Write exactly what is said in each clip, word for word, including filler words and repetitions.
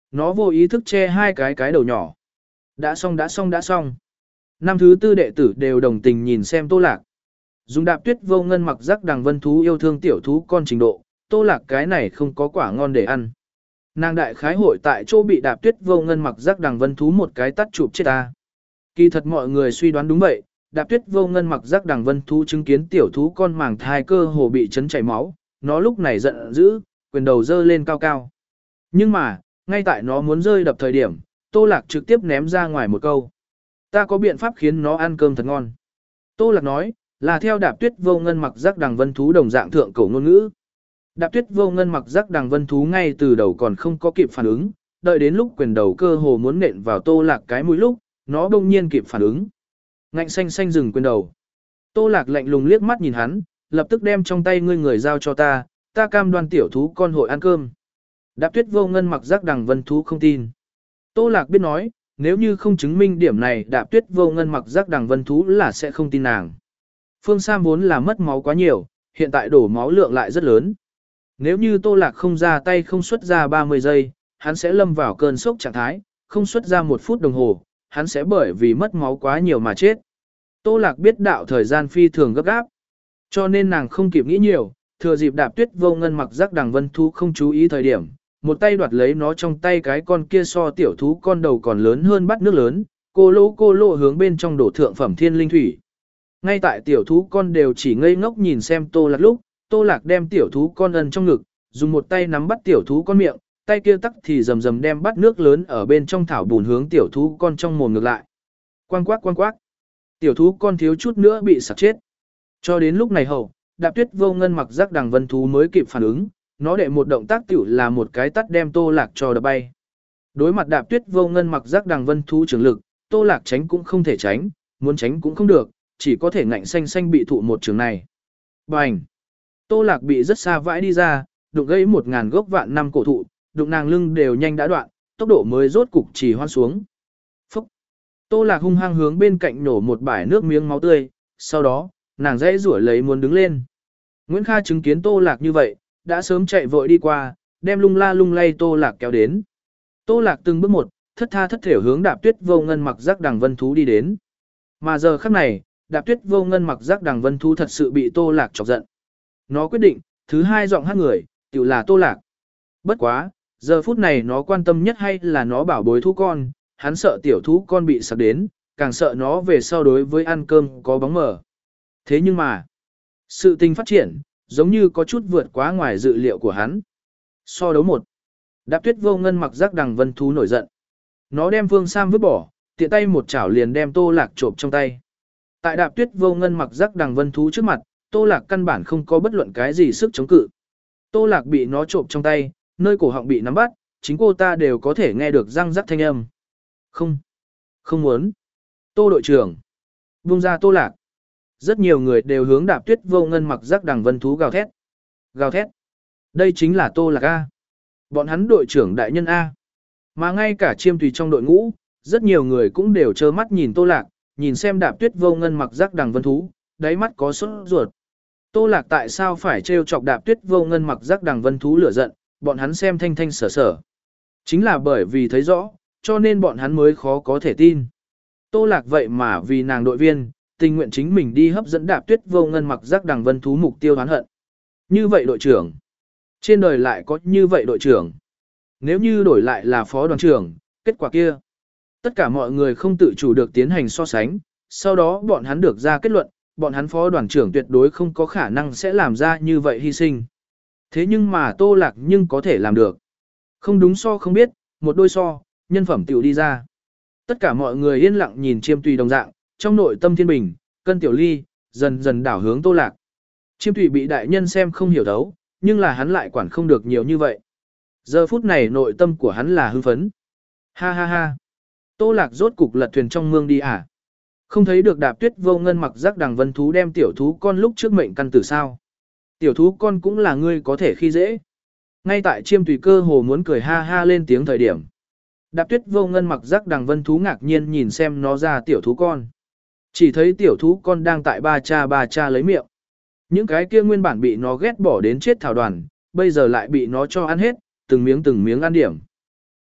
nó vô ý thức che hai cái cái đầu nhỏ. Đã xong đã xong đã xong. Năm thứ tư đệ tử đều đồng tình nhìn xem Tô Lạc. Dùng đạp tuyết vô ngân mặc giác đằng vân thú yêu thương tiểu thú con trình độ, Tô Lạc cái này không có quả ngon để ăn. Nàng đại khái hội tại chỗ bị đạp tuyết vô ngân mặc giác đằng vân thú một cái tắt chụp chết ta. Kỳ thật mọi người suy đoán đúng vậy, đạp tuyết vô ngân mặc giác đằng vân thú chứng kiến tiểu thú con màng thai cơ hồ bị chấn chảy máu, nó lúc này giận dữ, quyền đầu dơ lên cao cao. Nhưng mà, ngay tại nó muốn rơi đập thời điểm, Tô Lạc trực tiếp ném ra ngoài một câu. Ta có biện pháp khiến nó ăn cơm thật ngon. Tô Lạc nói, là theo đạp tuyết vô ngân mặc giác đằng vân thú đồng dạng thượng cổ ngôn ngữ. Đạp tuyết vô ngân mặc giác đằng vân thú ngay từ đầu còn không có kịp phản ứng, đợi đến lúc quyền đầu cơ hồ muốn nện vào Tô Lạc cái mũi lúc, nó bỗng nhiên kịp phản ứng. Ngạnh xanh xanh dừng quyền đầu. Tô Lạc lạnh lùng liếc mắt nhìn hắn, lập tức đem trong tay ngươi người giao cho ta, ta cam đoan tiểu thú con hội ăn cơm. Đạp tuyết vô ngân mặc giác đằng vân thú không tin. Tô Lạc biết nói, nếu như không chứng minh điểm này đạp tuyết vô ngân mặc giác đằng vân thú là sẽ không tin nàng. Phương Sam vốn là mất máu quá nhiều, hiện tại đổ máu lượng lại rất lớn. Nếu như Tô Lạc không ra tay không xuất ra ba mươi giây, hắn sẽ lâm vào cơn sốc trạng thái, không xuất ra một phút đồng hồ, hắn sẽ bởi vì mất máu quá nhiều mà chết. Tô Lạc biết đạo thời gian phi thường gấp gáp, cho nên nàng không kịp nghĩ nhiều, thừa dịp đạp tuyết vô ngân mặc giác đằng vân thú không chú ý thời điểm, một tay đoạt lấy nó trong tay cái con kia so tiểu thú con đầu còn lớn hơn bát nước lớn, cô lỗ cô lỗ hướng bên trong đổ thượng phẩm thiên linh thủy. Ngay tại tiểu thú con đều chỉ ngây ngốc nhìn xem Tô Lạc lúc, Tô Lạc đem tiểu thú con ân trong ngực, dùng một tay nắm bắt tiểu thú con miệng, tay kia tắc thì rầm rầm đem bát nước lớn ở bên trong thảo bùn hướng tiểu thú con trong mồm ngược lại. Quang quác quang quác. Tiểu thú con thiếu chút nữa bị sặc chết. Cho đến lúc này hậu, đạp tuyết vô ngân mặc giác đằng vân thú mới kịp phản ứng, nó đệ một động tác tiểu là một cái tắt đem Tô Lạc cho đập bay. Đối mặt đạp tuyết vô ngân mặc giác đằng vân thú trường lực, Tô Lạc tránh cũng không thể tránh, muốn tránh cũng không được, chỉ có thể ngạnh xanh xanh bị thụ một trường này. Bành! Tô Lạc bị rất xa vãi đi ra, đụng gãy một ngàn gốc vạn năm cổ thụ, đụng nàng lưng đều nhanh đã đoạn, tốc độ mới rốt cục chỉ hoan xuống. Phúc! Tô Lạc hung hăng hướng bên cạnh nổ một bãi nước miếng máu tươi, sau đó, nàng dãy rủa lấy muốn đứng lên. Nguyễn Kha chứng kiến Tô Lạc như vậy, đã sớm chạy vội đi qua, đem lung la lung lay Tô Lạc kéo đến. Tô Lạc từng bước một, thất tha thất thểu hướng đạp tuyết vô ngân mặc giác đằng vân thú đi đến. Mà giờ khắc này, đạp tuyết vô ngân mặc giác đằng vân thú thật sự bị Tô Lạc chọc giận. Nó quyết định, thứ hai giọng hát người, tự là Tô Lạc. Bất quá, giờ phút này nó quan tâm nhất hay là nó bảo bối thú con, hắn sợ tiểu thú con bị sặc đến, càng sợ nó về sau đối với ăn cơm có bóng mờ. Thế nhưng mà, sự tình phát triển, giống như có chút vượt quá ngoài dự liệu của hắn. So đấu một, đạp tuyết vô ngân mặc giác đằng vân thú nổi giận. Nó đem Phương Sam vứt bỏ, tiện tay một chảo liền đem Tô Lạc trộm trong tay. Tại đạp tuyết vô ngân mặc giác đằng vân thú trước mặt, Tô Lạc căn bản không có bất luận cái gì sức chống cự. Tô Lạc bị nó trộm trong tay, nơi cổ họng bị nắm bắt, chính cô ta đều có thể nghe được răng rắc thanh âm. Không, không muốn. Tô đội trưởng, buông ra Tô Lạc. Rất nhiều người đều hướng đạp tuyết vô ngân mặc giác đằng vân thú gào thét. Gào thét. Đây chính là Tô Lạc A. Bọn hắn đội trưởng đại nhân A. Mà ngay cả chiêm tùy trong đội ngũ, rất nhiều người cũng đều trơ mắt nhìn Tô Lạc, nhìn xem đạp tuyết vô ngân mặc giác đằng vân thú, đáy mắt có sốt ruột. Tô Lạc tại sao phải trêu chọc đạp tuyết vô ngân mặc giác đằng vân thú lửa giận, bọn hắn xem thanh thanh sở sở. Chính là bởi vì thấy rõ, cho nên bọn hắn mới khó có thể tin. Tô Lạc vậy mà vì nàng đội viên, tình nguyện chính mình đi hấp dẫn đạp tuyết vô ngân mặc giác đằng vân thú mục tiêu oán hận. Như vậy đội trưởng. Trên đời lại có như vậy đội trưởng. Nếu như đổi lại là phó đoàn trưởng, kết quả kia. Tất cả mọi người không tự chủ được tiến hành so sánh, sau đó bọn hắn được ra kết luận, bọn hắn phó đoàn trưởng tuyệt đối không có khả năng sẽ làm ra như vậy hy sinh. Thế nhưng mà Tô Lạc nhưng có thể làm được. Không đúng so không biết, một đôi so, nhân phẩm tiểu đi ra. Tất cả mọi người yên lặng nhìn chiêm tùy đồng dạng, trong nội tâm thiên bình, cân tiểu ly, dần dần đảo hướng Tô Lạc. Chiêm tùy bị đại nhân xem không hiểu thấu, nhưng là hắn lại quản không được nhiều như vậy. Giờ phút này nội tâm của hắn là hưng phấn. Ha ha ha. Tô Lạc rốt cục lật thuyền trong mương đi à? Không thấy được đạp tuyết vô ngân mặc giác đằng vân thú đem tiểu thú con lúc trước mệnh căn tử sao? Tiểu thú con cũng là ngươi có thể khi dễ. Ngay tại chiêm tùy cơ hồ muốn cười ha ha lên tiếng thời điểm. Đạp tuyết vô ngân mặc giác đằng vân thú ngạc nhiên nhìn xem nó ra tiểu thú con. Chỉ thấy tiểu thú con đang tại ba cha ba cha lấy miệng. Những cái kia nguyên bản bị nó ghét bỏ đến chết thảo đoàn, bây giờ lại bị nó cho ăn hết, từng miếng từng miếng ăn điểm.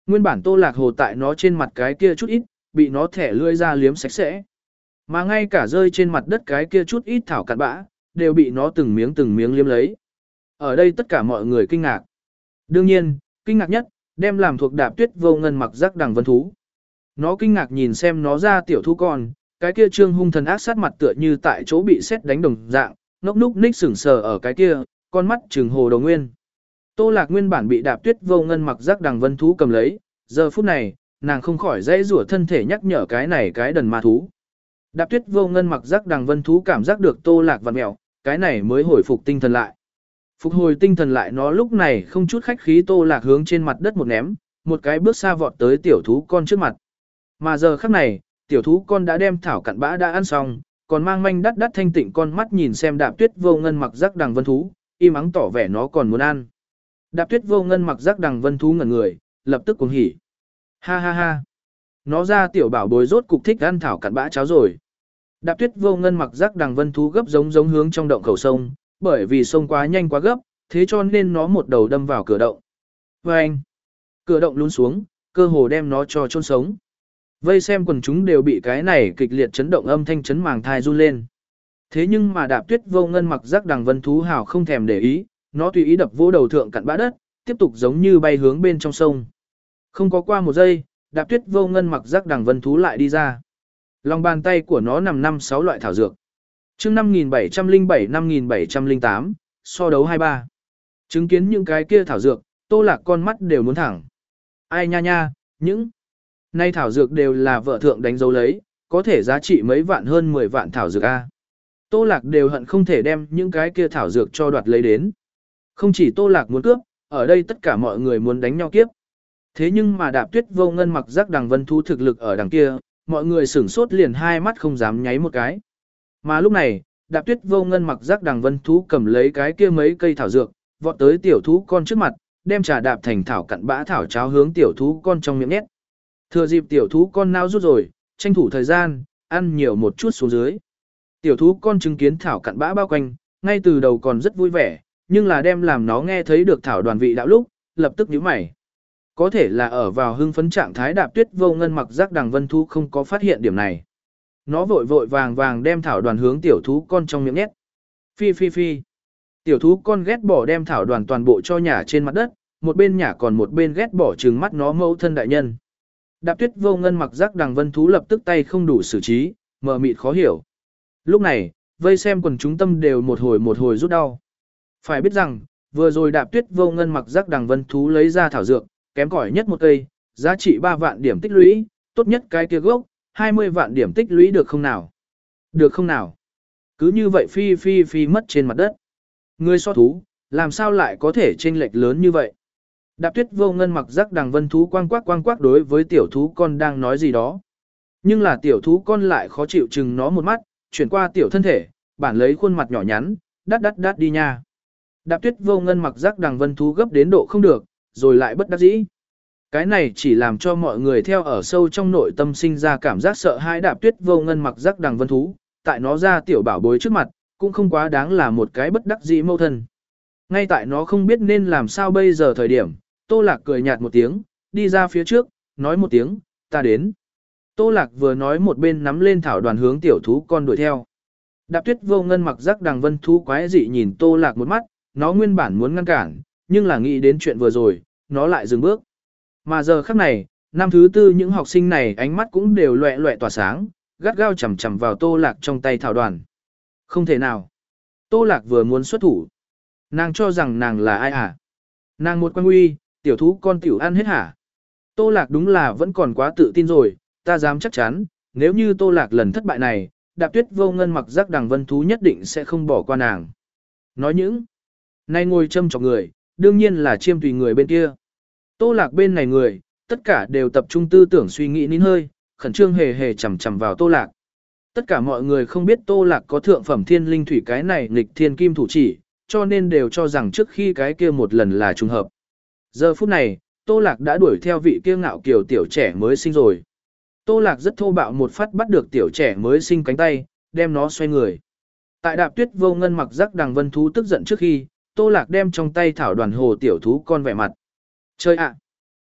Nguyên bản Tô Lạc hồ tại nó trên mặt cái kia chút ít, bị nó thẻ lưỡi ra liếm sạch sẽ. Mà ngay cả rơi trên mặt đất cái kia chút ít thảo cặn bã, đều bị nó từng miếng từng miếng liếm lấy. Ở đây tất cả mọi người kinh ngạc. Đương nhiên, kinh ngạc nhất, đem làm thuộc Đạp Tuyết Vô Ngân mặc giác đằng vân thú. Nó kinh ngạc nhìn xem nó ra tiểu thú con, cái kia trương hung thần ác sát mặt tựa như tại chỗ bị sét đánh đồng dạng, ngốc núc ních sững sờ ở cái kia, con mắt trừng hồ đầu nguyên. Tô Lạc nguyên bản bị Đạp Tuyết Vô Ngân mặc giác đằng vân thú cầm lấy, giờ phút này, nàng không khỏi dãy rủa thân thể nhắc nhở cái này cái đần ma thú. Đạp Tuyết Vô Ngân mặc giác đằng vân thú cảm giác được Tô Lạc vặn mèo, cái này mới hồi phục tinh thần lại. Phục hồi tinh thần lại nó lúc này không chút khách khí Tô Lạc hướng trên mặt đất một ném, một cái bước xa vọt tới tiểu thú con trước mặt. Mà giờ khắc này, tiểu thú con đã đem thảo cặn bã đã ăn xong, còn mang manh đắt đắt thanh tịnh con mắt nhìn xem Đạp Tuyết Vô Ngân mặc giác đằng vân thú, im ắng tỏ vẻ nó còn muốn ăn. Đạp Tuyết Vô Ngân mặc giác đằng vân thú ngẩn người, lập tức cuồng hỉ. Ha ha ha. Nó ra tiểu bảo bối rốt cục thích ăn thảo cặn bã cháo rồi. Đạp Tuyết Vô Ngân mặc giác đằng vân thú gấp giống giống hướng trong động khẩu sông, bởi vì sông quá nhanh quá gấp, thế cho nên nó một đầu đâm vào cửa động. Và anh, cửa động lún xuống, cơ hồ đem nó cho chôn sống. Vây xem quần chúng đều bị cái này kịch liệt chấn động âm thanh chấn màng thai run lên. Thế nhưng mà Đạp Tuyết Vô Ngân mặc giác đằng vân thú hào không thèm để ý, nó tùy ý đập vỗ đầu thượng cặn bã đất, tiếp tục giống như bay hướng bên trong sông. Không có qua một giây, Đạp Tuyết Vô Ngân mặc giác đằng vân thú lại đi ra. Lòng bàn tay của nó nằm năm sáu loại thảo dược. Chương năm nghìn bảy trăm lẻ bảy năm nghìn bảy trăm lẻ tám, so đấu hai ba. Chứng kiến những cái kia thảo dược, Tô Lạc con mắt đều muốn thẳng. Ai nha nha, những nay thảo dược đều là vợ thượng đánh dấu lấy, có thể giá trị mấy vạn hơn mười vạn thảo dược a. Tô Lạc đều hận không thể đem những cái kia thảo dược cho đoạt lấy đến. Không chỉ Tô Lạc muốn cướp, ở đây tất cả mọi người muốn đánh nhau kiếp. Thế nhưng mà Đạp Tuyết Vô Ngân mặc giác đằng vân thú thực lực ở đằng kia, mọi người sửng sốt liền hai mắt không dám nháy một cái. Mà lúc này, Đạp Tuyết Vô Ngân mặc giác đằng vân thú cầm lấy cái kia mấy cây thảo dược, vọt tới tiểu thú con trước mặt, đem trà đạp thành thảo cặn bã thảo cháo hướng tiểu thú con trong miệng nhét. Thừa dịp tiểu thú con nao rút rồi, tranh thủ thời gian, ăn nhiều một chút xuống dưới. Tiểu thú con chứng kiến thảo cặn bã bao quanh, ngay từ đầu còn rất vui vẻ, nhưng là đem làm nó nghe thấy được thảo đoàn vị đạo lúc, lập tức nhíu mày. Có thể là ở vào hưng phấn trạng thái Đạp Tuyết Vô Ngân mặc giác đằng vân thú không có phát hiện điểm này. Nó vội vội vàng vàng đem thảo đoàn hướng tiểu thú con trong miệng nhét. Phi phi phi. Tiểu thú con ghét bỏ đem thảo đoàn toàn bộ cho nhả trên mặt đất, một bên nhả còn một bên ghét bỏ trừng mắt nó mẫu thân đại nhân. Đạp Tuyết Vô Ngân mặc giác đằng vân thú lập tức tay không đủ xử trí, mờ mịt khó hiểu. Lúc này, vây xem quần chúng tâm đều một hồi một hồi rút đau. Phải biết rằng, vừa rồi Đạp Tuyết Vô Ngân mặc giác đằng vân thú lấy ra thảo dược, kém cỏi nhất một cây, giá trị ba vạn điểm tích lũy, tốt nhất cái kia gốc, hai mươi vạn điểm tích lũy được không nào? Được không nào? Cứ như vậy phi phi phi mất trên mặt đất. Người so thú, làm sao lại có thể chênh lệch lớn như vậy? Đạp Tuyết Vô Ngân mặc giác đằng vân thú quang quắc quang quắc đối với tiểu thú con đang nói gì đó. Nhưng là tiểu thú con lại khó chịu chừng nó một mắt, chuyển qua tiểu thân thể, bản lấy khuôn mặt nhỏ nhắn, đắt đắt đắt đi nha. Đạp Tuyết Vô Ngân mặc giác đằng vân thú gấp đến độ không được, rồi lại bất đắc dĩ. Cái này chỉ làm cho mọi người theo ở sâu trong nội tâm sinh ra cảm giác sợ hãi. Đạp Tuyết Vô Ngân mặc giác đằng vân thú, tại nó ra tiểu bảo bối trước mặt, cũng không quá đáng là một cái bất đắc dĩ mâu thân. Ngay tại nó không biết nên làm sao bây giờ thời điểm, Tô Lạc cười nhạt một tiếng, đi ra phía trước, nói một tiếng, ta đến. Tô Lạc vừa nói một bên nắm lên thảo đoàn hướng tiểu thú con đuổi theo. Đạp Tuyết Vô Ngân mặc giác đằng vân thú quái dị nhìn Tô Lạc một mắt, nó nguyên bản muốn ngăn cản, nhưng là nghĩ đến chuyện vừa rồi, nó lại dừng bước. Mà giờ khắc này, năm thứ tư những học sinh này ánh mắt cũng đều loẹ loẹ tỏa sáng, gắt gao chằm chằm vào Tô Lạc trong tay thảo đoàn. Không thể nào. Tô Lạc vừa muốn xuất thủ. Nàng cho rằng nàng là ai hả? Nàng một quan uy, tiểu thú con tiểu ăn hết hả? Tô Lạc đúng là vẫn còn quá tự tin rồi, ta dám chắc chắn, nếu như Tô Lạc lần thất bại này, Đạp Tuyết Vô Ngân mặc giác đằng vân thú nhất định sẽ không bỏ qua nàng. Nói những, nay ngồi châm chọc người, đương nhiên là chiêm tùy người bên kia. Tô Lạc bên này người, tất cả đều tập trung tư tưởng suy nghĩ nín hơi, khẩn trương hề hề chằm chằm vào Tô Lạc. Tất cả mọi người không biết Tô Lạc có thượng phẩm thiên linh thủy cái này nghịch thiên kim thủ chỉ, cho nên đều cho rằng trước khi cái kia một lần là trùng hợp. Giờ phút này, Tô Lạc đã đuổi theo vị kia ngạo kiều tiểu trẻ mới sinh rồi. Tô Lạc rất thô bạo một phát bắt được tiểu trẻ mới sinh cánh tay, đem nó xoay người. Tại Đạp Tuyết Vô Ngân mặc giác đằng vân thú tức giận trước khi, Tô Lạc đem trong tay thảo đoàn hồ tiểu thú con vẻ mặt. Chơi ạ!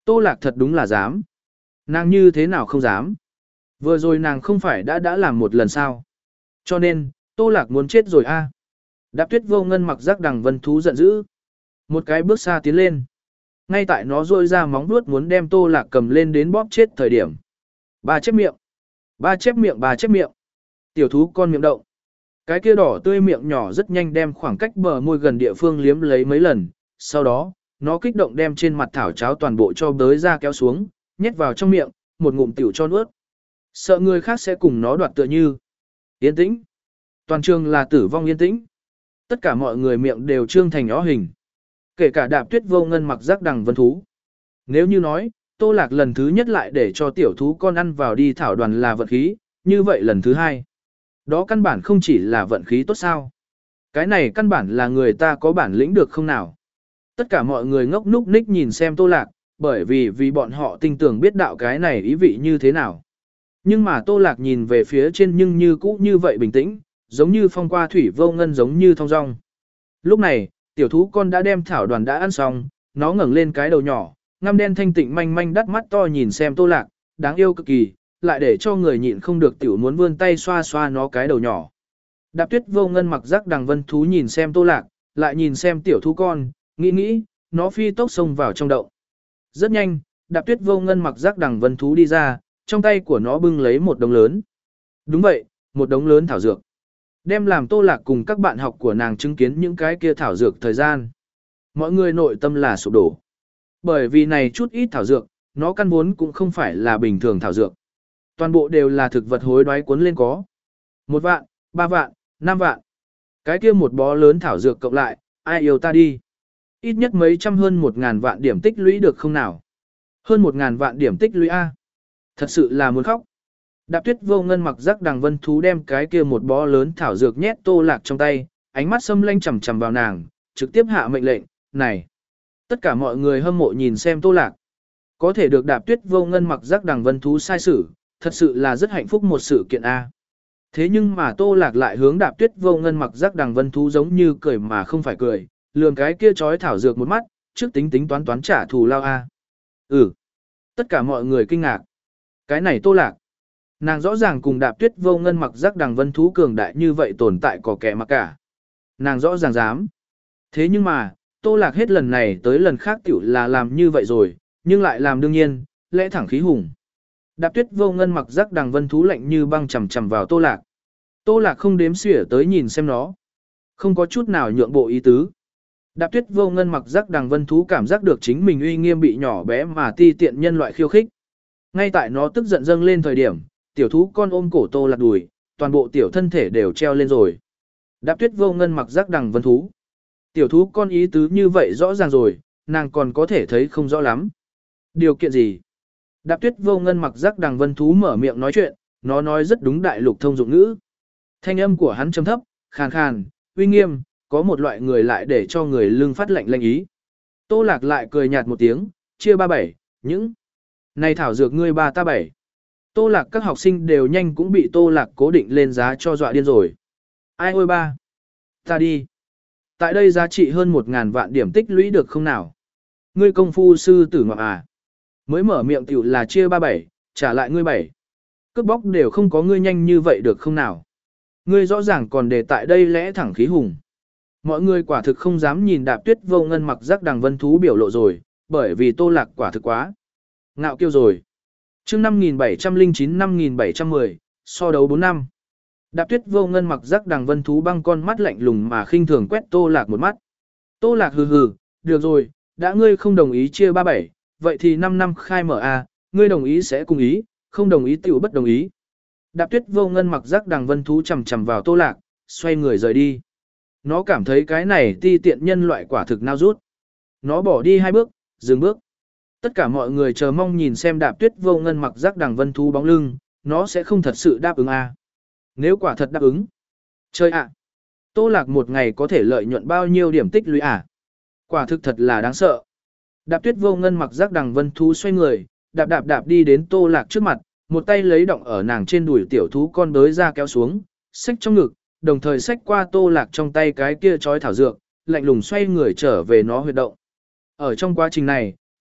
Tô Lạc thật đúng là dám. Nàng như thế nào không dám. Vừa rồi nàng không phải đã đã làm một lần sao. Cho nên, Tô Lạc muốn chết rồi a. Đạp Tuyết Vô Ngân mặc giác đằng vân thú giận dữ. Một cái bước xa tiến lên. Ngay tại nó rôi ra móng vuốt muốn đem Tô Lạc cầm lên đến bóp chết thời điểm. Ba chép miệng. Ba chép miệng ba chép miệng. Tiểu thú con miệng động. Cái kia đỏ tươi miệng nhỏ rất nhanh đem khoảng cách bờ môi gần địa phương liếm lấy mấy lần. Sau đó, nó kích động đem trên mặt thảo cháo toàn bộ cho bới ra kéo xuống, nhét vào trong miệng, một ngụm tiểu cho nuốt. Sợ người khác sẽ cùng nó đoạt tựa như. Yên tĩnh. Toàn trường là tử vong yên tĩnh. Tất cả mọi người miệng đều trương thành ó hình. Kể cả Đạp Tuyết Vô Ngân mặc giác đằng vân thú. Nếu như nói, Tô Lạc lần thứ nhất lại để cho tiểu thú con ăn vào đi thảo đoàn là vận khí, như vậy lần thứ hai. Đó căn bản không chỉ là vận khí tốt sao. Cái này căn bản là người ta có bản lĩnh được không nào. Tất cả mọi người ngốc núc ních nhìn xem Tô Lạc, bởi vì vì bọn họ tin tưởng biết đạo cái này ý vị như thế nào. Nhưng mà Tô Lạc nhìn về phía trên nhưng như cũ như vậy bình tĩnh, giống như phong qua thủy vô ngân giống như thong dong. Lúc này, tiểu thú con đã đem thảo đoàn đã ăn xong, nó ngẩng lên cái đầu nhỏ, ngăm đen thanh tịnh manh manh đắt mắt to nhìn xem Tô Lạc, đáng yêu cực kỳ, lại để cho người nhịn không được tiểu muốn vươn tay xoa xoa nó cái đầu nhỏ. Đạp Tuyết Vô Ngân mặc giác đằng vân thú nhìn xem Tô Lạc, lại nhìn xem tiểu thú con, nghĩ nghĩ, nó phi tốc xông vào trong động. Rất nhanh, Đạp Tuyết Vô Ngân mặc giác đằng vân thú đi ra, trong tay của nó bưng lấy một đống lớn. Đúng vậy, một đống lớn thảo dược. Đem làm Tô Lạc cùng các bạn học của nàng chứng kiến những cái kia thảo dược thời gian. Mọi người nội tâm là sụp đổ. Bởi vì này chút ít thảo dược, nó căn vốn cũng không phải là bình thường thảo dược. Toàn bộ đều là thực vật hối đoái cuốn lên có. Một vạn, ba vạn, năm vạn. Cái kia một bó lớn thảo dược cộng lại, ai yêu ta đi. Ít nhất mấy trăm hơn một ngàn vạn điểm tích lũy được không nào. Hơn một ngàn vạn điểm tích lũy A. Thật sự là muốn khóc. Đạp Tuyết Vô Ngân mặc giác đằng vân thú đem cái kia một bó lớn thảo dược nhét Tô Lạc trong tay, ánh mắt xâm lanh chằm chằm vào nàng, trực tiếp hạ mệnh lệnh, này. Tất cả mọi người hâm mộ nhìn xem Tô Lạc. Có thể được Đạp Tuyết Vô Ngân mặc giác đằng vân thú sai sử, thật sự là rất hạnh phúc một sự kiện A. Thế nhưng mà Tô Lạc lại hướng Đạp Tuyết Vô Ngân mặc giác đằng vân thú giống như cười mà không phải cười, lườm cái kia chói thảo dược một mắt, trước tính tính toán toán trả thù lao A. Ừ. Tất cả mọi người kinh ngạc. Cái này Tô Lạc. Nàng rõ ràng cùng Đạp Tuyết Vô Ngân mặc giác đằng vân thú cường đại như vậy tồn tại có kẻ mặc cả. Nàng rõ ràng dám. Thế nhưng mà, Tô Lạc hết lần này tới lần khác tiểu là làm như vậy rồi, nhưng lại làm đương nhiên, lẽ thẳng khí hùng. Đạp Tuyết Vô Ngân mặc giác đằng vân thú lạnh như băng chầm chầm vào Tô Lạc. Tô Lạc không đếm xỉa tới nhìn xem nó. Không có chút nào nhượng bộ ý tứ. Đạp Tuyết Vô Ngân mặc giác đằng vân thú cảm giác được chính mình uy nghiêm bị nhỏ bé mà ti tiện nhân loại khiêu khích. Ngay tại nó tức giận dâng lên thời điểm, tiểu thú con ôm cổ Tô Lạc đùi, toàn bộ tiểu thân thể đều treo lên rồi. Đạp Tuyết Vô Ngân mặc giác đằng vân thú. Tiểu thú con ý tứ như vậy rõ ràng rồi, nàng còn có thể thấy không rõ lắm. Điều kiện gì? Đạp Tuyết Vô Ngân mặc giác đằng vân thú mở miệng nói chuyện, nó nói rất đúng đại lục thông dụng ngữ. Thanh âm của hắn trầm thấp, khàn khàn, uy nghiêm, có một loại người lại để cho người lưng phát lạnh lạnh ý. Tô Lạc lại cười nhạt một tiếng, chia ba bảy, những này thảo dược ngươi ba ta bảy. Tô Lạc các học sinh đều nhanh cũng bị Tô Lạc cố định lên giá cho dọa điên rồi. Ai ôi ba? Ta đi. Tại đây giá trị hơn một ngàn vạn điểm tích lũy được không nào? Ngươi công phu sư tử ngọc à? Mới mở miệng tiểu là chia ba bảy, trả lại ngươi bảy. Cướp bóc đều không có ngươi nhanh như vậy được không nào? Ngươi rõ ràng còn để tại đây lẽ thẳng khí hùng. Mọi người quả thực không dám nhìn Đạp Tuyết Vô Ngân mặc giác đằng vân thú biểu lộ rồi, bởi vì Tô Lạc quả thực quá ngạo kiêu rồi. Chương năm nghìn bảy trăm lẻ chín năm nghìn bảy trăm mười, so đấu bốn năm. Đạp Tuyết Vô Ngân mặc giác đằng vân thú băng con mắt lạnh lùng mà khinh thường quét Tô Lạc một mắt. Tô Lạc hừ hừ, được rồi, đã ngươi không đồng ý chia ba bảy, vậy thì năm năm khai mở a, ngươi đồng ý sẽ cùng ý, không đồng ý tiểu bất đồng ý. Đạp Tuyết Vô Ngân mặc giác đằng vân thú chầm chầm vào Tô Lạc, xoay người rời đi. Nó cảm thấy cái này ti tiện nhân loại quả thực nao rút. Nó bỏ đi hai bước, dừng bước. Tất cả mọi người chờ mong nhìn xem Đạp Tuyết Vô Ngân mặc giác đằng vân thú bóng lưng, nó sẽ không thật sự đáp ứng a. Nếu quả thật đáp ứng. Chơi ạ. Tô Lạc một ngày có thể lợi nhuận bao nhiêu điểm tích lũy à? Quả thực thật là đáng sợ. Đạp Tuyết Vô Ngân mặc giác đằng vân thú xoay người, đạp đạp đạp đi đến Tô Lạc trước mặt, một tay lấy động ở nàng trên đùi tiểu thú con đới ra kéo xuống, xách trong ngực, đồng thời xách qua Tô Lạc trong tay cái kia chói thảo dược, lạnh lùng xoay người trở về nó huyệt động. Ở trong quá trình này,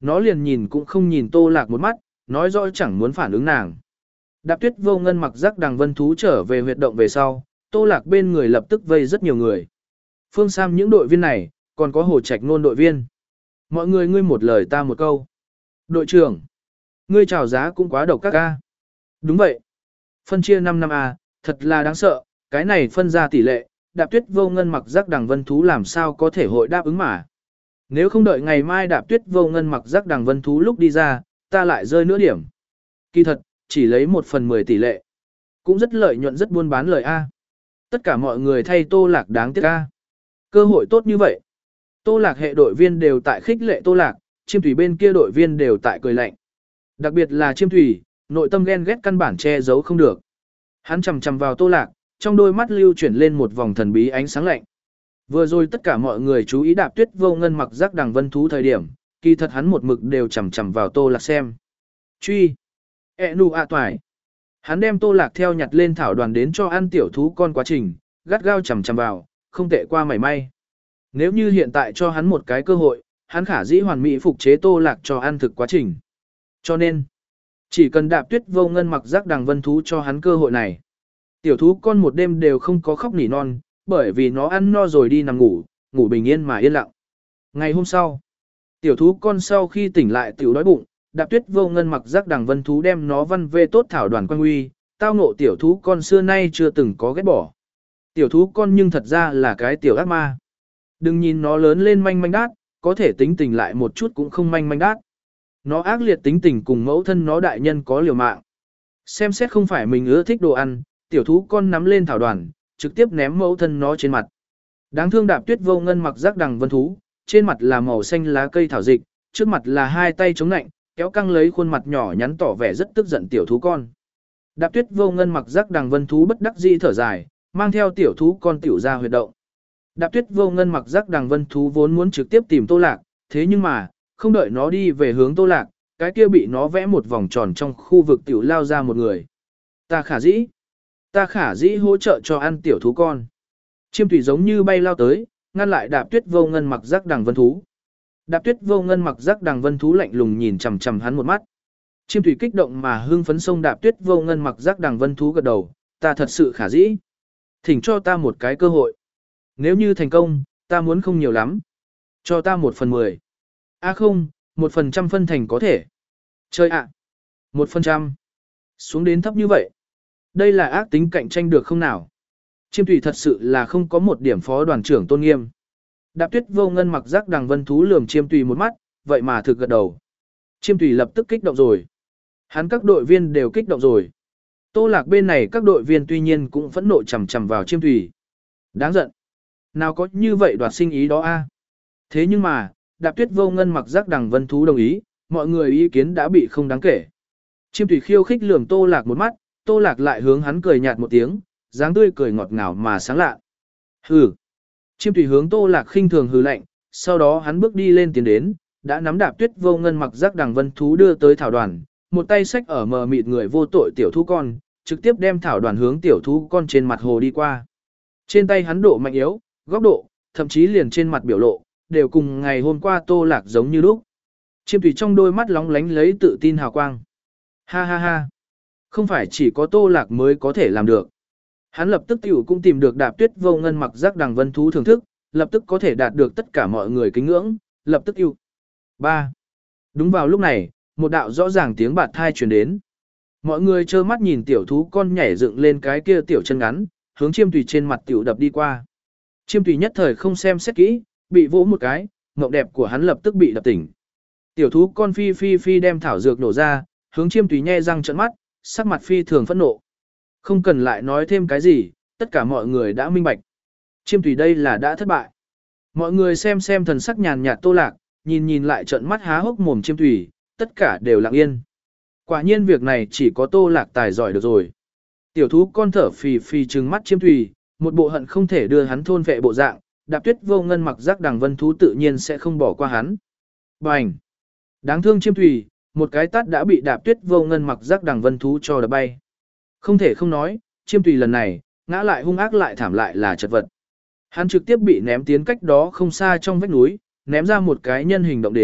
nó liền nhìn cũng không nhìn Tô Lạc một mắt, nói rõ chẳng muốn phản ứng nàng. Đạp Tuyết Vô Ngân mặc rắc đằng vân thú trở về huyệt động về sau, Tô Lạc bên người lập tức vây rất nhiều người. Phương Sam những đội viên này, còn có Hồ Trạch Nôn đội viên. Mọi người ngươi một lời ta một câu. Đội trưởng, ngươi chào giá cũng quá độc các ca. Đúng vậy. Phân chia năm năm A, thật là đáng sợ, cái này phân ra tỷ lệ, Đạp Tuyết Vô Ngân mặc rắc đằng vân thú làm sao có thể hội đáp ứng mà. Nếu không đợi ngày mai Đạp Tuyết Vô Ngân mặc rắc đằng vân thú lúc đi ra, ta lại rơi nữa điểm. Kỳ thật, chỉ lấy một phần mười tỷ lệ. Cũng rất lợi nhuận rất buôn bán lời A. Tất cả mọi người thay Tô Lạc đáng tiếc A. Cơ hội tốt như vậy. Tô Lạc hệ đội viên đều tại khích lệ Tô Lạc, Chiêm Thủy bên kia đội viên đều tại cười lạnh. Đặc biệt là Chiêm Thủy, nội tâm ghen ghét căn bản che giấu không được. Hắn chầm chầm vào Tô Lạc, trong đôi mắt lưu chuyển lên một vòng thần bí ánh sáng lạnh. Vừa rồi tất cả mọi người chú ý Đạp Tuyết Vô Ngân mặc rắc đằng vân thú thời điểm, kỳ thật hắn một mực đều chầm chầm vào Tô Lạc xem. Truy. E nu a toài. Hắn đem Tô Lạc theo nhặt lên thảo đoàn đến cho ăn tiểu thú con quá trình, gắt gao chầm chầm vào, không tệ qua mảy may. Nếu như hiện tại cho hắn một cái cơ hội, hắn khả dĩ hoàn mỹ phục chế Tô Lạc cho ăn thực quá trình. Cho nên, chỉ cần Đạp Tuyết Vô Ngân mặc rắc đằng vân thú cho hắn cơ hội này. Tiểu thú con một đêm đều không có khóc nỉ non, bởi vì nó ăn no rồi đi nằm ngủ, ngủ bình yên mà yên lặng. Ngày hôm sau, tiểu thú con sau khi tỉnh lại tiểu đói bụng, Đạp Tuyết Vô Ngân mặc rắc đằng vân thú đem nó văn vê tốt thảo đoàn quan uy, tao ngộ tiểu thú con xưa nay chưa từng có ghét bỏ. Tiểu thú con nhưng thật ra là cái tiểu ác ma. Đừng nhìn nó lớn lên manh manh đát, có thể tính tình lại một chút cũng không manh manh đát. Nó ác liệt tính tình cùng mẫu thân nó đại nhân có liều mạng. Xem xét không phải mình ưa thích đồ ăn, tiểu thú con nắm lên thảo đoàn, trực tiếp ném mẫu thân nó trên mặt. Đáng thương Đạp Tuyết Vô Ngân mặc rắc đằng vân thú, trên mặt là màu xanh lá cây thảo dịch, trước mặt là hai tay chống nạnh, kéo căng lấy khuôn mặt nhỏ nhắn tỏ vẻ rất tức giận tiểu thú con. Đạp Tuyết Vô Ngân mặc rắc đằng vân thú bất đắc dĩ thở dài, mang theo tiểu thú con tiểu ra huyệt động. Đạp Tuyết Vô Ngân mặc rắc đằng vân thú vốn muốn trực tiếp tìm Tô Lạc, thế nhưng mà, không đợi nó đi về hướng Tô Lạc, cái kia bị nó vẽ một vòng tròn trong khu vực tiểu lao ra một người. Ta khả dĩ, ta khả dĩ hỗ trợ cho ăn tiểu thú con. Chiêm Thủy giống như bay lao tới, ngăn lại Đạp Tuyết Vô Ngân mặc rắc đằng vân thú. Đạp Tuyết Vô Ngân mặc rắc đằng vân thú lạnh lùng nhìn chằm chằm hắn một mắt. Chiêm Thủy kích động mà hưng phấn sông Đạp Tuyết Vô Ngân mặc rắc đằng vân thú gật đầu, ta thật sự khả dĩ. Thỉnh cho ta một cái cơ hội. Nếu như thành công, ta muốn không nhiều lắm. Cho ta một phần mười. À không, một phần trăm phân thành có thể. Chơi ạ. Một phần trăm. Xuống đến thấp như vậy. Đây là ác tính cạnh tranh được không nào? Chiêm Thủy thật sự là không có một điểm phó đoàn trưởng tôn nghiêm. Đạp Tuyết Vô Ngân mặc rắc đằng vân thú lườm Chiêm Thủy một mắt, vậy mà thực gật đầu. Chiêm Thủy lập tức kích động rồi. Hắn các đội viên đều kích động rồi. Tô Lạc bên này các đội viên tuy nhiên cũng phẫn nộ chầm chầm vào Chiêm Thủy. Đáng giận. Nào có như vậy đoạt sinh ý đó a? Thế nhưng mà, Đạp Tuyết Vô Ngân mặc rắc đằng vân thú đồng ý, mọi người ý kiến đã bị không đáng kể. Chiêm Thủy khiêu khích lườm Tô Lạc một mắt, Tô Lạc lại hướng hắn cười nhạt một tiếng, dáng tươi cười ngọt ngào mà sáng lạ. Hừ. Chiêm Thủy hướng Tô Lạc khinh thường hừ lạnh, sau đó hắn bước đi lên tiến đến, đã nắm Đạp Tuyết Vô Ngân mặc rắc đằng vân thú đưa tới thảo đoàn, một tay xách ở mờ mịt người vô tội tiểu thú con, trực tiếp đem thảo đoàn hướng tiểu thú con trên mặt hồ đi qua. Trên tay hắn độ mạnh yếu, góc độ, thậm chí liền trên mặt biểu lộ, đều cùng ngày hôm qua Tô Lạc giống như lúc. Chiêm Thủy trong đôi mắt lóng lánh lấy tự tin hào quang. Ha ha ha. Không phải chỉ có Tô Lạc mới có thể làm được. Hắn lập tức tiểu cũng tìm được Đạp Tuyết Vô Ngân mặc rắc đằng vân thú thưởng thức, lập tức có thể đạt được tất cả mọi người kính ngưỡng, lập tức yêu. ba. Đúng vào lúc này, một đạo rõ ràng tiếng bạt thai truyền đến. Mọi người trơ mắt nhìn tiểu thú con nhảy dựng lên cái kia tiểu chân ngắn, hướng Chiêm Thủy trên mặt tiểu đập đi qua. Chiêm Thủy nhất thời không xem xét kỹ, bị vỗ một cái, mộng đẹp của hắn lập tức bị đập tỉnh. Tiểu thú con phi phi phi đem thảo dược nổ ra, hướng Chiêm Thủy nhe răng trợn mắt, sắc mặt phi thường phẫn nộ. Không cần lại nói thêm cái gì, tất cả mọi người đã minh bạch. Chiêm Thủy đây là đã thất bại. Mọi người xem xem thần sắc nhàn nhạt Tô Lạc, nhìn nhìn lại trợn mắt há hốc mồm Chiêm Thủy, tất cả đều lặng yên. Quả nhiên việc này chỉ có Tô Lạc tài giỏi được rồi. Tiểu thú con thở phì phì trừng mắt Chiêm Thủy, một bộ hận không thể đưa hắn thôn vệ bộ dạng, Đạp Tuyết Vô Ngân mặc rắc đằng vân thú tự nhiên sẽ không bỏ qua hắn. Bành! Đáng thương Chiêm Thủy, một cái tát đã bị Đạp Tuyết Vô Ngân mặc rắc đằng vân thú cho đập bay. Không thể không nói, Chiêm Thủy lần này, ngã lại hung ác lại thảm lại là chật vật. Hắn trực tiếp bị ném tiến cách đó không xa trong vách núi, ném ra một cái nhân hình động đến,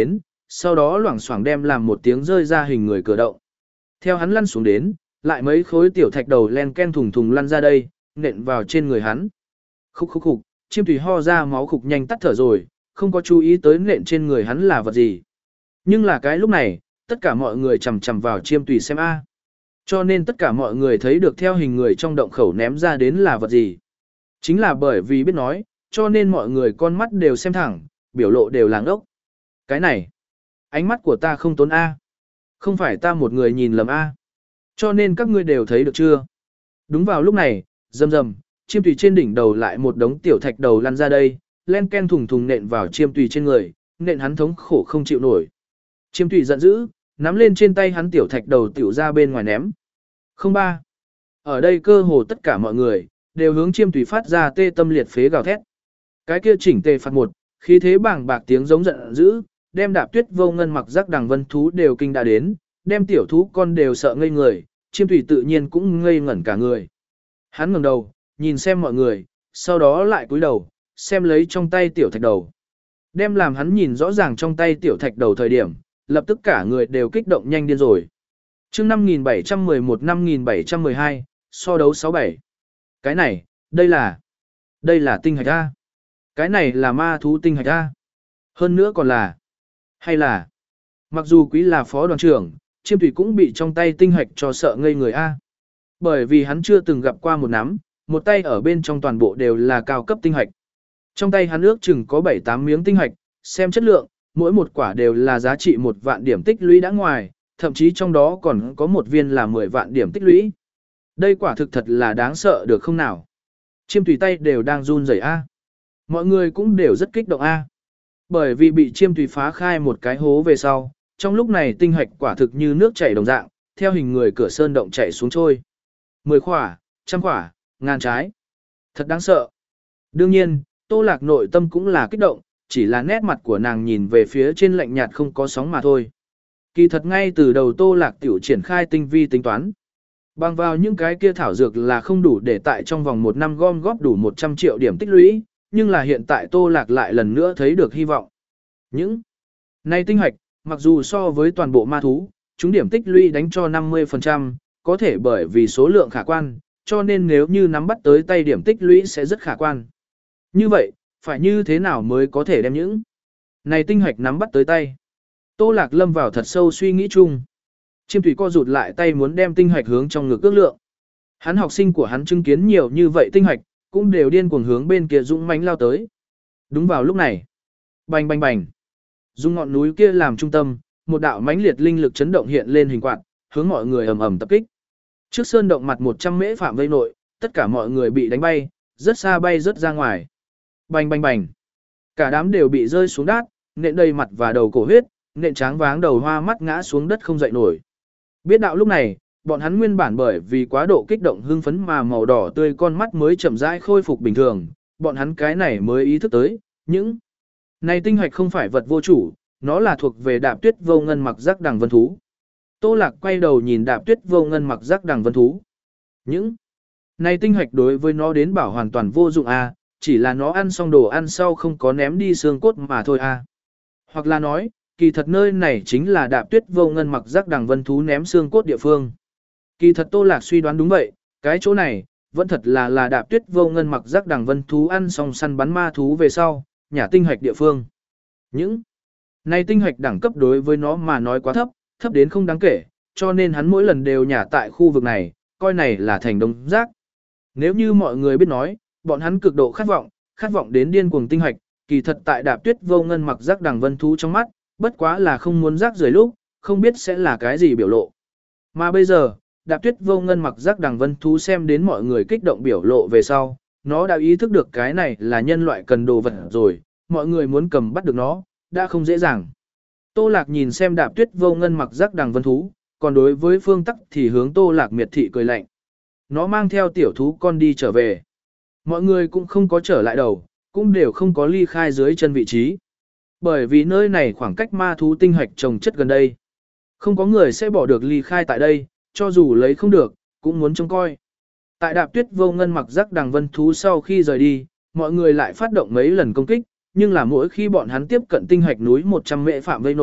sau đó loảng xoảng đem làm một tiếng rơi ra hình người cửa động. Theo hắn lăn xuống đến, lại mấy khối tiểu thạch đầu len ken thùng thùng lăn ra đây, nện vào trên người hắn. Khúc khúc khục, chiêm tùy ho ra máu khục nhanh tắt thở rồi, không có chú ý tới nện trên người hắn là vật gì. Nhưng là cái lúc này, tất cả mọi người chầm chầm vào chiêm tùy xem a. Cho nên tất cả mọi người thấy được theo hình người trong động khẩu ném ra đến là vật gì. Chính là bởi vì biết nói, cho nên mọi người con mắt đều xem thẳng, biểu lộ đều làng ốc. Cái này, ánh mắt của ta không tốn A. Không phải ta một người nhìn lầm A. Cho nên các ngươi đều thấy được chưa? Đúng vào lúc này, rầm rầm, chiêm tùy trên đỉnh đầu lại một đống tiểu thạch đầu lăn ra đây, len ken thùng thùng nện vào chiêm tùy trên người, nện hắn thống khổ không chịu nổi. Chiêm tùy giận dữ, nắm lên trên tay hắn tiểu thạch đầu tiểu ra bên ngoài ném. Không ba. Ở đây cơ hồ tất cả mọi người, đều hướng chiêm tùy phát ra tê tâm liệt phế gào thét. Cái kia chỉnh tề phạt một, khí thế bảng bạc tiếng giống giận dữ, đem Đạp Tuyết Vô Ngân mặc giác đằng vân thú đều kinh đã đến, đem tiểu thú con đều sợ ngây người, chiêm tùy tự nhiên cũng ngây ngẩn cả người. Hắn ngẩng đầu, nhìn xem mọi người, sau đó lại cúi đầu, xem lấy trong tay tiểu thạch đầu. Đem làm hắn nhìn rõ ràng trong tay tiểu thạch đầu thời điểm, lập tức cả người đều kích động nhanh điên rồi. Chương năm nghìn bảy trăm mười một năm nghìn bảy trăm mười hai, so đấu sáu bảy. Cái này, đây là, đây là tinh hạch A. Cái này là ma thú tinh hạch A. Hơn nữa còn là, hay là, mặc dù quý là phó đoàn trưởng, chiêm tùy cũng bị trong tay tinh hạch cho sợ ngây người A. Bởi vì hắn chưa từng gặp qua một nắm, một tay ở bên trong toàn bộ đều là cao cấp tinh hạch. Trong tay hắn ước chừng có bảy tám miếng tinh hạch, xem chất lượng, mỗi một quả đều là giá trị một vạn điểm tích lũy đã ngoài, thậm chí trong đó còn có một viên là mười vạn điểm tích lũy. Đây quả thực thật là đáng sợ được không nào? Chiêm tùy tay đều đang run rẩy A. Mọi người cũng đều rất kích động A. Bởi vì bị chiêm tùy phá khai một cái hố về sau, trong lúc này tinh hạch quả thực như nước chảy đồng dạng, theo hình người cửa sơn động chảy xuống trôi. Mười khỏa, trăm khỏa, ngàn trái. Thật đáng sợ. Đương nhiên, Tô Lạc nội tâm cũng là kích động, chỉ là nét mặt của nàng nhìn về phía trên lạnh nhạt không có sóng mà thôi. Kỳ thật ngay từ đầu Tô Lạc tiểu triển khai tinh vi tính toán. Bằng vào những cái kia thảo dược là không đủ để tại trong vòng một năm gom góp đủ một trăm triệu điểm tích lũy, nhưng là hiện tại Tô Lạc lại lần nữa thấy được hy vọng. Những này tinh hạch, mặc dù so với toàn bộ ma thú, chúng điểm tích lũy đánh cho năm mươi phần trăm, có thể bởi vì số lượng khả quan, cho nên nếu như nắm bắt tới tay điểm tích lũy sẽ rất khả quan. Như vậy, phải như thế nào mới có thể đem những này tinh hạch nắm bắt tới tay? Tô Lạc lâm vào thật sâu suy nghĩ chung. Chiêm tùy co rụt lại tay muốn đem tinh hạch hướng trong ngực ước lượng. Hắn học sinh của hắn chứng kiến nhiều như vậy tinh hạch, cũng đều điên cuồng hướng bên kia dũng mãnh lao tới. Đúng vào lúc này, bành bành bành, dùng ngọn núi kia làm trung tâm, một đạo mãnh liệt linh lực chấn động hiện lên hình quạt, hướng mọi người ầm ầm tập kích. Trước sơn động mặt một trăm mễ phạm vây nội, tất cả mọi người bị đánh bay, rất xa bay rất ra ngoài. Bành bành bành, cả đám đều bị rơi xuống đát, nện đầy mặt và đầu cổ huyết, nện tráng váng đầu hoa mắt ngã xuống đất không dậy nổi. Biết đạo lúc này, bọn hắn nguyên bản bởi vì quá độ kích động hưng phấn mà màu đỏ tươi con mắt mới chậm rãi khôi phục bình thường, bọn hắn cái này mới ý thức tới, những này tinh hạch không phải vật vô chủ, nó là thuộc về Đạp Tuyết Vô Ngân mặc giác đằng vân thú. Tô Lạc quay đầu nhìn Đạp Tuyết Vô Ngân mặc giác đằng vân thú. Những này tinh hạch đối với nó đến bảo hoàn toàn vô dụng a, chỉ là nó ăn xong đồ ăn sau không có ném đi xương cốt mà thôi a. Hoặc là nói, kỳ thật nơi này chính là Đạp Tuyết Vô Ngân mặc giác đằng vân thú ném xương cốt địa phương. Kỳ thật Tô Lạc suy đoán đúng vậy, cái chỗ này, vẫn thật là là Đạp Tuyết Vô Ngân mặc giác đằng vân thú ăn xong săn bắn ma thú về sau, nhà tinh hạch địa phương. Những này tinh hạch đẳng cấp đối với nó mà nói quá thấp, thấp đến không đáng kể, cho nên hắn mỗi lần đều nhả tại khu vực này, coi này là thành đống rác. Nếu như mọi người biết nói, bọn hắn cực độ khát vọng, khát vọng đến điên cuồng tinh hạch, kỳ thật tại Đạp Tuyết Vô Ngân mặc giác đằng vân thú trong mắt, bất quá là không muốn rác rời lúc, không biết sẽ là cái gì biểu lộ. Mà bây giờ, Đạp Tuyết Vô Ngân mặc giác đằng vân thú xem đến mọi người kích động biểu lộ về sau, nó đã ý thức được cái này là nhân loại cần đồ vật rồi, mọi người muốn cầm bắt được nó, đã không dễ dàng. Tô Lạc nhìn xem Đạp Tuyết Vô Ngân mặc giác đằng vân thú, còn đối với Phương Tắc thì hướng Tô Lạc miệt thị cười lạnh. Nó mang theo tiểu thú con đi trở về. Mọi người cũng không có trở lại đầu, cũng đều không có ly khai dưới chân vị trí. Bởi vì nơi này khoảng cách ma thú tinh hạch trồng chất gần đây. Không có người sẽ bỏ được ly khai tại đây, cho dù lấy không được, cũng muốn trông coi. Tại Đạp Tuyết Vô Ngân mặc giác đằng vân thú sau khi rời đi, mọi người lại phát động mấy lần công kích, nhưng là mỗi khi bọn hắn tiếp cận tinh hạch núi một trăm mễ phạm vây nội,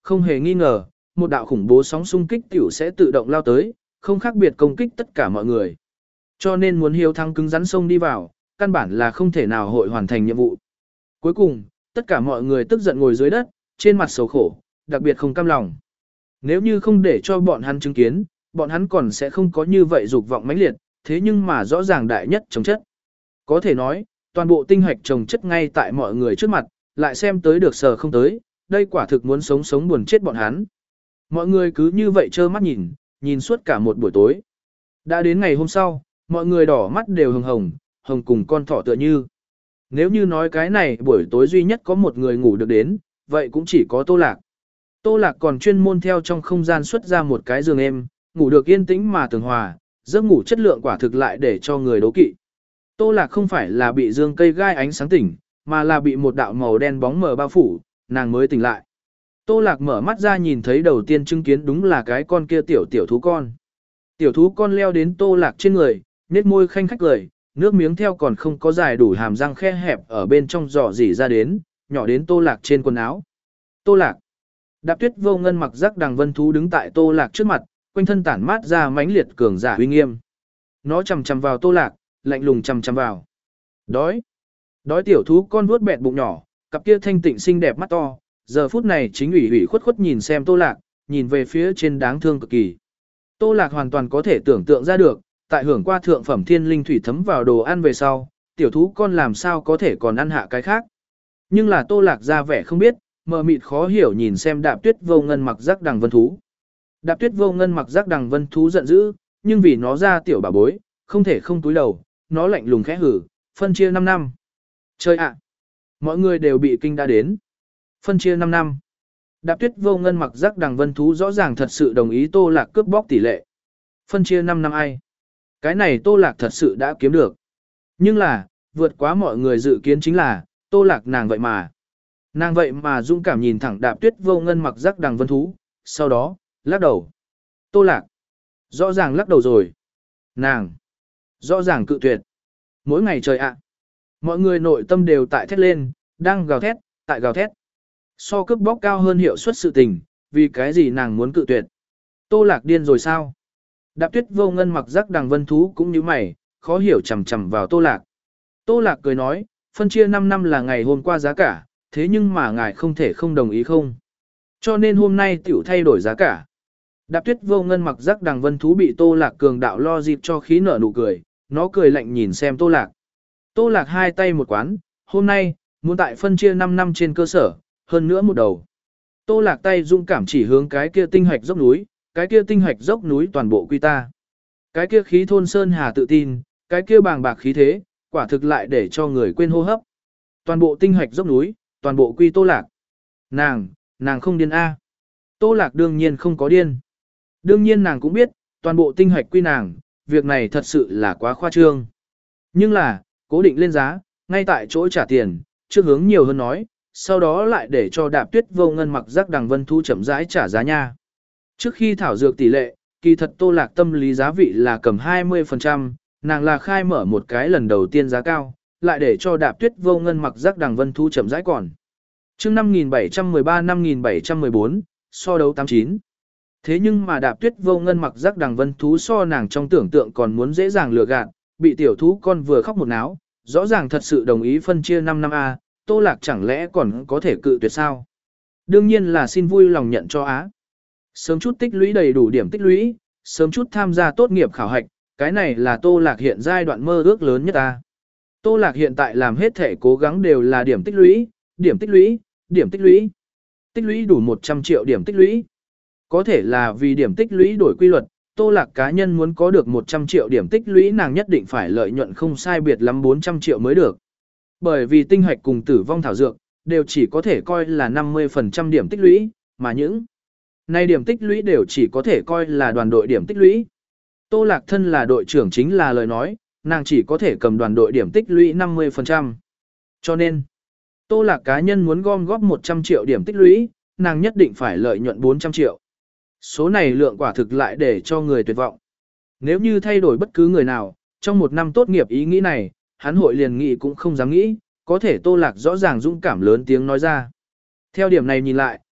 không hề nghi ngờ, một đạo khủng bố sóng xung kích tiểu sẽ tự động lao tới, không khác biệt công kích tất cả mọi người. Cho nên muốn hiếu thắng cứng rắn sông đi vào, căn bản là không thể nào hội hoàn thành nhiệm vụ. Cuối cùng, tất cả mọi người tức giận ngồi dưới đất, trên mặt sầu khổ, đặc biệt không cam lòng. Nếu như không để cho bọn hắn chứng kiến, bọn hắn còn sẽ không có như vậy dục vọng mãnh liệt, thế nhưng mà rõ ràng đại nhất trồng chất. Có thể nói, toàn bộ tinh hạch trồng chất ngay tại mọi người trước mặt, lại xem tới được sờ không tới, đây quả thực muốn sống sống buồn chết bọn hắn. Mọi người cứ như vậy trơ mắt nhìn, nhìn suốt cả một buổi tối. Đã đến ngày hôm sau, mọi người đỏ mắt đều hồng hồng, hồng cùng con thỏ tựa như. Nếu như nói cái này buổi tối duy nhất có một người ngủ được đến, vậy cũng chỉ có Tô Lạc. Tô Lạc còn chuyên môn theo trong không gian xuất ra một cái giường êm, ngủ được yên tĩnh mà tường hòa, giấc ngủ chất lượng quả thực lại để cho người đố kỵ. Tô Lạc không phải là bị dương cây gai ánh sáng tỉnh, mà là bị một đạo màu đen bóng mờ bao phủ, nàng mới tỉnh lại. Tô Lạc mở mắt ra nhìn thấy đầu tiên chứng kiến đúng là cái con kia tiểu tiểu thú con. Tiểu thú con leo đến Tô Lạc trên người, nét môi khanh khách cười, nước miếng theo còn không có dài đủ hàm răng khe hẹp ở bên trong giỏ dỉ ra đến, nhỏ đến Tô Lạc trên quần áo. Tô Lạc. Đạp Tuyết Vô Ngân mặc rắc đằng vân thú đứng tại Tô Lạc trước mặt, quanh thân tản mát ra mãnh liệt cường giả uy nghiêm. Nó chầm chầm vào Tô Lạc, lạnh lùng chầm chầm vào. Đói. Đói tiểu thú con vuốt bẹt bụng nhỏ, cặp kia thanh tịnh xinh đẹp mắt to, giờ phút này chính ủy ủy khuất khuất nhìn xem Tô Lạc, nhìn về phía trên đáng thương cực kỳ. Tô Lạc hoàn toàn có thể tưởng tượng ra được, tại hưởng qua thượng phẩm thiên linh thủy thấm vào đồ ăn về sau, tiểu thú con làm sao có thể còn ăn hạ cái khác. Nhưng là Tô Lạc ra vẻ không biết, mờ mịt khó hiểu nhìn xem Đạp Tuyết Vô Ngân mặc rắc đằng vân thú. Đạp Tuyết Vô Ngân mặc rắc đằng vân thú giận dữ, nhưng vì nó ra tiểu bà bối, không thể không túi đầu, nó lạnh lùng khẽ hử, phân chia năm năm. Chơi ạ! Mọi người đều bị kinh đã đến. Phân chia năm năm. Đạp Tuyết Vô Ngân mặc rắc đằng vân thú rõ ràng thật sự đồng ý Tô Lạc cướp bóc tỷ lệ. Phân chia năm năm ai? Cái này Tô Lạc thật sự đã kiếm được. Nhưng là, vượt quá mọi người dự kiến chính là, Tô Lạc nàng vậy mà. Nàng vậy mà dũng cảm nhìn thẳng Đạp Tuyết Vô Ngân mặc rắc đằng vân thú, sau đó, lắc đầu. Tô Lạc. Rõ ràng lắc đầu rồi. Nàng. Rõ ràng cự tuyệt. Mỗi ngày trời ạ. Mọi người nội tâm đều tại thét lên, đang gào thét, tại gào thét. So cướp bóc cao hơn hiệu suất sự tình, vì cái gì nàng muốn cự tuyệt. Tô Lạc điên rồi sao? Đạp Tuyết Vô Ngân mặc rắc đằng vân thú cũng như mày, khó hiểu chầm chầm vào Tô Lạc. Tô Lạc cười nói, phân chia năm năm là ngày hôm qua giá cả, thế nhưng mà ngài không thể không đồng ý không. Cho nên hôm nay tiểu thay đổi giá cả. Đạp Tuyết Vô Ngân mặc rắc đằng vân thú bị Tô Lạc cường đạo lo dịp cho khí nở nụ cười, nó cười lạnh nhìn xem Tô Lạc. Tô Lạc hai tay một quán, hôm nay, muốn tại phân chia năm năm trên cơ sở, hơn nữa một đầu. Tô Lạc tay dũng cảm chỉ hướng cái kia tinh hạch dốc núi, cái kia tinh hạch dốc núi toàn bộ quy ta. Cái kia khí thôn sơn hà tự tin, cái kia bàng bạc khí thế, quả thực lại để cho người quên hô hấp. Toàn bộ tinh hạch dốc núi, toàn bộ quy Tô Lạc. Nàng, nàng không điên a. Tô Lạc đương nhiên không có điên. Đương nhiên nàng cũng biết, toàn bộ tinh hạch quy nàng, việc này thật sự là quá khoa trương. Nhưng là, cố định lên giá, ngay tại chỗ trả tiền, trước hướng nhiều hơn nói, sau đó lại để cho Đạp Tuyết Vô Ngân mặc rắc đằng vân thú chậm rãi trả giá nha. Trước khi thảo dược tỷ lệ, kỳ thật Tô Lạc tâm lý giá vị là cầm hai mươi phần trăm, nàng là khai mở một cái lần đầu tiên giá cao, lại để cho Đạp Tuyết Vô Ngân mặc rắc đằng vân thú chậm rãi còn. Chương năm nghìn bảy trăm mười ba năm nghìn bảy trăm mười bốn, so đấu tám chín. Thế nhưng mà Đạp Tuyết Vô Ngân mặc rắc đằng vân thú so nàng trong tưởng tượng còn muốn dễ dàng lừa gạt, bị tiểu thú con vừa khóc một náo, rõ ràng thật sự đồng ý phân chia năm năm a, Tô Lạc chẳng lẽ còn có thể cự tuyệt sao? Đương nhiên là xin vui lòng nhận cho á. Sớm chút tích lũy đầy đủ điểm tích lũy, sớm chút tham gia tốt nghiệp khảo hạch, cái này là Tô Lạc hiện giai đoạn mơ ước lớn nhất ta. Tô Lạc hiện tại làm hết thể cố gắng đều là điểm tích lũy, điểm tích lũy, điểm tích lũy. Tích lũy đủ một trăm triệu điểm tích lũy. Có thể là vì điểm tích lũy đổi quy luật, Tô Lạc cá nhân muốn có được một trăm triệu điểm tích lũy nàng nhất định phải lợi nhuận không sai biệt lắm bốn trăm triệu mới được. Bởi vì tinh hạch cùng tử vong thảo dược, đều chỉ có thể coi là năm mươi phần trăm điểm tích lũy, mà những này điểm tích lũy đều chỉ có thể coi là đoàn đội điểm tích lũy. Tô Lạc thân là đội trưởng chính là lời nói, nàng chỉ có thể cầm đoàn đội điểm tích lũy năm mươi phần trăm. Cho nên, Tô Lạc cá nhân muốn gom góp một trăm triệu điểm tích lũy, nàng nhất định phải lợi nhuận bốn trăm triệu. Số này lượng quả thực lại để cho người tuyệt vọng. Nếu như thay đổi bất cứ người nào, trong một năm tốt nghiệp ý nghĩ này, hắn hội liền nghĩ cũng không dám nghĩ, có thể Tô Lạc rõ ràng dũng cảm lớn tiếng nói ra. Theo điểm này nhìn lại,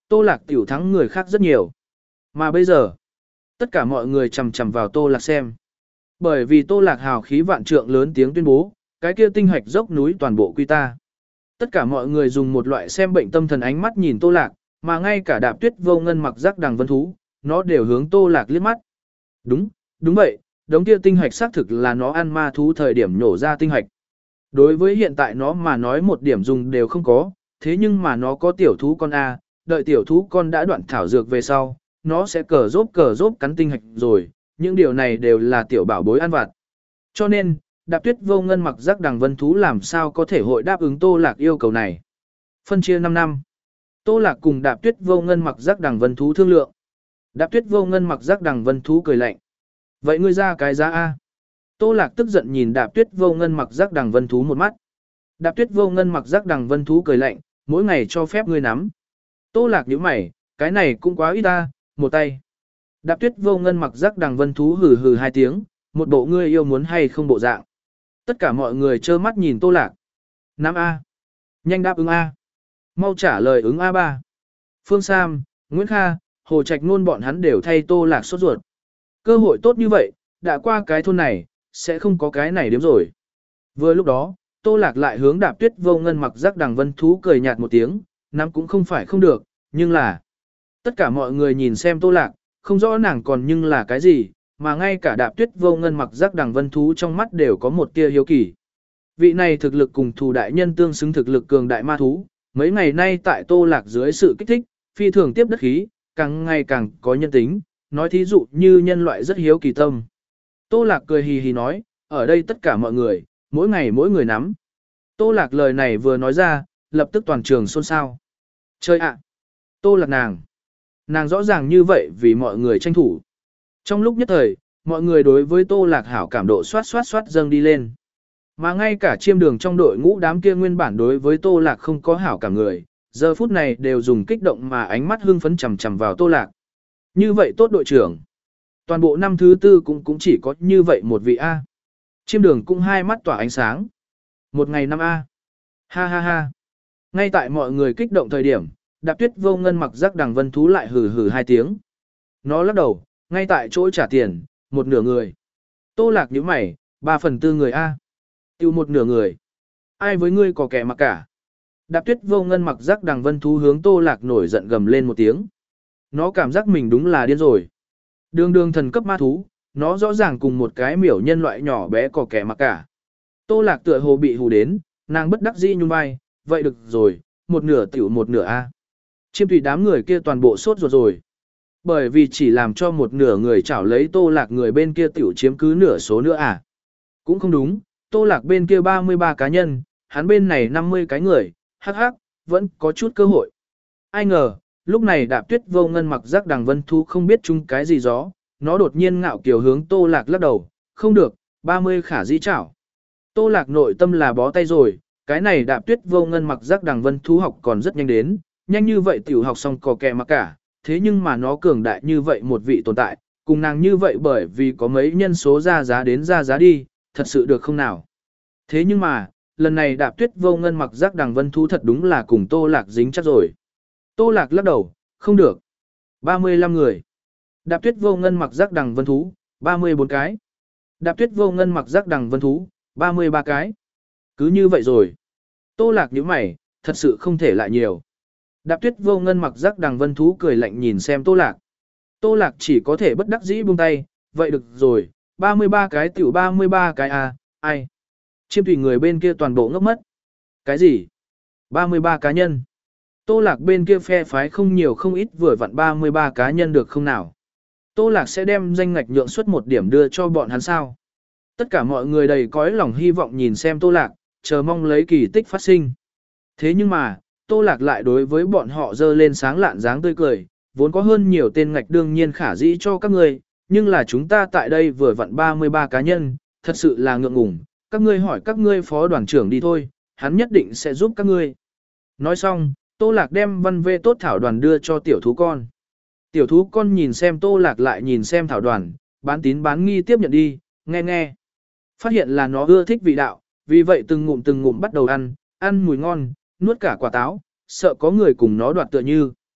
Tô Lạc tiểu thắng người khác rất nhiều. Mà bây giờ, tất cả mọi người chầm chầm vào Tô Lạc xem. Bởi vì Tô Lạc hào khí vạn trượng lớn tiếng tuyên bố, cái kia tinh hạch dốc núi toàn bộ quy ta. Tất cả mọi người dùng một loại xem bệnh tâm thần ánh mắt nhìn Tô Lạc, mà ngay cả Đạp Tuyết Vô Ngân mặc giác đằng vân thú, nó đều hướng Tô Lạc liếc mắt. Đúng, đúng vậy, đống kia tinh hạch xác thực là nó ăn ma thú thời điểm nhổ ra tinh hạch. Đối với hiện tại nó mà nói một điểm dùng đều không có, thế nhưng mà nó có tiểu thú con A, đợi tiểu thú con đã đoạn thảo dược về sau, nó sẽ cờ rốp cờ rốp cắn tinh hạch rồi, những điều này đều là tiểu bảo bối ăn vặt. Cho nên, Đạp Tuyết Vô Ngân mặc giác đằng vân thú làm sao có thể hội đáp ứng Tô Lạc yêu cầu này. Phân chia năm năm. Tô Lạc cùng Đạp Tuyết Vô Ngân mặc giác đằng vân thú thương lượng. Đạp Tuyết Vô Ngân mặc giác đằng vân thú cười lạnh. Vậy ngươi ra cái giá A. Tô Lạc tức giận nhìn Đạp Tuyết Vô Ngân mặc giác đằng vân thú một mắt. Đạp Tuyết Vô Ngân mặc giác đằng vân thú cười lạnh, mỗi ngày cho phép ngươi nắm. Tô Lạc nhíu mày, cái này cũng quá ít ta, một tay. Đạp Tuyết Vô Ngân mặc giác đằng vân thú hừ hừ hai tiếng, một bộ ngươi yêu muốn hay không bộ dạng. Tất cả mọi người trơ mắt nhìn Tô Lạc. Nắm A. Nhanh đáp ứng A. Mau trả lời ứng A ba. Phương Sam, Nguyễn Kha, Hồ Trạch Nôn bọn hắn đều thay Tô Lạc sốt ruột. Cơ hội tốt như vậy, đã qua cái thôn này, sẽ không có cái này đếm rồi. Vừa lúc đó, Tô Lạc lại hướng Đạp Tuyết Vô Ngân mặc giác đằng vân thú cười nhạt một tiếng, nắm cũng không phải không được, nhưng là... Tất cả mọi người nhìn xem Tô Lạc, không rõ nàng còn nhưng là cái gì, mà ngay cả Đạp Tuyết Vô Ngân mặc giác đằng vân thú trong mắt đều có một tia hiếu kỳ. Vị này thực lực cùng thù đại nhân tương xứng thực lực cường đại ma thú, mấy ngày nay tại Tô Lạc dưới sự kích thích, phi thường tiếp đất khí, càng ngày càng có nhân tính, nói thí dụ như nhân loại rất hiếu kỳ tâm. Tô Lạc cười hì hì nói, ở đây tất cả mọi người, mỗi ngày mỗi người nắm. Tô Lạc lời này vừa nói ra, lập tức toàn trường xôn xao. Chơi ạ! Tô Lạc nàng! Nàng rõ ràng như vậy vì mọi người tranh thủ. Trong lúc nhất thời, mọi người đối với Tô Lạc hảo cảm độ xoát xoát xoát dâng đi lên. Mà ngay cả chiêm đường trong đội ngũ đám kia nguyên bản đối với Tô Lạc không có hảo cảm người, giờ phút này đều dùng kích động mà ánh mắt hưng phấn chằm chằm vào Tô Lạc. Như vậy tốt đội trưởng. Toàn bộ năm thứ tư cũng cũng chỉ có như vậy một vị A. Chiêm đường cũng hai mắt tỏa ánh sáng. Một ngày năm A. Ha ha ha. Ngay tại mọi người kích động thời điểm, Đạp Tuyết Vô Ngân mặc giác đằng vân thú lại hừ hừ hai tiếng. Nó lắc đầu, ngay tại chỗ trả tiền, một nửa người. Tô Lạc nhíu mày, ba phần tư người A. Tiêu một nửa người. Ai với ngươi có kẻ mặc cả. Đạp Tuyết Vô Ngân mặc giác đằng vân thú hướng Tô Lạc nổi giận gầm lên một tiếng. Nó cảm giác mình đúng là điên rồi. Đường đường thần cấp ma thú, nó rõ ràng cùng một cái miểu nhân loại nhỏ bé có kẻ mặc cả. Tô Lạc tựa hồ bị hù đến, nàng bất đắc dĩ nhún vai, vậy được rồi, một nửa tiểu một nửa A. Chiêm thủy đám người kia toàn bộ sốt ruột rồi. Bởi vì chỉ làm cho một nửa người chảo lấy Tô Lạc người bên kia tiểu chiếm cứ nửa số nữa à. Cũng không đúng, Tô Lạc bên kia ba mươi ba cá nhân, hắn bên này năm mươi cái người, hắc hắc, vẫn có chút cơ hội. Ai ngờ, lúc này Đạp Tuyết Vô Ngân mặc giác đằng vân thú không biết chung cái gì gió, nó đột nhiên ngạo kiều hướng Tô Lạc lắc đầu, không được, ba mươi khả dĩ chảo. Tô Lạc nội tâm là bó tay rồi, cái này Đạp Tuyết Vô Ngân mặc giác đằng vân thú học còn rất nhanh đến, nhanh như vậy tiểu học xong cò kẹ mặc cả, thế nhưng mà nó cường đại như vậy một vị tồn tại, cùng nàng như vậy bởi vì có mấy nhân số ra giá đến ra giá đi, thật sự được không nào. Thế nhưng mà, lần này Đạp Tuyết Vô Ngân mặc giác đằng vân thú thật đúng là cùng Tô Lạc dính chắc rồi. Tô Lạc lắc đầu, không được. ba mươi lăm người. Đạp Tuyết Vô Ngân mặc giác đằng vân thú, ba mươi bốn cái. Đạp Tuyết Vô Ngân mặc giác đằng vân thú, ba mươi ba cái. Cứ như vậy rồi. Tô Lạc nhíu mày, thật sự không thể lại nhiều. Đạp Tuyết Vô Ngân mặc giác đằng vân thú cười lạnh nhìn xem Tô Lạc. Tô Lạc chỉ có thể bất đắc dĩ buông tay, vậy được rồi, ba mươi ba cái tiểu ba mươi ba cái à, ai. Chiêm thủy người bên kia toàn bộ ngốc mất. Cái gì? ba mươi ba cá nhân. Tô Lạc bên kia phe phái không nhiều không ít vừa vặn ba mươi ba cá nhân được không nào. Tô Lạc sẽ đem danh ngạch nhượng suất một điểm đưa cho bọn hắn sao. Tất cả mọi người đầy cõi lòng hy vọng nhìn xem Tô Lạc, chờ mong lấy kỳ tích phát sinh. Thế nhưng mà, Tô Lạc lại đối với bọn họ dơ lên sáng lạn dáng tươi cười, vốn có hơn nhiều tên ngạch đương nhiên khả dĩ cho các ngươi, nhưng là chúng ta tại đây vừa vặn ba mươi ba cá nhân, thật sự là ngượng ngùng, các ngươi hỏi các ngươi phó đoàn trưởng đi thôi, hắn nhất định sẽ giúp các ngươi. Nói xong, Tô Lạc đem văn vê tốt thảo đoàn đưa cho tiểu thú con. Tiểu thú con nhìn xem Tô Lạc lại nhìn xem thảo đoàn, bán tín bán nghi tiếp nhận đi, nghe nghe. Phát hiện là nó ưa thích vị đạo, vì vậy từng ngụm từng ngụm bắt đầu ăn, ăn mùi ngon, nuốt cả quả táo, sợ có người cùng nó đoạt tựa như.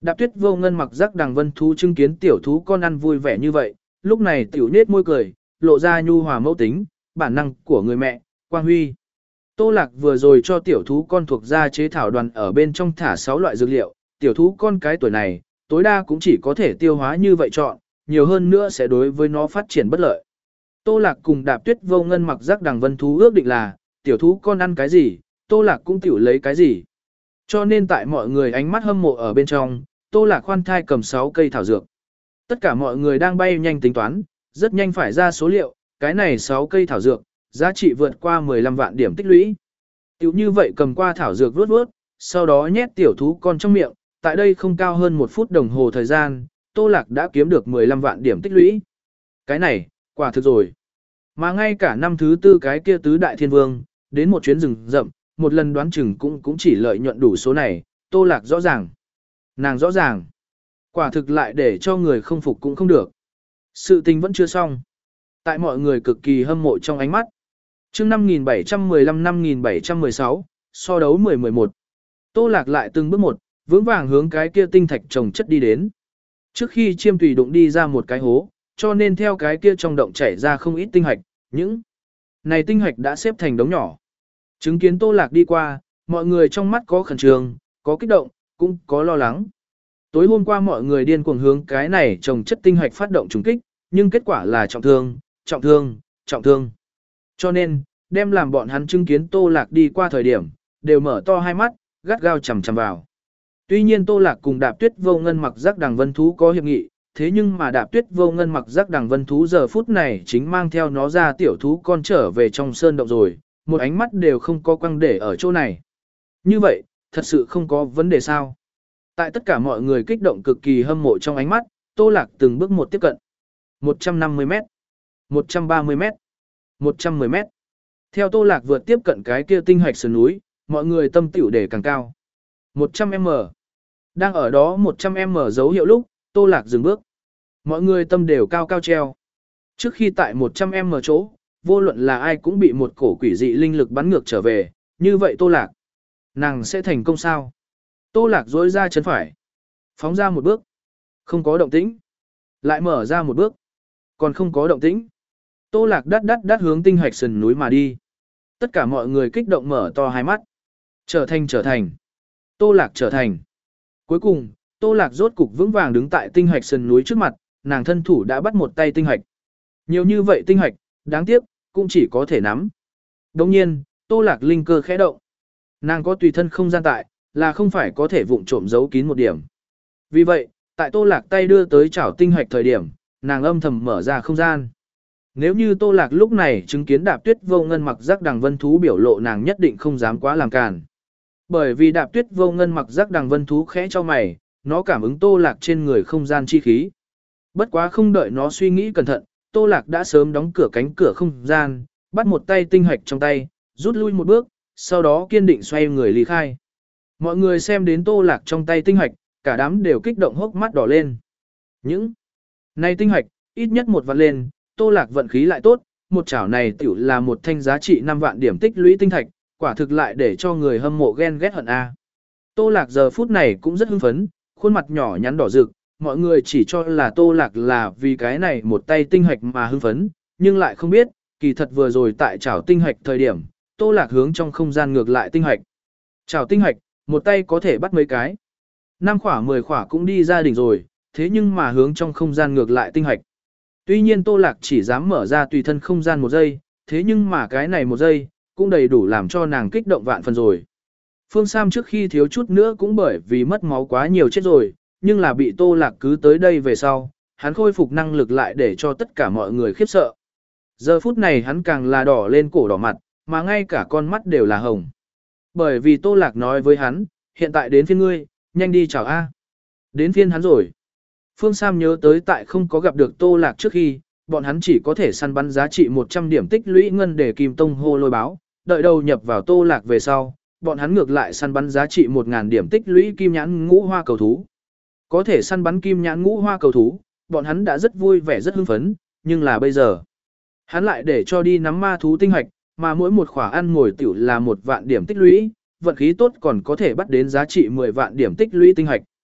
Đạp Tuyết Vô Ngân mặc giác đằng vân thú chứng kiến tiểu thú con ăn vui vẻ như vậy, lúc này tiểu nết môi cười, lộ ra nhu hòa mẫu tính, bản năng của người mẹ, Quang Huy. Tô Lạc vừa rồi cho tiểu thú con thuộc gia chế thảo đoàn ở bên trong thả sáu loại dược liệu, tiểu thú con cái tuổi này, tối đa cũng chỉ có thể tiêu hóa như vậy chọn, nhiều hơn nữa sẽ đối với nó phát triển bất lợi. Tô Lạc cùng Đạp Tuyết Vô Ngân mặc giác đằng vân thú ước định là, tiểu thú con ăn cái gì, Tô Lạc cũng tiểu lấy cái gì. Cho nên tại mọi người ánh mắt hâm mộ ở bên trong, Tô Lạc khoan thai cầm sáu cây thảo dược. Tất cả mọi người đang bay nhanh tính toán, rất nhanh phải ra số liệu, cái này sáu cây thảo dược, giá trị vượt qua mười lăm vạn điểm tích lũy. Tiểu như vậy cầm qua thảo dược vuốt vuốt, sau đó nhét tiểu thú con trong miệng, tại đây không cao hơn một phút đồng hồ thời gian, Tô Lạc đã kiếm được mười lăm vạn điểm tích lũy. Cái này, quả thực rồi. Mà ngay cả năm thứ tư cái kia tứ đại thiên vương, đến một chuyến rừng rậm, một lần đoán chừng cũng cũng chỉ lợi nhuận đủ số này, Tô Lạc rõ ràng. Nàng rõ ràng. Quả thực lại để cho người không phục cũng không được. Sự tình vẫn chưa xong. Tại mọi người cực kỳ hâm mộ trong ánh mắt. Chương năm nghìn bảy trăm mười lăm năm nghìn bảy trăm mười sáu, so đấu mười mười một. Tô Lạc lại từng bước một, vững vàng hướng cái kia tinh thạch trồng chất đi đến. Trước khi chiêm tùy đụng đi ra một cái hố, cho nên theo cái kia trong động chảy ra không ít tinh hạch, những này tinh hạch đã xếp thành đống nhỏ. Chứng kiến Tô Lạc đi qua, mọi người trong mắt có khẩn trương, có kích động, cũng có lo lắng. Tối hôm qua mọi người điên cuồng hướng cái này trồng chất tinh hạch phát động trùng kích, nhưng kết quả là trọng thương, trọng thương, trọng thương. Cho nên, đem làm bọn hắn chứng kiến Tô Lạc đi qua thời điểm, đều mở to hai mắt, gắt gao chằm chằm vào. Tuy nhiên Tô Lạc cùng Đạp Tuyết Vô Ngân mặc giác đằng vân thú có hiệp nghị, thế nhưng mà Đạp Tuyết Vô Ngân mặc giác đằng vân thú giờ phút này chính mang theo nó ra tiểu thú con trở về trong sơn động rồi, một ánh mắt đều không có quăng để ở chỗ này. Như vậy, thật sự không có vấn đề sao? Tại tất cả mọi người kích động cực kỳ hâm mộ trong ánh mắt, Tô Lạc từng bước một tiếp cận. một trăm năm mươi mét, một trăm ba mươi mét, một trăm mười mét. Theo Tô Lạc vượt tiếp cận cái kia tinh hạch sườn núi, mọi người tâm tiểu để càng cao. một trăm mét. Đang ở đó một trăm mét dấu hiệu lúc, Tô Lạc dừng bước. Mọi người tâm đều cao cao treo. Trước khi tại một trăm mét chỗ, vô luận là ai cũng bị một cổ quỷ dị linh lực bắn ngược trở về, như vậy Tô Lạc, nàng sẽ thành công sao? Tô Lạc duỗi ra chân phải, phóng ra một bước, không có động tĩnh. Lại mở ra một bước, còn không có động tĩnh. Tô Lạc đắt đắt đắt hướng tinh hạch sườn núi mà đi. Tất cả mọi người kích động mở to hai mắt. Trở thành trở thành. Tô Lạc trở thành. Cuối cùng, Tô Lạc rốt cục vững vàng đứng tại tinh hạch sườn núi trước mặt, nàng thân thủ đã bắt một tay tinh hạch. Nhiều như vậy tinh hạch, đáng tiếc, cũng chỉ có thể nắm. Đồng nhiên, Tô Lạc linh cơ khẽ động. Nàng có tùy thân không gian tại, là không phải có thể vụng trộm giấu kín một điểm. Vì vậy, tại Tô Lạc tay đưa tới chảo tinh hạch thời điểm, nàng âm thầm mở ra không gian. Nếu như Tô Lạc lúc này chứng kiến Đạp Tuyết Vô Ngân mặc giác đằng vân thú biểu lộ, nàng nhất định không dám quá làm càn. Bởi vì Đạp Tuyết Vô Ngân mặc giác đằng vân thú khẽ cho mày, nó cảm ứng Tô Lạc trên người không gian chi khí. Bất quá không đợi nó suy nghĩ cẩn thận, Tô Lạc đã sớm đóng cửa cánh cửa không gian, bắt một tay tinh hạch trong tay, rút lui một bước, sau đó kiên định xoay người ly khai. Mọi người xem đến Tô Lạc trong tay tinh hạch, cả đám đều kích động hốc mắt đỏ lên. Những này tinh hạch, ít nhất một vạn lên, Tô Lạc vận khí lại tốt, một chảo này tiểu là một thanh giá trị năm vạn điểm tích lũy tinh thạch, quả thực lại để cho người hâm mộ ghen ghét hận a. Tô Lạc giờ phút này cũng rất hưng phấn, khuôn mặt nhỏ nhắn đỏ rực, mọi người chỉ cho là Tô Lạc là vì cái này một tay tinh hạch mà hưng phấn, nhưng lại không biết, kỳ thật vừa rồi tại chảo tinh hạch thời điểm, Tô Lạc hướng trong không gian ngược lại tinh hạch. Chảo tinh hạch, một tay có thể bắt mấy cái. Năm khỏa mười khỏa cũng đi ra đỉnh rồi, thế nhưng mà hướng trong không gian ngược lại tinh hạch. Tuy nhiên Tô Lạc chỉ dám mở ra tùy thân không gian một giây, thế nhưng mà cái này một giây, cũng đầy đủ làm cho nàng kích động vạn phần rồi. Phương Sam trước khi thiếu chút nữa cũng bởi vì mất máu quá nhiều chết rồi, nhưng là bị Tô Lạc cứ tới đây về sau, hắn khôi phục năng lực lại để cho tất cả mọi người khiếp sợ. Giờ phút này hắn càng là đỏ lên cổ đỏ mặt, mà ngay cả con mắt đều là hồng. Bởi vì Tô Lạc nói với hắn, hiện tại đến phiên ngươi, nhanh đi chào A. Đến phiên hắn rồi. Phương Sam nhớ tới tại không có gặp được Tô Lạc trước khi, bọn hắn chỉ có thể săn bắn giá trị một trăm điểm tích lũy ngân để Kim Tông hô lôi báo, đợi đầu nhập vào Tô Lạc về sau, bọn hắn ngược lại săn bắn giá trị một nghìn điểm tích lũy kim nhãn ngũ hoa cầu thú. Có thể săn bắn kim nhãn ngũ hoa cầu thú, bọn hắn đã rất vui vẻ rất hưng phấn, nhưng là bây giờ, hắn lại để cho đi nắm ma thú tinh hạch, mà mỗi một khỏa ăn ngồi tiểu là một vạn điểm tích lũy, vận khí tốt còn có thể bắt đến giá trị mười vạn điểm tích lũy tinh hạch.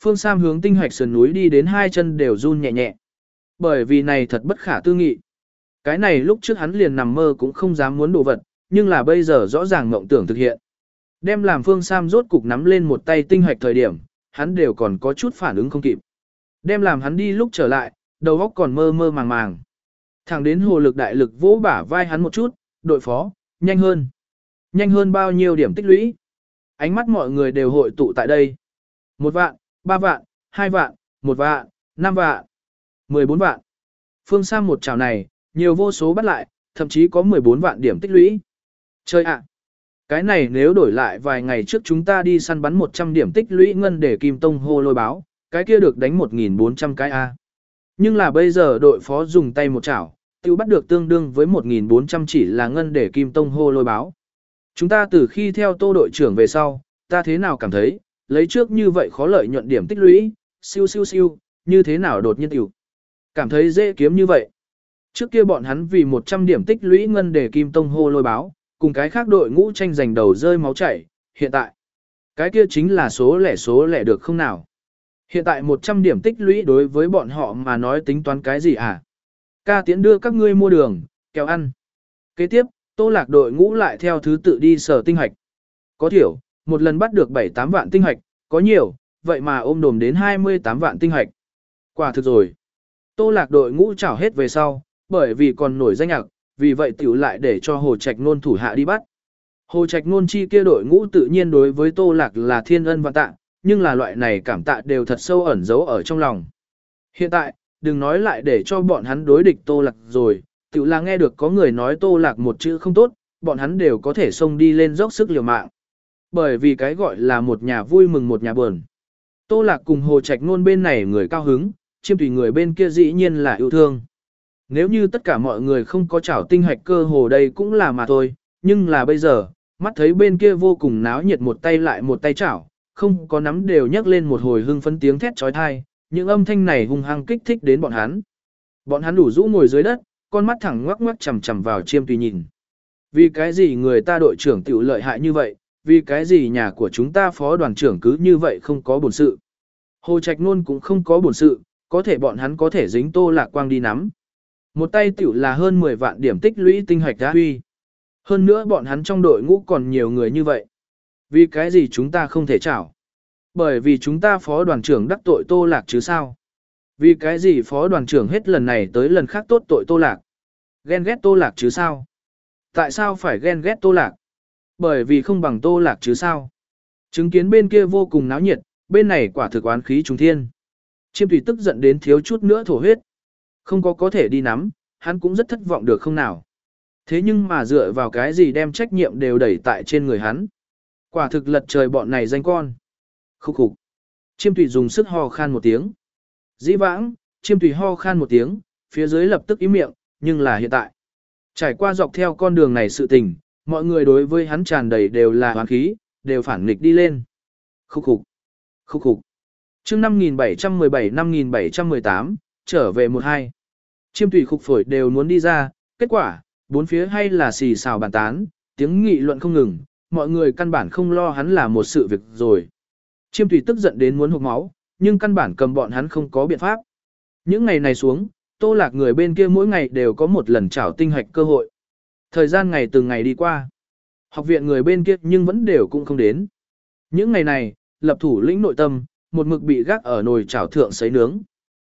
Phương Sam hướng tinh hạch sườn núi đi đến hai chân đều run nhẹ nhẹ. Bởi vì này thật bất khả tư nghị. Cái này lúc trước hắn liền nằm mơ cũng không dám muốn đồ vật, nhưng là bây giờ rõ ràng mộng tưởng thực hiện. Đem làm Phương Sam rốt cục nắm lên một tay tinh hạch thời điểm, hắn đều còn có chút phản ứng không kịp. Đem làm hắn đi lúc trở lại, đầu óc còn mơ mơ màng màng. Thẳng đến hồ lực đại lực vỗ bả vai hắn một chút, đội phó, nhanh hơn. Nhanh hơn bao nhiêu điểm tích lũy. Ánh mắt mọi người đều hội tụ tại đây. Một vạn, ba vạn, hai vạn, một vạn, năm vạn, mười bốn vạn. Phương Sam một chảo này, nhiều vô số bắt lại, thậm chí có mười bốn vạn điểm tích lũy. Chơi ạ! Cái này nếu đổi lại vài ngày trước chúng ta đi săn bắn một trăm điểm tích lũy ngân để Kim Tông hô lôi báo, cái kia được đánh một nghìn bốn trăm cái A. Nhưng là bây giờ đội phó dùng tay một chảo, tiêu bắt được tương đương với một nghìn bốn trăm chỉ là ngân để Kim Tông hô lôi báo. Chúng ta từ khi theo Tô đội trưởng về sau, ta thế nào cảm thấy, lấy trước như vậy khó lợi nhuận điểm tích lũy, siêu siêu siêu, như thế nào đột nhiên tiểu. Cảm thấy dễ kiếm như vậy. Trước kia bọn hắn vì một trăm điểm tích lũy ngân để Kim Tông hô lôi báo, cùng cái khác đội ngũ tranh giành đầu rơi máu chảy, hiện tại. Cái kia chính là số lẻ số lẻ được không nào. Hiện tại một trăm điểm tích lũy đối với bọn họ mà nói tính toán cái gì à? Ca Tiễn đưa các ngươi mua đường, kẹo ăn. Kế tiếp, Tô Lạc đội ngũ lại theo thứ tự đi sở tinh hạch. Có thiểu, một lần bắt được bảy tám vạn tinh hạch, có nhiều, vậy mà ôm đồm đến hai mươi tám vạn tinh hạch. Quả thực rồi. Tô Lạc đội ngũ trảo hết về sau, bởi vì còn nổi danh nhạc, vì vậy tiểu lại để cho Hồ Trạch Nôn thủ hạ đi bắt. Hồ Trạch Nôn chi kia đội ngũ tự nhiên đối với Tô Lạc là thiên ân vạn tạ, nhưng là loại này cảm tạ đều thật sâu ẩn giấu ở trong lòng. Hiện tại, đừng nói lại để cho bọn hắn đối địch Tô Lạc rồi, tiểu là nghe được có người nói Tô Lạc một chữ không tốt, bọn hắn đều có thể xông đi lên dốc sức liều mạng. Bởi vì cái gọi là một nhà vui mừng một nhà buồn. Tô Lạc cùng Hồ Trạch Nôn bên này người cao hứng, Chiêm Tùy người bên kia dĩ nhiên là yêu thương. Nếu như tất cả mọi người không có chảo tinh hạch cơ hồ đây cũng là mà thôi, nhưng là bây giờ, mắt thấy bên kia vô cùng náo nhiệt một tay lại một tay chảo, không có nắm đều nhắc lên một hồi hưng phấn tiếng thét trói thai, những âm thanh này hung hăng kích thích đến bọn hắn. Bọn hắn đủ rũ ngồi dưới đất, con mắt thẳng ngoắc ngoắc chằm chằm vào Chiêm Tùy nhìn. Vì cái gì người ta đội trưởng tiểu lợi hại như vậy, vì cái gì nhà của chúng ta phó đoàn trưởng cứ như vậy không có bổn sự. Hồ Trạch Nôn cũng không có bổn sự, có thể bọn hắn có thể dính Tô Lạc Quang đi nắm. Một tay tiểu là hơn mười vạn điểm tích lũy tinh hạch đã huy. Hơn nữa bọn hắn trong đội ngũ còn nhiều người như vậy. Vì cái gì chúng ta không thể chảo? Bởi vì chúng ta phó đoàn trưởng đắc tội Tô Lạc chứ sao? Vì cái gì phó đoàn trưởng hết lần này tới lần khác tốt tội Tô Lạc? Ghen ghét Tô Lạc chứ sao? Tại sao phải ghen ghét Tô Lạc? Bởi vì không bằng Tô Lạc chứ sao? Chứng kiến bên kia vô cùng náo nhiệt, bên này quả thực oán khí trùng thiên. Chiêm Tùy tức giận đến thiếu chút nữa thổ huyết. Không có có thể đi nắm, hắn cũng rất thất vọng được không nào. Thế nhưng mà dựa vào cái gì đem trách nhiệm đều đẩy tại trên người hắn. Quả thực lật trời bọn này danh con. Khúc khục. Chiêm Tùy dùng sức ho khan một tiếng. Dĩ vãng, Chiêm Tùy ho khan một tiếng, phía dưới lập tức im miệng, nhưng là hiện tại. Trải qua dọc theo con đường này sự tình, mọi người đối với hắn tràn đầy đều là oán khí, đều phản nghịch đi lên. Khúc khục. Khúc khục. Chương năm nghìn bảy trăm mười bảy năm nghìn bảy trăm mười tám, trở về một hai. Chiêm Tùy khục phổi đều muốn đi ra, kết quả, bốn phía hay là xì xào bàn tán, tiếng nghị luận không ngừng, mọi người căn bản không lo hắn là một sự việc rồi. Chiêm Tùy tức giận đến muốn hộc máu, nhưng căn bản cầm bọn hắn không có biện pháp. Những ngày này xuống, Tô Lạc người bên kia mỗi ngày đều có một lần trảo tinh hạch cơ hội. Thời gian ngày từng ngày đi qua. Học viện người bên kia nhưng vẫn đều cũng không đến. Những ngày này, lập thủ lĩnh nội tâm, một mực bị gác ở nồi chảo thượng sấy nướng.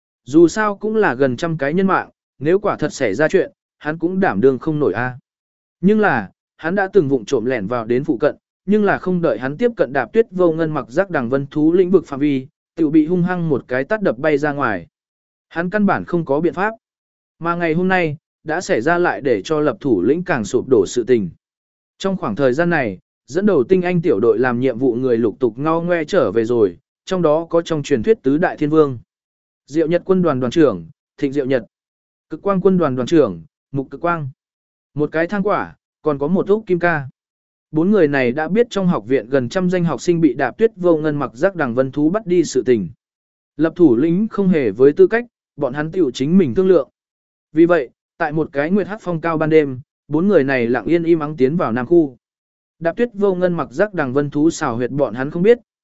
Dù sao cũng là gần trăm cái nhân mạng, nếu quả thật xảy ra chuyện, hắn cũng đảm đương không nổi a. Nhưng là, hắn đã từng vụng trộm lẻn vào đến phụ cận, nhưng là không đợi hắn tiếp cận Đạp Tuyết Vô Ngân mặc giác đằng vân thú lĩnh vực phạm vi, tự bị hung hăng một cái tát đập bay ra ngoài. Hắn căn bản không có biện pháp. Mà ngày hôm nay, đã xảy ra lại để cho lập thủ lĩnh càng sụp đổ sự tình. Trong khoảng thời gian này, dẫn đầu tinh anh tiểu đội làm nhiệm vụ người lục tục ngao ngoe trở về rồi, trong đó có trong truyền thuyết tứ đại thiên vương. Diệu Nhật quân đoàn đoàn trưởng, Thịnh Diệu Nhật. Cực Quang quân đoàn đoàn trưởng, Mục Cực Quang. Một cái thang quả, còn có một úc kim ca. Bốn người này đã biết trong học viện gần trăm danh học sinh bị Đạp Tuyết Vô Ngân mặc giác đằng vân thú bắt đi sự tình. Lập thủ lĩnh không hề với tư cách, bọn hắn tiểu chính mình thương lượng. Vì vậy, tại một cái nguyệt hắc phong cao ban đêm, bốn người này lặng yên im ắng tiến vào Nam khu. Đạp Tuyết Vô Ngân mặc giác đằng vân thú xào huyệt bọn hắn không biết,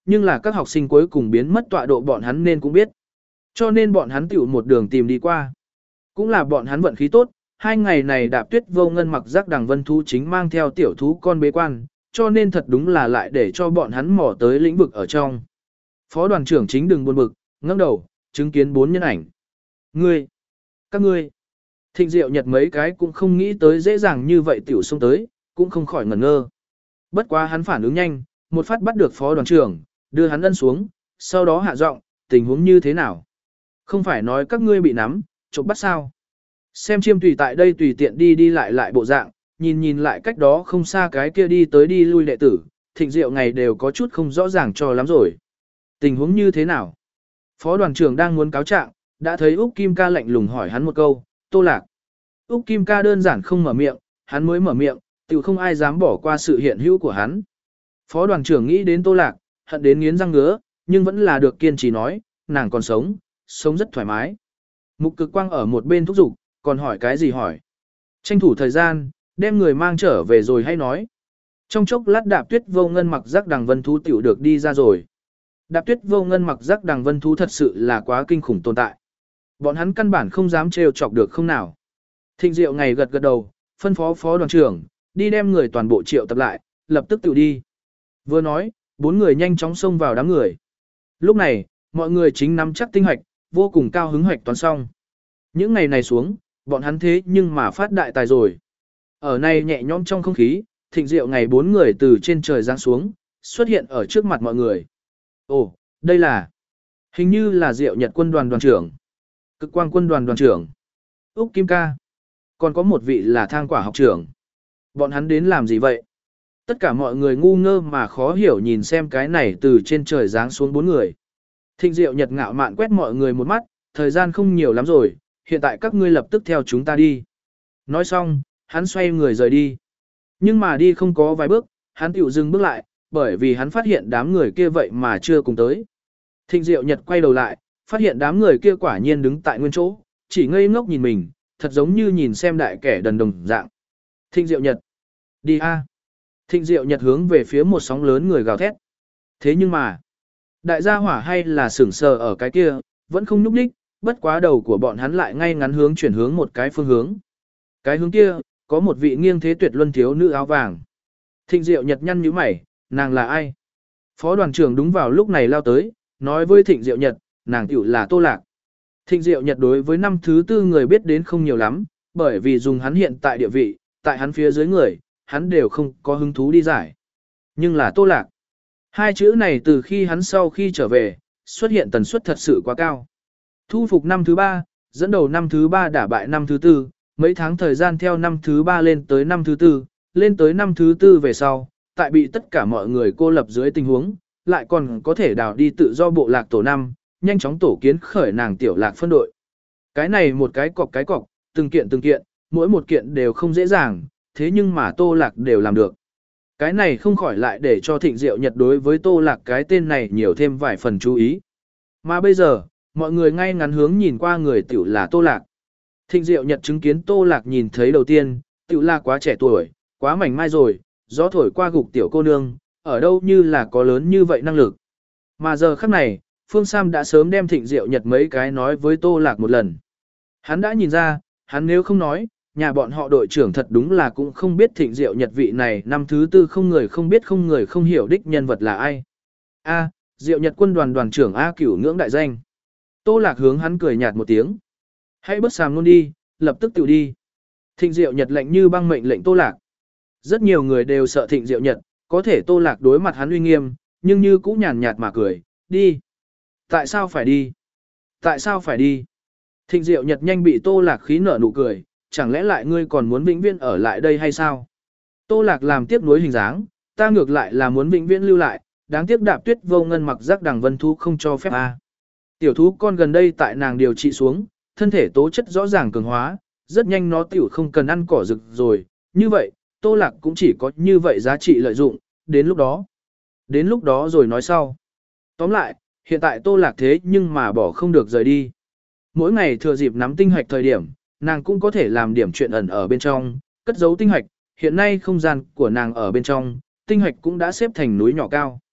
nhưng là các học sinh cuối cùng biến mất tọa độ bọn hắn nên cũng biết. Cho nên bọn hắn tiểu một đường tìm đi qua. Cũng là bọn hắn vận khí tốt, hai ngày này Đạp Tuyết Vô Ngân mặc giác đằng vân thú chính mang theo tiểu thú con bế quan, cho nên thật đúng là lại để cho bọn hắn mò tới lĩnh vực ở trong. Phó đoàn trưởng chính đừng buồn bực, ngẩng đầu, chứng kiến bốn nhân ảnh. Ngươi, các ngươi. Thịnh Diệu Nhật mấy cái cũng không nghĩ tới dễ dàng như vậy tiểu xông tới, cũng không khỏi ngẩn ngơ. Bất quá hắn phản ứng nhanh, một phát bắt được phó đoàn trưởng, đưa hắn ân xuống, sau đó hạ giọng, tình huống như thế nào? Không phải nói các ngươi bị nắm, chộp bắt sao? Xem chiêm tùy tại đây tùy tiện đi đi lại lại bộ dạng, nhìn nhìn lại cách đó không xa cái kia đi tới đi lui đệ tử, Thịnh Diệu ngày đều có chút không rõ ràng cho lắm rồi. Tình huống như thế nào? Phó đoàn trưởng đang muốn cáo trạng, đã thấy Úc Kim Ca lạnh lùng hỏi hắn một câu, Tô Lạc. Úc Kim Ca đơn giản không mở miệng, hắn mới mở miệng, tự không ai dám bỏ qua sự hiện hữu của hắn. Phó đoàn trưởng nghĩ đến Tô Lạc, hận đến nghiến răng ngứa, nhưng vẫn là được kiên trì nói, nàng còn sống, sống rất thoải mái. Mục Cực Quang ở một bên thúc giục, còn hỏi cái gì hỏi. Tranh thủ thời gian, đem người mang trở về rồi hay nói. Trong chốc lát Đạp Tuyết Vô Ngân mặc giác đằng vân thú tiểu được đi ra rồi. Đạp Tuyết Vô Ngân mặc giác đằng vân thú thật sự là quá kinh khủng tồn tại. Bọn hắn căn bản không dám trêu chọc được không nào. Thịnh Diệu ngày gật gật đầu, phân phó phó đoàn trưởng, đi đem người toàn bộ triệu tập lại, lập tức tự đi. Vừa nói, bốn người nhanh chóng xông vào đám người. Lúc này, mọi người chính nắm chắc tinh hoạch, vô cùng cao hứng hoạch toán xong. Những ngày này xuống, bọn hắn thế nhưng mà phát đại tài rồi. Ở này nhẹ nhõm trong không khí, Thịnh Diệu ngày bốn người từ trên trời giáng xuống, xuất hiện ở trước mặt mọi người. Ồ, đây là... Hình như là Diệu Nhật quân đoàn đoàn trưởng. Cực Quang quân đoàn đoàn trưởng. Úc Kim Ca. Còn có một vị là Thang Quả học trưởng. Bọn hắn đến làm gì vậy? Tất cả mọi người ngu ngơ mà khó hiểu nhìn xem cái này từ trên trời giáng xuống bốn người. Thịnh Diệu Nhật ngạo mạn quét mọi người một mắt, thời gian không nhiều lắm rồi, hiện tại các ngươi lập tức theo chúng ta đi. Nói xong, hắn xoay người rời đi. Nhưng mà đi không có vài bước, hắn tiểu dừng bước lại, bởi vì hắn phát hiện đám người kia vậy mà chưa cùng tới. Thịnh Diệu Nhật quay đầu lại, phát hiện đám người kia quả nhiên đứng tại nguyên chỗ, chỉ ngây ngốc nhìn mình, thật giống như nhìn xem đại kẻ đần đồng dạng. Thịnh Diệu Nhật, đi a! Thịnh Diệu Nhật hướng về phía một sóng lớn người gào thét. Thế nhưng mà, đại gia hỏa hay là sửng sờ ở cái kia, vẫn không nhúc nhích, bất quá đầu của bọn hắn lại ngay ngắn hướng chuyển hướng một cái phương hướng. Cái hướng kia, có một vị nghiêng thế tuyệt luân thiếu nữ áo vàng. Thịnh Diệu Nhật nhăn nhíu mày, nàng là ai? Phó đoàn trưởng đúng vào lúc này lao tới, nói với Thịnh Diệu Nhật, nàng tiểu là Tô Lạc. Thịnh Diệu Nhật đối với năm thứ tư người biết đến không nhiều lắm, bởi vì dùng hắn hiện tại địa vị, tại hắn phía dưới người, hắn đều không có hứng thú đi giải. Nhưng là Tô Lạc. Hai chữ này từ khi hắn sau khi trở về, xuất hiện tần suất thật sự quá cao. Thu phục năm thứ ba, dẫn đầu năm thứ ba đả bại năm thứ tư, mấy tháng thời gian theo năm thứ ba lên tới năm thứ tư, lên tới năm thứ tư về sau, tại bị tất cả mọi người cô lập dưới tình huống, lại còn có thể đào đi tự do bộ lạc tổ năm, nhanh chóng tổ kiến khởi nàng tiểu lạc phân đội. Cái này một cái cọc cái cọc, từng kiện từng kiện, mỗi một kiện đều không dễ dàng, thế nhưng mà Tô Lạc đều làm được. Cái này không khỏi lại để cho Thịnh Diệu Nhật đối với Tô Lạc cái tên này nhiều thêm vài phần chú ý. Mà bây giờ, mọi người ngay ngắn hướng nhìn qua người tiểu là Tô Lạc. Thịnh Diệu Nhật chứng kiến Tô Lạc nhìn thấy đầu tiên, tiểu là quá trẻ tuổi, quá mảnh mai rồi, gió thổi qua gục tiểu cô nương, ở đâu như là có lớn như vậy năng lực. Mà giờ khắc này, Phương Sam đã sớm đem Thịnh Diệu Nhật mấy cái nói với Tô Lạc một lần. Hắn đã nhìn ra, hắn nếu không nói, nhà bọn họ đội trưởng thật đúng là cũng không biết Thịnh Diệu Nhật vị này năm thứ tư không người không biết không người không hiểu đích nhân vật là ai. A, Diệu Nhật quân đoàn đoàn trưởng A Cửu ngưỡng đại danh. Tô Lạc hướng hắn cười nhạt một tiếng. Hãy bớt sàm luôn đi, lập tức tự đi. Thịnh Diệu Nhật lệnh như băng mệnh lệnh Tô Lạc. Rất nhiều người đều sợ Thịnh Diệu Nhật, có thể Tô Lạc đối mặt hắn uy nghiêm, nhưng như cũng nhàn nhạt mà cười, đi. Tại sao phải đi? Tại sao phải đi? Thịnh Diệu Nhật nhanh bị Tô Lạc khí nở nụ cười, chẳng lẽ lại ngươi còn muốn vĩnh viễn ở lại đây hay sao? Tô Lạc làm tiếp nối hình dáng, ta ngược lại là muốn vĩnh viễn lưu lại, đáng tiếc Đạp Tuyết Vô Ngân mặc giác đằng vân thú không cho phép a. Tiểu thú con gần đây tại nàng điều trị xuống, thân thể tố chất rõ ràng cường hóa, rất nhanh nó tiểu không cần ăn cỏ rực rồi, như vậy, Tô Lạc cũng chỉ có như vậy giá trị lợi dụng, đến lúc đó. Đến lúc đó rồi nói sau. Tóm lại, hiện tại Tô Lạc thế nhưng mà bỏ không được rời đi. Mỗi ngày thừa dịp nắm tinh hạch thời điểm, nàng cũng có thể làm điểm chuyện ẩn ở bên trong, cất giấu tinh hạch, hiện nay không gian của nàng ở bên trong, tinh hạch cũng đã xếp thành núi nhỏ cao.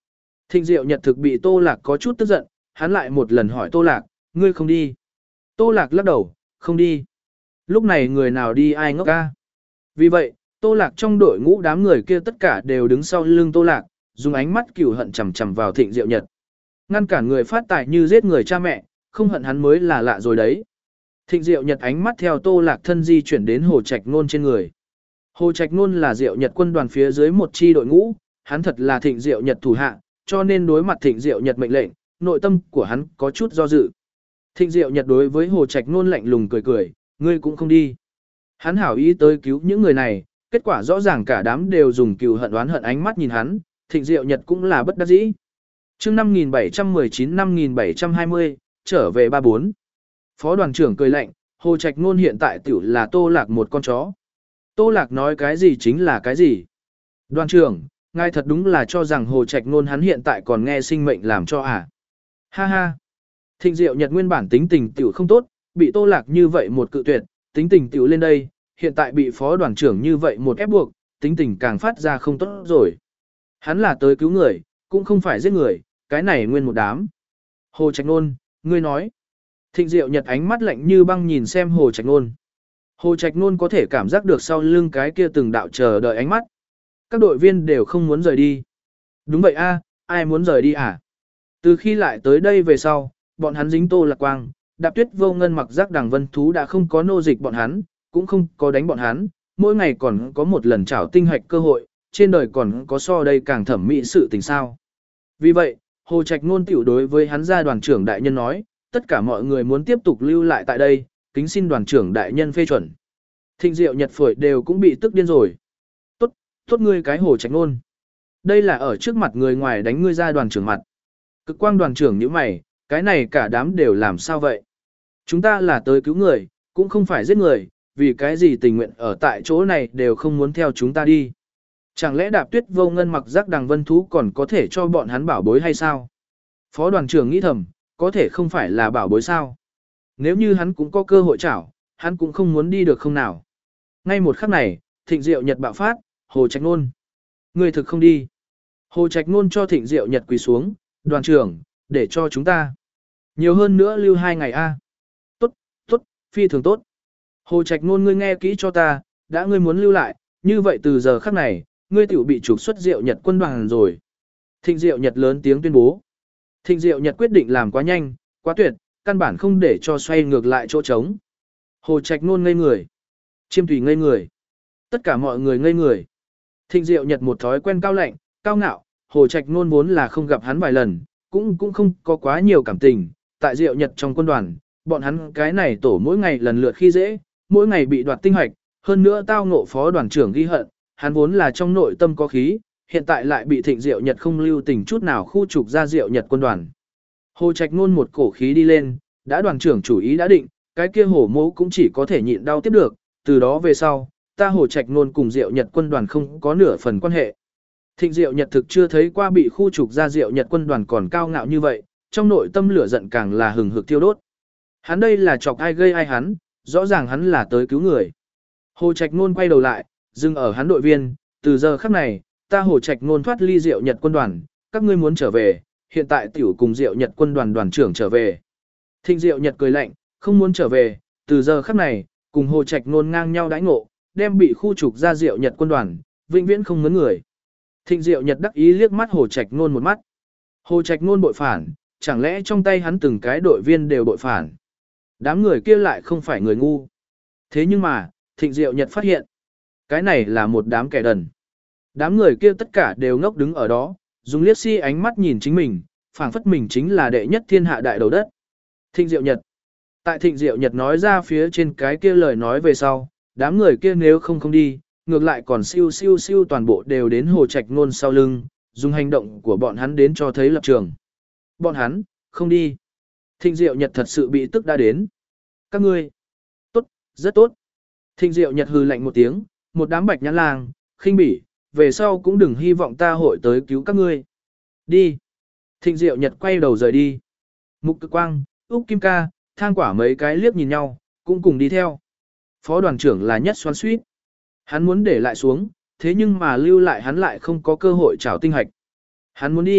Thịnh Diệu Nhật thực bị Tô Lạc có chút tức giận, hắn lại một lần hỏi Tô Lạc, ngươi không đi. Tô Lạc lắc đầu, không đi. Lúc này người nào đi ai ngốc ca. Vì vậy, Tô Lạc trong đội ngũ đám người kia tất cả đều đứng sau lưng Tô Lạc, dùng ánh mắt cừu hận chằm chằm vào Thịnh Diệu Nhật. Ngăn cản người phát tài như giết người cha mẹ, không hận hắn mới là lạ rồi đấy. Thịnh Diệu Nhật ánh mắt theo Tô Lạc thân di chuyển đến Hồ Trạch Nôn trên người. Hồ Trạch Nôn là Diệu Nhật quân đoàn phía dưới một chi đội ngũ, hắn thật là Thịnh Diệu Nhật thủ hạ, cho nên đối mặt Thịnh Diệu Nhật mệnh lệnh, nội tâm của hắn có chút do dự. Thịnh Diệu Nhật đối với Hồ Trạch Nôn lạnh lùng cười cười, ngươi cũng không đi. Hắn hảo ý tới cứu những người này, kết quả rõ ràng cả đám đều dùng cừu hận oán hận ánh mắt nhìn hắn, Thịnh Diệu Nhật cũng là bất đắc dĩ. Chương năm nghìn bảy trăm mười chín năm nghìn bảy trăm hai mươi, trở về ba bốn. Phó đoàn trưởng cười lạnh, Hồ Trạch Nôn hiện tại tiểu là Tô Lạc một con chó. Tô Lạc nói cái gì chính là cái gì. Đoàn trưởng, ngài thật đúng là cho rằng Hồ Trạch Nôn hắn hiện tại còn nghe sinh mệnh làm cho à. Ha ha. Thịnh Diệu Nhật nguyên bản tính tình tiểu không tốt, bị Tô Lạc như vậy một cự tuyệt, tính tình tiểu lên đây, hiện tại bị phó đoàn trưởng như vậy một ép buộc, tính tình càng phát ra không tốt rồi. Hắn là tới cứu người, cũng không phải giết người, cái này nguyên một đám. Hồ Trạch Nôn, ngươi nói. Thịnh Diệu Nhật ánh mắt lạnh như băng nhìn xem Hồ Trạch Nôn. Hồ Trạch Nôn có thể cảm giác được sau lưng cái kia từng đạo chờ đợi ánh mắt. Các đội viên đều không muốn rời đi. Đúng vậy a, ai muốn rời đi à? Từ khi lại tới đây về sau, bọn hắn dính Tô Lạc quang, Đạp Tuyết Vô Ngân mặc giác đằng vân thú đã không có nô dịch bọn hắn, cũng không có đánh bọn hắn, mỗi ngày còn có một lần trảo tinh hạch cơ hội, trên đời còn có so đây càng thẩm mỹ sự tình sao. Vì vậy, Hồ Trạch Nôn tiểu đối với hắn gia đoàn trưởng đại nhân nói, tất cả mọi người muốn tiếp tục lưu lại tại đây, kính xin đoàn trưởng đại nhân phê chuẩn. Thịnh Diệu Nhật phổi đều cũng bị tức điên rồi. Tốt, tốt ngươi cái Hồ Trạch Nôn. Đây là ở trước mặt người ngoài đánh ngươi gia đoàn trưởng mặt. Cực quang đoàn trưởng như mày, cái này cả đám đều làm sao vậy? Chúng ta là tới cứu người, cũng không phải giết người, vì cái gì tình nguyện ở tại chỗ này đều không muốn theo chúng ta đi. Chẳng lẽ Đạp Tuyết Vô Ngân mặc giác đằng vân thú còn có thể cho bọn hắn bảo bối hay sao? Phó đoàn trưởng nghĩ thầm, có thể không phải là bảo bối sao? Nếu như hắn cũng có cơ hội chảo, hắn cũng không muốn đi được không nào. Ngay một khắc này, Thịnh Diệu Nhật bạo phát, Hồ Trạch Nôn. Người thực không đi. Hồ Trạch Nôn cho Thịnh Diệu Nhật quỳ xuống, đoàn trưởng, để cho chúng ta. Nhiều hơn nữa lưu hai ngày a. Tốt, tốt, phi thường tốt. Hồ Trạch Nôn ngươi nghe kỹ cho ta, đã ngươi muốn lưu lại, như vậy từ giờ khắc này, ngươi tiểu bị trục xuất Diệu Nhật quân đoàn rồi. Thịnh Diệu Nhật lớn tiếng tuyên bố. Thịnh Diệu Nhật quyết định làm quá nhanh, quá tuyệt, căn bản không để cho xoay ngược lại chỗ trống. Hồ Trạch Nôn ngây người. Chiêm Thủy ngây người. Tất cả mọi người ngây người. Thịnh Diệu Nhật một thói quen cao lạnh, cao ngạo, Hồ Trạch Nôn vốn là không gặp hắn vài lần, cũng cũng không có quá nhiều cảm tình. Tại Diệu Nhật trong quân đoàn, bọn hắn cái này tổ mỗi ngày lần lượt khi dễ, mỗi ngày bị đoạt tinh hoạch, hơn nữa tao ngộ phó đoàn trưởng ghi hận, hắn vốn là trong nội tâm có khí, hiện tại lại bị Thịnh Diệu Nhật không lưu tình chút nào khu trục ra Diệu Nhật quân đoàn. Hồ Trạch Nôn một cổ khí đi lên, đã đoàn trưởng chủ ý đã định, cái kia hổ mẫu cũng chỉ có thể nhịn đau tiếp được, từ đó về sau, ta Hồ Trạch Nôn cùng Diệu Nhật quân đoàn không có nửa phần quan hệ. Thịnh Diệu Nhật thực chưa thấy qua bị khu trục ra Diệu Nhật quân đoàn còn cao ngạo như vậy, trong nội tâm lửa giận càng là hừng hực thiêu đốt. Hắn đây là chọc ai gây ai hắn, rõ ràng hắn là tới cứu người. Hồ Trạch Nôn quay đầu lại, dừng ở hắn đội viên, từ giờ khắc này, ta Hồ Trạch Nôn thoát ly Diệu Nhật quân đoàn, các ngươi muốn trở về, hiện tại tiểu cùng Diệu Nhật quân đoàn đoàn trưởng trở về. Thịnh Diệu Nhật cười lạnh, không muốn trở về, từ giờ khắc này, cùng Hồ Trạch Nôn ngang nhau đãi ngộ, đem bị khu trục ra Diệu Nhật quân đoàn, vĩnh viễn không mướn người. Thịnh Diệu Nhật đắc ý liếc mắt Hồ Trạch Nôn một mắt. Hồ Trạch Nôn bội phản, chẳng lẽ trong tay hắn từng cái đội viên đều bội phản. Đám người kia lại không phải người ngu. Thế nhưng mà, Thịnh Diệu Nhật phát hiện, cái này là một đám kẻ đần. Đám người kia tất cả đều ngốc đứng ở đó, dùng liếc si ánh mắt nhìn chính mình, phảng phất mình chính là đệ nhất thiên hạ đại đầu đất. Thịnh Diệu Nhật. Tại Thịnh Diệu Nhật nói ra phía trên cái kia lời nói về sau, đám người kia nếu không không đi, ngược lại còn siêu siêu siêu toàn bộ đều đến Hồ Trạch Nôn sau lưng, dùng hành động của bọn hắn đến cho thấy lập trường. Bọn hắn, không đi. Thịnh Diệu Nhật thật sự bị tức đã đến. Các ngươi. Tốt, rất tốt. Thịnh Diệu Nhật hừ lạnh một tiếng, một đám bạch nhãn lang, khinh bỉ, về sau cũng đừng hy vọng ta hội tới cứu các ngươi. Đi. Thịnh Diệu Nhật quay đầu rời đi. Mục Cực Quang, Úc Kim Ca, Thang Quả mấy cái liếc nhìn nhau, cũng cùng đi theo. Phó đoàn trưởng là nhất xoắn xuýt. Hắn muốn để lại xuống, thế nhưng mà lưu lại hắn lại không có cơ hội trảo tinh hạch. Hắn muốn đi,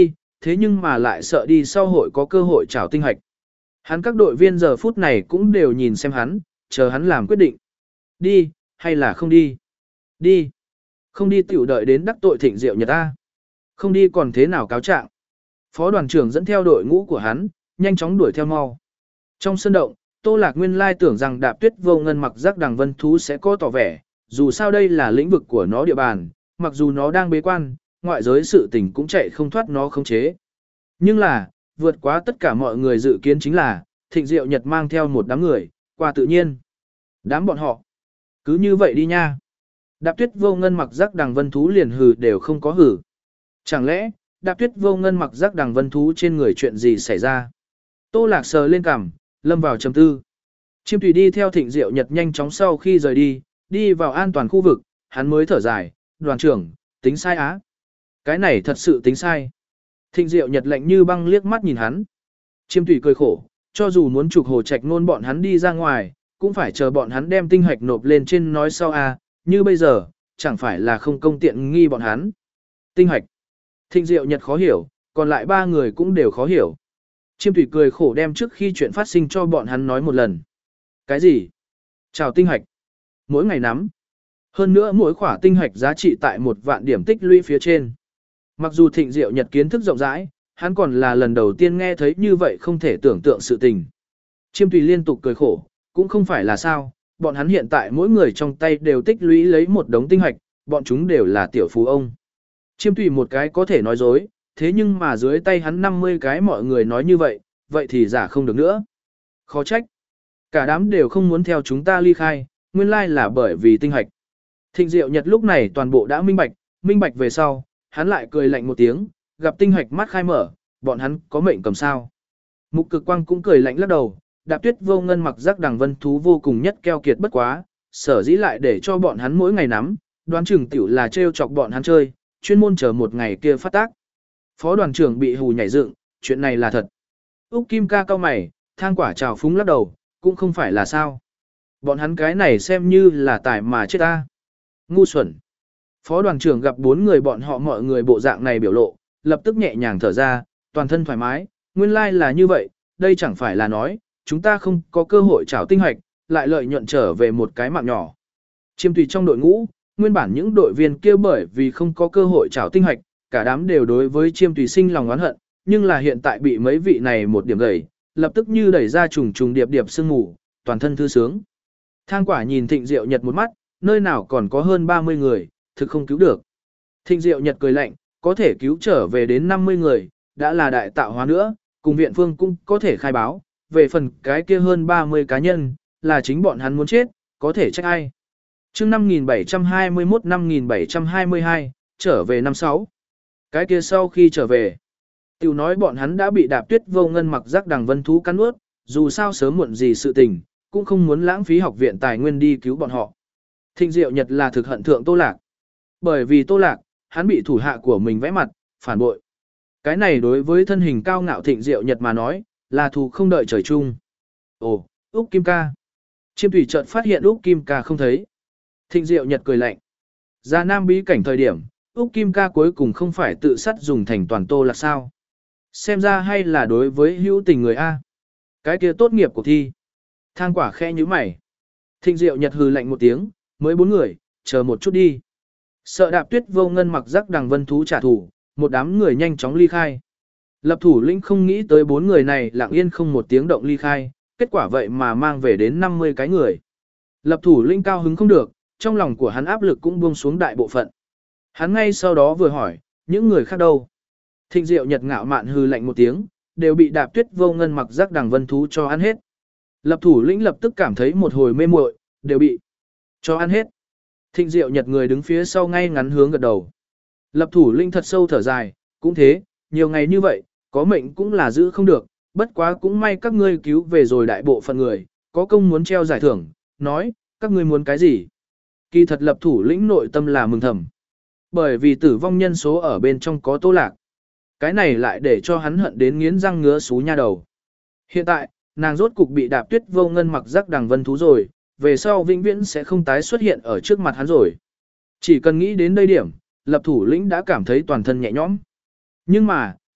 thế nhưng mà lại sợ đi sau hội có cơ hội trảo tinh hạch. Hắn các đội viên giờ phút này cũng đều nhìn xem hắn, chờ hắn làm quyết định. Đi, hay là không đi? Đi. Không đi tiểu đợi đến đắc tội Thịnh Diệu Nhật ta. Không đi còn thế nào cáo trạng. Phó đoàn trưởng dẫn theo đội ngũ của hắn, nhanh chóng đuổi theo mau. Trong sân động, Tô Lạc nguyên lai tưởng rằng Đạp Tuyết Vô Ngân mặc giác đằng vân thú sẽ có tỏ vẻ, dù sao đây là lĩnh vực của nó địa bàn, mặc dù nó đang bế quan, ngoại giới sự tình cũng chạy không thoát nó khống chế. Nhưng là, vượt quá tất cả mọi người dự kiến chính là, Thịnh Diệu Nhật mang theo một đám người, qua tự nhiên. Đám bọn họ. Cứ như vậy đi nha. Đạp Tuyết Vô Ngân mặc giác đằng vân thú liền hừ đều không có hử. Chẳng lẽ, Đạp Tuyết Vô Ngân mặc giác đằng vân thú trên người chuyện gì xảy ra? Tô Lạc sờ lên cằm, lâm vào trầm tư. Chiêm Thủy đi theo Thịnh Diệu Nhật nhanh chóng sau khi rời đi, đi vào an toàn khu vực, hắn mới thở dài, đoàn trưởng, tính sai á. Cái này thật sự tính sai. Thịnh Diệu Nhật lạnh như băng liếc mắt nhìn hắn. Chiêm Thủy cười khổ, cho dù muốn trục Hồ Trạch nôn bọn hắn đi ra ngoài, cũng phải chờ bọn hắn đem tinh hạch nộp lên trên nói sau a, như bây giờ, chẳng phải là không công tiện nghi bọn hắn. Tinh hạch. Thịnh Diệu Nhật khó hiểu, còn lại ba người cũng đều khó hiểu. Chiêm Thủy cười khổ đem trước khi chuyện phát sinh cho bọn hắn nói một lần. Cái gì? Chào tinh hạch. Mỗi ngày nắm. Hơn nữa mỗi khỏa tinh hạch giá trị tại một vạn điểm tích lũy phía trên. Mặc dù Thịnh Diệu Nhật kiến thức rộng rãi, hắn còn là lần đầu tiên nghe thấy như vậy không thể tưởng tượng sự tình. Chiêm Thủy liên tục cười khổ, cũng không phải là sao, bọn hắn hiện tại mỗi người trong tay đều tích lũy lấy một đống tinh hạch, bọn chúng đều là tiểu phú ông. Chiêm Thủy một cái có thể nói dối, thế nhưng mà dưới tay hắn năm mươi cái mọi người nói như vậy, vậy thì giả không được nữa. Khó trách. Cả đám đều không muốn theo chúng ta ly khai, nguyên lai là bởi vì tinh hạch. Thịnh Diệu Nhật lúc này toàn bộ đã minh bạch, minh bạch về sau, hắn lại cười lạnh một tiếng, gặp tinh hạch mắt khai mở, bọn hắn có mệnh cầm sao. Mục Cực Quang cũng cười lạnh lắc đầu, Đạp Tuyết Vô Ngân mặc giác đằng vân thú vô cùng nhất keo kiệt bất quá, sở dĩ lại để cho bọn hắn mỗi ngày nắm, đoán chừng tiểu là trêu chọc bọn hắn chơi, chuyên môn chờ một ngày kia phát tác. Phó đoàn trưởng bị hù nhảy dựng, chuyện này là thật. Úc Kim ca cao mày, thang quả trào phúng lắc đầu, cũng không phải là sao. Bọn hắn cái này xem như là tài mà chết ta. Ngu xuẩn. Phó đoàn trưởng gặp bốn người bọn họ mọi người bộ dạng này biểu lộ, lập tức nhẹ nhàng thở ra, toàn thân thoải mái, nguyên lai là như vậy, đây chẳng phải là nói, chúng ta không có cơ hội trảo tinh hoạch, lại lợi nhuận trở về một cái mạng nhỏ. Chiêm Tùy trong đội ngũ, nguyên bản những đội viên kia bởi vì không có cơ hội trảo tinh hoạch, cả đám đều đối với Chiêm Tùy sinh lòng oán hận, nhưng là hiện tại bị mấy vị này một điểm gầy, lập tức như đẩy ra trùng trùng điệp điệp sương mù, toàn thân thư sướng. Thang quả nhìn Thịnh Diệu Nhật một mắt, nơi nào còn có hơn ba mươi người, thực không cứu được. Thịnh Diệu Nhật cười lạnh, có thể cứu trở về đến năm mươi người, đã là đại tạo hóa nữa, cùng viện phương cũng có thể khai báo, về phần cái kia hơn ba mươi cá nhân, là chính bọn hắn muốn chết, có thể trách ai. Chương năm nghìn bảy trăm hai mươi mốt năm nghìn bảy trăm hai mươi hai, trở về năm sáu. Cái kia sau khi trở về, tiểu nói bọn hắn đã bị Đạp Tuyết Vô Ngân mặc giác đằng vân thú cắn nuốt, dù sao sớm muộn gì sự tình, cũng không muốn lãng phí học viện tài nguyên đi cứu bọn họ. Thịnh Diệu Nhật là thực hận thượng Tô Lạc. Bởi vì Tô Lạc, hắn bị thủ hạ của mình vẽ mặt, phản bội. Cái này đối với thân hình cao ngạo Thịnh Diệu Nhật mà nói, là thù không đợi trời chung. Ồ, Úc Kim ca. Chiêm Thủy chợt phát hiện Úc Kim ca không thấy. Thịnh Diệu Nhật cười lạnh. Ra Nam bí cảnh thời điểm, Úc Kim ca cuối cùng không phải tự sát dùng thành toàn Tô Lạc sao. Xem ra hay là đối với hữu tình người A. Cái kia tốt nghiệp của thi. Thang quả khẽ như mày. Thịnh Diệu Nhật hừ lạnh một tiếng, mới bốn người, chờ một chút đi. Sợ Đạp Tuyết Vô Ngân mặc giác đằng vân thú trả thù, một đám người nhanh chóng ly khai. Lập thủ lĩnh không nghĩ tới bốn người này lặng yên không một tiếng động ly khai, kết quả vậy mà mang về đến năm mươi cái người. Lập thủ lĩnh cao hứng không được, trong lòng của hắn áp lực cũng buông xuống đại bộ phận. Hắn ngay sau đó vừa hỏi, những người khác đâu? Thịnh Diệu Nhật ngạo mạn hừ lạnh một tiếng, đều bị Đạp Tuyết Vô Ngân mặc giác đằng vân thú cho ăn hết. Lập thủ lĩnh lập tức cảm thấy một hồi mê muội, đều bị cho ăn hết. Thịnh Diệu Nhật người đứng phía sau ngay ngắn hướng gật đầu. Lập thủ lĩnh thật sâu thở dài, cũng thế, nhiều ngày như vậy, có mệnh cũng là giữ không được, bất quá cũng may các ngươi cứu về rồi đại bộ phận người, có công muốn treo giải thưởng, nói, các ngươi muốn cái gì? Kỳ thật lập thủ lĩnh nội tâm là mừng thầm. Bởi vì tử vong nhân số ở bên trong có Tô Lạc. Cái này lại để cho hắn hận đến nghiến răng ngứa xú nha đầu. Hiện tại, nàng rốt cục bị Đạp Tuyết Vô Ngân mặc giác đằng vân thú rồi, về sau vĩnh viễn sẽ không tái xuất hiện ở trước mặt hắn rồi. Chỉ cần nghĩ đến đây điểm, lập thủ lĩnh đã cảm thấy toàn thân nhẹ nhõm. Nhưng mà,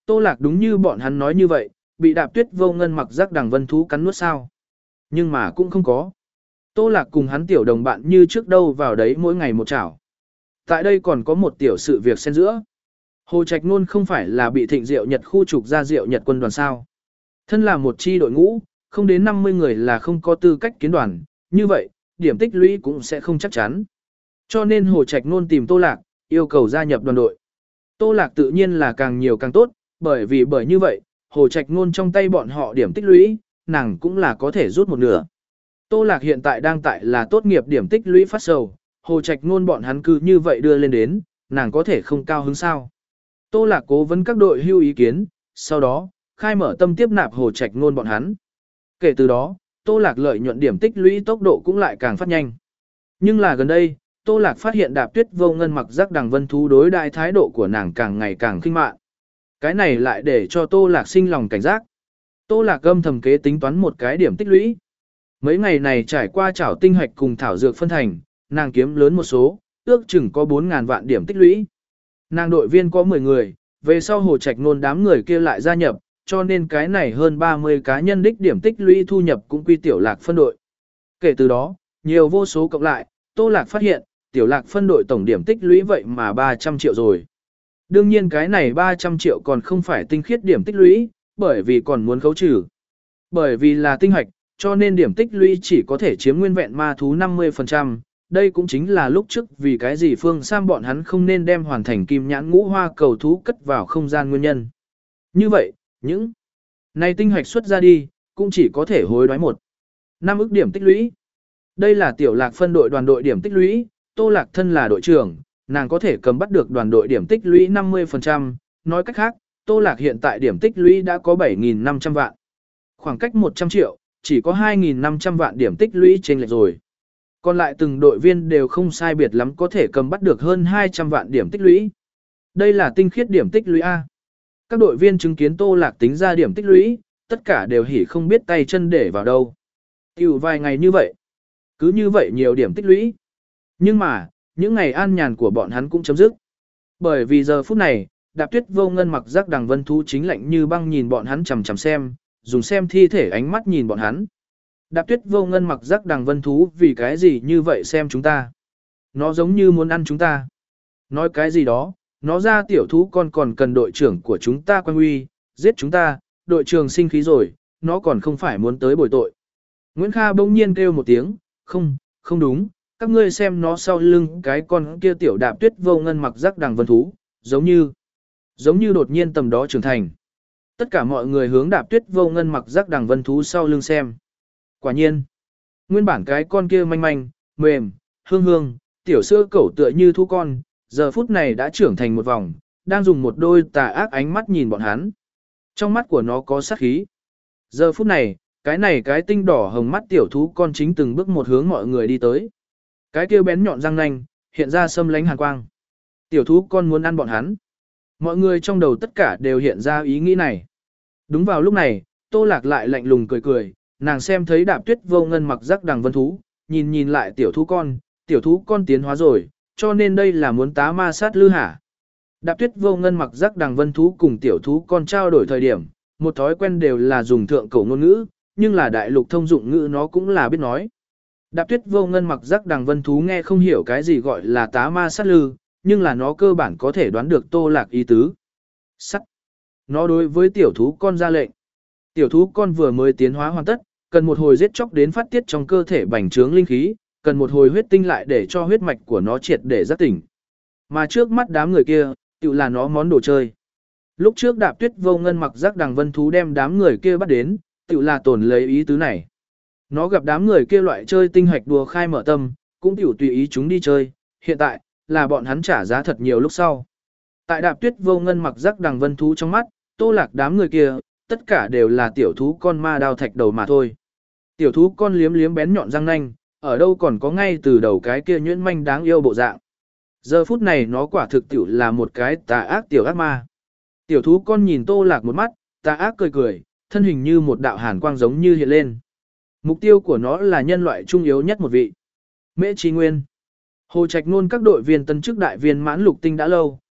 Tô Lạc đúng như bọn hắn nói như vậy, bị Đạp Tuyết Vô Ngân mặc rắc đằng vân thú cắn nuốt sao. Nhưng mà cũng không có. Tô Lạc cùng hắn tiểu đồng bạn như trước đâu vào đấy mỗi ngày một chảo. Tại đây còn có một tiểu sự việc xen giữa. Hồ Trạch Nôn không phải là bị Thịnh Diệu Nhật khu trục ra Diệu Nhật quân đoàn sao. Thân là một chi đội ngũ, không đến năm mươi người là không có tư cách kiến đoàn, như vậy, điểm tích lũy cũng sẽ không chắc chắn. Cho nên Hồ Trạch Nôn tìm Tô Lạc, yêu cầu gia nhập đoàn đội. Tô Lạc tự nhiên là càng nhiều càng tốt, bởi vì bởi như vậy, Hồ Trạch Nôn trong tay bọn họ điểm tích lũy, nàng cũng là có thể rút một nửa. Tô Lạc hiện tại đang tại là tốt nghiệp điểm tích lũy phát sầu, Hồ Trạch Nôn bọn hắn cứ như vậy đưa lên đến, nàng có thể không cao hứng sao. Tô Lạc cố vấn các đội hưu ý kiến, sau đó, khai mở tâm tiếp nạp Hồ Trạch Nôn bọn hắn. Kể từ đó, Tô Lạc lợi nhuận điểm tích lũy tốc độ cũng lại càng phát nhanh. Nhưng là gần đây, Tô Lạc phát hiện Đạp Tuyết Vô Ngân mặc rắc đằng vân thú đối đại thái độ của nàng càng ngày càng khinh mạn. Cái này lại để cho Tô Lạc sinh lòng cảnh giác. Tô Lạc âm thầm kế tính toán một cái điểm tích lũy. Mấy ngày này trải qua chảo tinh hạch cùng thảo dược phân thành, nàng kiếm lớn một số, ước chừng có bốn ngàn vạn điểm tích lũy. Nàng đội viên có mười người, về sau Hồ Trạch Nôn đám người kia lại gia nhập, cho nên cái này hơn ba mươi cá nhân đích điểm tích lũy thu nhập cũng quy tiểu lạc phân đội. Kể từ đó, nhiều vô số cộng lại, Tô Lạc phát hiện, tiểu lạc phân đội tổng điểm tích lũy vậy mà ba trăm triệu rồi. Đương nhiên cái này ba trăm triệu còn không phải tinh khiết điểm tích lũy, bởi vì còn muốn khấu trừ. Bởi vì là tinh hạch, cho nên điểm tích lũy chỉ có thể chiếm nguyên vẹn ma thú năm mươi phần trăm. Đây cũng chính là lúc trước vì cái gì Phương Sam bọn hắn không nên đem hoàn thành kim nhãn ngũ hoa cầu thú cất vào không gian nguyên nhân. Như vậy, những này tinh hạch xuất ra đi, cũng chỉ có thể hối đoái một năm ức điểm tích lũy. Đây là tiểu lạc phân đội đoàn đội điểm tích lũy, Tô Lạc thân là đội trưởng, nàng có thể cầm bắt được đoàn đội điểm tích lũy năm mươi phần trăm, nói cách khác, Tô Lạc hiện tại điểm tích lũy đã có bảy nghìn năm trăm vạn. Khoảng cách một trăm triệu, chỉ có hai nghìn năm trăm vạn điểm tích lũy trên lệch rồi. Còn lại từng đội viên đều không sai biệt lắm có thể cầm bắt được hơn hai trăm vạn điểm tích lũy. Đây là tinh khiết điểm tích lũy A. Các đội viên chứng kiến Tô Lạc tính ra điểm tích lũy, tất cả đều hỉ không biết tay chân để vào đâu. Tiểu vài ngày như vậy. Cứ như vậy nhiều điểm tích lũy. Nhưng mà, những ngày an nhàn của bọn hắn cũng chấm dứt. Bởi vì giờ phút này, Đạp Tuyết Vô Ngân mặc rắc đằng vân thú chính lạnh như băng nhìn bọn hắn chằm chằm xem, dùng xem thi thể ánh mắt nhìn bọn hắn. Đạp Tuyết Vô Ngân mặc rắc đằng vân thú vì cái gì như vậy xem chúng ta. Nó giống như muốn ăn chúng ta. Nói cái gì đó, nó ra tiểu thú con còn cần đội trưởng của chúng ta quan uy, giết chúng ta, đội trưởng sinh khí rồi, nó còn không phải muốn tới bồi tội. Nguyễn Kha bỗng nhiên kêu một tiếng, không, không đúng, các ngươi xem nó sau lưng cái con kia tiểu Đạp Tuyết Vô Ngân mặc rắc đằng vân thú, giống như, giống như đột nhiên tầm đó trưởng thành. Tất cả mọi người hướng Đạp Tuyết Vô Ngân mặc rắc đằng vân thú sau lưng xem. Quả nhiên, nguyên bản cái con kia manh manh, mềm, hương hương, tiểu sữa cẩu tựa như thú con, giờ phút này đã trưởng thành một vòng, đang dùng một đôi tà ác ánh mắt nhìn bọn hắn. Trong mắt của nó có sát khí. Giờ phút này, cái này cái tinh đỏ hồng mắt tiểu thú con chính từng bước một hướng mọi người đi tới. Cái kia bén nhọn răng nanh, hiện ra sâm lánh hàn quang. Tiểu thú con muốn ăn bọn hắn. Mọi người trong đầu tất cả đều hiện ra ý nghĩ này. Đúng vào lúc này, Tô Lạc lại lạnh lùng cười cười, nàng xem thấy Đạp Tuyết Vô Ngân mặc rắc đằng vân thú, nhìn nhìn lại tiểu thú con, tiểu thú con tiến hóa rồi, cho nên đây là muốn tá ma sát lư hả. Đạp Tuyết Vô Ngân mặc rắc đằng vân thú cùng tiểu thú con trao đổi thời điểm, một thói quen đều là dùng thượng cổ ngôn ngữ, nhưng là đại lục thông dụng ngữ nó cũng là biết nói. Đạp Tuyết Vô Ngân mặc rắc đằng vân thú nghe không hiểu cái gì gọi là tá ma sát lư, nhưng là nó cơ bản có thể đoán được Tô Lạc ý tứ. Sắt. Nó đối với tiểu thú con ra lệnh. Tiểu thú con vừa mới tiến hóa hoàn tất, cần một hồi giết chóc đến phát tiết trong cơ thể bành trướng linh khí, cần một hồi huyết tinh lại để cho huyết mạch của nó triệt để giác tỉnh. Mà trước mắt đám người kia, tự là nó món đồ chơi. Lúc trước Đạp Tuyết Vô Ngân mặc rắc đằng vân thú đem đám người kia bắt đến, tự là tổn lấy ý tứ này. Nó gặp đám người kia loại chơi tinh hạch đùa khai mở tâm, cũng tiểu tùy ý chúng đi chơi, hiện tại, là bọn hắn trả giá thật nhiều lúc sau. Tại Đạp Tuyết Vô Ngân mặc rắc đằng vân thú trong mắt, Tô Lạc đám người kia, tất cả đều là tiểu thú con ma đao thạch đầu mà thôi. Tiểu thú con liếm liếm bén nhọn răng nanh, ở đâu còn có ngay từ đầu cái kia nhuyễn manh đáng yêu bộ dạng. Giờ phút này nó quả thực tiểu là một cái tà ác tiểu ác ma. Tiểu thú con nhìn Tô Lạc một mắt, tà ác cười cười, thân hình như một đạo hàn quang giống như hiện lên. Mục tiêu của nó là nhân loại trung yếu nhất một vị. Mễ Chí Nguyên. Hồ Trạch Nôn các đội viên tân chức đại viên mãn lục tinh đã lâu,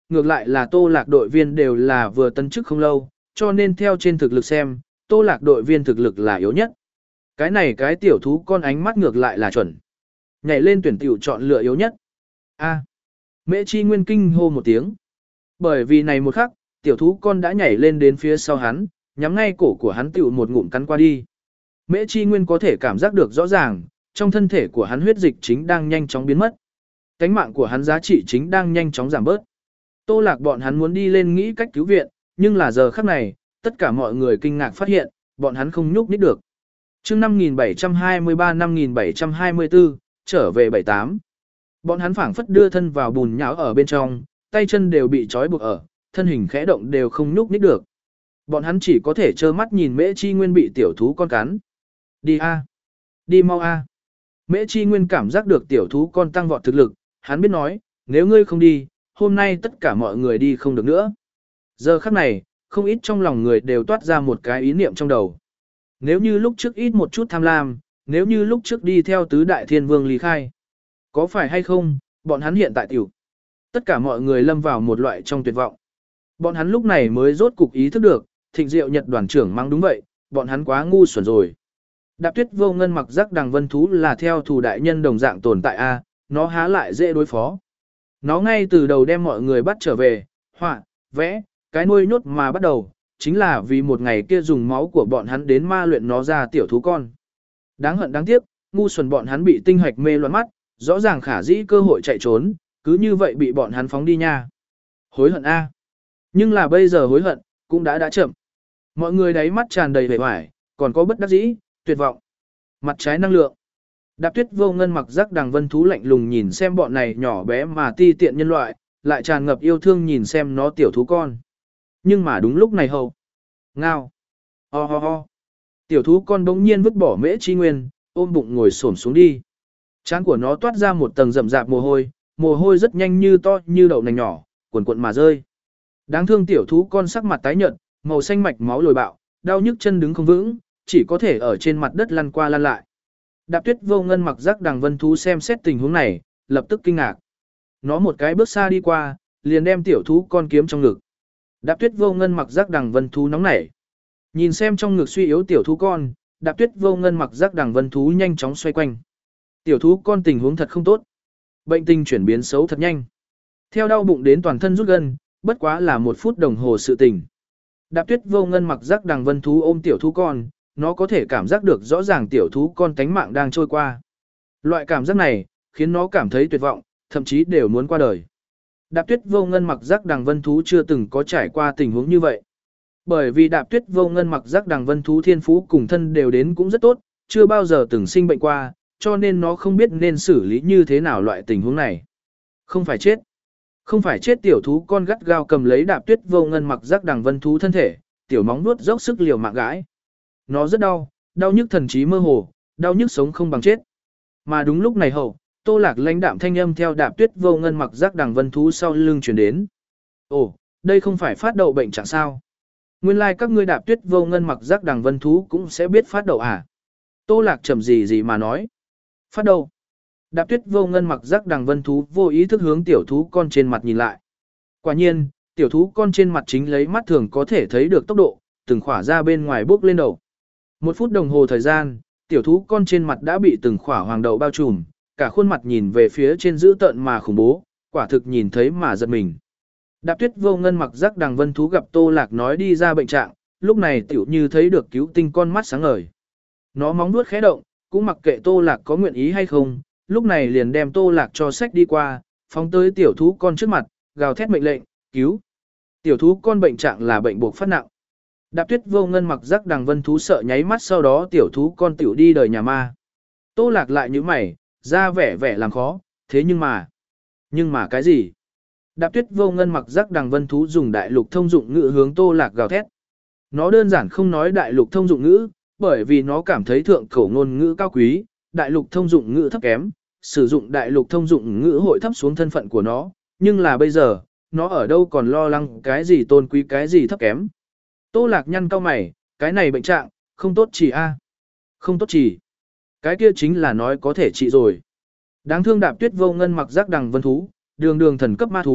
ngược lại là Tô Lạc đội viên đều là vừa tân chức không lâu, cho nên theo trên thực lực xem, Tô Lạc đội viên thực lực là yếu nhất. Cái này cái tiểu thú con ánh mắt ngược lại là chuẩn. Nhảy lên tuyển tiểu chọn lựa yếu nhất. A. Mễ Chi Nguyên kinh hô một tiếng. Bởi vì này một khắc, tiểu thú con đã nhảy lên đến phía sau hắn, nhắm ngay cổ của hắn tiểu một ngụm cắn qua đi. Mễ Chi Nguyên có thể cảm giác được rõ ràng, trong thân thể của hắn huyết dịch chính đang nhanh chóng biến mất. Cánh mạng của hắn giá trị chính đang nhanh chóng giảm bớt. Tô Lạc bọn hắn muốn đi lên nghĩ cách cứu viện, nhưng là giờ khắc này, tất cả mọi người kinh ngạc phát hiện, bọn hắn không nhúc nhích được. Chương năm nghìn bảy trăm hai mươi ba năm nghìn bảy trăm hai mươi tư, trở về bảy tám. Bọn hắn phảng phất đưa thân vào bùn nhão ở bên trong, tay chân đều bị trói buộc ở, thân hình khẽ động đều không nhúc nhích được. Bọn hắn chỉ có thể trơ mắt nhìn Mễ Chi Nguyên bị tiểu thú con cắn. Đi a, đi mau a. Mễ Chi Nguyên cảm giác được tiểu thú con tăng vọt thực lực, hắn biết nói, nếu ngươi không đi, hôm nay tất cả mọi người đi không được nữa. Giờ khắc này, không ít trong lòng người đều toát ra một cái ý niệm trong đầu. Nếu như lúc trước ít một chút tham lam, nếu như lúc trước đi theo tứ đại thiên vương ly khai, có phải hay không, bọn hắn hiện tại tiểu. Tất cả mọi người lâm vào một loại trong tuyệt vọng. Bọn hắn lúc này mới rốt cục ý thức được, Thịnh Diệu Nhật đoàn trưởng mang đúng vậy, bọn hắn quá ngu xuẩn rồi. Đạp Tuyết Vô Ngân mặc giác đằng vân thú là theo thủ đại nhân đồng dạng tồn tại a, nó há lại dễ đối phó. Nó ngay từ đầu đem mọi người bắt trở về, họa, vẽ, cái nuôi nhốt mà bắt đầu, chính là vì một ngày kia dùng máu của bọn hắn đến ma luyện nó ra tiểu thú con. Đáng hận đáng tiếc, ngu xuẩn bọn hắn bị tinh hạch mê loạn mắt, rõ ràng khả dĩ cơ hội chạy trốn, cứ như vậy bị bọn hắn phóng đi nha. Hối hận a. Nhưng là bây giờ hối hận, cũng đã đã chậm. Mọi người đáy mắt tràn đầy vẻ vải, còn có bất đắc dĩ, tuyệt vọng. Mặt trái năng lượng. Đạp Tuyết Vô Ngân mặc giác đằng vân thú lạnh lùng nhìn xem bọn này nhỏ bé mà ti tiện nhân loại, lại tràn ngập yêu thương nhìn xem nó tiểu thú con. Nhưng mà đúng lúc này hầu. Ngao. Ho ho ho. Tiểu thú con bỗng nhiên vứt bỏ Mễ Chi Nguyên, ôm bụng ngồi xổm xuống đi. Trán của nó toát ra một tầng rậm rạp mồ hôi, mồ hôi rất nhanh như to như đậu nành nhỏ, cuộn cuộn mà rơi. Đáng thương tiểu thú con sắc mặt tái nhợt, màu xanh mạch máu lồi bạo, đau nhức chân đứng không vững, chỉ có thể ở trên mặt đất lăn qua lăn lại. Đạp Tuyết Vô Ngân mặc giác đằng vân thú xem xét tình huống này, lập tức kinh ngạc. Nó một cái bước xa đi qua, liền đem tiểu thú con kiếm trong ngực. Đạp Tuyết Vô Ngân mặc giác đằng vân thú nóng nảy. Nhìn xem trong ngực suy yếu tiểu thú con, Đạp Tuyết Vô Ngân mặc giác đằng vân thú nhanh chóng xoay quanh. Tiểu thú con tình huống thật không tốt. Bệnh tình chuyển biến xấu thật nhanh. Theo đau bụng đến toàn thân rút gân, bất quá là một phút đồng hồ sự tình. Đạp Tuyết Vô Ngân mặc giác đằng vân thú ôm tiểu thú con, nó có thể cảm giác được rõ ràng tiểu thú con tánh mạng đang trôi qua. Loại cảm giác này, khiến nó cảm thấy tuyệt vọng, thậm chí đều muốn qua đời. Đạp Tuyết Vô Ngân mặc giác đằng vân thú chưa từng có trải qua tình huống như vậy. Bởi vì Đạp Tuyết Vô Ngân mặc giác đằng vân thú thiên phú cùng thân đều đến cũng rất tốt, chưa bao giờ từng sinh bệnh qua, cho nên nó không biết nên xử lý như thế nào loại tình huống này. Không phải chết. Không phải chết tiểu thú con gắt gao cầm lấy Đạp Tuyết Vô Ngân mặc giác đằng vân thú thân thể, tiểu móng nuốt dốc sức liều mạng gãi. Nó rất đau, đau nhức thần trí mơ hồ, đau nhức sống không bằng chết. Mà đúng lúc này hậu, Tô Lạc lãnh đạm thanh âm theo Đạp Tuyết Vô Ngân mặc giác đằng vân thú sau lưng truyền đến. Ồ, đây không phải phát đậu bệnh chẳng sao? Nguyên lai like các ngươi Đạp Tuyết Vô Ngân mặc giác đằng vân thú cũng sẽ biết phát đậu à? Tô Lạc chậm gì gì mà nói. Phát đậu. Đạp Tuyết Vô Ngân mặc giác đằng vân thú vô ý thức hướng tiểu thú con trên mặt nhìn lại. Quả nhiên, tiểu thú con trên mặt chính lấy mắt thường có thể thấy được tốc độ, từng khỏa ra bên ngoài bốc lên đầu. Một phút đồng hồ thời gian, tiểu thú con trên mặt đã bị từng khỏa hoàng đậu bao trùm, cả khuôn mặt nhìn về phía trên dữ tợn mà khủng bố, quả thực nhìn thấy mà giật mình. Đạp Tuyết Vô Ngân mặc giác đằng vân thú gặp Tô Lạc nói đi ra bệnh trạng, lúc này tiểu như thấy được cứu tinh con mắt sáng ngời. Nó móng vuốt khẽ động, cũng mặc kệ Tô Lạc có nguyện ý hay không, lúc này liền đem Tô Lạc cho sách đi qua, phóng tới tiểu thú con trước mặt, gào thét mệnh lệnh, cứu. Tiểu thú con bệnh trạng là bệnh buộc phát nặng. Đạp Tuyết Vô Ngân mặc giác đằng vân thú sợ nháy mắt sau đó tiểu thú con tiểu đi đời nhà ma. Tô Lạc lại như mày, ra vẻ vẻ làm khó, thế nhưng mà. Nhưng mà cái gì? Đạp Tuyết Vô Ngân mặc giác đằng vân thú dùng đại lục thông dụng ngữ hướng Tô Lạc gào thét. Nó đơn giản không nói đại lục thông dụng ngữ, bởi vì nó cảm thấy thượng cổ ngôn ngữ cao quý, đại lục thông dụng ngữ thấp kém, sử dụng đại lục thông dụng ngữ hội thấp xuống thân phận của nó, nhưng là bây giờ, nó ở đâu còn lo lắng cái gì tôn quý cái gì thấp kém. Tô Lạc nhăn cau mày, cái này bệnh trạng, không tốt chỉ a, không tốt chỉ. Cái kia chính là nói có thể trị rồi. Đáng thương Đạp Tuyết Vô Ngân mặc giác đằng vân thú, đường đường thần cấp ma thú,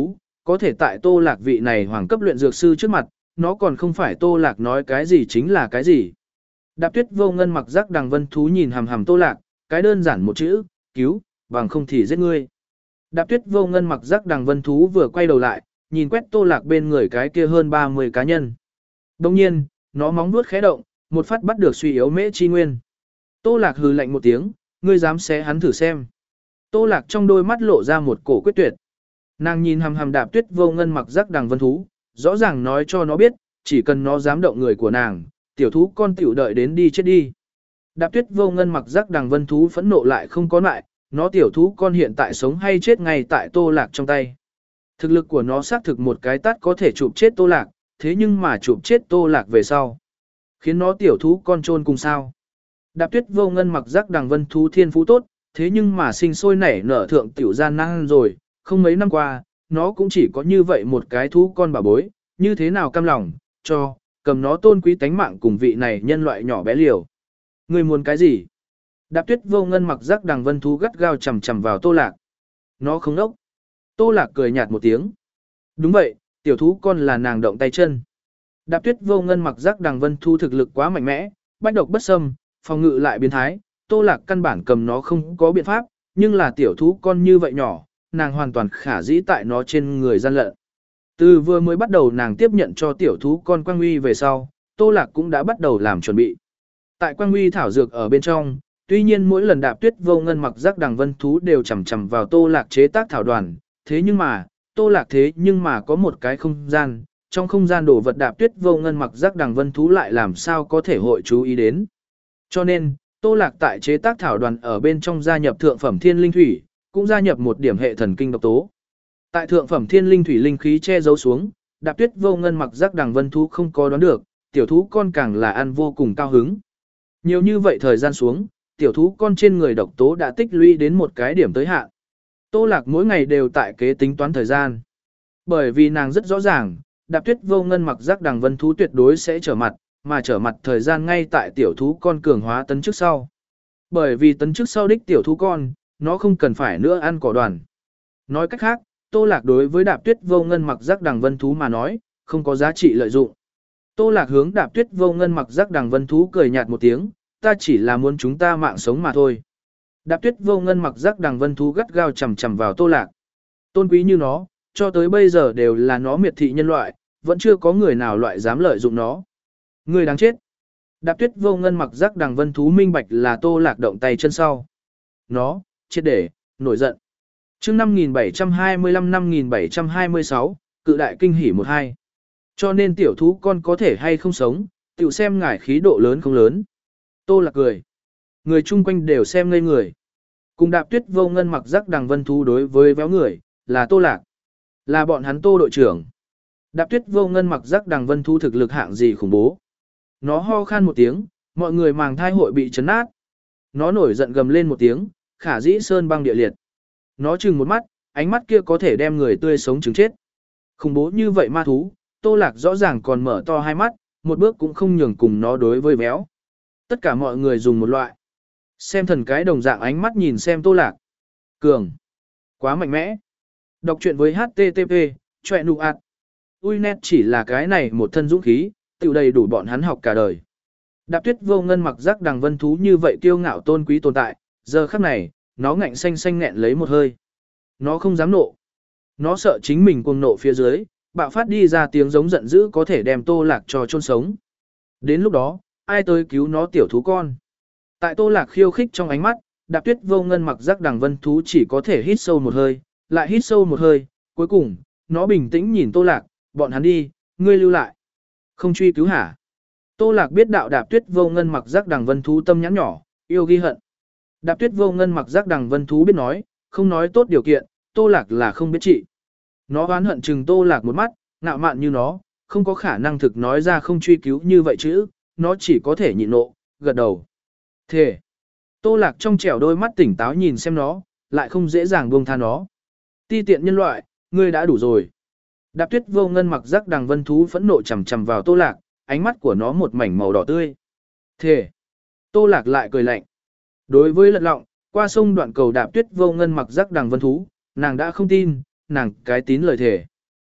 có thể tại Tô Lạc vị này hoàng cấp luyện dược sư trước mặt, nó còn không phải Tô Lạc nói cái gì chính là cái gì. Đạp Tuyết Vô Ngân mặc giác đằng vân thú nhìn hằm hằm Tô Lạc, cái đơn giản một chữ, cứu, bằng không thì giết ngươi. Đạp Tuyết Vô Ngân mặc giác đằng vân thú vừa quay đầu lại, nhìn quét Tô Lạc bên người cái kia hơn ba mươi cá nhân. Đồng nhiên, nó móng vuốt khẽ động, một phát bắt được suy yếu mễ chi nguyên. Tô Lạc hừ lạnh một tiếng, ngươi dám xé hắn thử xem. Tô Lạc trong đôi mắt lộ ra một cổ quyết tuyệt. Nàng nhìn hằm hằm Đạp Tuyết Vô Ngân mặc giác đằng vân thú, rõ ràng nói cho nó biết, chỉ cần nó dám động người của nàng, tiểu thú con tiểu đợi đến đi chết đi. Đạp Tuyết Vô Ngân mặc giác đằng vân thú phẫn nộ lại không có lại, nó tiểu thú con hiện tại sống hay chết ngay tại Tô Lạc trong tay. Thực lực của nó xác thực một cái tát có thể chụp chết Tô Lạc, thế nhưng mà chụp chết Tô Lạc về sau, khiến nó tiểu thú con chôn cùng sao. Đạp Tuyết Vô Ngân mặc giác đằng vân thú thiên phú tốt, thế nhưng mà sinh sôi nảy nở thượng tiểu gian năng rồi, không mấy năm qua, nó cũng chỉ có như vậy một cái thú con bà bối, như thế nào cam lòng, cho, cầm nó tôn quý tánh mạng cùng vị này nhân loại nhỏ bé liều. Ngươi muốn cái gì? Đạp Tuyết Vô Ngân mặc giác đằng vân thú gắt gao chầm chầm vào Tô Lạc. Nó không nốc. Tô Lạc cười nhạt một tiếng. Đúng vậy, tiểu thú con là nàng động tay chân. Đạp Tuyết Vô Ngân mặc giác đằng vân thú thực lực quá mạnh mẽ, bách độc bất xâm, phòng ngự lại biến thái, Tô Lạc căn bản cầm nó không có biện pháp, nhưng là tiểu thú con như vậy nhỏ, nàng hoàn toàn khả dĩ tại nó trên người gian lận. Từ vừa mới bắt đầu nàng tiếp nhận cho tiểu thú con Quang Uy về sau, Tô Lạc cũng đã bắt đầu làm chuẩn bị. Tại Quang Uy thảo dược ở bên trong, tuy nhiên mỗi lần Đạp Tuyết Vô Ngân mặc giác đằng vân thú đều chầm chầm vào Tô Lạc chế tác thảo đoàn, thế nhưng mà, Tô Lạc thế nhưng mà có một cái không gian, trong không gian đồ vật Đạp Tuyết Vô Ngân mặc giác đằng vân thú lại làm sao có thể hội chú ý đến. Cho nên, Tô Lạc tại chế tác thảo đoàn ở bên trong gia nhập thượng phẩm thiên linh thủy, cũng gia nhập một điểm hệ thần kinh độc tố. Tại thượng phẩm thiên linh thủy linh khí che giấu xuống, Đạp Tuyết Vô Ngân mặc giác đằng vân thú không có đoán được, tiểu thú con càng là ăn vô cùng cao hứng. Nhiều như vậy thời gian xuống, tiểu thú con trên người độc tố đã tích lũy đến một cái điểm tới hạn. Tô Lạc mỗi ngày đều tại kế tính toán thời gian. Bởi vì nàng rất rõ ràng, Đạp Tuyết Vô Ngân mặc giác đằng vân thú tuyệt đối sẽ trở mặt, mà trở mặt thời gian ngay tại tiểu thú con cường hóa tấn trước sau. Bởi vì tấn trước sau đích tiểu thú con, nó không cần phải nữa ăn cỏ đoàn. Nói cách khác, Tô Lạc đối với Đạp Tuyết Vô Ngân mặc giác đằng vân thú mà nói, không có giá trị lợi dụng. Tô Lạc hướng Đạp Tuyết Vô Ngân mặc giác đằng vân thú cười nhạt một tiếng, ta chỉ là muốn chúng ta mạng sống mà thôi. Đạp Tuyết Vô Ngân mặc giác đằng vân thú gắt gao chầm chầm vào Tô Lạc. Tôn quý như nó, cho tới bây giờ đều là nó miệt thị nhân loại, vẫn chưa có người nào loại dám lợi dụng nó. Người đáng chết. Đạp Tuyết Vô Ngân mặc giác đằng vân thú minh bạch là Tô Lạc động tay chân sau. Nó, chết để, nổi giận. chương năm nghìn bảy trăm hai mươi lăm năm nghìn bảy trăm hai mươi sáu, cự đại kinh hỉ một hai. Cho nên tiểu thú con có thể hay không sống, tiểu xem ngải khí độ lớn không lớn. Tô Lạc cười. Người chung quanh đều xem ngây người. Cùng Đạp Tuyết Vô Ngân mặc giác đằng vân thú đối với véo người, là Tô Lạc. Là bọn hắn Tô đội trưởng. Đạp Tuyết Vô Ngân mặc giác đằng vân thú thực lực hạng gì khủng bố. Nó ho khan một tiếng, mọi người màng thai hội bị chấn nát. Nó nổi giận gầm lên một tiếng, khả dĩ sơn băng địa liệt. Nó chừng một mắt, ánh mắt kia có thể đem người tươi sống chứng chết. Khủng bố như vậy ma thú, Tô Lạc rõ ràng còn mở to hai mắt, một bước cũng không nhường cùng nó đối với véo. Tất cả mọi người dùng một loại xem thần cái đồng dạng ánh mắt nhìn xem Tô Lạc. Cường. Quá mạnh mẽ. Đọc truyện với hát tê tê pê, chọe nụ ạt. Ui nét chỉ là cái này một thân dũng khí, tự đầy đủ bọn hắn học cả đời. Đạp Tuyết Vô Ngân mặc giác đằng vân thú như vậy kiêu ngạo tôn quý tồn tại, giờ khắc này, nó ngạnh xanh xanh nghẹn lấy một hơi. Nó không dám nộ. Nó sợ chính mình cuồng nộ phía dưới, bạo phát đi ra tiếng giống giận dữ có thể đem Tô Lạc cho chôn sống. Đến lúc đó, ai tới cứu nó tiểu thú con. Tại Tô Lạc khiêu khích trong ánh mắt, Đạp Tuyết Vô Ngân mặc giác đằng vân thú chỉ có thể hít sâu một hơi, lại hít sâu một hơi, cuối cùng, nó bình tĩnh nhìn Tô Lạc, bọn hắn đi, ngươi lưu lại. Không truy cứu hả? Tô Lạc biết đạo Đạp Tuyết Vô Ngân mặc giác đằng vân thú tâm nhãn nhỏ, yêu ghi hận. Đạp Tuyết Vô Ngân mặc giác đằng vân thú biết nói, không nói tốt điều kiện, Tô Lạc là không biết trị. Nó oán hận chừng Tô Lạc một mắt, ngạo mạn như nó, không có khả năng thực nói ra không truy cứu như vậy chứ, nó chỉ có thể nhịn nộ, gật đầu. Thề. Tô Lạc trong trẻo đôi mắt tỉnh táo nhìn xem nó, lại không dễ dàng buông tha nó. Ti tiện nhân loại, ngươi đã đủ rồi. Đạp Tuyết Vô Ngân mặc giác đằng vân thú phẫn nộ chằm chằm vào Tô Lạc, ánh mắt của nó một mảnh màu đỏ tươi. Thề. Tô Lạc lại cười lạnh. Đối với lật lọng, qua sông đoạn cầu Đạp Tuyết Vô Ngân mặc giác đằng vân thú, nàng đã không tin, nàng cái tín lời thề.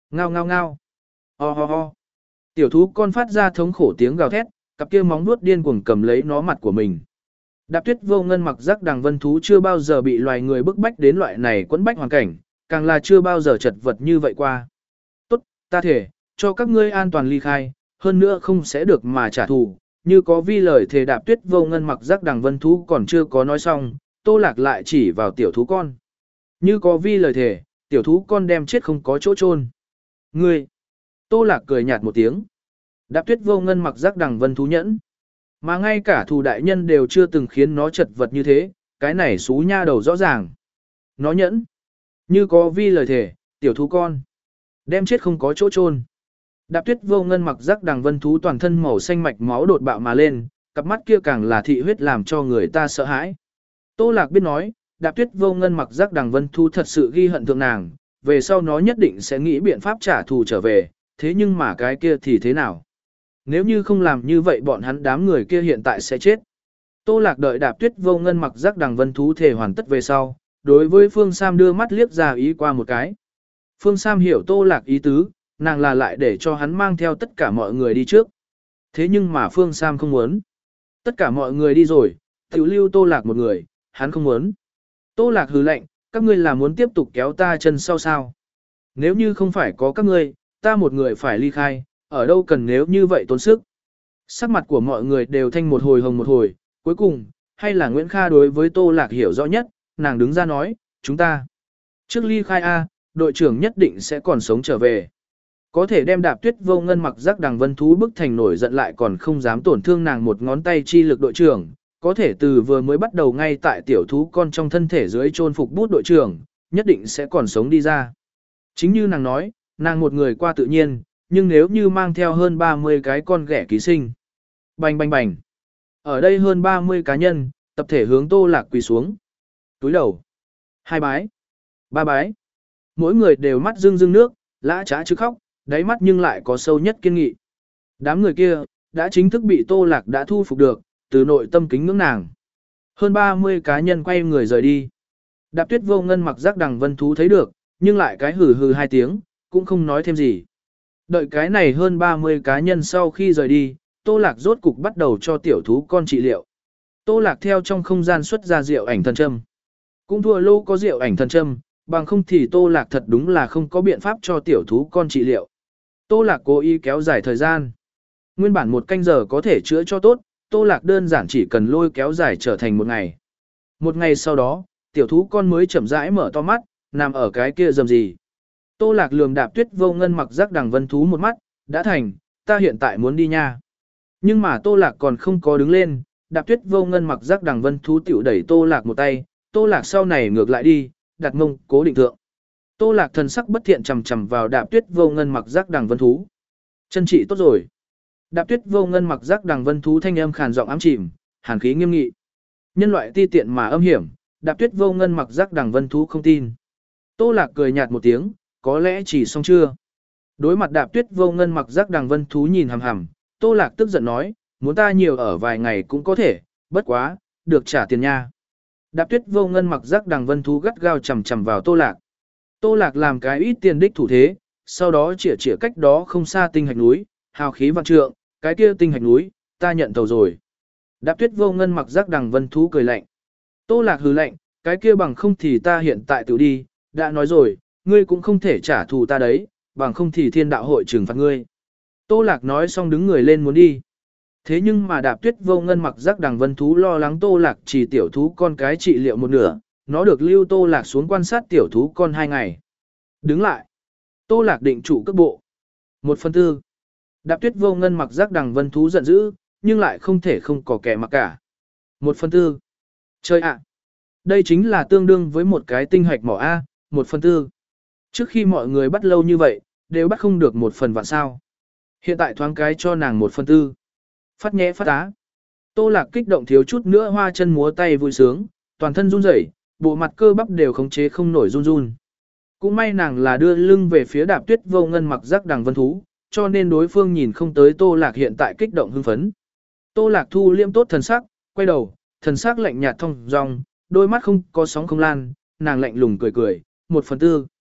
Ngao ngao ngao. Ho ho ho. Tiểu thú con phát ra thống khổ tiếng gào thét, cặp kia móng vuốt điên cuồng cầm lấy nó mặt của mình. Đạp Tuyết Vô Ngân mặc giác đằng vân thú chưa bao giờ bị loài người bức bách đến loại này quẫn bách hoàn cảnh, càng là chưa bao giờ chật vật như vậy qua. Tốt, ta thể, cho các ngươi an toàn ly khai, hơn nữa không sẽ được mà trả thù. Như có vi lời thề Đạp Tuyết Vô Ngân mặc giác đằng vân thú còn chưa có nói xong, Tô Lạc lại chỉ vào tiểu thú con. Như có vi lời thề, tiểu thú con đem chết không có chỗ chôn. Ngươi! Tô Lạc cười nhạt một tiếng. Đạp Tuyết Vô Ngân mặc giác đằng vân thú nhẫn. Mà ngay cả thù đại nhân đều chưa từng khiến nó chật vật như thế, cái này xú nha đầu rõ ràng. Nó nhẫn. Như có vi lời thề, tiểu thú con. Đem chết không có chỗ chôn. Đạp Tuyết Vô Ngân mặc giác đằng vân thú toàn thân màu xanh mạch máu đột bạo mà lên, cặp mắt kia càng là thị huyết làm cho người ta sợ hãi. Tô Lạc biết nói, Đạp Tuyết Vô Ngân mặc giác đằng vân thú thật sự ghi hận thượng nàng, về sau nó nhất định sẽ nghĩ biện pháp trả thù trở về, thế nhưng mà cái kia thì thế nào? Nếu như không làm như vậy bọn hắn đám người kia hiện tại sẽ chết. Tô Lạc đợi Đạp Tuyết Vô Ngân mặc giác đằng vân thú thể hoàn tất về sau, đối với Phương Sam đưa mắt liếc ra ý qua một cái. Phương Sam hiểu Tô Lạc ý tứ, nàng là lại để cho hắn mang theo tất cả mọi người đi trước. Thế nhưng mà Phương Sam không muốn. Tất cả mọi người đi rồi, tiểu lưu Tô Lạc một người, hắn không muốn. Tô Lạc hừ lạnh, các ngươi là muốn tiếp tục kéo ta chân sau sao? Nếu như không phải có các ngươi, ta một người phải ly khai, ở đâu cần nếu như vậy tốn sức. Sắc mặt của mọi người đều thanh một hồi hồng một hồi, cuối cùng, hay là Nguyễn Kha đối với Tô Lạc hiểu rõ nhất, nàng đứng ra nói, chúng ta. Trước ly khai A, đội trưởng nhất định sẽ còn sống trở về. Có thể đem Đạp Tuyết Vô Ngân mặc giác đằng vân thú bức thành nổi giận lại còn không dám tổn thương nàng một ngón tay chi lực đội trưởng, có thể từ vừa mới bắt đầu ngay tại tiểu thú con trong thân thể dưới chôn phục bút đội trưởng, nhất định sẽ còn sống đi ra. Chính như nàng nói, nàng một người qua tự nhiên, nhưng nếu như mang theo hơn ba mươi cái con ghẻ ký sinh. Bành bành bành. Ở đây hơn ba mươi cá nhân, tập thể hướng Tô Lạc quỳ xuống. Túi đầu. Hai bái. Ba bái. Mỗi người đều mắt rưng rưng nước, lã trá chứ khóc, đáy mắt nhưng lại có sâu nhất kiên nghị. Đám người kia, đã chính thức bị Tô Lạc đã thu phục được, từ nội tâm kính ngưỡng nàng. Hơn ba mươi cá nhân quay người rời đi. Đạp Tuyết Vô Ngân mặc giác đằng vân thú thấy được, nhưng lại cái hừ hừ hai tiếng, cũng không nói thêm gì. Đợi cái này hơn ba mươi cá nhân sau khi rời đi, Tô Lạc rốt cục bắt đầu cho tiểu thú con trị liệu. Tô Lạc theo trong không gian xuất ra rượu ảnh thần châm. Cũng thua lô có rượu ảnh thần châm, bằng không thì Tô Lạc thật đúng là không có biện pháp cho tiểu thú con trị liệu. Tô Lạc cố ý kéo dài thời gian. Nguyên bản một canh giờ có thể chữa cho tốt, Tô Lạc đơn giản chỉ cần lôi kéo dài trở thành một ngày. Một ngày sau đó, tiểu thú con mới chậm rãi mở to mắt, nằm ở cái kia rầm gì. Tô Lạc lườm Đạp Tuyết Vô Ngân mặc giác đằng vân thú một mắt, đã thành, ta hiện tại muốn đi nha. Nhưng mà Tô Lạc còn không có đứng lên, Đạp Tuyết Vô Ngân mặc giác đằng vân thú tiểu đẩy Tô Lạc một tay, Tô Lạc sau này ngược lại đi, đặt mông, cố định thượng. Tô Lạc thần sắc bất thiện chầm chầm vào Đạp Tuyết Vô Ngân mặc giác đằng vân thú. Chân trị tốt rồi. Đạp Tuyết Vô Ngân mặc giác đằng vân thú thanh âm khàn giọng ám chìm, hàn khí nghiêm nghị. Nhân loại ti tiện mà âm hiểm, Đạp Tuyết Vô Ngân mặc giác đằng vân thú không tin. Tô Lạc cười nhạt một tiếng, có lẽ chỉ xong chưa. Đối mặt Đạp Tuyết Vô Ngân mặc giác đằng vân thú nhìn hằm hằm, Tô Lạc tức giận nói, muốn ta nhiều ở vài ngày cũng có thể, bất quá, được trả tiền nha. Đạp Tuyết Vô Ngân mặc giác đằng vân thú gắt gao chầm chầm vào Tô Lạc. Tô Lạc làm cái ít tiền đích thủ thế, sau đó chĩa chĩa cách đó không xa tinh hạch núi, hào khí vạn trượng, cái kia tinh hạch núi, ta nhận tàu rồi. Đạp Tuyết Vô Ngân mặc giác đằng vân thú cười lạnh. Tô Lạc hừ lạnh, cái kia bằng không thì ta hiện tại tự đi, đã nói rồi, ngươi cũng không thể trả thù ta đấy, bằng không thì thiên đạo hội trừng phạt ngươi. Tô Lạc nói xong đứng người lên muốn đi. Thế nhưng mà Đạp Tuyết Vô Ngân mặc giác đằng vân thú lo lắng Tô Lạc chỉ tiểu thú con cái trị liệu một nửa, nó được lưu Tô Lạc xuống quan sát tiểu thú con hai ngày. Đứng lại. Tô Lạc định trụ cước bộ. Một phần tư. Đạp Tuyết Vô Ngân mặc giác đằng vân thú giận dữ, nhưng lại không thể không có kẻ mặc cả. Một phần tư. Chơi ạ. Đây chính là tương đương với một cái tinh hạch mỏ A, một phần tư. Trước khi mọi người bắt lâu như vậy, đều bắt không được một phần vạn sao. Hiện tại thoáng cái cho nàng một phần tư. Phát nhẽ phát á. Tô Lạc kích động thiếu chút nữa hoa chân múa tay vui sướng, toàn thân run rẩy, bộ mặt cơ bắp đều khống chế không nổi run run. Cũng may nàng là đưa lưng về phía Đạp Tuyết Vô Ngân mặc giác đằng vân thú, cho nên đối phương nhìn không tới Tô Lạc hiện tại kích động hưng phấn. Tô Lạc thu liêm tốt thần sắc, quay đầu, thần sắc lạnh nhạt thông dong, đôi mắt không có sóng không lan, nàng lạnh lùng cười cười, một phần tư.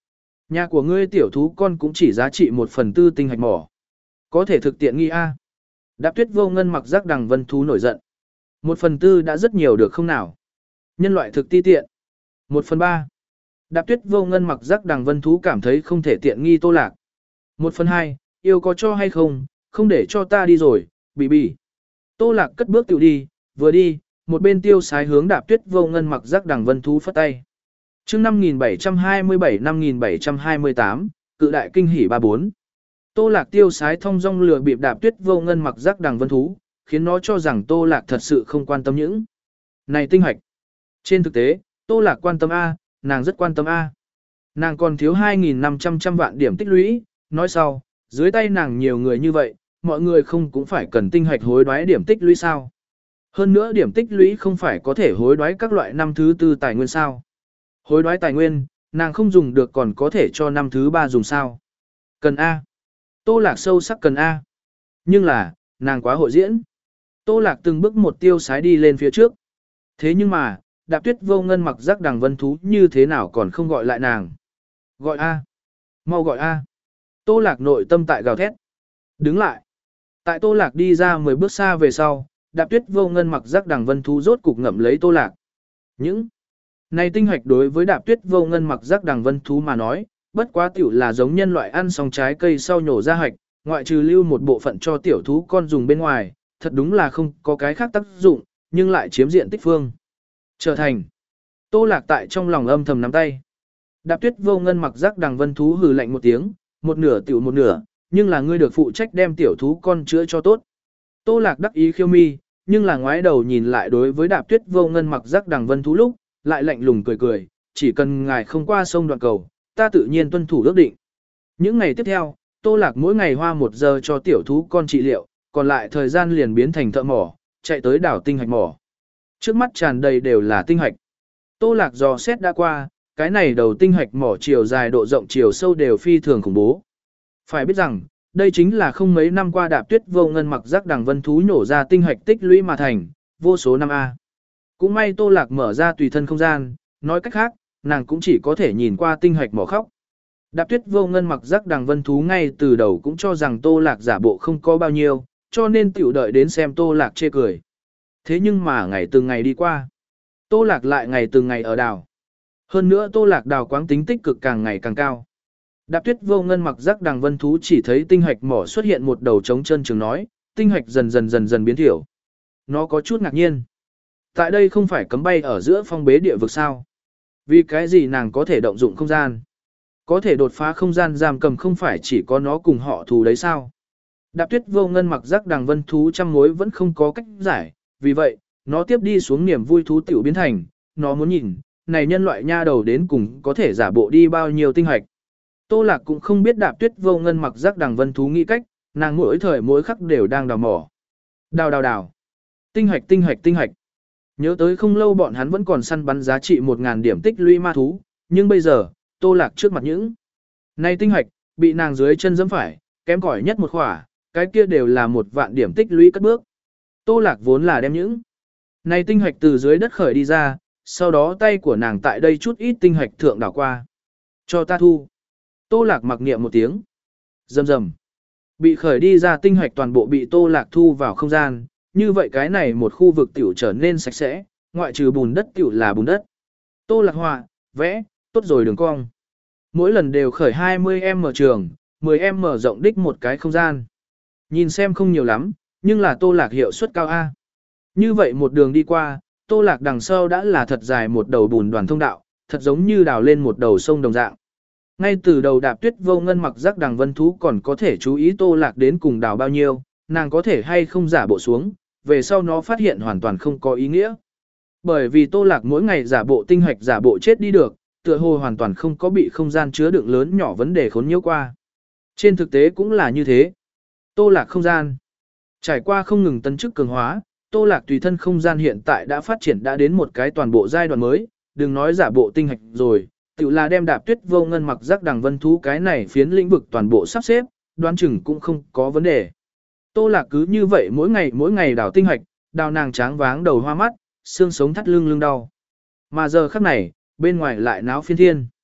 Nhà của ngươi tiểu thú con cũng chỉ giá trị một phần tư tinh hạch mỏ. Có thể thực tiện nghi a. Đạp Tuyết Vô Ngân mặc giác đằng vân thú nổi giận. Một phần tư đã rất nhiều được không nào? Nhân loại thực ti tiện. Một phần ba. Đạp Tuyết Vô Ngân mặc giác đằng vân thú cảm thấy không thể tiện nghi Tô Lạc. Một phần hai, yêu có cho hay không, không để cho ta đi rồi, bị bị. Tô Lạc cất bước tự đi, vừa đi, một bên tiêu sái hướng Đạp Tuyết Vô Ngân mặc giác đằng vân thú phất tay. Chương năm nghìn bảy trăm hai mươi bảy năm nghìn bảy trăm hai mươi tám, cự đại kinh hỉ ba bốn. Tô Lạc tiêu sái thông dong lừa bịp Đạp Tuyết Vô Ngân mặc giác đằng vân thú, khiến nó cho rằng Tô Lạc thật sự không quan tâm những này tinh hạch. Trên thực tế, Tô Lạc quan tâm A, nàng rất quan tâm A. Nàng còn thiếu hai nghìn năm trăm trăm vạn điểm tích lũy, nói sau, dưới tay nàng nhiều người như vậy, mọi người không cũng phải cần tinh hạch hối đoái điểm tích lũy sao. Hơn nữa điểm tích lũy không phải có thể hối đoái các loại năm thứ tư tài nguyên sao. Hối đoái tài nguyên, nàng không dùng được còn có thể cho năm thứ ba dùng sao. Cần A. Tô Lạc sâu sắc cần A. Nhưng là, nàng quá hội diễn. Tô Lạc từng bước một tiêu sái đi lên phía trước. Thế nhưng mà, Đạp Tuyết Vô Ngân mặc giác đằng vân thú như thế nào còn không gọi lại nàng. Gọi A. Mau gọi A. Tô Lạc nội tâm tại gào thét. Đứng lại. Tại Tô Lạc đi ra mười bước xa về sau, Đạp Tuyết Vô Ngân mặc giác đằng vân thú rốt cục ngậm lấy Tô Lạc. Những này tinh hạch đối với Đạp Tuyết Vô Ngân mặc giác đằng vân thú mà nói, bất quá tiểu là giống nhân loại ăn xong trái cây sau nhổ ra hạch, ngoại trừ lưu một bộ phận cho tiểu thú con dùng bên ngoài, thật đúng là không có cái khác tác dụng, nhưng lại chiếm diện tích phương. Trở thành. Tô Lạc tại trong lòng âm thầm nắm tay. Đạp Tuyết Vô Ngân mặc giác đằng vân thú hừ lạnh một tiếng, một nửa tiểu một nửa, nhưng là ngươi được phụ trách đem tiểu thú con chữa cho tốt. Tô Lạc đắc ý khiêu mi, nhưng là ngoái đầu nhìn lại đối với Đạp Tuyết Vô Ngân mặc giác đằng vân thú lúc, lại lạnh lùng cười cười, chỉ cần ngài không qua sông đoạn cầu, ta tự nhiên tuân thủ ước định. Những ngày tiếp theo, Tô Lạc mỗi ngày hoa một giờ cho tiểu thú con trị liệu, còn lại thời gian liền biến thành thợ mỏ, chạy tới đảo tinh hạch mỏ. Trước mắt tràn đầy đều là tinh hạch. Tô Lạc dò xét đã qua, cái này đầu tinh hạch mỏ chiều dài độ rộng chiều sâu đều phi thường khủng bố. Phải biết rằng, đây chính là không mấy năm qua Đạp Tuyết Vô Ngân mặc giác đằng vân thú nhổ ra tinh hạch tích lũy mà thành, vô số năm A. Cũng may Tô Lạc mở ra tùy thân không gian, nói cách khác, nàng cũng chỉ có thể nhìn qua tinh hạch mỏ khóc. Đạp Tuyết Vô Ngân mặc giác đằng vân thú ngay từ đầu cũng cho rằng Tô Lạc giả bộ không có bao nhiêu, cho nên tiểu đợi đến xem Tô Lạc chê cười. Thế nhưng mà ngày từng ngày đi qua, Tô Lạc lại ngày từng ngày ở đảo. Hơn nữa Tô Lạc đào quáng tính tích cực càng ngày càng cao. Đạp Tuyết Vô Ngân mặc giác đằng vân thú chỉ thấy tinh hạch mỏ xuất hiện một đầu trống chân trường nói, tinh hạch dần dần dần dần biến thiểu. Nó có chút ngạc nhiên. Tại đây không phải cấm bay ở giữa phong bế địa vực sao? Vì cái gì nàng có thể động dụng không gian? Có thể đột phá không gian giam cầm không phải chỉ có nó cùng họ thù đấy sao? Đạp Tuyết Vô Ngân mặc giác đằng vân thú trăm mối vẫn không có cách giải, vì vậy, nó tiếp đi xuống niềm vui thú tiểu biến thành, nó muốn nhìn, này nhân loại nha đầu đến cùng có thể giả bộ đi bao nhiêu tinh hạch. Tô Lạc cũng không biết Đạp Tuyết Vô Ngân mặc giác đằng vân thú nghĩ cách, nàng mỗi thời mỗi khắc đều đang đào mỏ. Đào đào đào. Tinh hạch tinh hạch tinh hạch. Nhớ tới không lâu bọn hắn vẫn còn săn bắn giá trị một nghìn điểm tích lũy ma thú, nhưng bây giờ, Tô Lạc trước mặt những này tinh hạch, bị nàng dưới chân giẫm phải, kém cỏi nhất một khỏa, cái kia đều là một vạn điểm tích lũy cất bước. Tô Lạc vốn là đem những này tinh hạch từ dưới đất khởi đi ra, sau đó tay của nàng tại đây chút ít tinh hạch thượng đảo qua. Cho ta thu. Tô Lạc mặc niệm một tiếng. Rầm rầm. Bị khởi đi ra tinh hạch toàn bộ bị Tô Lạc thu vào không gian, như vậy cái này một khu vực tiểu trở nên sạch sẽ, ngoại trừ bùn đất tiểu là bùn đất. Tô Lạc họa, vẽ, tốt rồi đường cong. Mỗi lần đều khởi hai mươi em-mở trường, mười em-mở rộng đích một cái không gian. Nhìn xem không nhiều lắm, nhưng là Tô Lạc hiệu suất cao A. Như vậy một đường đi qua, Tô Lạc đằng sau đã là thật dài một đầu bùn đoàn thông đạo, thật giống như đào lên một đầu sông đồng dạng. Ngay từ đầu Đạp Tuyết Vô Ngân mặc giác đằng vân thú còn có thể chú ý Tô Lạc đến cùng đào bao nhiêu, nàng có thể hay không giả bộ xuống, về sau nó phát hiện hoàn toàn không có ý nghĩa. Bởi vì Tô Lạc mỗi ngày giả bộ tinh hạch giả bộ chết đi được, tựa hồ hoàn toàn không có bị không gian chứa đựng lớn nhỏ vấn đề khốn nhiễu qua. Trên thực tế cũng là như thế. Tô Lạc không gian. Trải qua không ngừng tấn chức cường hóa, Tô Lạc tùy thân không gian hiện tại đã phát triển đã đến một cái toàn bộ giai đoạn mới, đừng nói giả bộ tinh hạch rồi, tự là đem Đạp Tuyết Vô Ngân mặc giác đằng vân thú cái này phiến lĩnh vực toàn bộ sắp xếp, đoán chừng cũng không có vấn đề. Tô Lạc cứ như vậy mỗi ngày mỗi ngày đào tinh hạch, đào nàng tráng váng đầu hoa mắt, xương sống thắt lưng lưng đau. Mà giờ khắc này, bên ngoài lại náo phiên thiên.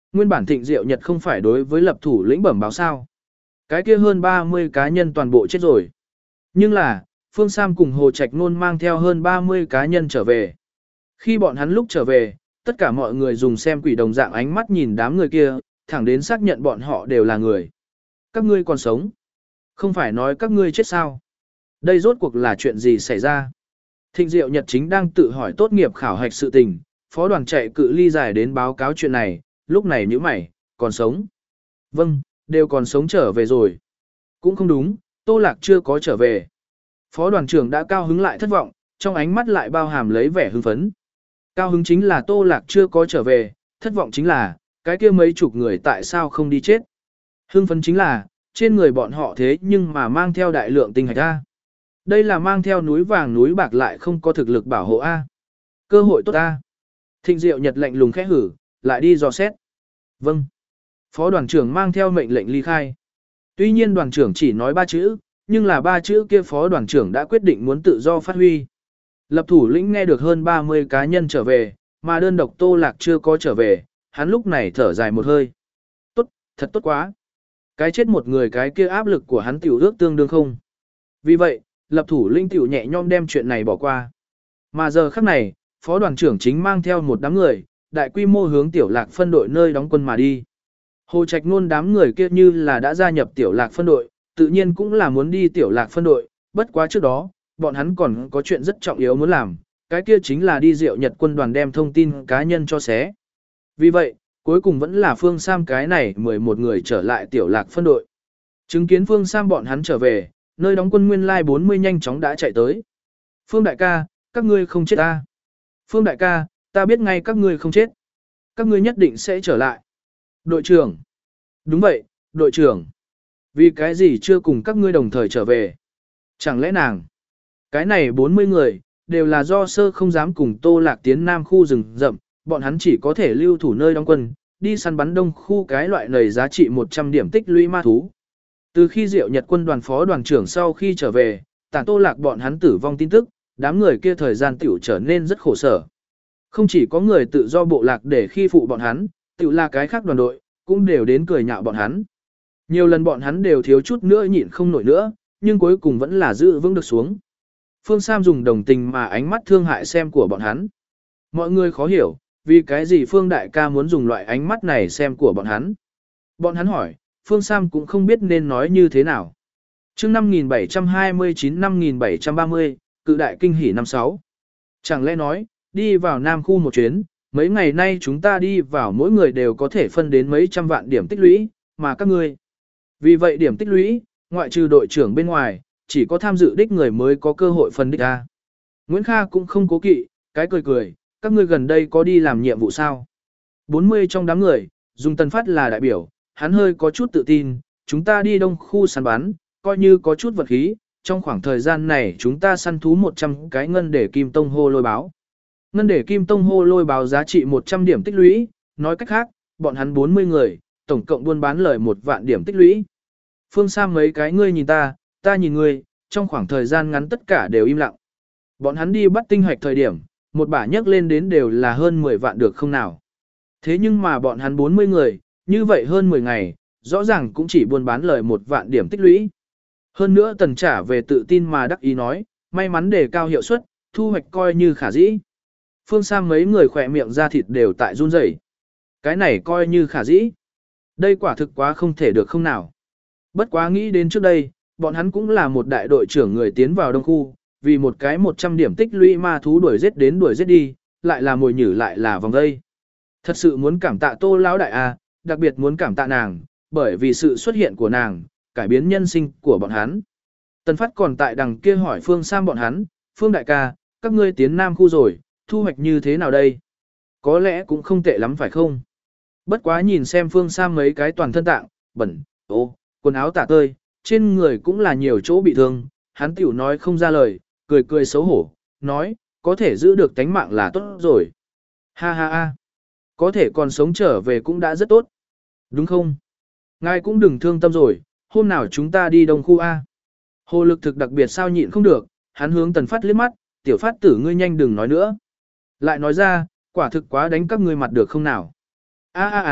Nguyên bản Thịnh Diệu Nhật không phải đối với lập thủ lĩnh bẩm báo sao. Cái kia hơn ba mươi cá nhân toàn bộ chết rồi. Nhưng là, Phương Sam cùng Hồ Trạch Nôn mang theo hơn ba mươi cá nhân trở về. Khi bọn hắn lúc trở về, tất cả mọi người dùng xem quỷ đồng dạng ánh mắt nhìn đám người kia, thẳng đến xác nhận bọn họ đều là người. Các ngươi còn sống. Không phải nói các ngươi chết sao. Đây rốt cuộc là chuyện gì xảy ra? Thịnh Diệu Nhật chính đang tự hỏi tốt nghiệp khảo hạch sự tình, phó đoàn chạy cự ly dài đến báo cáo chuyện này, lúc này nhíu mày, còn sống. Vâng, đều còn sống trở về rồi. Cũng không đúng, Tô Lạc chưa có trở về. Phó đoàn trưởng đã cao hứng lại thất vọng, trong ánh mắt lại bao hàm lấy vẻ hưng phấn. Cao hứng chính là Tô Lạc chưa có trở về, thất vọng chính là, cái kia mấy chục người tại sao không đi chết. Hưng phấn chính là, trên người bọn họ thế nhưng mà mang theo đại lượng tinh hạch A. Đây là mang theo núi vàng núi bạc lại không có thực lực bảo hộ A. Cơ hội tốt A. Thịnh Diệu Nhật lạnh lùng khẽ hử, lại đi dò xét. Vâng. Phó đoàn trưởng mang theo mệnh lệnh ly khai. Tuy nhiên đoàn trưởng chỉ nói ba chữ, nhưng là ba chữ kia phó đoàn trưởng đã quyết định muốn tự do phát huy. Lập thủ lĩnh nghe được hơn ba mươi cá nhân trở về, mà đơn độc Tô Lạc chưa có trở về, hắn lúc này thở dài một hơi. Tốt, thật tốt quá. Cái chết một người cái kia áp lực của hắn tiểu ước tương đương không. Vì vậy, lập thủ lĩnh tiểu nhẹ nhõm đem chuyện này bỏ qua. Mà giờ khắc này, phó đoàn trưởng chính mang theo một đám người, đại quy mô hướng tiểu lạc phân đội nơi đóng quân mà đi. Hồ Trạch Nôn đám người kia như là đã gia nhập tiểu lạc phân đội, tự nhiên cũng là muốn đi tiểu lạc phân đội, bất quá trước đó, bọn hắn còn có chuyện rất trọng yếu muốn làm, cái kia chính là đi Diệu Nhật quân đoàn đem thông tin cá nhân cho xé. Vì vậy, cuối cùng vẫn là Phương Sam cái này mười một người trở lại tiểu lạc phân đội. Chứng kiến Phương Sam bọn hắn trở về, nơi đóng quân nguyên lai bốn mươi nhanh chóng đã chạy tới. Phương đại ca, các ngươi không chết ta. Phương đại ca, ta biết ngay các ngươi không chết. Các ngươi nhất định sẽ trở lại. Đội trưởng. Đúng vậy, đội trưởng. Vì cái gì chưa cùng các ngươi đồng thời trở về? Chẳng lẽ nàng? Cái này bốn mươi người, đều là do sơ không dám cùng Tô Lạc tiến Nam khu rừng rậm, bọn hắn chỉ có thể lưu thủ nơi đóng quân, đi săn bắn Đông khu cái loại nầy giá trị một trăm điểm tích lũy ma thú. Từ khi Diệu Nhật quân đoàn phó đoàn trưởng sau khi trở về, tản Tô Lạc bọn hắn tử vong tin tức, đám người kia thời gian tiểu trở nên rất khổ sở. Không chỉ có người tự do bộ lạc để khi phụ bọn hắn, tiểu là cái khác đoàn đội, cũng đều đến cười nhạo bọn hắn. Nhiều lần bọn hắn đều thiếu chút nữa nhịn không nổi nữa, nhưng cuối cùng vẫn là giữ vững được xuống. Phương Sam dùng đồng tình mà ánh mắt thương hại xem của bọn hắn. Mọi người khó hiểu, vì cái gì Phương Đại ca muốn dùng loại ánh mắt này xem của bọn hắn. Bọn hắn hỏi, Phương Sam cũng không biết nên nói như thế nào. Trước năm nghìn bảy trăm hai mươi chín năm nghìn bảy trăm ba mươi, cự đại kinh hỉ năm sáu. Chẳng lẽ nói, đi vào Nam khu một chuyến, mấy ngày nay chúng ta đi vào mỗi người đều có thể phân đến mấy trăm vạn điểm tích lũy, mà các ngươi. Vì vậy điểm tích lũy, ngoại trừ đội trưởng bên ngoài, chỉ có tham dự đích người mới có cơ hội phân đích ra. Nguyễn Kha cũng không cố kỵ, cái cười cười, các ngươi gần đây có đi làm nhiệm vụ sao? bốn mươi trong đám người, dùng Tần Phát là đại biểu, hắn hơi có chút tự tin, chúng ta đi đông khu săn bắn, coi như có chút vật khí, trong khoảng thời gian này chúng ta săn thú một trăm cái ngân để kim tông hô lôi báo. Ngân để kim tông hô lôi báo giá trị một trăm điểm tích lũy, nói cách khác, bọn hắn bốn mươi người, tổng cộng buôn bán lời một vạn điểm tích lũy. Phương Sam mấy cái ngươi nhìn ta, ta nhìn ngươi, trong khoảng thời gian ngắn tất cả đều im lặng. Bọn hắn đi bắt tinh hoạch thời điểm, một bả nhấc lên đến đều là hơn mười vạn được không nào. Thế nhưng mà bọn hắn bốn mươi người, như vậy hơn mười ngày, rõ ràng cũng chỉ buôn bán lời một vạn điểm tích lũy. Hơn nữa Tần trả về tự tin mà đắc ý nói, may mắn đề cao hiệu suất, thu hoạch coi như khả dĩ. Phương Sam mấy người khỏe miệng ra thịt đều tại run rẩy. Cái này coi như khả dĩ. Đây quả thực quá không thể được không nào. Bất quá nghĩ đến trước đây, bọn hắn cũng là một đại đội trưởng người tiến vào đông khu, vì một cái một trăm điểm tích lũy ma thú đuổi giết đến đuổi giết đi, lại là mồi nhử lại là vòng dây. Thật sự muốn cảm tạ Tô lão đại a, đặc biệt muốn cảm tạ nàng, bởi vì sự xuất hiện của nàng, cải biến nhân sinh của bọn hắn. Tần Phát còn tại đằng kia hỏi Phương Sam bọn hắn, Phương đại ca, các ngươi tiến Nam khu rồi, thu hoạch như thế nào đây? Có lẽ cũng không tệ lắm phải không? Bất quá nhìn xem Phương Sam mấy cái toàn thân tạng, bẩn, ô, quần áo tả tơi, trên người cũng là nhiều chỗ bị thương, hắn tiểu nói không ra lời, cười cười xấu hổ, nói, có thể giữ được tánh mạng là tốt rồi. Ha ha ha, có thể còn sống trở về cũng đã rất tốt. Đúng không? Ngài cũng đừng thương tâm rồi, hôm nào chúng ta đi đông khu A. Hồ Lực thực đặc biệt sao nhịn không được, hắn hướng Tần Phát liếc mắt, tiểu Phát tử ngươi nhanh đừng nói nữa. Lại nói ra, quả thực quá đánh các ngươi mặt được không nào. A a a,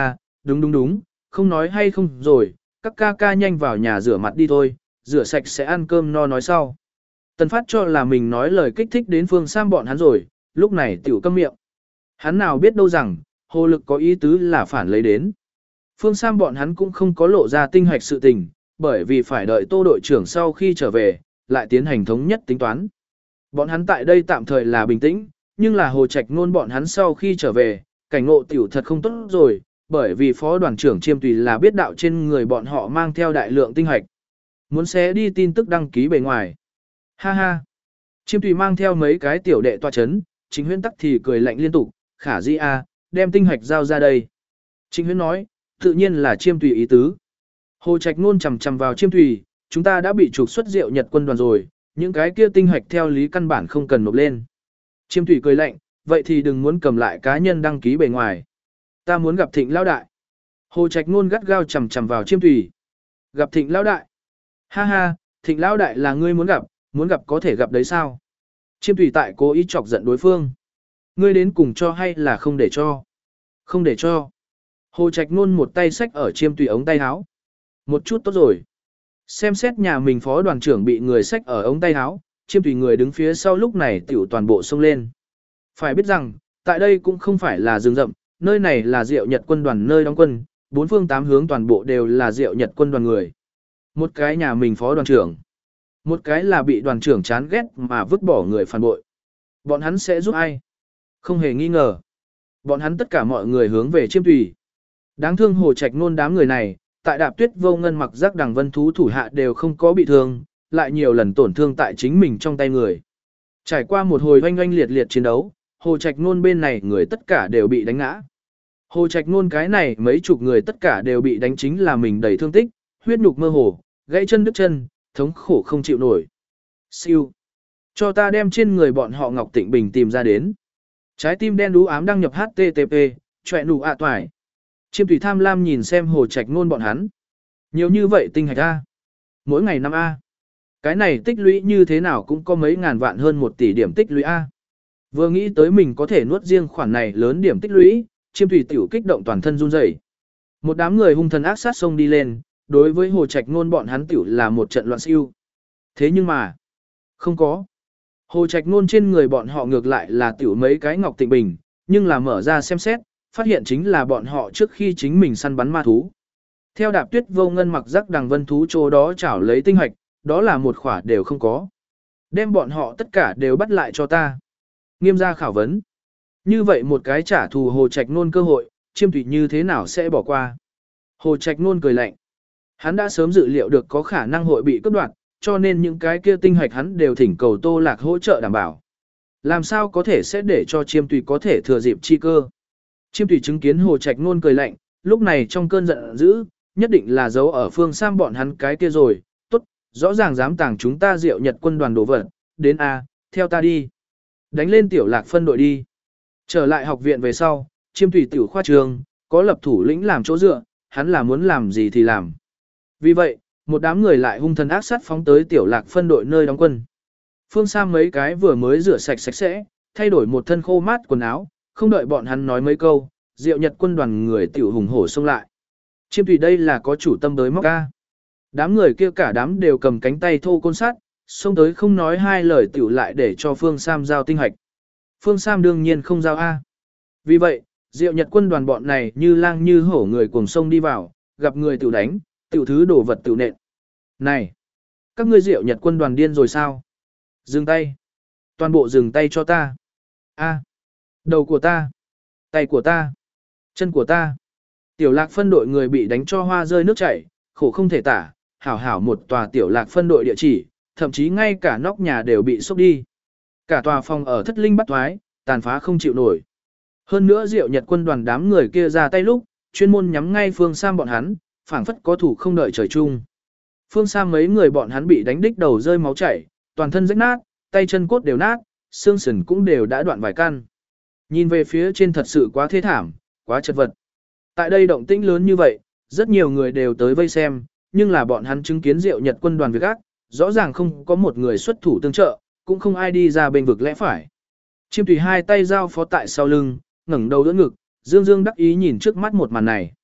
đúng đúng đúng, không nói hay không rồi, các ca ca nhanh vào nhà rửa mặt đi thôi, rửa sạch sẽ ăn cơm no nói sau. Tần Phát cho là mình nói lời kích thích đến Phương Sam bọn hắn rồi, lúc này tiểu câm miệng. Hắn nào biết đâu rằng, Hồ Lực có ý tứ là phản lấy đến. Phương Sam bọn hắn cũng không có lộ ra tinh hoạch sự tình, bởi vì phải đợi Tô đội trưởng sau khi trở về, lại tiến hành thống nhất tính toán. Bọn hắn tại đây tạm thời là bình tĩnh, nhưng là Hồ Trạch Nôn bọn hắn sau khi trở về, cảnh ngộ tiểu thật không tốt rồi, bởi vì phó đoàn trưởng Chiêm Tùy là biết đạo trên người bọn họ mang theo đại lượng tinh hoạch. Muốn xé đi tin tức đăng ký bề ngoài. Ha ha. Chiêm Tùy mang theo mấy cái tiểu đệ tọa chấn, Chính Huyễn tắc thì cười lạnh liên tục, khả di a, đem tinh hoạch giao ra đây. Chính Huyễn nói, tự nhiên là Chiêm Tùy ý tứ. Hồ Trạch Nôn chằm chằm vào Chiêm Tùy, chúng ta đã bị trục xuất Diệu Nhật quân đoàn rồi, những cái kia tinh hoạch theo lý căn bản không cần nộp lên. Chiêm Tùy cười lạnh, vậy thì đừng muốn cầm lại cá nhân đăng ký bề ngoài. Ta muốn gặp Thịnh lão đại. Hồ Trạch Nôn gắt gao chằm chằm vào Chiêm Tùy. Gặp Thịnh lão đại. Ha ha, Thịnh lão đại là ngươi muốn gặp, muốn gặp có thể gặp đấy sao? Chiêm Tùy tại cố ý chọc giận đối phương. Ngươi đến cùng cho hay là không để cho? Không để cho. Hồ Trạch Nôn một tay xách ở Chiêm Tùy ống tay áo. Một chút tốt rồi. Xem xét nhà mình phó đoàn trưởng bị người xách ở ống tay áo, Chiêm Tùy người đứng phía sau lúc này tiểu toàn bộ xông lên. Phải biết rằng, tại đây cũng không phải là rừng rậm, nơi này là Diệu Nhật quân đoàn nơi đóng quân, bốn phương tám hướng toàn bộ đều là Diệu Nhật quân đoàn người. Một cái nhà mình phó đoàn trưởng, một cái là bị đoàn trưởng chán ghét mà vứt bỏ người phản bội. Bọn hắn sẽ giúp ai? Không hề nghi ngờ. Bọn hắn tất cả mọi người hướng về Chiêm Tùy. Đáng thương Hồ Trạch Nôn đám người này, tại Đạp Tuyết Vô Ngân mặc giác đằng vân thú thủ hạ đều không có bị thương, lại nhiều lần tổn thương tại chính mình trong tay người. Trải qua một hồi oanh oanh liệt liệt chiến đấu, Hồ Trạch Nôn bên này người tất cả đều bị đánh ngã. Hồ Trạch Nôn cái này mấy chục người tất cả đều bị đánh chính là mình đầy thương tích, huyết nhục mơ hồ, gãy chân đứt chân, thống khổ không chịu nổi. Siêu. Cho ta đem trên người bọn họ Ngọc Tịnh Bình tìm ra đến. Trái tim đen đú ám đăng nhập hát tê tê pê, chọe nụ ạ toài. Chiêm Thủy tham lam nhìn xem Hồ Trạch Nôn bọn hắn. Nhiều như vậy tinh hạch A. Mỗi ngày năm A. Cái này tích lũy như thế nào cũng có mấy ngàn vạn hơn một tỷ điểm tích lũy A. Vừa nghĩ tới mình có thể nuốt riêng khoản này lớn điểm tích lũy, Chiêm Thủy tiểu kích động toàn thân run rẩy. Một đám người hung thần ác sát xông đi lên, đối với Hồ Trạch Nôn bọn hắn tiểu là một trận loạn siêu. Thế nhưng mà, không có. Hồ Trạch Nôn trên người bọn họ ngược lại là tiểu mấy cái Ngọc Tịnh Bình, nhưng là mở ra xem xét, phát hiện chính là bọn họ trước khi chính mình săn bắn ma thú. Theo Đạp Tuyết Vô Ngân mặc giác đằng vân thú chỗ đó chảo lấy tinh hạch, đó là một khỏa đều không có. Đem bọn họ tất cả đều bắt lại cho ta. Nghiêm gia khảo vấn. Như vậy một cái trả thù Hồ Trạch Nôn cơ hội, Chiêm Thủy như thế nào sẽ bỏ qua? Hồ Trạch Nôn cười lạnh. Hắn đã sớm dự liệu được có khả năng hội bị cướp đoạt, cho nên những cái kia tinh hạch hắn đều thỉnh cầu Tô Lạc hỗ trợ đảm bảo. Làm sao có thể sẽ để cho Chiêm Thủy có thể thừa dịp chi cơ? Chiêm Thủy chứng kiến Hồ Trạch Nôn cười lạnh, lúc này trong cơn giận dữ, nhất định là giấu ở Phương Sam bọn hắn cái kia rồi, tốt, rõ ràng dám tàng chúng ta Diệu Nhật quân đoàn đồ vật, đến a, theo ta đi. Đánh lên tiểu Lạc phân đội đi. Trở lại học viện về sau, Chiêm Thủy tiểu khoa trường, có lập thủ lĩnh làm chỗ dựa, hắn là muốn làm gì thì làm. Vì vậy, một đám người lại hung thần ác sát phóng tới tiểu Lạc phân đội nơi đóng quân. Phương Sam mấy cái vừa mới rửa sạch sạch sẽ, thay đổi một thân khô mát quần áo, không đợi bọn hắn nói mấy câu, Diệu Nhật quân đoàn người tiểu hùng hổ xông lại. Chiêm Thủy đây là có chủ tâm tới móc ca. Đám người kia cả đám đều cầm cánh tay thô côn sát, xông tới không nói hai lời tiểu lại để cho Phương Sam giao tinh hạch. Phương Sam đương nhiên không giao A. Vì vậy, Diệu Nhật quân đoàn bọn này như lang như hổ người cuồng sông đi vào, gặp người tiểu đánh, tiểu thứ đổ vật tiểu nện. Này! Các ngươi Diệu Nhật quân đoàn điên rồi sao? Dừng tay! Toàn bộ dừng tay cho ta! A! Đầu của ta! Tay của ta! Chân của ta! Tiểu Lạc phân đội người bị đánh cho hoa rơi nước chảy, khổ không thể tả, hảo hảo một tòa Tiểu Lạc phân đội địa chỉ, thậm chí ngay cả nóc nhà đều bị xốc đi. Cả tòa phòng ở thất linh bắt thoái, tàn phá không chịu nổi. Hơn nữa Diệu Nhật quân đoàn đám người kia ra tay lúc, chuyên môn nhắm ngay Phương Sam bọn hắn, phảng phất có thủ không đợi trời chung. Phương Sam mấy người bọn hắn bị đánh đích đầu rơi máu chảy, toàn thân rách nát, tay chân cốt đều nát, xương sườn cũng đều đã đoạn vài căn. Nhìn về phía trên thật sự quá thê thảm, quá chật vật. Tại đây động tĩnh lớn như vậy, rất nhiều người đều tới vây xem, nhưng là bọn hắn chứng kiến Diệu Nhật quân đoàn việc ác, rõ ràng không có một người xuất thủ tương trợ, cũng không ai đi ra bên vực lẽ phải. Chiêm Thủy hai tay giao phó tại sau lưng, ngẩng đầu đỡ ngực, dương dương đắc ý nhìn trước mắt một màn này.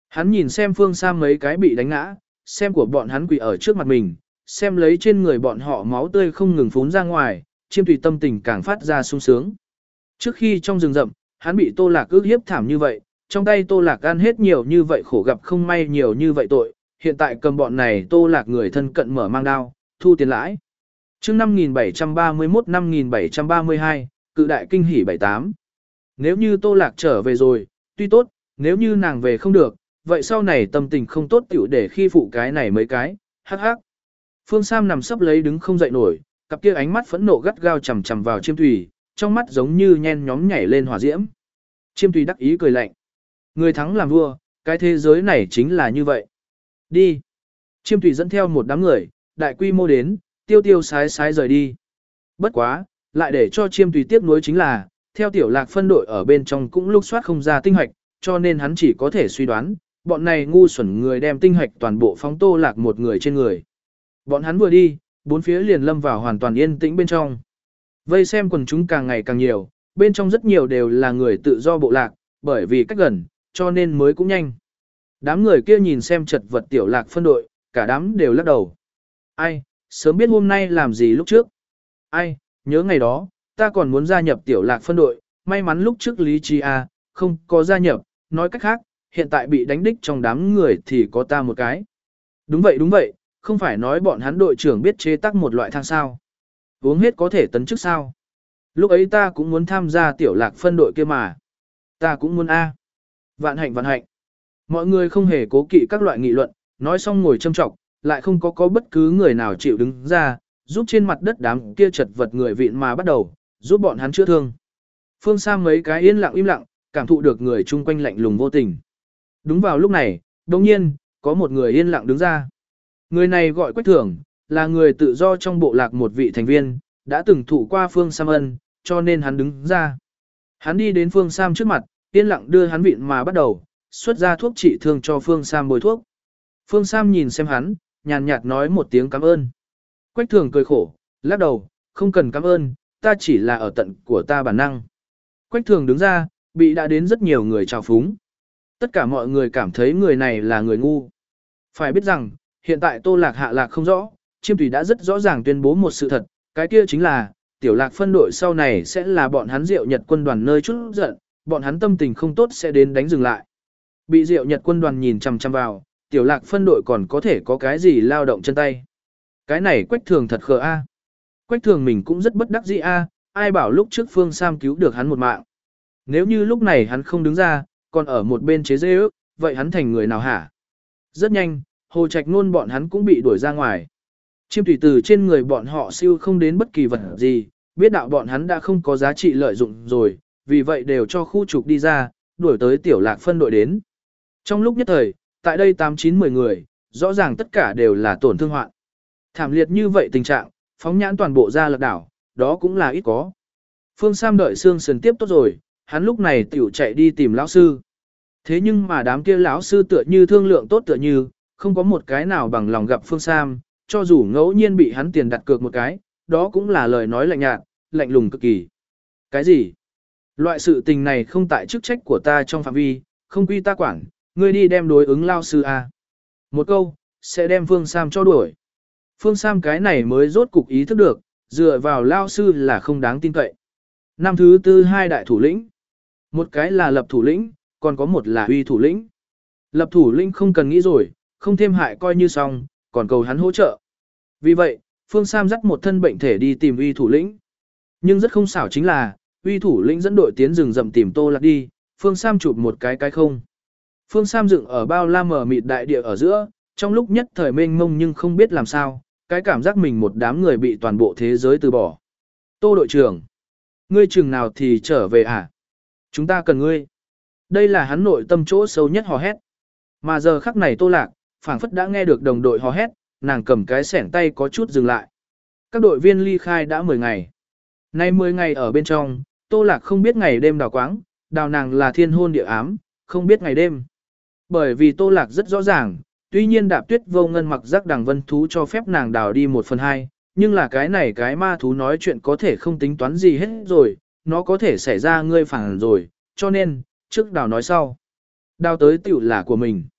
Hắn nhìn xem phương xa mấy cái bị đánh ngã, xem của bọn hắn quỳ ở trước mặt mình, xem lấy trên người bọn họ máu tươi không ngừng phún ra ngoài, chiêm tùy tâm tình càng phát ra sung sướng. Trước khi trong rừng rậm, hắn bị Tô Lạc ức hiếp thảm như vậy, trong tay Tô Lạc ăn hết nhiều như vậy khổ gặp không may nhiều như vậy tội, hiện tại cầm bọn này Tô Lạc người thân cận mở mang đao, thu tiền lãi. Chương năm nghìn bảy trăm ba mươi mốt năm nghìn bảy trăm ba mươi hai, cự đại kinh hỉ bảy tám. Nếu như Tô Lạc trở về rồi, tuy tốt, nếu như nàng về không được, vậy sau này tâm tình không tốt tiểu để khi phụ cái này mấy cái, hắc hắc. Phương Sam nằm sấp lấy đứng không dậy nổi, cặp kia ánh mắt phẫn nộ gắt gao chằm chằm vào Chiêm Thùy, trong mắt giống như nhen nhóm nhảy lên hỏa diễm. Chiêm Thùy đắc ý cười lạnh. Người thắng làm vua, cái thế giới này chính là như vậy. Đi. Chiêm Thùy dẫn theo một đám người, đại quy mô đến, tiêu tiêu sái sái rời đi. Bất quá, lại để cho Chiêm Thùy tiếc nuối chính là, theo tiểu lạc phân đội ở bên trong cũng lục soát không ra tinh hoạch, cho nên hắn chỉ có thể suy đoán, bọn này ngu xuẩn người đem tinh hoạch toàn bộ phóng Tô Lạc một người trên người. Bọn hắn vừa đi, bốn phía liền lâm vào hoàn toàn yên tĩnh bên trong. Vây xem quần chúng càng ngày càng nhiều, bên trong rất nhiều đều là người tự do bộ lạc, bởi vì cách gần, cho nên mới cũng nhanh. Đám người kia nhìn xem chật vật tiểu lạc phân đội, cả đám đều lắc đầu. Ai, sớm biết hôm nay làm gì lúc trước. Ai, nhớ ngày đó, ta còn muốn gia nhập tiểu lạc phân đội, may mắn lúc trước Lý Chi A, không có gia nhập, nói cách khác, hiện tại bị đánh đích trong đám người thì có ta một cái. Đúng vậy đúng vậy, không phải nói bọn hắn đội trưởng biết chế tác một loại thang sao. Uống hết có thể tấn chức sao. Lúc ấy ta cũng muốn tham gia tiểu lạc phân đội kia mà. Ta cũng muốn A. Vạn hạnh vạn hạnh. Mọi người không hề cố kỵ các loại nghị luận, nói xong ngồi châm trọng, lại không có có bất cứ người nào chịu đứng ra, giúp trên mặt đất đám kia chật vật người vịn mà bắt đầu, giúp bọn hắn chữa thương. Phương Sam mấy cái yên lặng im lặng, cảm thụ được người chung quanh lạnh lùng vô tình. Đúng vào lúc này, đồng nhiên, có một người yên lặng đứng ra. Người này gọi Quách Thường, là người tự do trong bộ lạc một vị thành viên, đã từng thụ qua Phương Sam ân, cho nên hắn đứng ra. Hắn đi đến Phương Sam trước mặt, yên lặng đưa hắn vịn mà bắt đầu, xuất ra thuốc trị thương cho Phương Sam bôi thuốc. Phương Sam nhìn xem hắn, nhàn nhạt nói một tiếng cảm ơn. Quách Thường cười khổ, lắc đầu, không cần cảm ơn, ta chỉ là ở tận của ta bản năng. Quách Thường đứng ra, bị đã đến rất nhiều người chào phúng. Tất cả mọi người cảm thấy người này là người ngu. Phải biết rằng, hiện tại Tô Lạc hạ lạc không rõ, Chiêm Thùy đã rất rõ ràng tuyên bố một sự thật, cái kia chính là, tiểu lạc phân đội sau này sẽ là bọn hắn Diệu Nhật quân đoàn nơi chút giận, bọn hắn tâm tình không tốt sẽ đến đánh dừng lại. Bị Diệu Nhật quân đoàn nhìn chằm chằm vào, tiểu lạc phân đội còn có thể có cái gì lao động chân tay. Cái này Quách Thường thật khờ a. Quách Thường mình cũng rất bất đắc dĩ a, ai bảo lúc trước Phương Sam cứu được hắn một mạng. Nếu như lúc này hắn không đứng ra, còn ở một bên chế dê ước, vậy hắn thành người nào hả? Rất nhanh, Hồ Trạch Nôn bọn hắn cũng bị đuổi ra ngoài. Chiêm Thủy từ trên người bọn họ siêu không đến bất kỳ vật gì, biết đạo bọn hắn đã không có giá trị lợi dụng rồi, vì vậy đều cho khu trục đi ra, đuổi tới tiểu lạc phân đội đến. Trong lúc nhất thời, tại đây tám chín mười người, rõ ràng tất cả đều là tổn thương hoạn. Thảm liệt như vậy tình trạng, phóng nhãn toàn bộ ra lạc đảo, đó cũng là ít có. Phương Sam đợi xương sườn tiếp tốt rồi, hắn lúc này tiểu chạy đi tìm lão sư. Thế nhưng mà đám kia lão sư tựa như thương lượng tốt tựa như, không có một cái nào bằng lòng gặp Phương Sam, cho dù ngẫu nhiên bị hắn tiền đặt cược một cái, đó cũng là lời nói lạnh nhạt, lạnh lùng cực kỳ. Cái gì? Loại sự tình này không tại chức trách của ta trong phạm vi, không quy ta quản, ngươi đi đem đối ứng lao sư A. Một câu, sẽ đem Phương Sam cho đuổi. Phương Sam cái này mới rốt cục ý thức được, dựa vào lao sư là không đáng tin cậy. Năm thứ tư hai đại thủ lĩnh. Một cái là lập thủ lĩnh, còn có một là uy thủ lĩnh. Lập thủ lĩnh không cần nghĩ rồi, không thêm hại coi như xong, còn cầu hắn hỗ trợ. Vì vậy, Phương Sam dắt một thân bệnh thể đi tìm uy thủ lĩnh. Nhưng rất không xảo chính là, uy thủ lĩnh dẫn đội tiến rừng rậm tìm Tô Lạc đi, Phương Sam chụp một cái cái không. Phương Sam dựng ở bao la mờ mịt đại địa ở giữa, trong lúc nhất thời mênh mông nhưng không biết làm sao, cái cảm giác mình một đám người bị toàn bộ thế giới từ bỏ. Tô đội trưởng, ngươi chừng nào thì trở về à? Chúng ta cần ngươi. Đây là hắn nội tâm chỗ sâu nhất hò hét. Mà giờ khắc này Tô Lạc, phảng phất đã nghe được đồng đội hò hét, nàng cầm cái xẻng tay có chút dừng lại. Các đội viên ly khai đã mười ngày. Nay mười ngày ở bên trong, Tô Lạc không biết ngày đêm đào quáng, đào nàng là thiên hôn địa ám, không biết ngày đêm. Bởi vì Tô Lạc rất rõ ràng, tuy nhiên Đạp Tuyết Vô Ngân mặc giác đằng vân thú cho phép nàng đào đi một phần hai, nhưng là cái này cái ma thú nói chuyện có thể không tính toán gì hết rồi, nó có thể xảy ra ngươi phản rồi, cho nên, trước đào nói sau. Đào tới tiểu là của mình.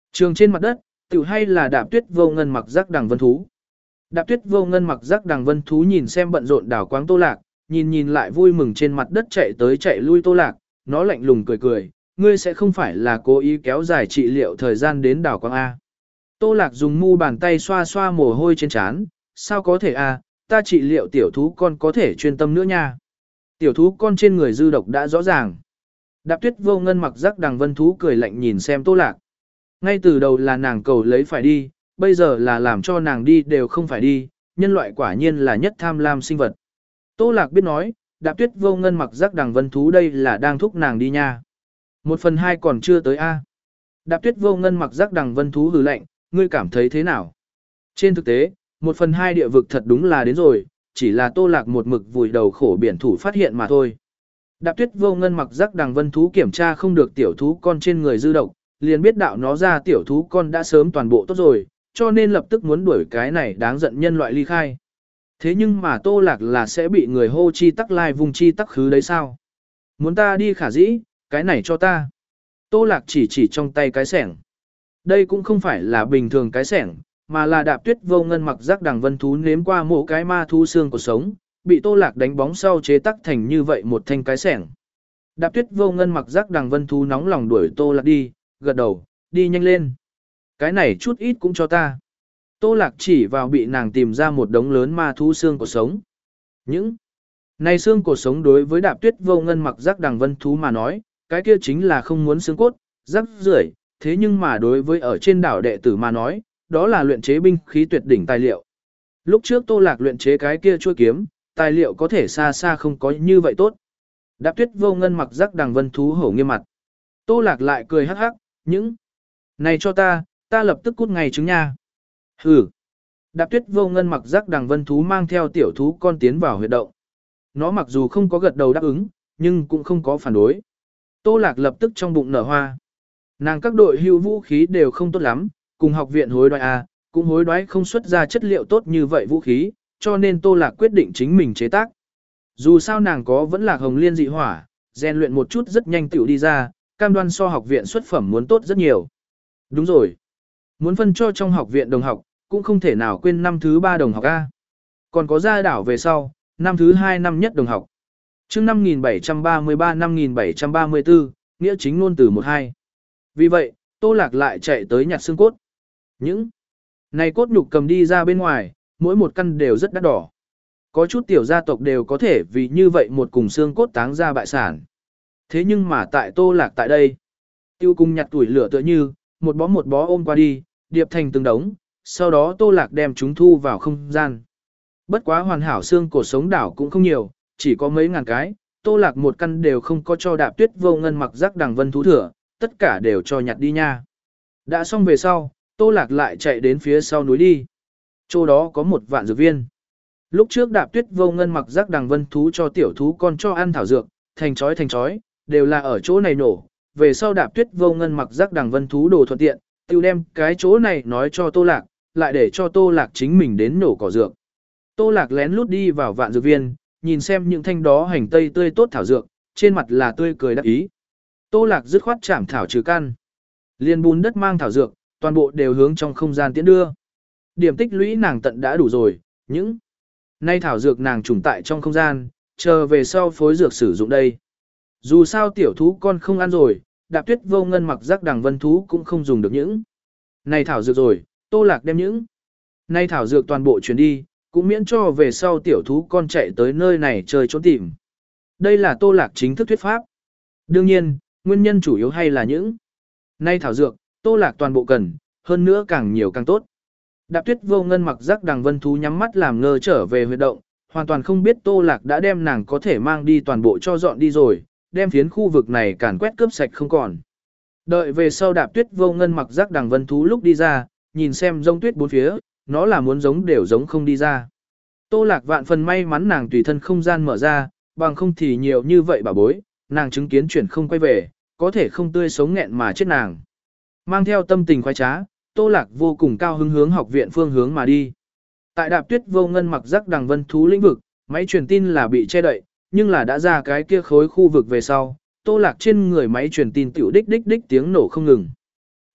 Trường trên mặt đất, tiểu hay là Đạp Tuyết Vô Ngân mặc giác đằng vân thú. Đạp Tuyết Vô Ngân mặc giác đằng vân thú nhìn xem bận rộn đảo quáng Tô Lạc, nhìn nhìn lại vui mừng trên mặt đất chạy tới chạy lui Tô Lạc, nó lạnh lùng cười cười, ngươi sẽ không phải là cố ý kéo dài trị liệu thời gian đến đảo quáng A. Tô Lạc dùng mu bàn tay xoa xoa mồ hôi trên trán, sao có thể A, ta trị liệu tiểu thú con có thể chuyên tâm nữa nha. Tiểu thú con trên người dư độc đã rõ ràng. Đạp Tuyết Vô Ngân mặc giác đằng vân thú cười lạnh nhìn xem Tô Lạc. Ngay từ đầu là nàng cầu lấy phải đi, bây giờ là làm cho nàng đi đều không phải đi, nhân loại quả nhiên là nhất tham lam sinh vật. Tô Lạc biết nói, Đạp Tuyết Vô Ngân mặc giác đằng vân thú đây là đang thúc nàng đi nha. Một phần hai còn chưa tới A. Đạp Tuyết Vô Ngân mặc giác đằng vân thú hừ lạnh, ngươi cảm thấy thế nào? Trên thực tế, một phần hai địa vực thật đúng là đến rồi, chỉ là Tô Lạc một mực vùi đầu khổ biển thủ phát hiện mà thôi. Đạp Tuyết Vô Ngân mặc giác đằng vân thú kiểm tra không được tiểu thú con trên người dư độc, liền biết đạo nó ra tiểu thú con đã sớm toàn bộ tốt rồi, cho nên lập tức muốn đuổi cái này đáng giận nhân loại ly khai. Thế nhưng mà Tô Lạc là sẽ bị người hô chi tắc lai vùng chi tắc khứ đấy sao? Muốn ta đi khả dĩ, cái này cho ta. Tô Lạc chỉ chỉ trong tay cái sẻng. Đây cũng không phải là bình thường cái sẻng, mà là Đạp Tuyết Vô Ngân mặc giác đằng vân thú nếm qua mổ cái ma thú xương của sống, bị Tô Lạc đánh bóng sau chế tắc thành như vậy một thanh cái sẻng. Đạp Tuyết Vô Ngân mặc giác đằng vân thú nóng lòng đuổi Tô Lạc đi, gật đầu, đi nhanh lên. Cái này chút ít cũng cho ta. Tô Lạc chỉ vào bị nàng tìm ra một đống lớn ma thú xương của sống. Những này xương cổ sống đối với Đạp Tuyết Vô Ngân mặc giác đằng vân thú mà nói, cái kia chính là không muốn xương cốt, rắc rưởi, thế nhưng mà đối với ở trên đảo đệ tử mà nói, đó là luyện chế binh khí tuyệt đỉnh tài liệu. Lúc trước Tô Lạc luyện chế cái kia chuôi kiếm, tài liệu có thể xa xa không có như vậy tốt. Đạp Tuyết Vô Ngân mặc giác đằng vân thú hổ nghiêm mặt. Tô Lạc lại cười hắc hắc, những này cho ta, ta lập tức cút ngay trứng nha. Hừ. Đạp Tuyết Vô Ngân mặc giác đằng vân thú mang theo tiểu thú con tiến vào huyệt động. Nó mặc dù không có gật đầu đáp ứng, nhưng cũng không có phản đối. Tô Lạc lập tức trong bụng nở hoa. Nàng các đội hưu vũ khí đều không tốt lắm, cùng học viện hối đoái A, cũng hối đoái không xuất ra chất liệu tốt như vậy vũ khí, cho nên Tô Lạc quyết định chính mình chế tác. Dù sao nàng có vẫn là hồng liên dị hỏa, rèn luyện một chút rất nhanh tiểu đi ra, cam đoan so học viện xuất phẩm muốn tốt rất nhiều. Đúng rồi. Muốn phân cho trong học viện đồng học, cũng không thể nào quên năm thứ ba đồng học A. Còn có ra đảo về sau, năm thứ hai năm nhất đồng học. Trước năm nghìn bảy trăm ba mươi ba năm nghìn bảy trăm ba mươi tư, nghĩa chính ngôn từ một hai. Vì vậy, Tô Lạc lại chạy tới nhặt xương cốt. Những này cốt nhục cầm đi ra bên ngoài, mỗi một căn đều rất đắt đỏ. Có chút tiểu gia tộc đều có thể vì như vậy một cùng xương cốt táng ra bại sản. Thế nhưng mà tại Tô Lạc tại đây, tiêu cùng nhặt tuổi lửa tựa như, một bó một bó ôm qua đi, điệp thành từng đống, sau đó Tô Lạc đem chúng thu vào không gian. Bất quá hoàn hảo xương cổ sống đảo cũng không nhiều, chỉ có mấy ngàn cái, Tô Lạc một căn đều không có cho Đạp Tuyết Vô Ngân mặc giác đằng vân thú thừa, tất cả đều cho nhặt đi nha. Đã xong về sau, Tô Lạc lại chạy đến phía sau núi đi. Chỗ đó có một vạn dược viên. Lúc trước Đạp Tuyết Vô Ngân mặc giác đằng vân thú cho tiểu thú con cho ăn thảo dược, thành chói thành chói, đều là ở chỗ này nổ. Về sau Đạp Tuyết Vô Ngân mặc giác đằng vân thú đồ thuận tiện, tiêu đem cái chỗ này nói cho Tô Lạc, lại để cho Tô Lạc chính mình đến nổ cỏ dược. Tô Lạc lén lút đi vào vạn dược viên, nhìn xem những thanh đó hành tây tươi tốt thảo dược, trên mặt là tươi cười đắc ý. Tô Lạc dứt khoát chảm thảo trừ căn. Liên bùn đất mang thảo dược, toàn bộ đều hướng trong không gian tiến đưa. Điểm tích lũy nàng tận đã đủ rồi, những nay thảo dược nàng trùng tại trong không gian, chờ về sau phối dược sử dụng đây. Dù sao tiểu thú con không ăn rồi, Đạp Tuyết Vô Ngân mặc giác đằng vân thú cũng không dùng được những này thảo dược rồi, Tô Lạc đem những nay thảo dược toàn bộ chuyển đi, cũng miễn cho về sau tiểu thú con chạy tới nơi này chơi trốn tìm. Đây là Tô Lạc chính thức thuyết pháp. Đương nhiên, nguyên nhân chủ yếu hay là những nay thảo dược, Tô Lạc toàn bộ cần, hơn nữa càng nhiều càng tốt. Đạp Tuyết Vô Ngân mặc giác đằng vân thú nhắm mắt làm ngơ trở về huyệt động, hoàn toàn không biết Tô Lạc đã đem nàng có thể mang đi toàn bộ cho dọn đi rồi, đem phiến khu vực này càn quét cướp sạch không còn. Đợi về sau Đạp Tuyết Vô Ngân mặc giác đằng vân thú lúc đi ra, nhìn xem rông tuyết bốn phía, nó là muốn giống đều giống không đi ra. Tô Lạc vạn phần may mắn nàng tùy thân không gian mở ra, bằng không thì nhiều như vậy bà bối, nàng chứng kiến chuyển không quay về, có thể không tươi sống nghẹn mà chết nàng. Mang theo tâm tình khoái trá, Tô Lạc vô cùng cao hứng hướng học viện phương hướng mà đi. Tại Đạp Tuyết Vô Ngân mặc giác đằng vân thú lĩnh vực, máy truyền tin là bị che đậy, nhưng là đã ra cái kia khối khu vực về sau, Tô Lạc trên người máy truyền tin tiểu đích đích đích tiếng nổ không ngừng.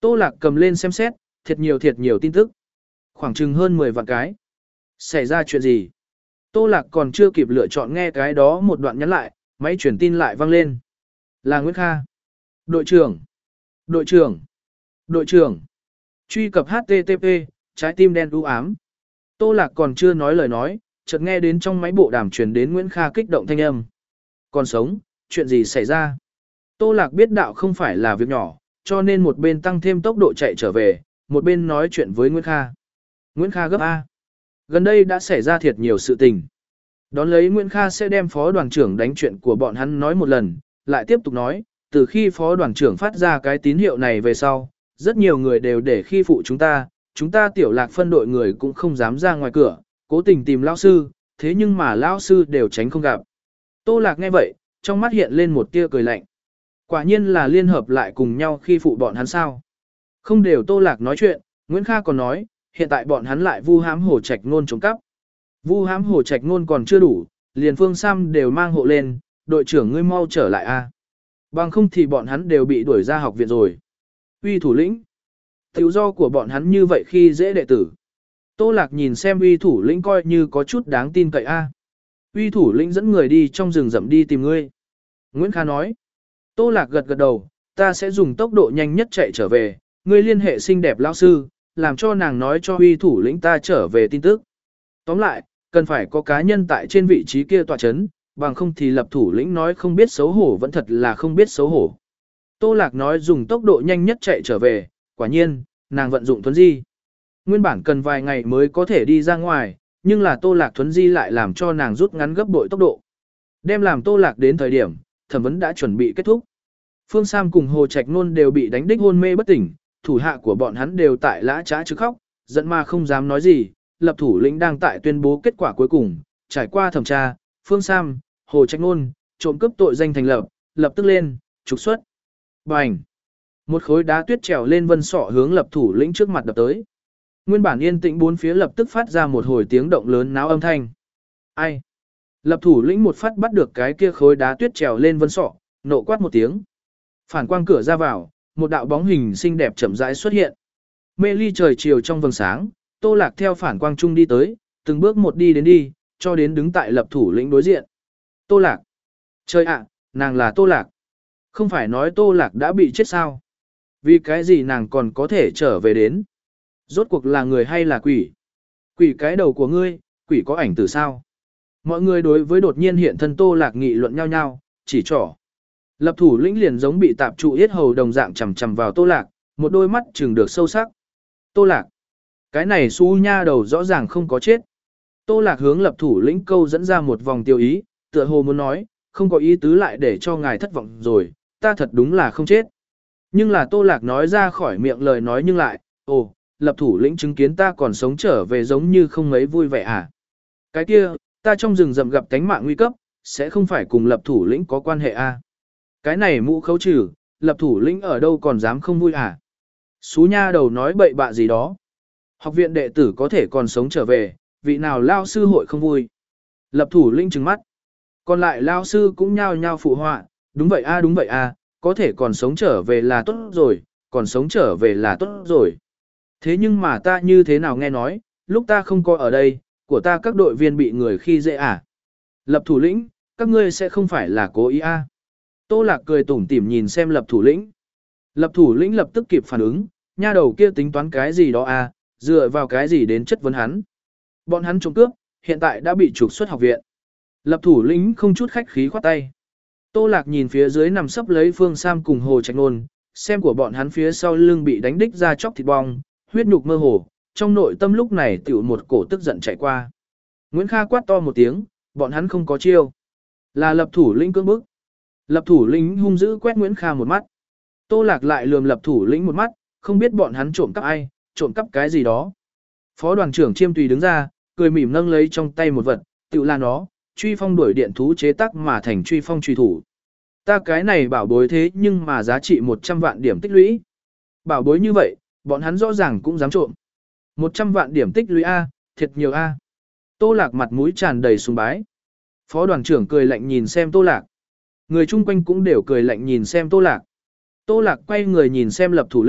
Tô Lạc cầm lên xem xét, thiệt nhiều thiệt nhiều tin tức. Khoảng chừng hơn mười vạn cái. Xảy ra chuyện gì? Tô Lạc còn chưa kịp lựa chọn nghe cái đó một đoạn nhắn lại, máy truyền tin lại vang lên. Là Nguyễn Kha. Đội trưởng. Đội trưởng. Đội trưởng. Truy cập hát tê tê pê, trái tim đen u ám. Tô Lạc còn chưa nói lời nói, chợt nghe đến trong máy bộ đàm truyền đến Nguyễn Kha kích động thanh âm. Còn sống, chuyện gì xảy ra? Tô Lạc biết đạo không phải là việc nhỏ, cho nên một bên tăng thêm tốc độ chạy trở về, một bên nói chuyện với Nguyễn Kha. Nguyễn Kha gấp A. Gần đây đã xảy ra thiệt nhiều sự tình. Đón lấy Nguyễn Kha sẽ đem phó đoàn trưởng đánh chuyện của bọn hắn nói một lần, lại tiếp tục nói, từ khi phó đoàn trưởng phát ra cái tín hiệu này về sau, rất nhiều người đều để khi phụ chúng ta, chúng ta tiểu lạc phân đội người cũng không dám ra ngoài cửa, cố tình tìm lão sư, thế nhưng mà lão sư đều tránh không gặp. Tô Lạc nghe vậy, trong mắt hiện lên một tia cười lạnh. Quả nhiên là liên hợp lại cùng nhau khi phụ bọn hắn sao. Không đều Tô Lạc nói chuyện, Nguyễn Kha còn nói, hiện tại bọn hắn lại vu hãm Hồ Trạch Nôn trộm cắp. Vu hãm Hồ Trạch Nôn còn chưa đủ, liền Phương Sam đều mang hộ lên, đội trưởng ngươi mau trở lại a. Bằng không thì bọn hắn đều bị đuổi ra học viện rồi. Uy thủ lĩnh. Tiểu do của bọn hắn như vậy khi dễ đệ tử. Tô Lạc nhìn xem uy thủ lĩnh coi như có chút đáng tin cậy a. Uy thủ lĩnh dẫn người đi trong rừng rậm đi tìm ngươi. Nguyễn Kha nói. Tô Lạc gật gật đầu, ta sẽ dùng tốc độ nhanh nhất chạy trở về, ngươi liên hệ xinh đẹp lão sư, làm cho nàng nói cho uy thủ lĩnh ta trở về tin tức. Tóm lại, cần phải có cá nhân tại trên vị trí kia tọa chấn, bằng không thì lập thủ lĩnh nói không biết xấu hổ vẫn thật là không biết xấu hổ. Tô Lạc nói dùng tốc độ nhanh nhất chạy trở về, quả nhiên, nàng vận dụng thuấn di. Nguyên bản cần vài ngày mới có thể đi ra ngoài, nhưng là Tô Lạc thuấn di lại làm cho nàng rút ngắn gấp bội tốc độ. Đem làm Tô Lạc đến thời điểm, thẩm vấn đã chuẩn bị kết thúc. Phương Sam cùng Hồ Trạch Nôn đều bị đánh đích hôn mê bất tỉnh, thủ hạ của bọn hắn đều tại lã trá chứ khóc, giận mà không dám nói gì, lập thủ lĩnh đang tại tuyên bố kết quả cuối cùng, trải qua thẩm tra, Phương Sam, Hồ Trạch Nôn, trộm cướp tội danh thành lập, lập tức lên, trục xuất. Bành! Một khối đá tuyết trèo lên vân sọ hướng lập thủ lĩnh trước mặt đập tới. Nguyên bản yên tĩnh bốn phía lập tức phát ra một hồi tiếng động lớn náo âm thanh. Ai? Lập thủ lĩnh một phát bắt được cái kia khối đá tuyết trèo lên vân sọ, nộ quát một tiếng. Phản quang cửa ra vào, một đạo bóng hình xinh đẹp chậm rãi xuất hiện. Mê ly trời chiều trong vầng sáng, Tô Lạc theo phản quang trung đi tới, từng bước một đi đến đi, cho đến đứng tại lập thủ lĩnh đối diện. Tô Lạc. Trời ạ, nàng là Tô Lạc. Không phải nói Tô Lạc đã bị chết sao? Vì cái gì nàng còn có thể trở về đến? Rốt cuộc là người hay là quỷ? Quỷ cái đầu của ngươi, quỷ có ảnh từ sao? Mọi người đối với đột nhiên hiện thân Tô Lạc nghị luận nhau nhau, chỉ trỏ. Lập thủ lĩnh liền giống bị tạp trụ yết hầu đồng dạng chầm chầm vào Tô Lạc, một đôi mắt trừng được sâu sắc. Tô Lạc. Cái này su nha đầu rõ ràng không có chết. Tô Lạc hướng lập thủ lĩnh câu dẫn ra một vòng tiêu ý, tựa hồ muốn nói, không có ý tứ lại để cho ngài thất vọng rồi, ta thật đúng là không chết. Nhưng là Tô Lạc nói ra khỏi miệng lời nói nhưng lại, ồ, lập thủ lĩnh chứng kiến ta còn sống trở về giống như không mấy vui vẻ à. Cái kia, ta trong rừng rậm gặp tánh mạng nguy cấp, sẽ không phải cùng lập thủ lĩnh có quan hệ à. Cái này mũ khấu trừ, lập thủ lĩnh ở đâu còn dám không vui à. Xú nha đầu nói bậy bạ gì đó. Học viện đệ tử có thể còn sống trở về, vị nào lao sư hội không vui. Lập thủ lĩnh trừng mắt. Còn lại lao sư cũng nhao nhao phụ họa, đúng vậy a đúng vậy a, có thể còn sống trở về là tốt rồi, còn sống trở về là tốt rồi. Thế nhưng mà ta như thế nào nghe nói, lúc ta không có ở đây, của ta các đội viên bị người khi dễ à. Lập thủ lĩnh, các ngươi sẽ không phải là cố ý a. Tô Lạc cười tủm tỉm nhìn xem lập thủ lĩnh. Lập thủ lĩnh lập tức kịp phản ứng, nha đầu kia tính toán cái gì đó a, dựa vào cái gì đến chất vấn hắn. Bọn hắn trộm cướp, hiện tại đã bị trục xuất học viện. Lập thủ lĩnh không chút khách khí khoát tay. Tô Lạc nhìn phía dưới nằm sấp lấy Phương Sam cùng Hồ Trạch Nôn, xem của bọn hắn phía sau lưng bị đánh đích ra chóc thịt bong, huyết nhục mơ hồ, trong nội tâm lúc này tiểu một cổ tức giận chạy qua. Nguyễn Kha quát to một tiếng, bọn hắn không có chiêu. Là lập thủ lĩnh cưỡng bức. Lập thủ lĩnh hung dữ quét Nguyễn Kha một mắt. Tô Lạc lại lườm lập thủ lĩnh một mắt, không biết bọn hắn trộm cắp ai, trộm cắp cái gì đó. Phó đoàn trưởng Chiêm Tùy đứng ra, cười mỉm nâng lấy trong tay một vật, tiểu là nó, truy phong đuổi điện thú chế tác mà thành truy phong truy thủ. Ta cái này bảo bối thế nhưng mà giá trị một trăm vạn điểm tích lũy. Bảo bối như vậy, bọn hắn rõ ràng cũng dám trộm. một trăm vạn điểm tích lũy A, thiệt nhiều A. Tô Lạc mặt mũi tràn đầy sùng bái. Phó đoàn trưởng cười lạnh nhìn xem Tô Lạc. Người chung quanh cũng đều cười lạnh nhìn xem Tô Lạc. Tô Lạc quay người nhìn xem lập thủ lĩnh,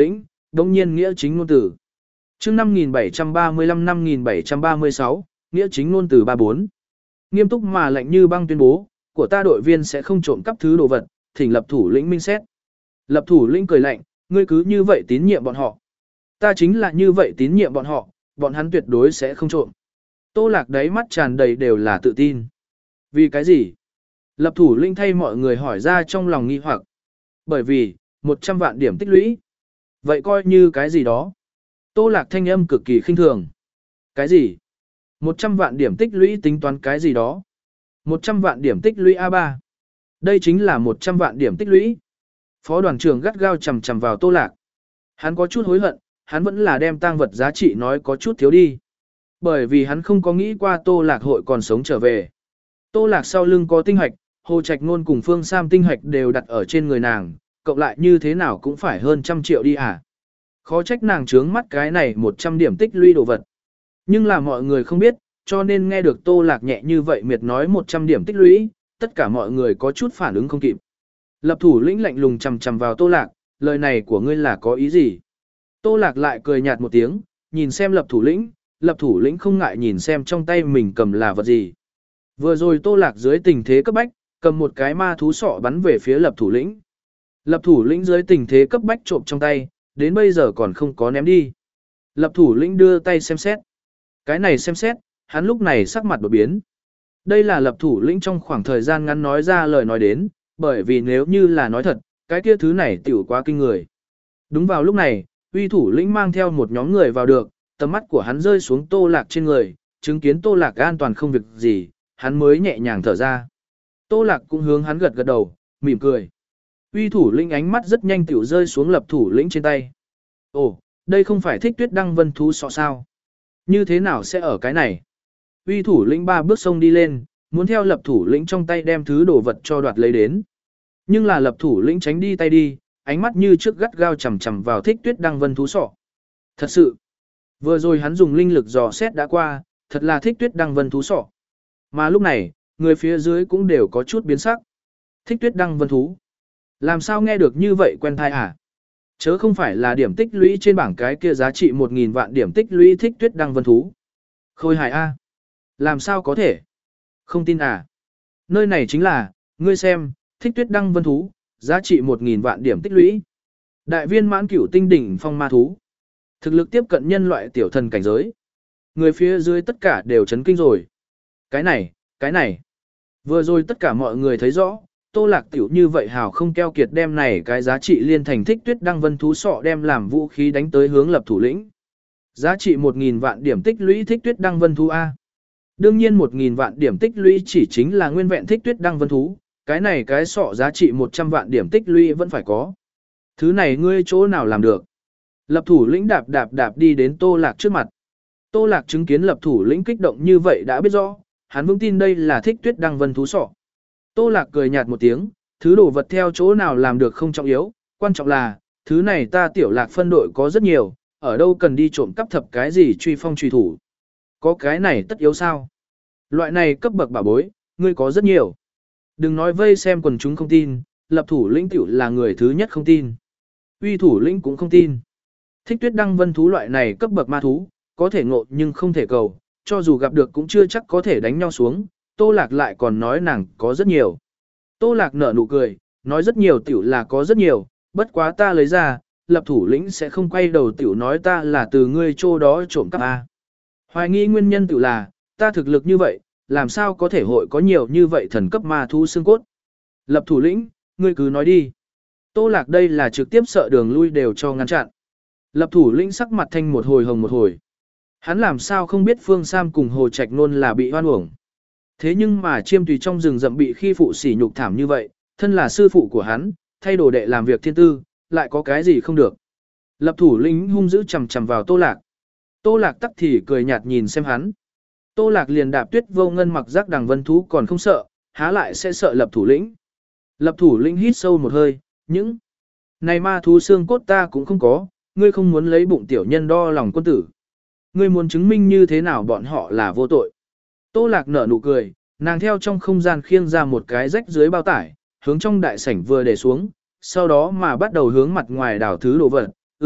đồng nhiên nghĩa chính ngôn từ. chương năm nghìn bảy trăm ba mươi lăm năm nghìn bảy trăm ba mươi sáu, nghĩa chính ngôn từ ba bốn. Nghiêm túc mà lạnh như băng tuyên bố, của ta đội viên sẽ không trộm cắp thứ đồ vật, thỉnh lập thủ lĩnh minh xét. Lập thủ lĩnh cười lạnh, ngươi cứ như vậy tín nhiệm bọn họ. Ta chính là như vậy tín nhiệm bọn họ, bọn hắn tuyệt đối sẽ không trộm. Tô Lạc đáy mắt tràn đầy đều là tự tin. Vì cái gì? Lập thủ lĩnh thay mọi người hỏi ra trong lòng nghi hoặc. Bởi vì, một trăm vạn điểm tích lũy. Vậy coi như cái gì đó? Tô Lạc thanh âm cực kỳ khinh thường. Cái gì? một trăm vạn điểm tích lũy tính toán cái gì đó? một trăm vạn điểm tích lũy a ba. Đây chính là một trăm vạn điểm tích lũy. Phó đoàn trưởng gắt gao chầm chầm vào Tô Lạc. Hắn có chút hối hận, hắn vẫn là đem tang vật giá trị nói có chút thiếu đi. Bởi vì hắn không có nghĩ qua Tô Lạc hội còn sống trở về. Tô Lạc sau lưng có tinh hạch, Hồ Trạch Nôn cùng Phương Sam tinh hạch đều đặt ở trên người nàng, cộng lại như thế nào cũng phải hơn trăm triệu đi à. Khó trách nàng trướng mắt cái này một trăm điểm tích lũy đồ vật. Nhưng là mọi người không biết, cho nên nghe được Tô Lạc nhẹ như vậy miệt nói một trăm điểm tích lũy, tất cả mọi người có chút phản ứng không kịp. Lập thủ lĩnh lạnh lùng chằm chằm vào Tô Lạc, lời này của ngươi là có ý gì? Tô Lạc lại cười nhạt một tiếng, nhìn xem lập thủ lĩnh, lập thủ lĩnh không ngại nhìn xem trong tay mình cầm là vật gì. Vừa rồi Tô Lạc dưới tình thế cấp bách, cầm một cái ma thú sọ bắn về phía lập thủ lĩnh. Lập thủ lĩnh dưới tình thế cấp bách trộm trong tay, đến bây giờ còn không có ném đi. Lập thủ lĩnh đưa tay xem xét. Cái này xem xét, hắn lúc này sắc mặt đột biến. Đây là lập thủ lĩnh trong khoảng thời gian ngắn nói ra lời nói đến, bởi vì nếu như là nói thật, cái kia thứ này tiểu quá kinh người. Đúng vào lúc này, uy thủ lĩnh mang theo một nhóm người vào được, tầm mắt của hắn rơi xuống Tô Lạc trên người, chứng kiến Tô Lạc an toàn không việc gì, hắn mới nhẹ nhàng thở ra. Tô Lạc cũng hướng hắn gật gật đầu, mỉm cười. Uy thủ lĩnh ánh mắt rất nhanh tiểu rơi xuống lập thủ lĩnh trên tay. Ồ, đây không phải Thích Tuyết Đăng Vân thú sọ sao? Như thế nào sẽ ở cái này? Uy thủ lĩnh ba bước sông đi lên, muốn theo lập thủ lĩnh trong tay đem thứ đồ vật cho đoạt lấy đến. Nhưng là lập thủ lĩnh tránh đi tay đi, ánh mắt như trước gắt gao chằm chằm vào Thích Tuyết Đăng Vân thú sọ. Thật sự, vừa rồi hắn dùng linh lực dò xét đã qua, thật là Thích Tuyết Đăng Vân thú sọ. Mà lúc này, người phía dưới cũng đều có chút biến sắc. Thích Tuyết Đăng Vân thú. Làm sao nghe được như vậy quen thai à? Chớ không phải là điểm tích lũy trên bảng cái kia giá trị một nghìn vạn điểm tích lũy Thích Tuyết Đăng Vân thú. Khôi hài a. Làm sao có thể? Không tin à? Nơi này chính là, ngươi xem, Thích Tuyết Đăng Vân thú, giá trị một nghìn vạn điểm tích lũy. Đại viên mãn cửu tinh đỉnh phong ma thú. Thực lực tiếp cận nhân loại tiểu thần cảnh giới. Người phía dưới tất cả đều chấn kinh rồi. Cái này, cái này. Vừa rồi tất cả mọi người thấy rõ, Tô Lạc tiểu như vậy hào không keo kiệt đem này cái giá trị liên thành Thích Tuyết Đăng Vân thú sọ đem làm vũ khí đánh tới hướng lập thủ lĩnh. Giá trị một nghìn vạn điểm tích lũy Thích Tuyết Đăng Vân thú A. Đương nhiên một nghìn vạn điểm tích lũy chỉ chính là nguyên vẹn Thích Tuyết Đăng Vân thú, cái này cái sọ giá trị một trăm vạn điểm tích lũy vẫn phải có. Thứ này ngươi chỗ nào làm được? Lập thủ lĩnh đạp đạp đạp đi đến Tô Lạc trước mặt. Tô Lạc chứng kiến lập thủ lĩnh kích động như vậy đã biết rõ, hắn vững tin đây là Thích Tuyết Đăng Vân thú sọ. Tô Lạc cười nhạt một tiếng, thứ đồ vật theo chỗ nào làm được không trọng yếu, quan trọng là, thứ này ta tiểu Lạc phân đội có rất nhiều, ở đâu cần đi trộm cắp thập cái gì truy phong truy thủ. Có cái này tất yếu sao? Loại này cấp bậc bảo bối, ngươi có rất nhiều. Đừng nói vây xem quần chúng không tin, lập thủ lĩnh tiểu là người thứ nhất không tin. Uy thủ lĩnh cũng không tin. Thích Tuyết Đăng Vân thú loại này cấp bậc ma thú, có thể ngộ nhưng không thể cầu, cho dù gặp được cũng chưa chắc có thể đánh nhau xuống. Tô Lạc lại còn nói nàng có rất nhiều. Tô Lạc nở nụ cười, nói rất nhiều tiểu là có rất nhiều, bất quá ta lấy ra, lập thủ lĩnh sẽ không quay đầu tiểu nói ta là từ ngươi chỗ đó trộm cắp A. Hoài nghi nguyên nhân tiểu là, ta thực lực như vậy, làm sao có thể hội có nhiều như vậy thần cấp ma thú xương cốt. Lập thủ lĩnh, ngươi cứ nói đi. Tô Lạc đây là trực tiếp sợ đường lui đều cho ngăn chặn. Lập thủ lĩnh sắc mặt thanh một hồi hồng một hồi. Hắn làm sao không biết Phương Sam cùng Hồ Trạch Nôn là bị hoan uổng. Thế nhưng mà chiêm tùy trong rừng rậm bị khi phụ sỉ nhục thảm như vậy, thân là sư phụ của hắn, thay đồ đệ làm việc thiên tư, lại có cái gì không được. Lập thủ lĩnh hung dữ chầm chầm vào Tô Lạc. Tô Lạc tắc thì cười nhạt nhìn xem hắn. Tô Lạc liền đạp Tuyết Vô Ngân mặc giác đằng vân thú còn không sợ, há lại sẽ sợ lập thủ lĩnh. Lập thủ lĩnh hít sâu một hơi, những này ma thú xương cốt ta cũng không có, ngươi không muốn lấy bụng tiểu nhân đo lòng quân tử. Ngươi muốn chứng minh như thế nào bọn họ là vô tội. Tô Lạc nở nụ cười, nàng theo trong không gian khiêng ra một cái rách dưới bao tải, hướng trong đại sảnh vừa để xuống, sau đó mà bắt đầu hướng mặt ngoài đảo thứ đồ vật. Ừ,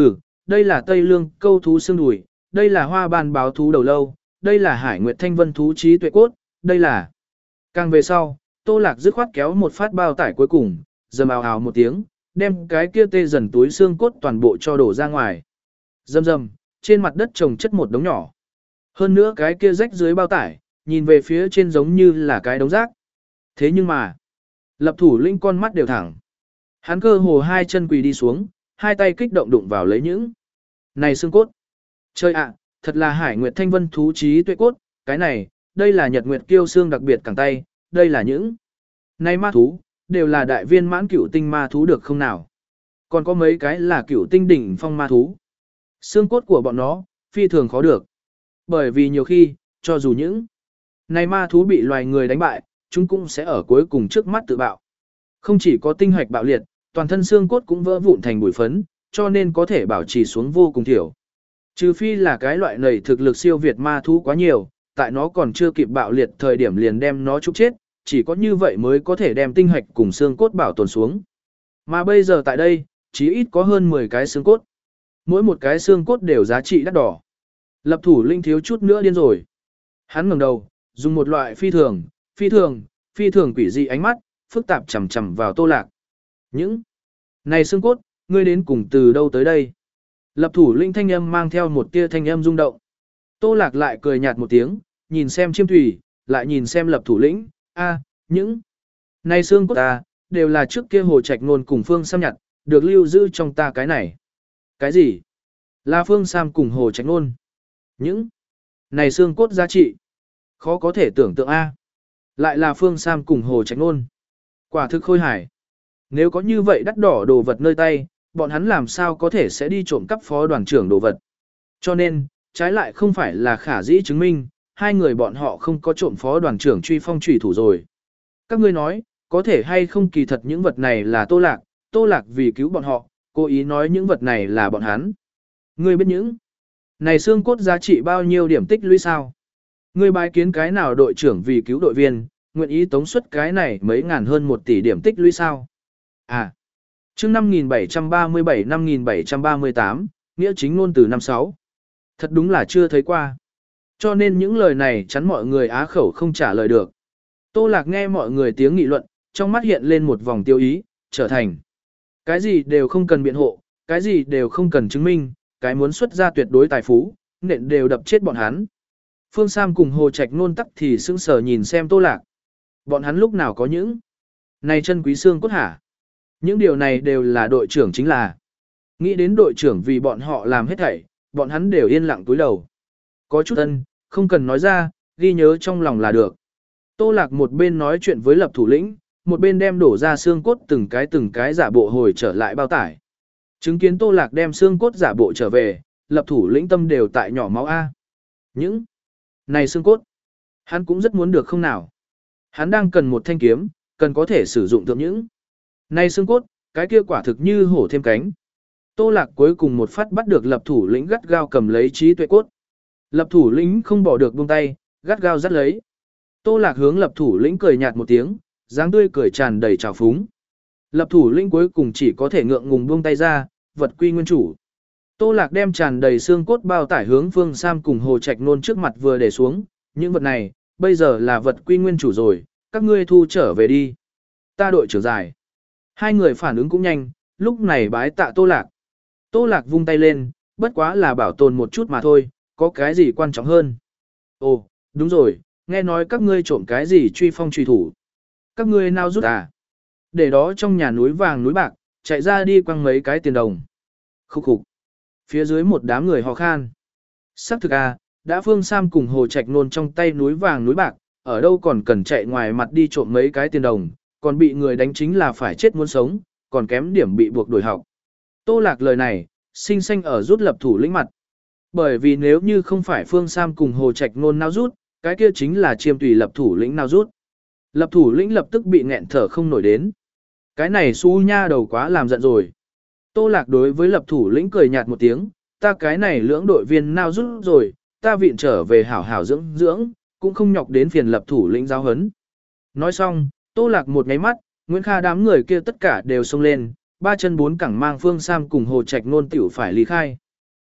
đây là Tây Lương câu thú xương đùi, đây là hoa ban báo thú đầu lâu, đây là Hải Nguyệt Thanh Vân thú trí tuệ cốt, đây là... Càng về sau, Tô Lạc dứt khoát kéo một phát bao tải cuối cùng, dầm ào ào một tiếng, đem cái kia tê dần túi xương cốt toàn bộ cho đổ ra ngoài. Dầm dầm, trên mặt đất trồng chất một đống nhỏ. Hơn nữa cái kia rách dưới bao tải, nhìn về phía trên giống như là cái đống rác. Thế nhưng mà, Lập Thủ Lĩnh con mắt đều thẳng. Hắn cơ hồ hai chân quỳ đi xuống, hai tay kích động đụng vào lấy những này xương cốt. Trời ạ, thật là Hải Nguyệt Thanh Vân thú trí tuệ cốt, cái này, đây là Nhật Nguyệt Kiêu xương đặc biệt cẳng tay, đây là những này ma thú, đều là đại viên mãn cửu tinh ma thú được không nào? Còn có mấy cái là cửu tinh đỉnh phong ma thú. Xương cốt của bọn nó, phi thường khó được. Bởi vì nhiều khi, cho dù những này ma thú bị loài người đánh bại, chúng cũng sẽ ở cuối cùng trước mắt tự bạo. Không chỉ có tinh hoạch bạo liệt, toàn thân xương cốt cũng vỡ vụn thành bụi phấn, cho nên có thể bảo trì xuống vô cùng thiểu. Trừ phi là cái loại này thực lực siêu việt ma thú quá nhiều, tại nó còn chưa kịp bạo liệt thời điểm liền đem nó trục chết, chỉ có như vậy mới có thể đem tinh hoạch cùng xương cốt bảo tồn xuống. Mà bây giờ tại đây, chỉ ít có hơn mười cái xương cốt. Mỗi một cái xương cốt đều giá trị đắt đỏ. Lập Thủ Linh thiếu chút nữa điên rồi. Hắn ngẩng đầu, dùng một loại phi thường, phi thường, phi thường quỷ dị ánh mắt, phức tạp chằm chằm vào Tô Lạc. Những này xương cốt, ngươi đến cùng từ đâu tới đây? Lập Thủ Linh thanh âm mang theo một tia thanh âm rung động. Tô Lạc lại cười nhạt một tiếng, nhìn xem Chiêm Thủy, lại nhìn xem Lập Thủ Lĩnh, a, những này xương cốt ta, đều là trước kia Hồ Trạch Nôn cùng Phương Sam nhặt, được lưu giữ trong ta cái này. Cái gì? Là Phương Sam cùng Hồ Trạch Nôn. Những này xương cốt giá trị. Khó có thể tưởng tượng a. Lại là Phương Sam cùng Hồ Trạch Nôn. Quả thực khôi hài. Nếu có như vậy đắt đỏ đồ vật nơi tay, bọn hắn làm sao có thể sẽ đi trộm cắp phó đoàn trưởng đồ vật. Cho nên, trái lại không phải là khả dĩ chứng minh, hai người bọn họ không có trộm phó đoàn trưởng truy phong trùy thủ rồi. Các ngươi nói, có thể hay không kỳ thật những vật này là Tô Lạc, Tô Lạc vì cứu bọn họ, cố ý nói những vật này là bọn hắn. Ngươi biết những này xương cốt giá trị bao nhiêu điểm tích lũy sao? Ngươi bái kiến cái nào đội trưởng vì cứu đội viên, nguyện ý tống suất cái này mấy ngàn hơn một tỷ điểm tích lũy sao? À, chương năm nghìn bảy trăm ba mươi bảy năm nghìn bảy trăm ba mươi tám, nghĩa chính ngôn từ năm sáu. Thật đúng là chưa thấy qua. Cho nên những lời này chắn mọi người á khẩu không trả lời được. Tô Lạc nghe mọi người tiếng nghị luận, trong mắt hiện lên một vòng tiêu ý, trở thành. Cái gì đều không cần biện hộ, cái gì đều không cần chứng minh, cái muốn xuất ra tuyệt đối tài phú, nện đều đập chết bọn hắn. Phương Sam cùng Hồ Trạch Nôn tắc thì sững sờ nhìn xem Tô Lạc. Bọn hắn lúc nào có những này chân quý xương cốt hả? Những điều này đều là đội trưởng chính là. Nghĩ đến đội trưởng vì bọn họ làm hết thảy, bọn hắn đều yên lặng túi đầu. Có chút ân, không cần nói ra, ghi nhớ trong lòng là được. Tô Lạc một bên nói chuyện với Lập Thủ Lĩnh, một bên đem đổ ra xương cốt từng cái từng cái giả bộ hồi trở lại bao tải. Chứng kiến Tô Lạc đem xương cốt giả bộ trở về, Lập Thủ Lĩnh tâm đều tại nhỏ máu A. Những này xương cốt, hắn cũng rất muốn được không nào. Hắn đang cần một thanh kiếm, cần có thể sử dụng tượng những này xương cốt, cái kia quả thực như hổ thêm cánh. Tô Lạc cuối cùng một phát bắt được Lập Thủ Lĩnh gắt gao cầm lấy trí tuệ cốt. Lập Thủ Lĩnh không bỏ được buông tay, gắt gao dắt lấy. Tô Lạc hướng Lập Thủ Lĩnh cười nhạt một tiếng, dáng tươi cười tràn đầy trào phúng. Lập Thủ Lĩnh cuối cùng chỉ có thể ngượng ngùng buông tay ra, vật quy nguyên chủ. Tô Lạc đem tràn đầy xương cốt bao tải hướng Phương Sam cùng Hồ Trạch Nôn trước mặt vừa để xuống, những vật này, bây giờ là vật quy nguyên chủ rồi, các ngươi thu trở về đi. Ta đội trưởng dài. Hai người phản ứng cũng nhanh, lúc này bái tạ Tô Lạc. Tô Lạc vung tay lên, bất quá là bảo tồn một chút mà thôi, có cái gì quan trọng hơn. Ồ, đúng rồi, nghe nói các ngươi trộm cái gì truy phong truy thủ. Các ngươi nào rút à? Để đó trong nhà núi vàng núi bạc, chạy ra đi quăng mấy cái tiền đồng. Khúc khục. Phía dưới một đám người hò khan. Sắc thực à, đã Phương Sam cùng Hồ Trạch Nôn trong tay núi vàng núi bạc, ở đâu còn cần chạy ngoài mặt đi trộm mấy cái tiền đồng, còn bị người đánh chính là phải chết muốn sống, còn kém điểm bị buộc đổi học. Tô Lạc lời này, sinh xanh ở rút Lập Thủ Lĩnh mặt. Bởi vì nếu như không phải Phương Sam cùng Hồ Trạch Nôn nào rút, cái kia chính là Chiêm Tùy Lập Thủ Lĩnh nào rút. Lập Thủ Lĩnh lập tức bị nghẹn thở không nổi đến. Cái này su nha đầu quá làm giận rồi. Tô Lạc đối với Lập Thủ Lĩnh cười nhạt một tiếng, ta cái này lưỡng đội viên nào rút rồi, ta viện trở về hảo hảo dưỡng dưỡng, cũng không nhọc đến phiền Lập Thủ Lĩnh giáo hấn. Nói xong, Tô Lạc một nháy mắt, Nguyễn Kha đám người kia tất cả đều xông lên, ba chân bốn cẳng mang Phương Sam cùng Hồ Trạch Nôn tiểu phải lý khai.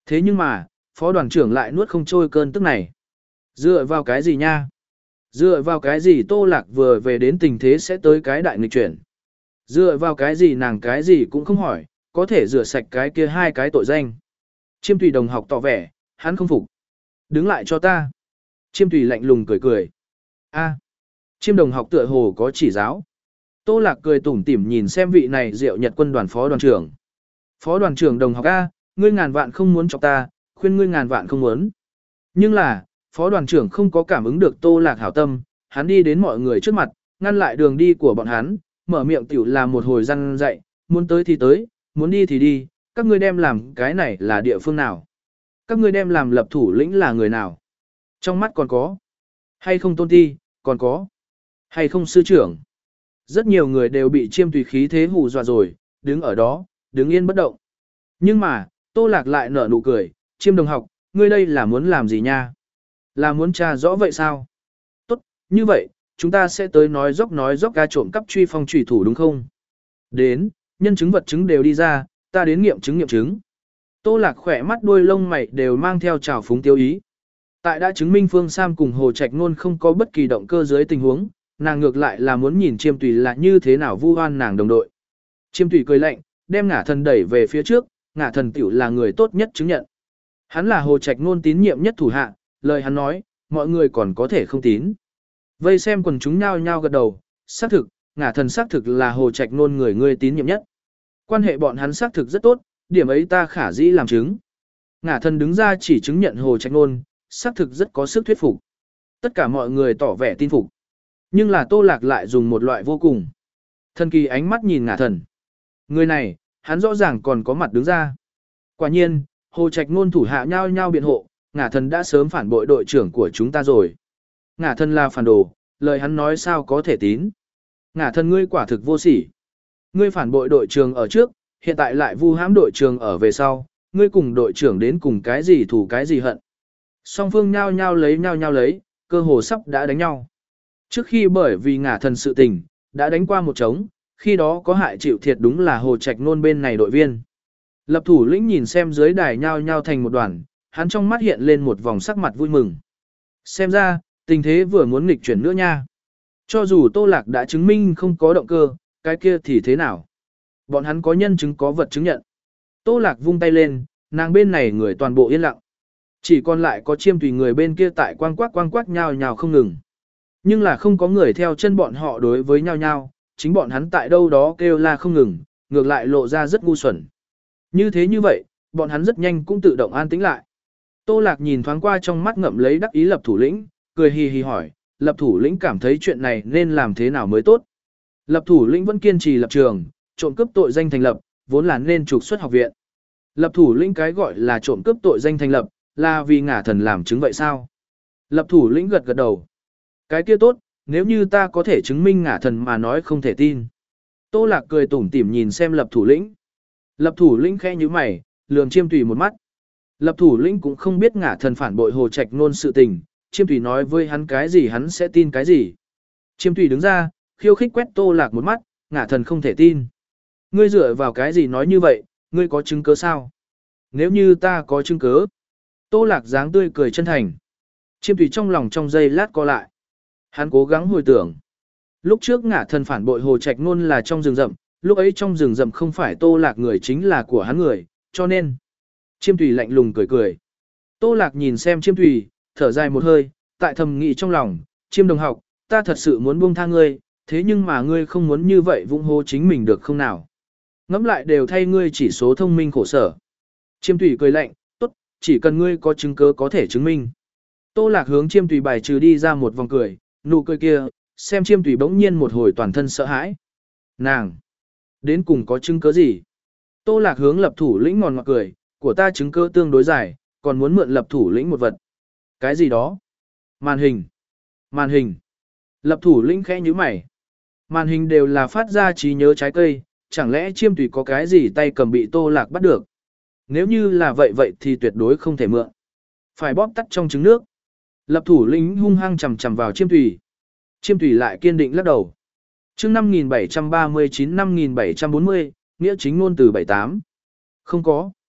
Thế nhưng mà, phó đoàn trưởng lại nuốt không trôi cơn tức này. Dựa vào cái gì nha? Dựa vào cái gì Tô Lạc vừa về đến tình thế sẽ tới cái đại nghịch chuyển? Dựa vào cái gì nàng cái gì cũng không hỏi, có thể rửa sạch cái kia hai cái tội danh. Chiêm Tùy đồng học tỏ vẻ, hắn không phục. Đứng lại cho ta. Chiêm Tùy lạnh lùng cười cười. A. Chiêm đồng học tựa hồ có chỉ giáo. Tô Lạc cười tủm tỉm nhìn xem vị này Diệu Nhật quân đoàn phó đoàn trưởng. Phó đoàn trưởng đồng học A, ngươi ngàn vạn không muốn chọc ta, khuyên ngươi ngàn vạn không muốn. Nhưng là, phó đoàn trưởng không có cảm ứng được Tô Lạc hảo tâm, hắn đi đến mọi người trước mặt, ngăn lại đường đi của bọn hắn, mở miệng tiểu làm một hồi răn dạy, muốn tới thì tới, muốn đi thì đi, các ngươi đem làm cái này là địa phương nào? Các ngươi đem làm lập thủ lĩnh là người nào? Trong mắt còn có, hay không tôn ti, còn có, hay không sư trưởng? Rất nhiều người đều bị Chiêm Tùy khí thế hù dọa rồi, đứng ở đó, đứng yên bất động. Nhưng mà, Tô Lạc lại nở nụ cười, Chiêm đồng học, ngươi đây là muốn làm gì nha? Là muốn tra rõ vậy sao? Tốt, như vậy, chúng ta sẽ tới nói dốc nói dốc ca trộm cắp truy phong trùy thủ đúng không? Đến, nhân chứng vật chứng đều đi ra, ta đến nghiệm chứng nghiệm chứng. Tô Lạc khỏe mắt đuôi lông mày đều mang theo trào phúng tiêu ý. Tại đã chứng minh Phương Sam cùng Hồ Trạch Nôn không có bất kỳ động cơ dưới tình huống, nàng ngược lại là muốn nhìn Chiêm Tùy là như thế nào vu oan nàng đồng đội. Chiêm Tùy cười lạnh, đem Ngả Thần đẩy về phía trước, Ngả Thần tiểu là người tốt nhất chứng nhận. Hắn là Hồ Trạch Nôn tín nhiệm nhất thủ hạ, lời hắn nói, mọi người còn có thể không tín. Vây xem quần chúng nhao nhao gật đầu, xác thực, Ngả Thần xác thực là Hồ Trạch Nôn người ngươi tín nhiệm nhất. Quan hệ bọn hắn xác thực rất tốt, điểm ấy ta khả dĩ làm chứng. Ngả Thần đứng ra chỉ chứng nhận Hồ Trạch Nôn, xác thực rất có sức thuyết phục. Tất cả mọi người tỏ vẻ tin phục. Nhưng là Tô Lạc lại dùng một loại vô cùng thần kỳ ánh mắt nhìn Ngả Thần. Người này, hắn rõ ràng còn có mặt đứng ra. Quả nhiên, Hồ Trạch Nôn thủ hạ nhao nhao biện hộ, Ngả Thần đã sớm phản bội đội trưởng của chúng ta rồi. Ngả Thần là phản đồ, lời hắn nói sao có thể tín. Ngả Thần ngươi quả thực vô sỉ. Ngươi phản bội đội trưởng ở trước, hiện tại lại vu hãm đội trưởng ở về sau, ngươi cùng đội trưởng đến cùng cái gì thủ cái gì hận. Song phương nhao nhao lấy nhao nhao lấy, cơ hồ sắp đã đánh nhau. Trước khi bởi vì Ngả Thần sự tình, đã đánh qua một trống, khi đó có hại chịu thiệt đúng là Hồ Trạch Nôn bên này đội viên. Lập thủ lĩnh nhìn xem dưới đài nhao nhao thành một đoàn, hắn trong mắt hiện lên một vòng sắc mặt vui mừng. Xem ra, tình thế vừa muốn nghịch chuyển nữa nha. Cho dù Tô Lạc đã chứng minh không có động cơ, cái kia thì thế nào? Bọn hắn có nhân chứng có vật chứng nhận. Tô Lạc vung tay lên, nàng bên này người toàn bộ yên lặng. Chỉ còn lại có Chiêm Tùy người bên kia tại quang quắc quang quắc nhao nhao không ngừng. Nhưng là không có người theo chân bọn họ đối với nhao nhao, chính bọn hắn tại đâu đó kêu la không ngừng, ngược lại lộ ra rất ngu xuẩn. Như thế như vậy, bọn hắn rất nhanh cũng tự động an tĩnh lại. Tô Lạc nhìn thoáng qua trong mắt ngậm lấy đắc ý lập thủ lĩnh, cười hì hì hỏi, lập thủ lĩnh cảm thấy chuyện này nên làm thế nào mới tốt. Lập thủ lĩnh vẫn kiên trì lập trường, trộm cướp tội danh thành lập, vốn là nên trục xuất học viện. Lập thủ lĩnh cái gọi là trộm cướp tội danh thành lập, là vì Ngả Thần làm chứng vậy sao? Lập thủ lĩnh gật gật đầu. Cái kia tốt, nếu như ta có thể chứng minh Ngả Thần mà nói không thể tin. Tô Lạc cười tủm tỉm nhìn xem lập thủ lĩnh. Lập thủ lĩnh khẽ nhíu mày, lườm Chiêm Tùy một mắt. Lập thủ lĩnh cũng không biết Ngả Thần phản bội Hồ Trạch Nôn sự tình, Chiêm Tùy nói với hắn cái gì hắn sẽ tin cái gì. Chiêm Tùy đứng ra, khiêu khích quét Tô Lạc một mắt, Ngả Thần không thể tin. Ngươi dựa vào cái gì nói như vậy, ngươi có chứng cứ sao? Nếu như ta có chứng cứ. Tô Lạc dáng tươi cười chân thành. Chiêm Tùy trong lòng trong giây lát co lại. Hắn cố gắng hồi tưởng. Lúc trước Ngả Thần phản bội Hồ Trạch Nôn là trong rừng rậm, lúc ấy trong rừng rậm không phải Tô Lạc người chính là của hắn người, cho nên. Chiêm Tùy lạnh lùng cười cười. Tô Lạc nhìn xem Chiêm Tùy, thở dài một hơi, tại thầm nghĩ trong lòng, Chiêm đồng học, ta thật sự muốn buông tha ngươi, thế nhưng mà ngươi không muốn như vậy vung hô chính mình được không nào? Ngẫm lại đều thay ngươi chỉ số thông minh khổ sở. Chiêm Tùy cười lạnh, tốt, chỉ cần ngươi có chứng cứ có thể chứng minh. Tô Lạc hướng Chiêm Tùy bài trừ đi ra một vòng cười, nụ cười kia, xem Chiêm Tùy bỗng nhiên một hồi toàn thân sợ hãi. Nàng, đến cùng có chứng cứ gì? Tô Lạc hướng lập thủ lĩnh ngòn ngọt cười, của ta chứng cứ tương đối dài, còn muốn mượn lập thủ lĩnh một vật. Cái gì đó? Màn hình. Màn hình. Lập thủ lĩnh khẽ nhíu mày. Màn hình đều là phát ra trí nhớ trái cây, chẳng lẽ Chiêm Tùy có cái gì tay cầm bị Tô Lạc bắt được? Nếu như là vậy vậy thì tuyệt đối không thể mượn. Phải bóp tắt trong trứng nước. Lập thủ lĩnh hung hăng chầm chầm vào Chiêm Tùy. Chiêm Tùy lại kiên định lắc đầu. Chương năm nghìn bảy trăm ba mươi chín năm nghìn bảy trăm bốn mươi, nghĩa chính ngôn từ bảy tám. Không có.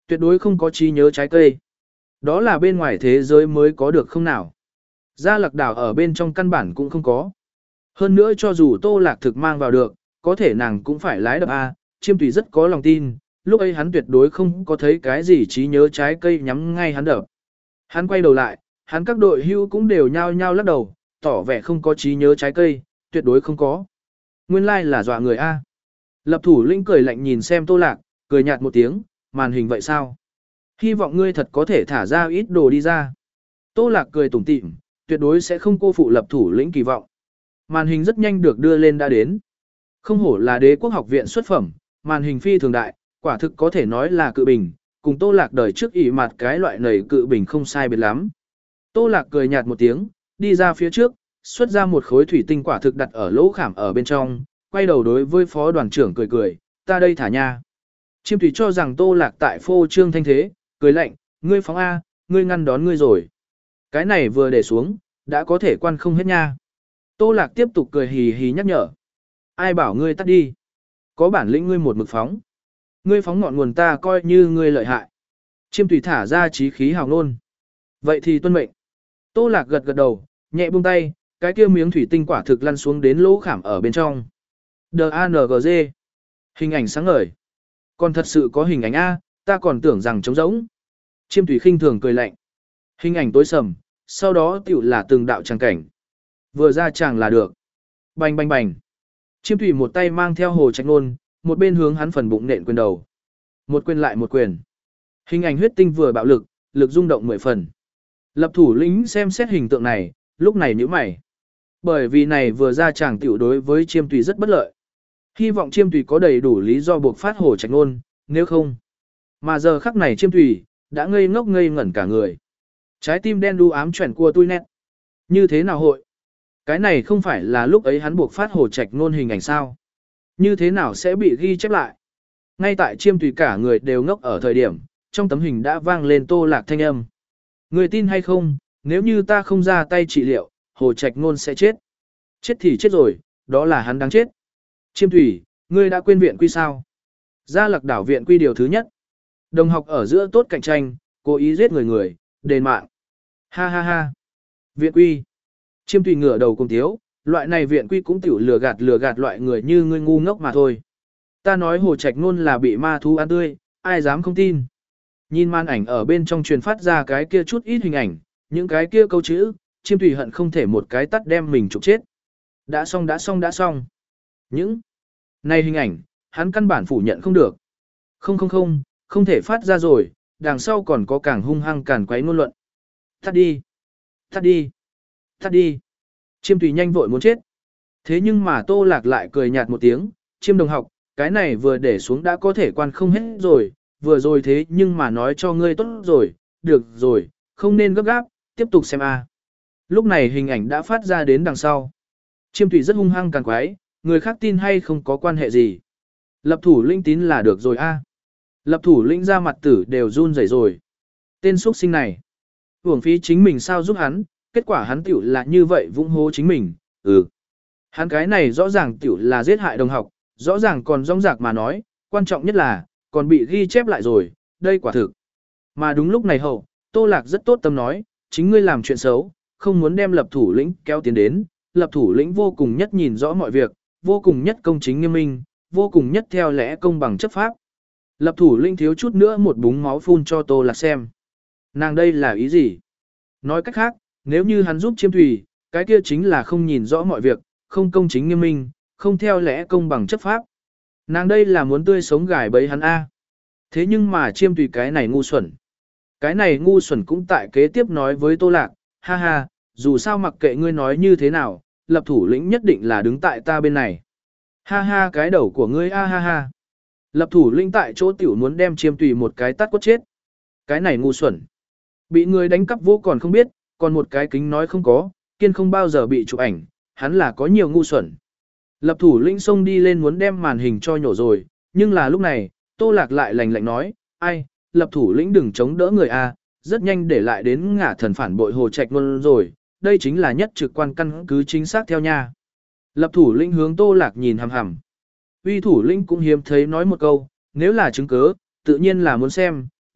Tuyệt đối không có trí nhớ trái cây. Đó là bên ngoài thế giới mới có được không nào. Gia Lạc đảo ở bên trong căn bản cũng không có. Hơn nữa cho dù Tô Lạc thực mang vào được, có thể nàng cũng phải lái đập A, Chiêm Tùy rất có lòng tin, lúc ấy hắn tuyệt đối không có thấy cái gì trí nhớ trái cây nhắm ngay hắn đập. Hắn quay đầu lại, hắn các đội hưu cũng đều nhao nhao lắc đầu, tỏ vẻ không có trí nhớ trái cây, tuyệt đối không có. Nguyên lai like là dọa người A. Lập thủ lĩnh cười lạnh nhìn xem Tô Lạc, cười nhạt một tiếng, màn hình vậy sao? Hy vọng ngươi thật có thể thả ra ít đồ đi ra. Tô Lạc cười tủm tỉm, tuyệt đối sẽ không cô phụ lập thủ lĩnh kỳ vọng. Màn hình rất nhanh được đưa lên đã đến. Không hổ là Đế quốc học viện xuất phẩm, màn hình phi thường đại, quả thực có thể nói là cự bình, cùng Tô Lạc đời trước ỉ mặt cái loại nầy cự bình không sai biệt lắm. Tô Lạc cười nhạt một tiếng, đi ra phía trước, xuất ra một khối thủy tinh quả thực đặt ở lỗ khảm ở bên trong, quay đầu đối với phó đoàn trưởng cười cười, ta đây thả nha. Chiêm Thủy cho rằng Tô Lạc tại phô trương thanh thế, cười lạnh, ngươi phóng A, ngươi ngăn đón ngươi rồi. Cái này vừa để xuống, đã có thể quan không hết nha. Tô Lạc tiếp tục cười hì hì nhắc nhở. Ai bảo ngươi tắt đi. Có bản lĩnh ngươi một mực phóng. Ngươi phóng ngọn nguồn ta coi như ngươi lợi hại. Chiêm Thủy thả ra chí khí hào ngôn. Vậy thì tuân mệnh. Tô Lạc gật gật đầu, nhẹ buông tay, cái kia miếng thủy tinh quả thực lăn xuống đến lỗ khảm ở bên trong. đê a en giê. Hình ảnh sáng ngời. Còn thật sự có hình ảnh A, ta còn tưởng rằng trống rỗng. Chiêm Thủy khinh thường cười lạnh. Hình ảnh tối sầm, sau đó tiểu là từng đạo tràng cảnh. Vừa ra chàng là được. Bành bành bành. Chiêm Thủy một tay mang theo Hồ Trạch Nôn, một bên hướng hắn phần bụng nện quyền đầu. Một quyền lại một quyền. Hình ảnh huyết tinh vừa bạo lực, lực rung động mười phần. Lập thủ lĩnh xem xét hình tượng này, lúc này nhíu mày. Bởi vì này vừa ra chàng tiểu đối với Chiêm Thủy rất bất lợi. Hy vọng Chiêm Thủy có đầy đủ lý do buộc phát Hồ Trạch Nôn, nếu không. Mà giờ khắc này Chiêm Thủy đã ngây ngốc ngây ngẩn cả người. Trái tim đen đu ám chuyển của tôi nét. Như thế nào hội? Cái này không phải là lúc ấy hắn buộc phát Hồ Trạch Nôn hình ảnh sao? Như thế nào sẽ bị ghi chép lại? Ngay tại Chiêm Thủy cả người đều ngốc ở thời điểm, trong tấm hình đã vang lên Tô Lạc thanh âm. Người tin hay không, nếu như ta không ra tay trị liệu, Hồ Trạch Nôn sẽ chết. Chết thì chết rồi, đó là hắn đáng chết. Chiêm Thủy, ngươi đã quên viện quy sao? Gia Lạc đảo viện quy điều thứ nhất. Đồng học ở giữa tốt cạnh tranh, cố ý giết người người, đền mạng. Ha ha ha. Viện quy. Chiêm Thủy ngửa đầu cùng thiếu, loại này viện quy cũng tiểu lừa gạt lừa gạt loại người như ngươi ngu ngốc mà thôi. Ta nói Hồ Trạch Nôn là bị ma thú ăn tươi, ai dám không tin. Nhìn màn ảnh ở bên trong truyền phát ra cái kia chút ít hình ảnh, những cái kia câu chữ, Chiêm Thủy hận không thể một cái tắt đem mình trục chết. Đã xong đã xong đã xong. Những này hình ảnh, hắn căn bản phủ nhận không được. Không không không, không thể phát ra rồi, đằng sau còn có càng hung hăng càn quấy ngôn luận. Tắt đi. Tắt đi. Tắt đi. Chiêm Thủy nhanh vội muốn chết. Thế nhưng mà Tô Lạc lại cười nhạt một tiếng, Chiêm đồng học, cái này vừa để xuống đã có thể quan không hết rồi, vừa rồi thế nhưng mà nói cho ngươi tốt rồi, được rồi, không nên gấp gáp, tiếp tục xem a. Lúc này hình ảnh đã phát ra đến đằng sau. Chiêm Thủy rất hung hăng càng quái, người khác tin hay không có quan hệ gì. Lập thủ lĩnh tín là được rồi a. Lập thủ lĩnh ra mặt tử đều run rẩy rồi. Tên xuất sinh này. Hưởng phí chính mình sao giúp hắn, kết quả hắn tiểu là như vậy vũng hố chính mình, ừ. Hắn cái này rõ ràng tiểu là giết hại đồng học, rõ ràng còn rong rạc mà nói, quan trọng nhất là, còn bị ghi chép lại rồi, đây quả thực. Mà đúng lúc này hậu, Tô Lạc rất tốt tâm nói, chính ngươi làm chuyện xấu, không muốn đem lập thủ lĩnh kéo tiến đến, lập thủ lĩnh vô cùng nhất nhìn rõ mọi việc, vô cùng nhất công chính nghiêm minh, vô cùng nhất theo lẽ công bằng chấp pháp. Lập thủ lĩnh thiếu chút nữa một búng máu phun cho Tô Lạc xem. Nàng đây là ý gì? Nói cách khác, nếu như hắn giúp Chiêm Thủy, cái kia chính là không nhìn rõ mọi việc, không công chính nghiêm minh, không theo lẽ công bằng chấp pháp. Nàng đây là muốn tươi sống gài bẫy hắn A. Thế nhưng mà Chiêm Thủy cái này ngu xuẩn. Cái này ngu xuẩn cũng tại kế tiếp nói với Tô Lạc, ha ha, dù sao mặc kệ ngươi nói như thế nào, lập thủ lĩnh nhất định là đứng tại ta bên này. Ha ha cái đầu của ngươi a ha ha. Lập thủ lĩnh tại chỗ tiểu muốn đem Chiêm Thủy một cái tát quất chết. Cái này ngu xuẩn. Bị người đánh cắp vô còn không biết, còn một cái kính nói không có, kiên không bao giờ bị chụp ảnh, hắn là có nhiều ngu xuẩn. Lập thủ lĩnh xông đi lên muốn đem màn hình cho nhổ rồi, nhưng là lúc này, Tô Lạc lại lạnh lạnh nói, ai, lập thủ lĩnh đừng chống đỡ người A, rất nhanh để lại đến ngả thần phản bội Hồ Trạch Nôn rồi, đây chính là nhất trực quan căn cứ chính xác theo nha. Lập thủ lĩnh hướng Tô Lạc nhìn hằm hằm. Uy thủ lĩnh cũng hiếm thấy nói một câu, nếu là chứng cứ, tự nhiên là muốn xem,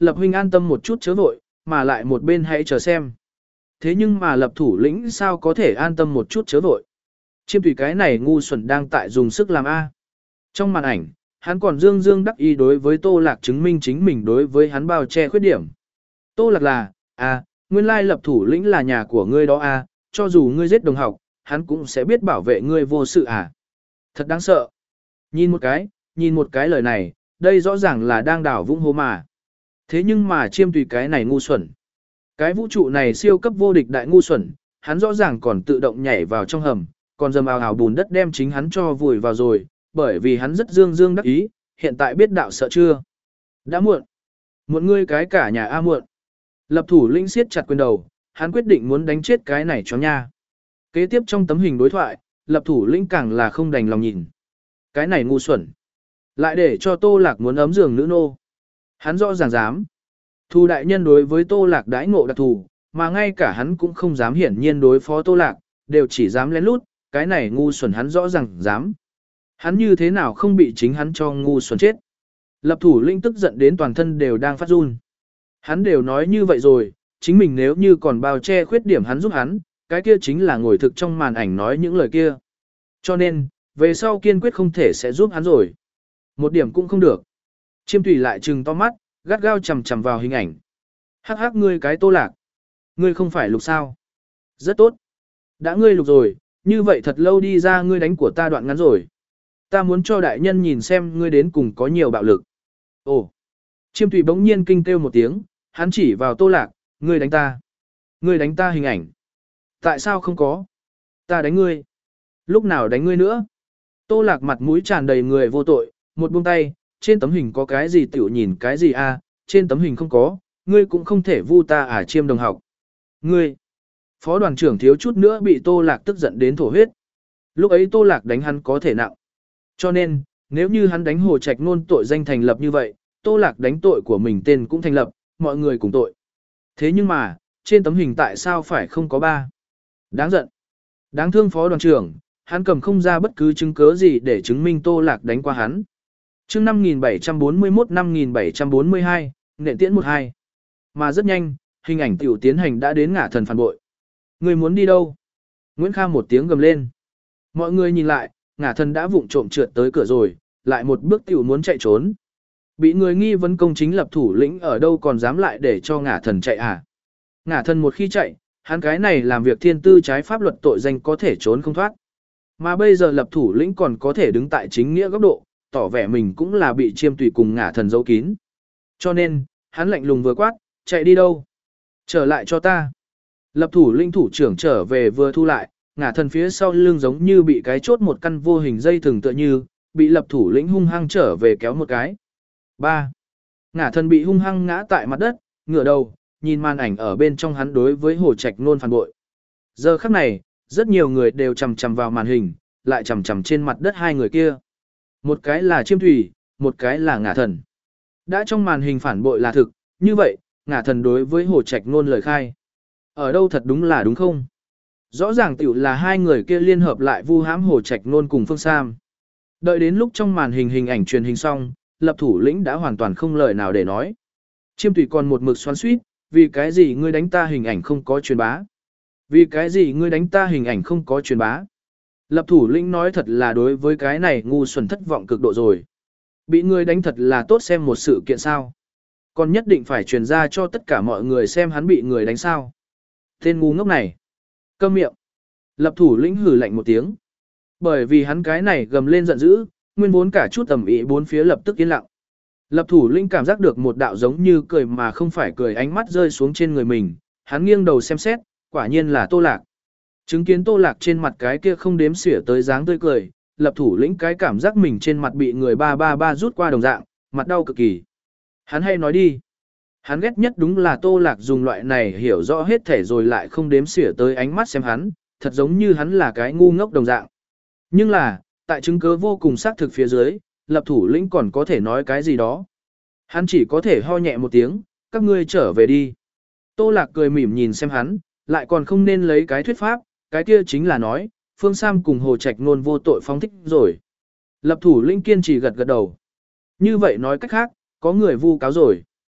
Lập huynh an tâm một chút chớ vội, mà lại một bên hãy chờ xem. Thế nhưng mà lập thủ lĩnh sao có thể an tâm một chút chớ vội. Chiêm tùy cái này ngu xuẩn đang tại dùng sức làm A. Trong màn ảnh, hắn còn dương dương đắc ý đối với Tô Lạc chứng minh chính mình đối với hắn bao che khuyết điểm. Tô Lạc là, à, nguyên lai lập thủ lĩnh là nhà của ngươi đó A, cho dù ngươi giết đồng học, hắn cũng sẽ biết bảo vệ ngươi vô sự à. Thật đáng sợ. Nhìn một cái, nhìn một cái lời này, đây rõ ràng là đang đảo vũng hố mà. Thế nhưng mà chiêm tùy cái này ngu xuẩn. Cái vũ trụ này siêu cấp vô địch đại ngu xuẩn, hắn rõ ràng còn tự động nhảy vào trong hầm, còn dầm ào ào bùn đất đem chính hắn cho vùi vào rồi, bởi vì hắn rất dương dương đắc ý, hiện tại biết đạo sợ chưa. Đã muộn. Muộn ngươi cái cả nhà A muộn. Lập thủ lĩnh siết chặt quyền đầu, hắn quyết định muốn đánh chết cái này cho nha. Kế tiếp trong tấm hình đối thoại, lập thủ lĩnh càng là không đành lòng nhìn. Cái này ngu xuẩn. Lại để cho Tô Lạc muốn ấm giường nữ nô. Hắn rõ ràng dám. Thu đại nhân đối với Tô Lạc đãi ngộ đặc thù, mà ngay cả hắn cũng không dám hiển nhiên đối phó Tô Lạc, đều chỉ dám lén lút, cái này ngu xuẩn hắn rõ ràng dám. Hắn như thế nào không bị chính hắn cho ngu xuẩn chết. Lập thủ lĩnh tức giận đến toàn thân đều đang phát run. Hắn đều nói như vậy rồi, chính mình nếu như còn bao che khuyết điểm hắn giúp hắn, cái kia chính là ngồi thực trong màn ảnh nói những lời kia. Cho nên, về sau kiên quyết không thể sẽ giúp hắn rồi. Một điểm cũng không được. Chiêm tùy lại trừng to mắt, gắt gao chầm chầm vào hình ảnh. Hắc hắc ngươi cái Tô Lạc. Ngươi không phải lục sao. Rất tốt. Đã ngươi lục rồi, như vậy thật lâu đi ra ngươi đánh của ta đoạn ngắn rồi. Ta muốn cho đại nhân nhìn xem ngươi đến cùng có nhiều bạo lực. Ồ. Chiêm tùy bỗng nhiên kinh kêu một tiếng, hắn chỉ vào Tô Lạc, ngươi đánh ta. Ngươi đánh ta hình ảnh. Tại sao không có? Ta đánh ngươi. Lúc nào đánh ngươi nữa? Tô Lạc mặt mũi tràn đầy người vô tội, một buông tay, trên tấm hình có cái gì tiểu nhìn cái gì a, trên tấm hình không có, ngươi cũng không thể vu ta à Chiêm đồng học. Ngươi. Phó đoàn trưởng thiếu chút nữa bị Tô Lạc tức giận đến thổ huyết. Lúc ấy Tô Lạc đánh hắn có thể nặng. Cho nên, nếu như hắn đánh Hồ Trạch Nôn tội danh thành lập như vậy, Tô Lạc đánh tội của mình tên cũng thành lập, mọi người cùng tội. Thế nhưng mà, trên tấm hình tại sao phải không có ba? Đáng giận. Đáng thương phó đoàn trưởng, hắn cầm không ra bất cứ chứng cứ gì để chứng minh Tô Lạc đánh qua hắn. Chương năm nghìn bảy trăm bốn mươi mốt năm nghìn bảy trăm bốn mươi hai, nện tiễn một hai. Mà rất nhanh, hình ảnh tiểu tiến hành đã đến ngả thần phản bội. Người muốn đi đâu? Nguyễn Kha một tiếng gầm lên. Mọi người nhìn lại, ngả thần đã vụng trộm trượt tới cửa rồi, lại một bước tiểu muốn chạy trốn. Bị người nghi vấn công chính lập thủ lĩnh ở đâu còn dám lại để cho ngả thần chạy à? Ngả thần một khi chạy, hắn cái này làm việc thiên tư trái pháp luật tội danh có thể trốn không thoát. Mà bây giờ lập thủ lĩnh còn có thể đứng tại chính nghĩa góc độ, tỏ vẻ mình cũng là bị chiêm tùy cùng ngả thần giấu kín. Cho nên, hắn lạnh lùng vừa quát, chạy đi đâu? Trở lại cho ta. Lập thủ lĩnh thủ trưởng trở về vừa thu lại, ngả thần phía sau lưng giống như bị cái chốt một căn vô hình dây thừng tựa như, bị lập thủ lĩnh hung hăng trở về kéo một cái. ba. Ngả thần bị hung hăng ngã tại mặt đất, ngửa đầu, nhìn màn ảnh ở bên trong hắn đối với Hồ Trạch Nôn phản bội. Giờ khắc này, rất nhiều người đều chầm chầm vào màn hình, lại chầm chầm trên mặt đất hai người kia. Một cái là Chiêm Thủy, một cái là ngả thần. Đã trong màn hình phản bội là thực, như vậy, ngả thần đối với Hồ Trạch Nôn lời khai. Ở đâu thật đúng là đúng không? Rõ ràng tiểu là hai người kia liên hợp lại vu hãm Hồ Trạch Nôn cùng Phương Sam. Đợi đến lúc trong màn hình hình ảnh truyền hình xong, lập thủ lĩnh đã hoàn toàn không lời nào để nói. Chiêm Thủy còn một mực xoắn xuýt, vì cái gì ngươi đánh ta hình ảnh không có truyền bá? Vì cái gì ngươi đánh ta hình ảnh không có truyền bá? Lập thủ lĩnh nói thật là đối với cái này ngu xuẩn thất vọng cực độ rồi. Bị ngươi đánh thật là tốt xem một sự kiện sao? Còn nhất định phải truyền ra cho tất cả mọi người xem hắn bị người đánh sao? Tên ngu ngốc này. Câm miệng. Lập thủ lĩnh hử lạnh một tiếng. Bởi vì hắn cái này gầm lên giận dữ, nguyên vốn cả chút tầm ý bốn phía lập tức yên lặng. Lập thủ lĩnh cảm giác được một đạo giống như cười mà không phải cười ánh mắt rơi xuống trên người mình, hắn nghiêng đầu xem xét, quả nhiên là Tô Lạc. Chứng kiến Tô Lạc trên mặt cái kia không đếm xỉa tới dáng tươi cười, lập thủ lĩnh cái cảm giác mình trên mặt bị người ba ba ba rút qua đồng dạng, mặt đau cực kỳ. Hắn hay nói đi. Hắn ghét nhất đúng là Tô Lạc dùng loại này hiểu rõ hết thể rồi lại không đếm xỉa tới ánh mắt xem hắn, thật giống như hắn là cái ngu ngốc đồng dạng. Nhưng là, tại chứng cứ vô cùng xác thực phía dưới, lập thủ lĩnh còn có thể nói cái gì đó. Hắn chỉ có thể ho nhẹ một tiếng, các ngươi trở về đi. Tô Lạc cười mỉm nhìn xem hắn, lại còn không nên lấy cái thuyết pháp, cái kia chính là nói, Phương Sam cùng Hồ Trạch Nôn vô tội phóng thích rồi. Lập thủ lĩnh kiên trì gật gật đầu. Như vậy nói cách khác, có người vu cáo rồi. Tô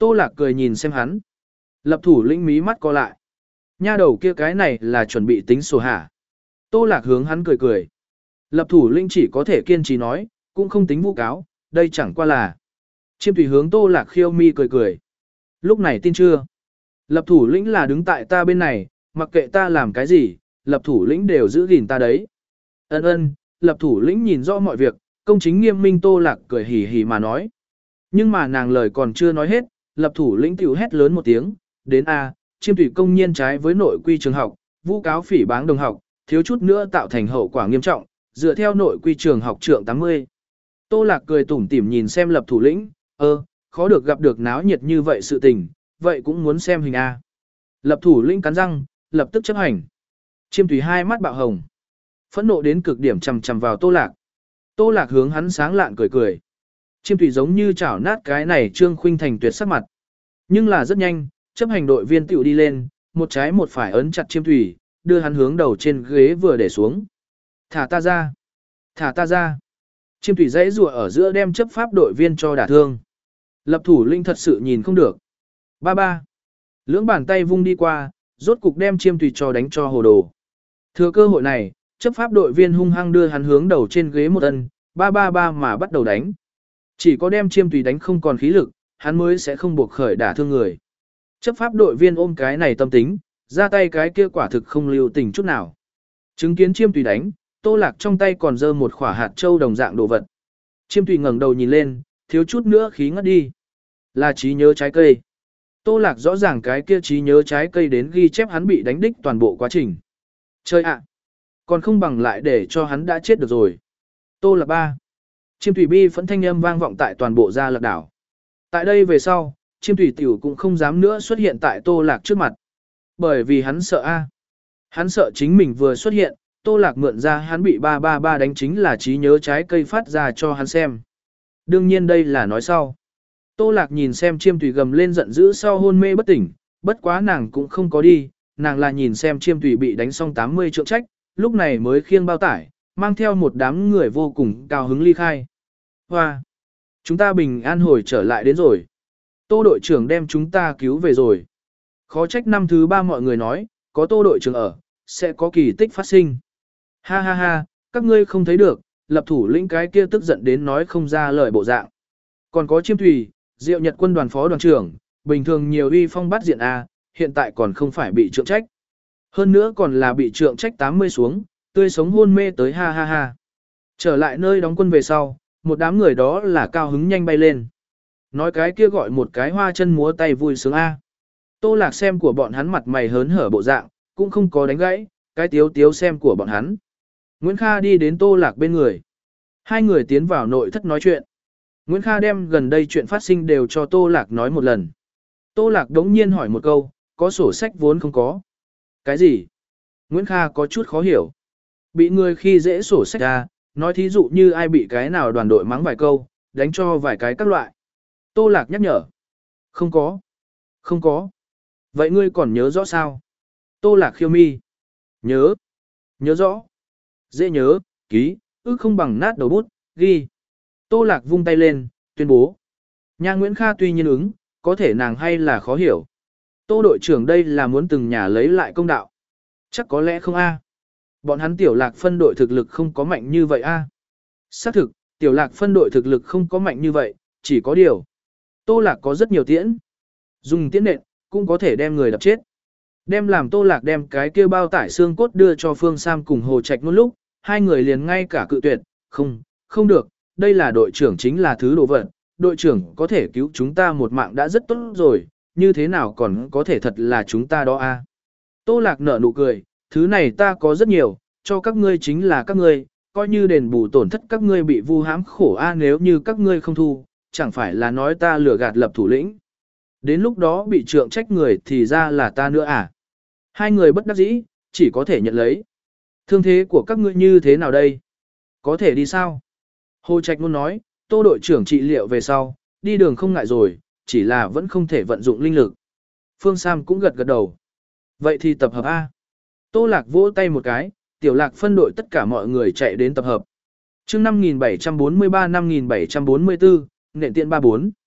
Tô Lạc cười nhìn xem hắn. Lập thủ lĩnh mí mắt co lại. Nha đầu kia cái này là chuẩn bị tính sổ hả? Tô Lạc hướng hắn cười cười. Lập thủ lĩnh chỉ có thể kiên trì nói, cũng không tính vu cáo, đây chẳng qua là. Chiêm Thủy hướng Tô Lạc khiêu mi cười cười. Lúc này tin chưa? Lập thủ lĩnh là đứng tại ta bên này, mặc kệ ta làm cái gì, lập thủ lĩnh đều giữ gìn ta đấy. Ân ân, lập thủ lĩnh nhìn rõ mọi việc, công chính nghiêm minh. Tô Lạc cười hì hì mà nói. Nhưng mà nàng lời còn chưa nói hết, lập thủ lĩnh tiểu hét lớn một tiếng, đến A, Chiêm Thủy công nhiên trái với nội quy trường học, vu cáo phỉ báng đồng học, thiếu chút nữa tạo thành hậu quả nghiêm trọng, dựa theo nội quy trường học trượng tám mươi. Tô Lạc cười tủm tỉm nhìn xem lập thủ lĩnh, ơ, khó được gặp được náo nhiệt như vậy sự tình, vậy cũng muốn xem hình A. Lập thủ lĩnh cắn răng, lập tức chấp hành. Chiêm Thủy hai mắt bạo hồng, phẫn nộ đến cực điểm chằm chằm vào Tô Lạc. Tô Lạc hướng hắn sáng lạn cười cười. Chiêm Thủy giống như chảo nát cái này Trương Khuynh Thành tuyệt sắc mặt. Nhưng là rất nhanh, chấp hành đội viên tiểu đi lên, một trái một phải ấn chặt Chiêm Thủy, đưa hắn hướng đầu trên ghế vừa để xuống. Thả ta ra! Thả ta ra! Chiêm Thủy dãy rùa ở giữa đem chấp pháp đội viên cho đả thương. Lập thủ linh thật sự nhìn không được. Ba ba! Lưỡng bàn tay vung đi qua, rốt cục đem Chiêm Thủy cho đánh cho hồ đồ. Thừa cơ hội này, chấp pháp đội viên hung hăng đưa hắn hướng đầu trên ghế một ân, ba ba ba mà bắt đầu đánh. Chỉ có đem Chiêm Thủy đánh không còn khí lực, hắn mới sẽ không buộc khởi đả thương người. Chấp pháp đội viên ôm cái này tâm tính, ra tay cái kia quả thực không lưu tình chút nào. Chứng kiến Chiêm Thủy đánh, Tô Lạc trong tay còn giơ một quả hạt châu đồng dạng đồ vật. Chiêm Thủy ngẩng đầu nhìn lên, thiếu chút nữa khí ngất đi. Là trí nhớ trái cây. Tô Lạc rõ ràng cái kia trí nhớ trái cây đến ghi chép hắn bị đánh đích toàn bộ quá trình. Chơi ạ! Còn không bằng lại để cho hắn đã chết được rồi. Tô Lạc ba. Chiêm Thủy bi phẫn thanh âm vang vọng tại toàn bộ Gia Lạc đảo. Tại đây về sau, Chiêm Thủy tiểu cũng không dám nữa xuất hiện tại Tô Lạc trước mặt. Bởi vì hắn sợ a. Hắn sợ chính mình vừa xuất hiện, Tô Lạc mượn ra hắn bị ba ba ba đánh chính là trí nhớ trái cây phát ra cho hắn xem. Đương nhiên đây là nói sau. Tô Lạc nhìn xem Chiêm Thủy gầm lên giận dữ sau hôn mê bất tỉnh, bất quá nàng cũng không có đi, nàng là nhìn xem Chiêm Thủy bị đánh xong tám mươi trượng trách, lúc này mới khiêng bao tải, mang theo một đám người vô cùng cao hứng ly khai. Hoa! Chúng ta bình an hồi trở lại đến rồi. Tô đội trưởng đem chúng ta cứu về rồi. Khó trách năm thứ ba mọi người nói, có Tô đội trưởng ở, sẽ có kỳ tích phát sinh. Ha ha ha, các ngươi không thấy được, lập thủ lĩnh cái kia tức giận đến nói không ra lời bộ dạng. Còn có Chiêm Thủy, Diệu Nhật quân đoàn phó đoàn trưởng, bình thường nhiều uy phong bát diện A, hiện tại còn không phải bị trượng trách. Hơn nữa còn là bị trượng trách tám mươi xuống, tươi sống hôn mê tới ha ha ha. Trở lại nơi đóng quân về sau, một đám người đó là cao hứng nhanh bay lên. Nói cái kia gọi một cái hoa chân múa tay vui sướng A. Tô Lạc xem của bọn hắn mặt mày hớn hở bộ dạng, cũng không có đánh gãy, cái tiếu tiếu xem của bọn hắn. Nguyễn Kha đi đến Tô Lạc bên người. Hai người tiến vào nội thất nói chuyện. Nguyễn Kha đem gần đây chuyện phát sinh đều cho Tô Lạc nói một lần. Tô Lạc đống nhiên hỏi một câu, có sổ sách vốn không có? Cái gì? Nguyễn Kha có chút khó hiểu. Bị người khi dễ sổ sách ra, nói thí dụ như ai bị cái nào đoàn đội mắng vài câu, đánh cho vài cái các loại. Tô Lạc nhắc nhở. Không có. Không có. Vậy ngươi còn nhớ rõ sao? Tô Lạc khiêu mi. Nhớ. Nhớ rõ. Dễ nhớ, ký, ước không bằng nát đầu bút, ghi. Tô Lạc vung tay lên, tuyên bố. Nhà Nguyễn Kha tuy nhiên ứng, có thể nàng hay là khó hiểu. Tô đội trưởng đây là muốn từng nhà lấy lại công đạo. Chắc có lẽ không a. Bọn hắn tiểu Lạc phân đội thực lực không có mạnh như vậy a. Xác thực, tiểu Lạc phân đội thực lực không có mạnh như vậy, chỉ có điều. Tô Lạc có rất nhiều tiễn. Dùng tiễn nện, cũng có thể đem người đập chết. Đem làm Tô Lạc đem cái kia bao tải xương cốt đưa cho Phương Sam cùng Hồ Trạch ngôn lúc, hai người liền ngay cả cự tuyệt, không, không được, đây là đội trưởng chính là thứ đồ vật, đội trưởng có thể cứu chúng ta một mạng đã rất tốt rồi, như thế nào còn có thể thật là chúng ta đó a? Tô Lạc nở nụ cười, thứ này ta có rất nhiều, cho các ngươi chính là các ngươi, coi như đền bù tổn thất các ngươi bị vu hãm khổ a nếu như các ngươi không thu, chẳng phải là nói ta lừa gạt lập thủ lĩnh. Đến lúc đó bị trượng trách người thì ra là ta nữa à? Hai người bất đắc dĩ, chỉ có thể nhận lấy. Thương thế của các ngươi như thế nào đây? Có thể đi sao? Hồ Trạch luôn nói, Tô đội trưởng trị liệu về sau, đi đường không ngại rồi, chỉ là vẫn không thể vận dụng linh lực. Phương Sam cũng gật gật đầu. Vậy thì tập hợp A. Tô Lạc vỗ tay một cái, tiểu Lạc phân đội tất cả mọi người chạy đến tập hợp. chương năm nghìn bảy trăm bốn mươi ba năm nghìn bảy trăm bốn mươi tư, nện tiện ba mươi bốn.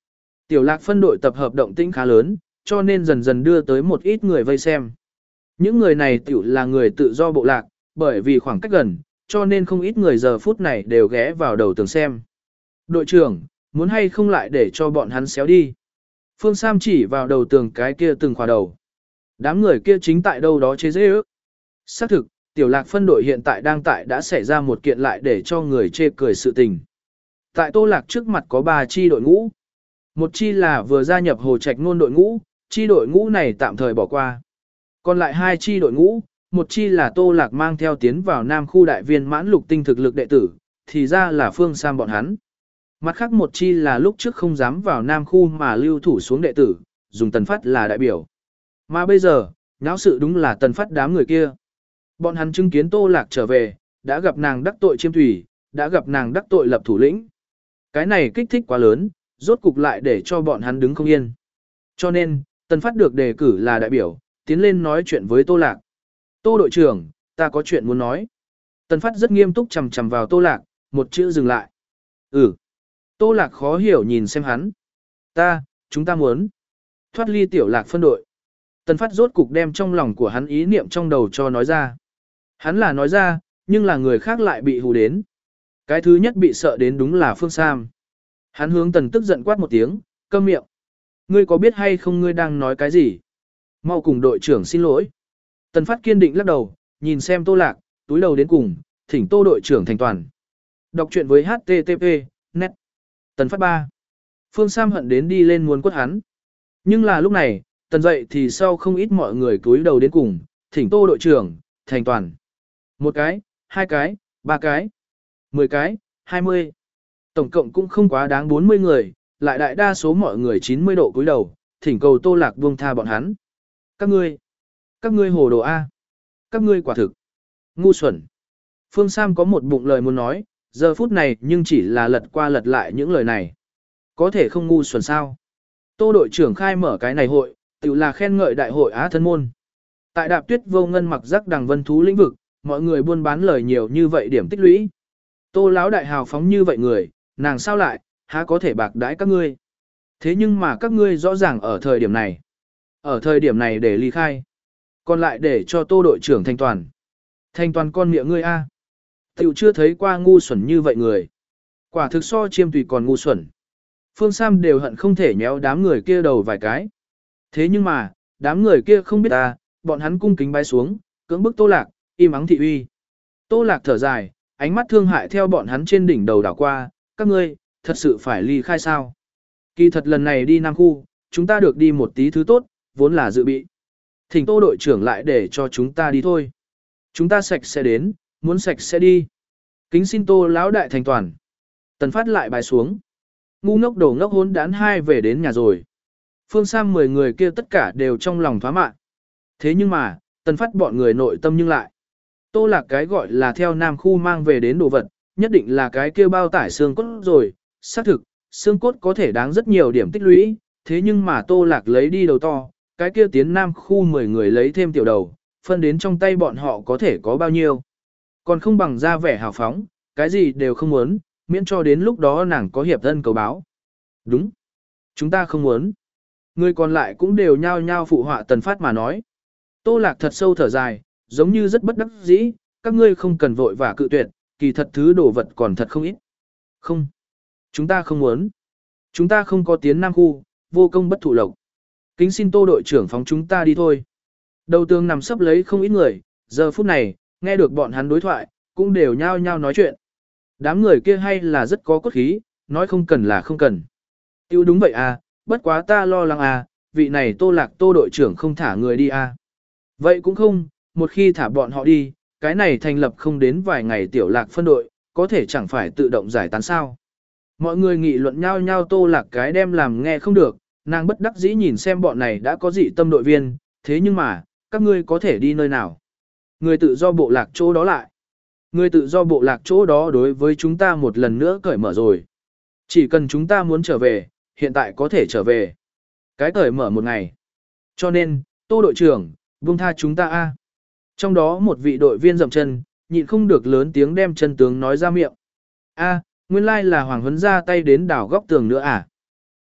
Tiểu lạc phân đội tập hợp động tĩnh khá lớn, cho nên dần dần đưa tới một ít người vây xem. Những người này tiểu là người tự do bộ lạc, bởi vì khoảng cách gần, cho nên không ít người giờ phút này đều ghé vào đầu tường xem. Đội trưởng, muốn hay không lại để cho bọn hắn xéo đi. Phương Sam chỉ vào đầu tường cái kia từng khóa đầu. Đám người kia chính tại đâu đó chế dễ ước. Xác thực, tiểu lạc phân đội hiện tại đang tại đã xảy ra một kiện lại để cho người chê cười sự tình. Tại Tô Lạc trước mặt có ba chi đội ngũ. Một chi là vừa gia nhập Hồ Trạch Nôn đội ngũ, chi đội ngũ này tạm thời bỏ qua. Còn lại hai chi đội ngũ, một chi là Tô Lạc mang theo tiến vào Nam khu đại viên mãn lục tinh thực lực đệ tử, thì ra là Phương Sam bọn hắn. Mặt khác một chi là lúc trước không dám vào Nam khu mà lưu thủ xuống đệ tử, dùng Tần Phát là đại biểu. Mà bây giờ, nháo sự đúng là Tần Phát đám người kia. Bọn hắn chứng kiến Tô Lạc trở về, đã gặp nàng đắc tội chiêm thủy, đã gặp nàng đắc tội lập thủ lĩnh. Cái này kích thích quá lớn, rốt cục lại để cho bọn hắn đứng không yên. Cho nên, Tần Phát được đề cử là đại biểu, tiến lên nói chuyện với Tô Lạc. Tô đội trưởng, ta có chuyện muốn nói. Tần Phát rất nghiêm túc chằm chằm vào Tô Lạc, một chữ dừng lại. Ừ. Tô Lạc khó hiểu nhìn xem hắn. Ta, chúng ta muốn thoát ly tiểu lạc phân đội. Tần Phát rốt cục đem trong lòng của hắn ý niệm trong đầu cho nói ra. Hắn là nói ra, nhưng là người khác lại bị hù đến. Cái thứ nhất bị sợ đến đúng là Phương Sam. Hắn hướng Tần tức giận quát một tiếng, câm miệng. Ngươi có biết hay không ngươi đang nói cái gì? Mau cùng đội trưởng xin lỗi. Tần Phát kiên định lắc đầu, nhìn xem Tô Lạc, túi đầu đến cùng, thỉnh Tô đội trưởng thành toàn. Đọc truyện với hát tê tê pê, net. Tần Phát ba. Phương Sam hận đến đi lên muốn quất hắn. Nhưng là lúc này, Tần dậy thì sau không ít mọi người túi đầu đến cùng, thỉnh Tô đội trưởng, thành toàn. Một cái, hai cái, ba cái, mười cái, hai mươi. Tổng cộng cũng không quá đáng bốn mươi người, lại đại đa số mọi người chín mươi độ cúi đầu, thỉnh cầu Tô Lạc buông tha bọn hắn. Các ngươi, các ngươi hồ đồ A. Các ngươi quả thực, ngu xuẩn. Phương Sam có một bụng lời muốn nói, giờ phút này nhưng chỉ là lật qua lật lại những lời này. Có thể không ngu xuẩn sao? Tô đội trưởng khai mở cái này hội, tự là khen ngợi đại hội Á Thân Môn. Tại Đạp Tuyết Vô Ngân mặc giác đằng vân thú lĩnh vực, mọi người buôn bán lời nhiều như vậy điểm tích lũy. Tô lão đại hào phóng như vậy người, nàng sao lại, há có thể bạc đãi các ngươi. Thế nhưng mà các ngươi rõ ràng ở thời điểm này. Ở thời điểm này để ly khai. Còn lại để cho Tô đội trưởng thanh toàn. Thanh toàn con miệng ngươi a. Tiểu chưa thấy qua ngu xuẩn như vậy người. Quả thực so chiêm tùy còn ngu xuẩn. Phương Sam đều hận không thể nhéo đám người kia đầu vài cái. Thế nhưng mà, đám người kia không biết ta, bọn hắn cung kính bái xuống, cưỡng bức Tô Lạc, im ắng thị uy. Tô Lạc thở dài, ánh mắt thương hại theo bọn hắn trên đỉnh đầu đảo qua, các ngươi, thật sự phải ly khai sao? Kỳ thật lần này đi Nam khu, chúng ta được đi một tí thứ tốt, vốn là dự bị. Thỉnh Tô đội trưởng lại để cho chúng ta đi thôi. Chúng ta sạch sẽ đến, muốn sạch sẽ đi. Kính xin Tô lão đại thành toàn. Tần Phát lại bài xuống. Ngu ngốc đổ ngốc hốn đán hai về đến nhà rồi. Phương Sam mười người kia tất cả đều trong lòng thoá mạn. Thế nhưng mà, Tần Phát bọn người nội tâm nhưng lại. Tô Lạc cái gọi là theo Nam khu mang về đến đồ vật, nhất định là cái kia bao tải xương cốt rồi. Xác thực, xương cốt có thể đáng rất nhiều điểm tích lũy, thế nhưng mà Tô Lạc lấy đi đầu to, cái kia tiến Nam khu mười người lấy thêm tiểu đầu, phân đến trong tay bọn họ có thể có bao nhiêu. Còn không bằng ra vẻ hào phóng, cái gì đều không muốn, miễn cho đến lúc đó nàng có hiệp thân cầu báo. Đúng. Chúng ta không muốn. Người còn lại cũng đều nhao nhao phụ họa Tần Phát mà nói. Tô Lạc thật sâu thở dài, giống như rất bất đắc dĩ, các ngươi không cần vội và cự tuyệt, kỳ thật thứ đồ vật còn thật không ít. Không. Chúng ta không muốn. Chúng ta không có tiến Nam khu, vô công bất thụ lộc. Kính xin Tô đội trưởng phóng chúng ta đi thôi. Đầu tường nằm sấp lấy không ít người, giờ phút này, nghe được bọn hắn đối thoại, cũng đều nhao nhao nói chuyện. Đám người kia hay là rất có cốt khí, nói không cần là không cần. Tiêu đúng vậy à, bất quá ta lo lắng à, vị này Tô Lạc Tô đội trưởng không thả người đi à. Vậy cũng không, một khi thả bọn họ đi, cái này thành lập không đến vài ngày tiểu lạc phân đội, có thể chẳng phải tự động giải tán sao. Mọi người nghị luận nhau nhau Tô Lạc cái đem làm nghe không được, nàng bất đắc dĩ nhìn xem bọn này đã có dị tâm đội viên, thế nhưng mà, các ngươi có thể đi nơi nào? Người tự do bộ lạc chỗ đó lại. Người tự do bộ lạc chỗ đó đối với chúng ta một lần nữa cởi mở rồi. Chỉ cần chúng ta muốn trở về, hiện tại có thể trở về. Cái cởi mở một ngày. Cho nên, Tô đội trưởng, buông tha chúng ta a. Trong đó một vị đội viên dậm chân, nhịn không được lớn tiếng đem chân tướng nói ra miệng. A, nguyên lai là Hoàng Huấn ra tay đến đảo góc tường nữa à?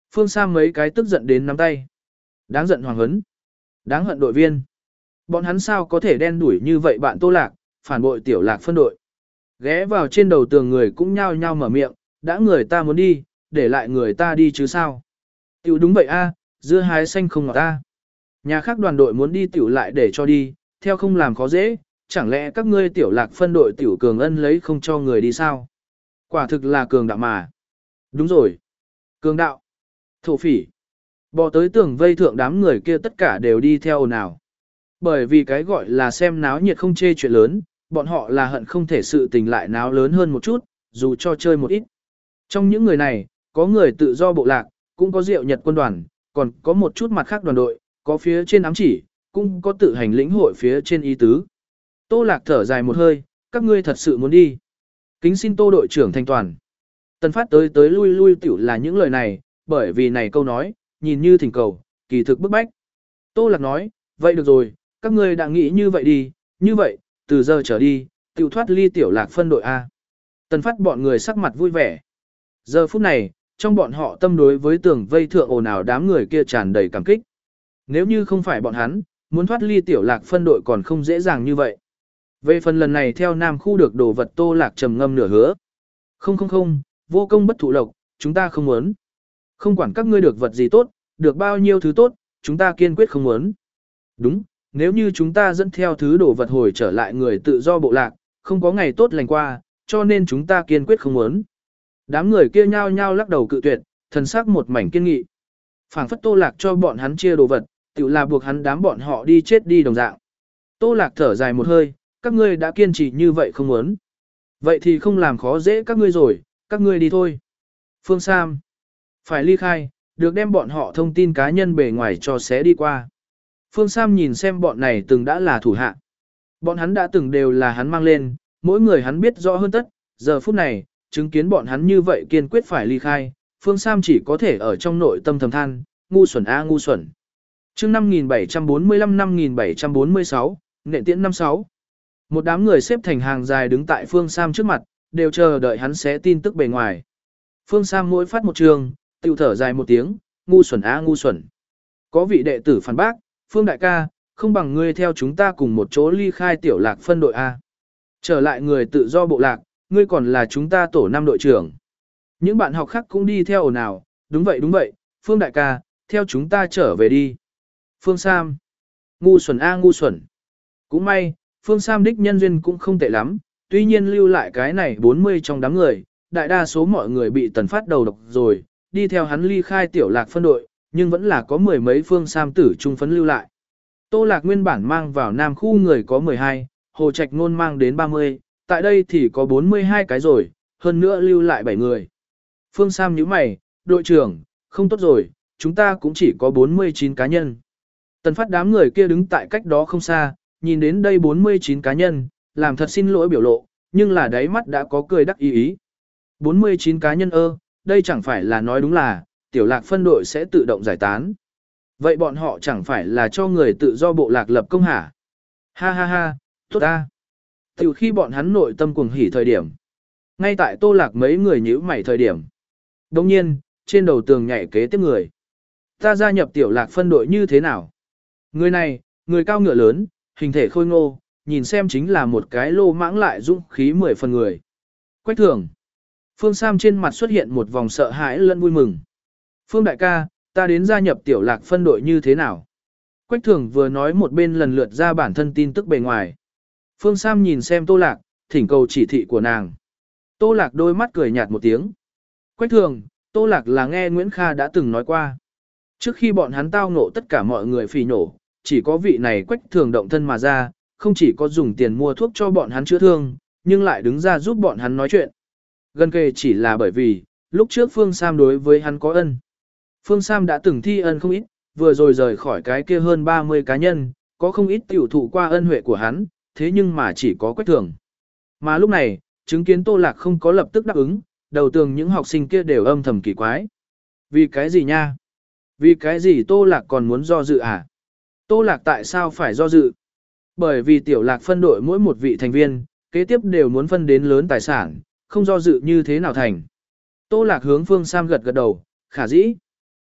Phương Sam mấy cái tức giận đến nắm tay. Đáng giận Hoàng Huấn. Đáng hận đội viên. Bọn hắn sao có thể đen đuổi như vậy bạn Tô Lạc, phản bội tiểu Lạc phân đội. Ghé vào trên đầu tường người cũng nhao nhao mở miệng, đã người ta muốn đi, để lại người ta đi chứ sao. Tiểu đúng vậy a, dưa hái xanh không ngọt ta. Nhà khác đoàn đội muốn đi tiểu lại để cho đi, theo không làm khó dễ, chẳng lẽ các ngươi tiểu Lạc phân đội tiểu cường ân lấy không cho người đi sao? Quả thực là cường đạo mà. Đúng rồi. Cường đạo. Thổ phỉ. Bỏ tới tường vây thượng đám người kia tất cả đều đi theo ồn ào. Bởi vì cái gọi là xem náo nhiệt không chê chuyện lớn, bọn họ là hận không thể sự tình lại náo lớn hơn một chút, dù cho chơi một ít. Trong những người này, có người tự do bộ lạc, cũng có diệu nhật quân đoàn, còn có một chút mặt khác đoàn đội, có phía trên ám chỉ, cũng có tự hành lĩnh hội phía trên ý tứ. Tô Lạc thở dài một hơi, các ngươi thật sự muốn đi. Kính xin Tô đội trưởng thành toàn. Tần Phát tới tới lui lui tiểu là những lời này, bởi vì này câu nói, nhìn như thỉnh cầu, kỳ thực bức bách. Tô Lạc nói, vậy được rồi, các ngươi đã nghĩ như vậy đi, như vậy, từ giờ trở đi, tiểu thoát ly tiểu Lạc phân đội A. Tần Phát bọn người sắc mặt vui vẻ. Giờ phút này, trong bọn họ tâm đối với tường vây thượng ồn ào đám người kia tràn đầy cảm kích. Nếu như không phải bọn hắn, muốn thoát ly tiểu Lạc phân đội còn không dễ dàng như vậy. Về phần lần này theo Nam khu được đồ vật Tô Lạc trầm ngâm nửa hứa. Không không không, vô công bất thụ lộc, chúng ta không muốn. Không quản các ngươi được vật gì tốt, được bao nhiêu thứ tốt, chúng ta kiên quyết không muốn. Đúng, nếu như chúng ta dẫn theo thứ đồ vật hồi trở lại người tự do bộ lạc, không có ngày tốt lành qua, cho nên chúng ta kiên quyết không muốn. Đám người kia nhao nhao lắc đầu cự tuyệt, thần sắc một mảnh kiên nghị. Phảng phất Tô Lạc cho bọn hắn chia đồ vật, tự là buộc hắn đám bọn họ đi chết đi đồng dạng. Tô Lạc thở dài một hơi, các ngươi đã kiên trì như vậy không muốn. Vậy thì không làm khó dễ các ngươi rồi, các ngươi đi thôi. Phương Sam. Phải ly khai, được đem bọn họ thông tin cá nhân bề ngoài cho xé đi qua. Phương Sam nhìn xem bọn này từng đã là thủ hạ. Bọn hắn đã từng đều là hắn mang lên, mỗi người hắn biết rõ hơn tất, giờ phút này, chứng kiến bọn hắn như vậy kiên quyết phải ly khai, Phương Sam chỉ có thể ở trong nội tâm thầm than, ngu xuẩn a ngu xuẩn. Chương năm nghìn bảy trăm bốn mươi lăm năm nghìn bảy trăm bốn mươi sáu, nện tiễn năm sáu. Một đám người xếp thành hàng dài đứng tại Phương Sam trước mặt, đều chờ đợi hắn xé tin tức bề ngoài. Phương Sam mỗi phát một trường, tiêu thở dài một tiếng, ngu xuẩn a ngu xuẩn. Có vị đệ tử phản bác, Phương đại ca, không bằng ngươi theo chúng ta cùng một chỗ ly khai tiểu Lạc phân đội A. Trở lại người tự do bộ lạc, ngươi còn là chúng ta tổ năm đội trưởng. Những bạn học khác cũng đi theo ồn ào, đúng vậy đúng vậy, Phương đại ca, theo chúng ta trở về đi. Phương Sam, ngu xuẩn a ngu xuẩn. Cũng may, Phương Sam đích nhân duyên cũng không tệ lắm, tuy nhiên lưu lại cái này bốn mươi trong đám người, đại đa số mọi người bị Tần Phát đầu độc rồi, đi theo hắn ly khai tiểu Lạc phân đội, nhưng vẫn là có mười mấy Phương Sam tử trung phấn lưu lại. Tô Lạc nguyên bản mang vào Nam khu người có mười hai, Hồ Trạch Nôn mang đến ba mươi, tại đây thì có bốn mươi hai cái rồi, hơn nữa lưu lại bảy người. Phương Sam nhíu mày, đội trưởng, không tốt rồi, chúng ta cũng chỉ có bốn mươi chín cá nhân. Tần Phát đám người kia đứng tại cách đó không xa, nhìn đến đây bốn mươi chín cá nhân, làm thật xin lỗi biểu lộ, nhưng là đáy mắt đã có cười đắc ý ý. bốn mươi chín cá nhân ơ, đây chẳng phải là nói đúng là, tiểu Lạc phân đội sẽ tự động giải tán. Vậy bọn họ chẳng phải là cho người tự do bộ lạc lập công hả? Ha ha ha, tốt ta. Từ khi bọn hắn nội tâm cuồng hỉ thời điểm. Ngay tại Tô Lạc mấy người nhíu mày thời điểm. Đồng nhiên, trên đầu tường nhảy kế tiếp người. Ta gia nhập tiểu Lạc phân đội như thế nào? Người này, người cao ngựa lớn, hình thể khôi ngô, nhìn xem chính là một cái lô mãng lại dũng khí mười phần người. Quách Thường. Phương Sam trên mặt xuất hiện một vòng sợ hãi lẫn vui mừng. Phương đại ca, ta đến gia nhập tiểu Lạc phân đội như thế nào? Quách Thường vừa nói một bên lần lượt ra bản thân tin tức bề ngoài. Phương Sam nhìn xem Tô Lạc, thỉnh cầu chỉ thị của nàng. Tô Lạc đôi mắt cười nhạt một tiếng. Quách Thường, Tô Lạc là nghe Nguyễn Kha đã từng nói qua. Trước khi bọn hắn tao ngộ tất cả mọi người phỉ nổ, chỉ có vị này Quách Thường động thân mà ra, không chỉ có dùng tiền mua thuốc cho bọn hắn chữa thương, nhưng lại đứng ra giúp bọn hắn nói chuyện. Gần kề chỉ là bởi vì, lúc trước Phương Sam đối với hắn có ân. Phương Sam đã từng thi ân không ít, vừa rồi rời khỏi cái kia hơn ba mươi cá nhân, có không ít tiểu thụ qua ân huệ của hắn, thế nhưng mà chỉ có Quách Thường. Mà lúc này, chứng kiến Tô Lạc không có lập tức đáp ứng, đầu tường những học sinh kia đều âm thầm kỳ quái. Vì cái gì nha? Vì cái gì Tô Lạc còn muốn do dự à? Tô Lạc tại sao phải do dự? Bởi vì tiểu Lạc phân đội mỗi một vị thành viên, kế tiếp đều muốn phân đến lớn tài sản, không do dự như thế nào thành. Tô Lạc hướng Phương Sam gật gật đầu, khả dĩ.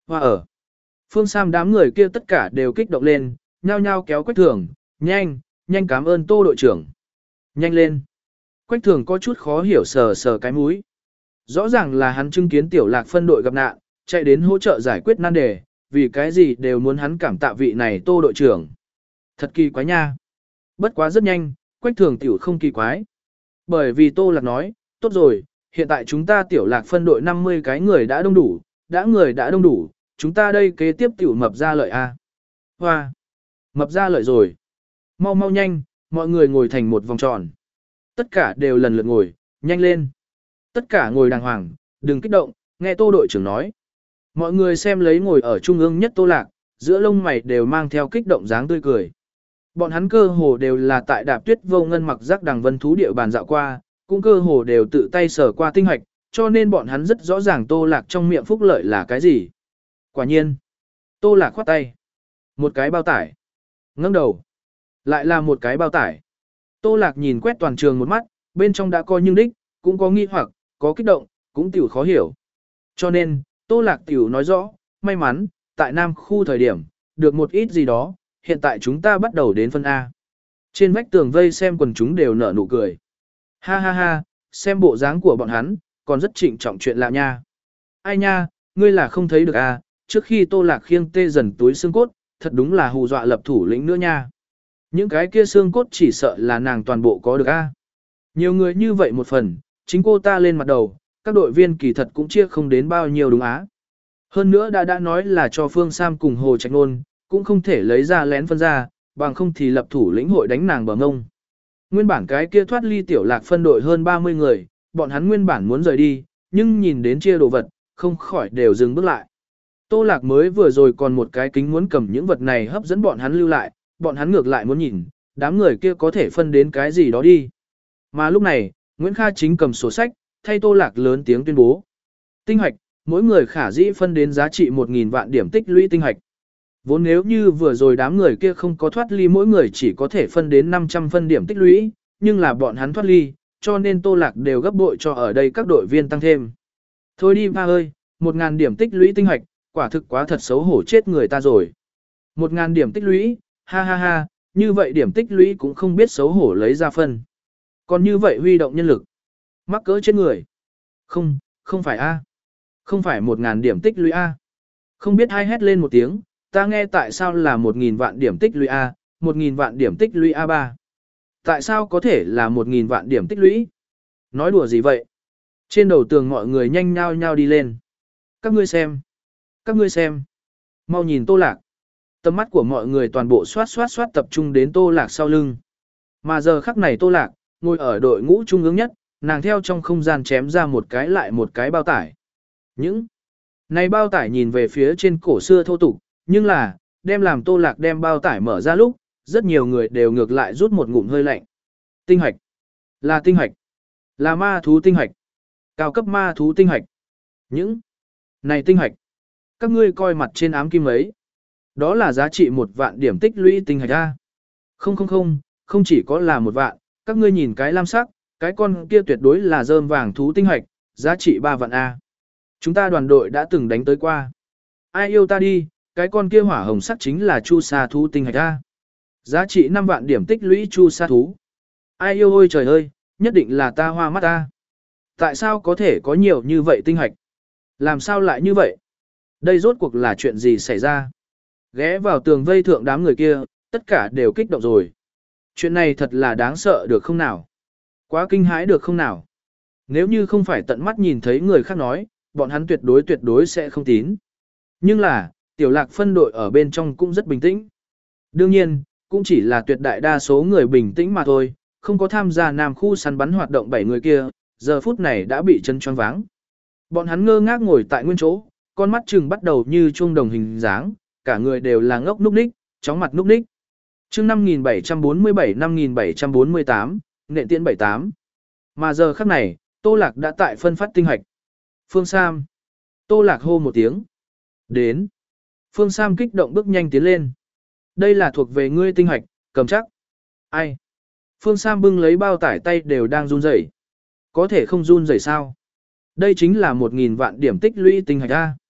Hoa ở. Phương Sam đám người kia tất cả đều kích động lên, nhao nhao kéo Quách Thường, nhanh, nhanh cảm ơn Tô đội trưởng. Nhanh lên. Quách Thường có chút khó hiểu sờ sờ cái mũi. Rõ ràng là hắn chứng kiến tiểu lạc phân đội gặp nạn, chạy đến hỗ trợ giải quyết nan đề, vì cái gì đều muốn hắn cảm tạ vị này Tô đội trưởng. Thật kỳ quái nha. Bất quá rất nhanh, Quách Thường tiểu không kỳ quái. Bởi vì Tô Lạc nói, tốt rồi, hiện tại chúng ta tiểu lạc phân đội năm mươi cái người đã đông đủ, đã người đã đông đủ, chúng ta đây kế tiếp tiểu mập ra lợi a. Hoa! Mập ra lợi rồi. Mau mau nhanh, mọi người ngồi thành một vòng tròn. Tất cả đều lần lượt ngồi, nhanh lên. Tất cả ngồi đàng hoàng, đừng kích động, nghe Tô đội trưởng nói. Mọi người xem lấy ngồi ở trung ương nhất Tô Lạc, giữa lông mày đều mang theo kích động dáng tươi cười. Bọn hắn cơ hồ đều là tại Đạp Tuyết Vô Ngân mặc giác đằng vân thú địa bàn dạo qua, cũng cơ hồ đều tự tay sở qua tinh hạch, cho nên bọn hắn rất rõ ràng Tô Lạc trong miệng phúc lợi là cái gì. Quả nhiên, Tô Lạc khoát tay. Một cái bao tải. Ngẩng đầu. Lại là một cái bao tải. Tô Lạc nhìn quét toàn trường một mắt, bên trong đã coi nhưng đích, cũng có nghi hoặc, có kích động, cũng tiểu khó hiểu. Cho nên, Tô Lạc tiểu nói rõ, may mắn, tại Nam khu thời điểm, được một ít gì đó, hiện tại chúng ta bắt đầu đến phân A. Trên vách tường vây xem quần chúng đều nở nụ cười. Ha ha ha, xem bộ dáng của bọn hắn, còn rất trịnh trọng chuyện lạ nha. Ai nha, ngươi là không thấy được à, trước khi Tô Lạc khiêng tê dần túi xương cốt, thật đúng là hù dọa lập thủ lĩnh nữa nha. Những cái kia xương cốt chỉ sợ là nàng toàn bộ có được a. Nhiều người như vậy một phần, chính cô ta lên mặt đầu, các đội viên kỳ thật cũng chia không đến bao nhiêu đúng á. Hơn nữa đã đã nói là cho Phương Sam cùng Hồ Trạch Nôn, cũng không thể lấy ra lén phân ra, bằng không thì lập thủ lĩnh hội đánh nàng bờ ngông. Nguyên bản cái kia thoát ly tiểu lạc phân đội hơn ba mươi người, bọn hắn nguyên bản muốn rời đi, nhưng nhìn đến chia đồ vật, không khỏi đều dừng bước lại. Tô Lạc mới vừa rồi còn một cái kính muốn cầm những vật này hấp dẫn bọn hắn lưu lại, bọn hắn ngược lại muốn nhìn, đám người kia có thể phân đến cái gì đó đi. Mà lúc này, Nguyễn Kha chính cầm sổ sách, thay Tô Lạc lớn tiếng tuyên bố. Tinh hoạch, mỗi người khả dĩ phân đến giá trị một nghìn vạn điểm tích lũy tinh hoạch. Vốn nếu như vừa rồi đám người kia không có thoát ly mỗi người chỉ có thể phân đến năm trăm phân điểm tích lũy, nhưng là bọn hắn thoát ly, cho nên Tô Lạc đều gấp bội cho ở đây các đội viên tăng thêm. Thôi đi ba ơi, một ngàn điểm tích lũy tinh hoạch, quả thực quá thật xấu hổ chết người ta rồi. Một ngàn điểm tích lũy, ha ha ha, như vậy điểm tích lũy cũng không biết xấu hổ lấy ra phân. Còn như vậy huy động nhân lực, mắc cỡ chết người. Không, không phải a, không phải một ngàn điểm tích lũy a. Không biết ai hét lên một tiếng, ta nghe tại sao là một nghìn vạn điểm tích lũy a, một nghìn vạn điểm tích lũy a ba. Tại sao có thể là một nghìn vạn điểm tích lũy? Nói đùa gì vậy? Trên đầu tường mọi người nhanh nhao nhao đi lên. Các ngươi xem. Các ngươi xem. Mau nhìn Tô Lạc. Tầm mắt của mọi người toàn bộ xoát xoát xoát tập trung đến Tô Lạc sau lưng. Mà giờ khắc này Tô Lạc, ngồi ở đội ngũ trung ương nhất, nàng theo trong không gian chém ra một cái lại một cái bao tải. Những này bao tải nhìn về phía trên cổ xưa thô tục, nhưng là, đem làm Tô Lạc đem bao tải mở ra lúc, rất nhiều người đều ngược lại rút một ngụm hơi lạnh. Tinh hạch. Là tinh hạch. Là ma thú tinh hạch. Cao cấp ma thú tinh hạch. Những này tinh hạch. Các ngươi coi mặt trên ám kim ấy. Đó là giá trị một vạn điểm tích lũy tinh hạch A. Không không không, không chỉ có là một vạn, các ngươi nhìn cái lam sắc, cái con kia tuyệt đối là rơm vàng thú tinh hạch, giá trị ba vạn A. Chúng ta đoàn đội đã từng đánh tới qua. Ai yêu ta đi, cái con kia hỏa hồng sắc chính là chu sa thú tinh hạch A. Giá trị năm vạn điểm tích lũy chu sa thú. Ai yêu ôi trời ơi, nhất định là ta hoa mắt ta. Tại sao có thể có nhiều như vậy tinh hạch? Làm sao lại như vậy? Đây rốt cuộc là chuyện gì xảy ra? Ghé vào tường vây thượng đám người kia, tất cả đều kích động rồi. Chuyện này thật là đáng sợ được không nào? Quá kinh hãi được không nào? Nếu như không phải tận mắt nhìn thấy người khác nói, bọn hắn tuyệt đối tuyệt đối sẽ không tín. Nhưng là, tiểu lạc phân đội ở bên trong cũng rất bình tĩnh. Đương nhiên, cũng chỉ là tuyệt đại đa số người bình tĩnh mà thôi, không có tham gia Nam khu săn bắn hoạt động bảy người kia, giờ phút này đã bị chân choáng váng. Bọn hắn ngơ ngác ngồi tại nguyên chỗ, con mắt chừng bắt đầu như chuông đồng hình dáng, cả người đều là ngốc núc ních, chóng mặt núc ních. Chương năm nghìn bảy trăm bốn mươi bảy năm nghìn bảy trăm bốn mươi tám, nện tiễn bảy tám. Mà giờ khắc này, Tô Lạc đã tại phân phát tinh hạch. Phương Sam. Tô Lạc hô một tiếng. Đến. Phương Sam kích động bước nhanh tiến lên. Đây là thuộc về ngươi tinh hạch, cầm chắc. Ai? Phương Sam bưng lấy bao tải tay đều đang run rẩy. Có thể không run rẩy sao? Đây chính là một nghìn vạn điểm tích lũy tinh hạch A.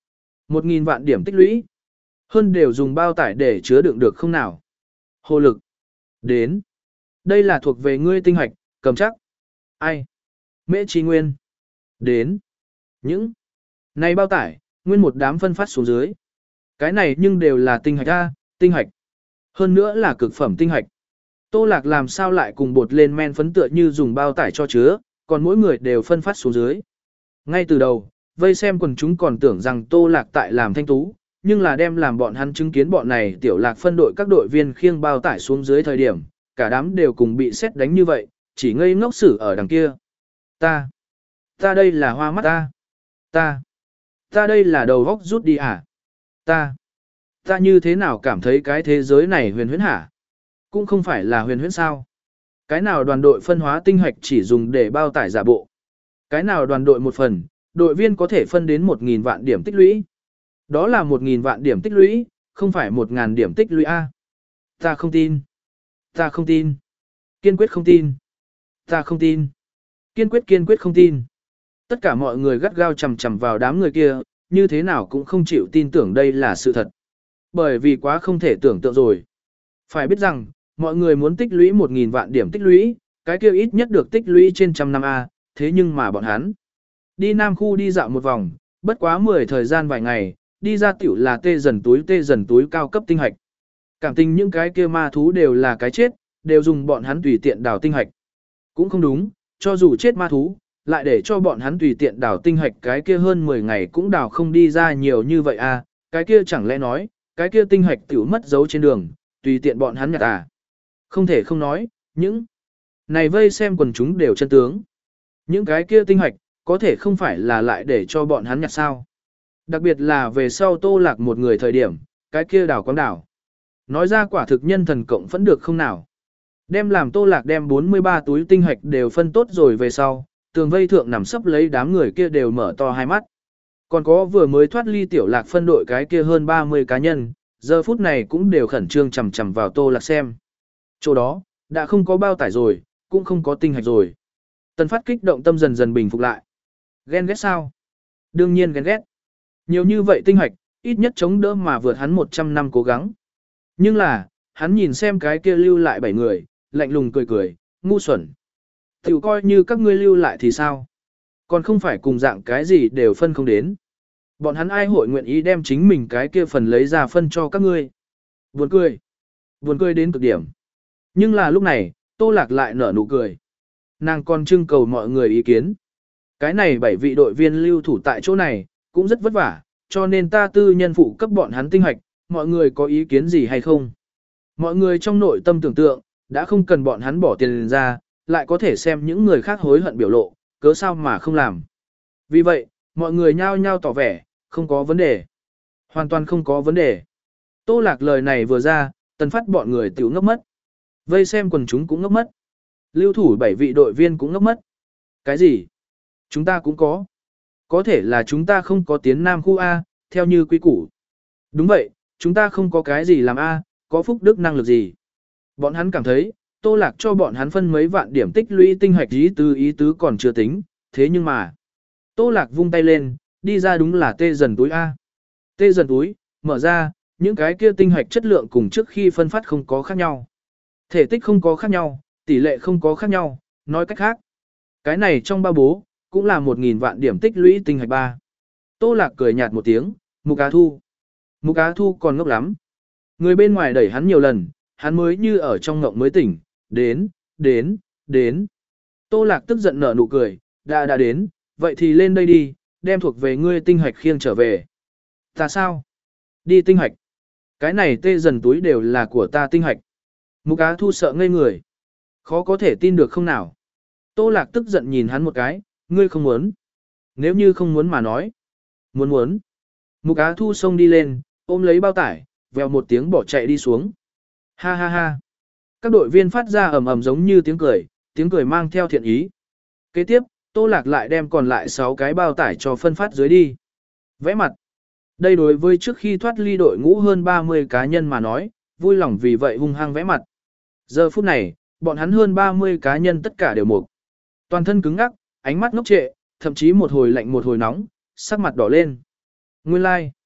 Một nghìn vạn điểm tích lũy. Hơn đều dùng bao tải để chứa đựng được không nào. Hồ lực. Đến. Đây là thuộc về ngươi tinh hạch, cầm chắc. Ai? Mễ Trí Nguyên. Đến. Những. Này bao tải, nguyên một đám phân phát xuống dưới. Cái này nhưng đều là tinh hạch A, tinh hạch. Hơn nữa là cực phẩm tinh hạch. Tô Lạc làm sao lại cùng bột lên men phấn tựa như dùng bao tải cho chứa, còn mỗi người đều phân phát xuống dưới. Ngay từ đầu, vây xem quần chúng còn tưởng rằng Tô Lạc tại làm thanh tú, nhưng là đem làm bọn hắn chứng kiến bọn này tiểu lạc phân đội các đội viên khiêng bao tải xuống dưới thời điểm, cả đám đều cùng bị xét đánh như vậy, chỉ ngây ngốc xử ở đằng kia. Ta, ta đây là hoa mắt ta, ta, ta đây là đầu góc rút đi à, ta, ta như thế nào cảm thấy cái thế giới này huyền huyễn hả? Cũng không phải là huyền huyễn sao? Cái nào đoàn đội phân hóa tinh hạch chỉ dùng để bao tải giả bộ? Cái nào đoàn đội một phần, đội viên có thể phân đến một nghìn vạn điểm tích lũy? Đó là một nghìn vạn điểm tích lũy, không phải một nghìn điểm tích lũy A. Ta không tin. Ta không tin. Kiên quyết không tin. Ta không tin. Kiên quyết kiên quyết không tin. Tất cả mọi người gắt gao chầm chầm vào đám người kia, như thế nào cũng không chịu tin tưởng đây là sự thật. Bởi vì quá không thể tưởng tượng rồi. Phải biết rằng, mọi người muốn tích lũy một nghìn vạn điểm tích lũy, cái kia ít nhất được tích lũy trên trăm năm A, thế nhưng mà bọn hắn đi Nam khu đi dạo một vòng, bất quá mười thời gian vài ngày, đi ra tiểu là tê dần túi tê dần túi cao cấp tinh hạch. Cảm tình những cái kia ma thú đều là cái chết, đều dùng bọn hắn tùy tiện đào tinh hạch. Cũng không đúng, cho dù chết ma thú, lại để cho bọn hắn tùy tiện đào tinh hạch cái kia hơn mười ngày cũng đào không đi ra nhiều như vậy à, cái kia chẳng lẽ nói, cái kia tinh hạch tiểu mất dấu trên đường, tùy tiện bọn hắn nhặt à. Không thể không nói, những này vây xem quần chúng đều chân tướng. Những cái kia tinh hạch, có thể không phải là lại để cho bọn hắn nhặt sao. Đặc biệt là về sau Tô Lạc một người thời điểm, cái kia đảo quáng đảo. Nói ra quả thực nhân thần cộng vẫn được không nào. Đem làm Tô Lạc đem bốn mươi ba túi tinh hạch đều phân tốt rồi về sau, tường vây thượng nằm sấp lấy đám người kia đều mở to hai mắt. Còn có vừa mới thoát ly tiểu lạc phân đội cái kia hơn ba mươi cá nhân, giờ phút này cũng đều khẩn trương chằm chằm vào Tô Lạc xem. Chỗ đó, đã không có bao tải rồi, cũng không có tinh hạch rồi. Tần Phát kích động tâm dần dần bình phục lại. Ghen ghét sao? Đương nhiên ghen ghét. Nhiều như vậy tinh hạch, ít nhất chống đỡ mà vượt hắn một trăm năm cố gắng. Nhưng là, hắn nhìn xem cái kia lưu lại bảy người, lạnh lùng cười cười, ngu xuẩn. Tiểu coi như các ngươi lưu lại thì sao? Còn không phải cùng dạng cái gì đều phân không đến. Bọn hắn ai hội nguyện ý đem chính mình cái kia phần lấy ra phân cho các ngươi. Buồn cười. Buồn cười đến cực điểm. Nhưng là lúc này, Tô Lạc lại nở nụ cười. Nàng còn trưng cầu mọi người ý kiến. Cái này bảy vị đội viên lưu thủ tại chỗ này, cũng rất vất vả, cho nên ta tư nhân phụ cấp bọn hắn tinh hạch, mọi người có ý kiến gì hay không? Mọi người trong nội tâm tưởng tượng, đã không cần bọn hắn bỏ tiền ra, lại có thể xem những người khác hối hận biểu lộ, cớ sao mà không làm. Vì vậy, mọi người nhao nhao tỏ vẻ, không có vấn đề. Hoàn toàn không có vấn đề. Tô Lạc lời này vừa ra, Tần Phát bọn người tiểu ngốc mất. Vây xem quần chúng cũng ngốc mất. Lưu thủ bảy vị đội viên cũng ngốc mất. Cái gì? Chúng ta cũng có. Có thể là chúng ta không có tiến Nam khu A, theo như quy củ. Đúng vậy, chúng ta không có cái gì làm A, có phúc đức năng lực gì. Bọn hắn cảm thấy, Tô Lạc cho bọn hắn phân mấy vạn điểm tích lũy tinh hạch ý tứ ý tứ còn chưa tính, thế nhưng mà. Tô Lạc vung tay lên, đi ra đúng là tê dần túi A. Tê dần túi, mở ra, những cái kia tinh hạch chất lượng cùng trước khi phân phát không có khác nhau. Thể tích không có khác nhau, tỷ lệ không có khác nhau, nói cách khác. Cái này trong ba bố, cũng là một nghìn vạn điểm tích lũy tinh hạch ba. Tô Lạc cười nhạt một tiếng, Mục Á Thu. Mục Á Thu còn ngốc lắm. Người bên ngoài đẩy hắn nhiều lần, hắn mới như ở trong ngộng mới tỉnh, đến, đến, đến. Tô Lạc tức giận nở nụ cười, đã đã đến, vậy thì lên đây đi, đem thuộc về ngươi tinh hạch khiêng trở về. Ta sao? Đi tinh hạch. Cái này tê dần túi đều là của ta tinh hạch. Mục Á Thu sợ ngây người. Khó có thể tin được không nào? Tô Lạc tức giận nhìn hắn một cái, ngươi không muốn. Nếu như không muốn mà nói. Muốn muốn. Mục Á Thu xông đi lên, ôm lấy bao tải, vèo một tiếng bỏ chạy đi xuống. Ha ha ha. Các đội viên phát ra ầm ầm giống như tiếng cười, tiếng cười mang theo thiện ý. Kế tiếp, Tô Lạc lại đem còn lại sáu cái bao tải cho phân phát dưới đi. Vẽ mặt. Đây đối với trước khi thoát ly đội ngũ hơn ba mươi cá nhân mà nói, vui lòng vì vậy hung hăng vẽ mặt. Giờ phút này, bọn hắn hơn ba mươi cá nhân tất cả đều mục. Toàn thân cứng ngắc, ánh mắt ngốc trệ, thậm chí một hồi lạnh một hồi nóng, sắc mặt đỏ lên. Nguyên lai, like.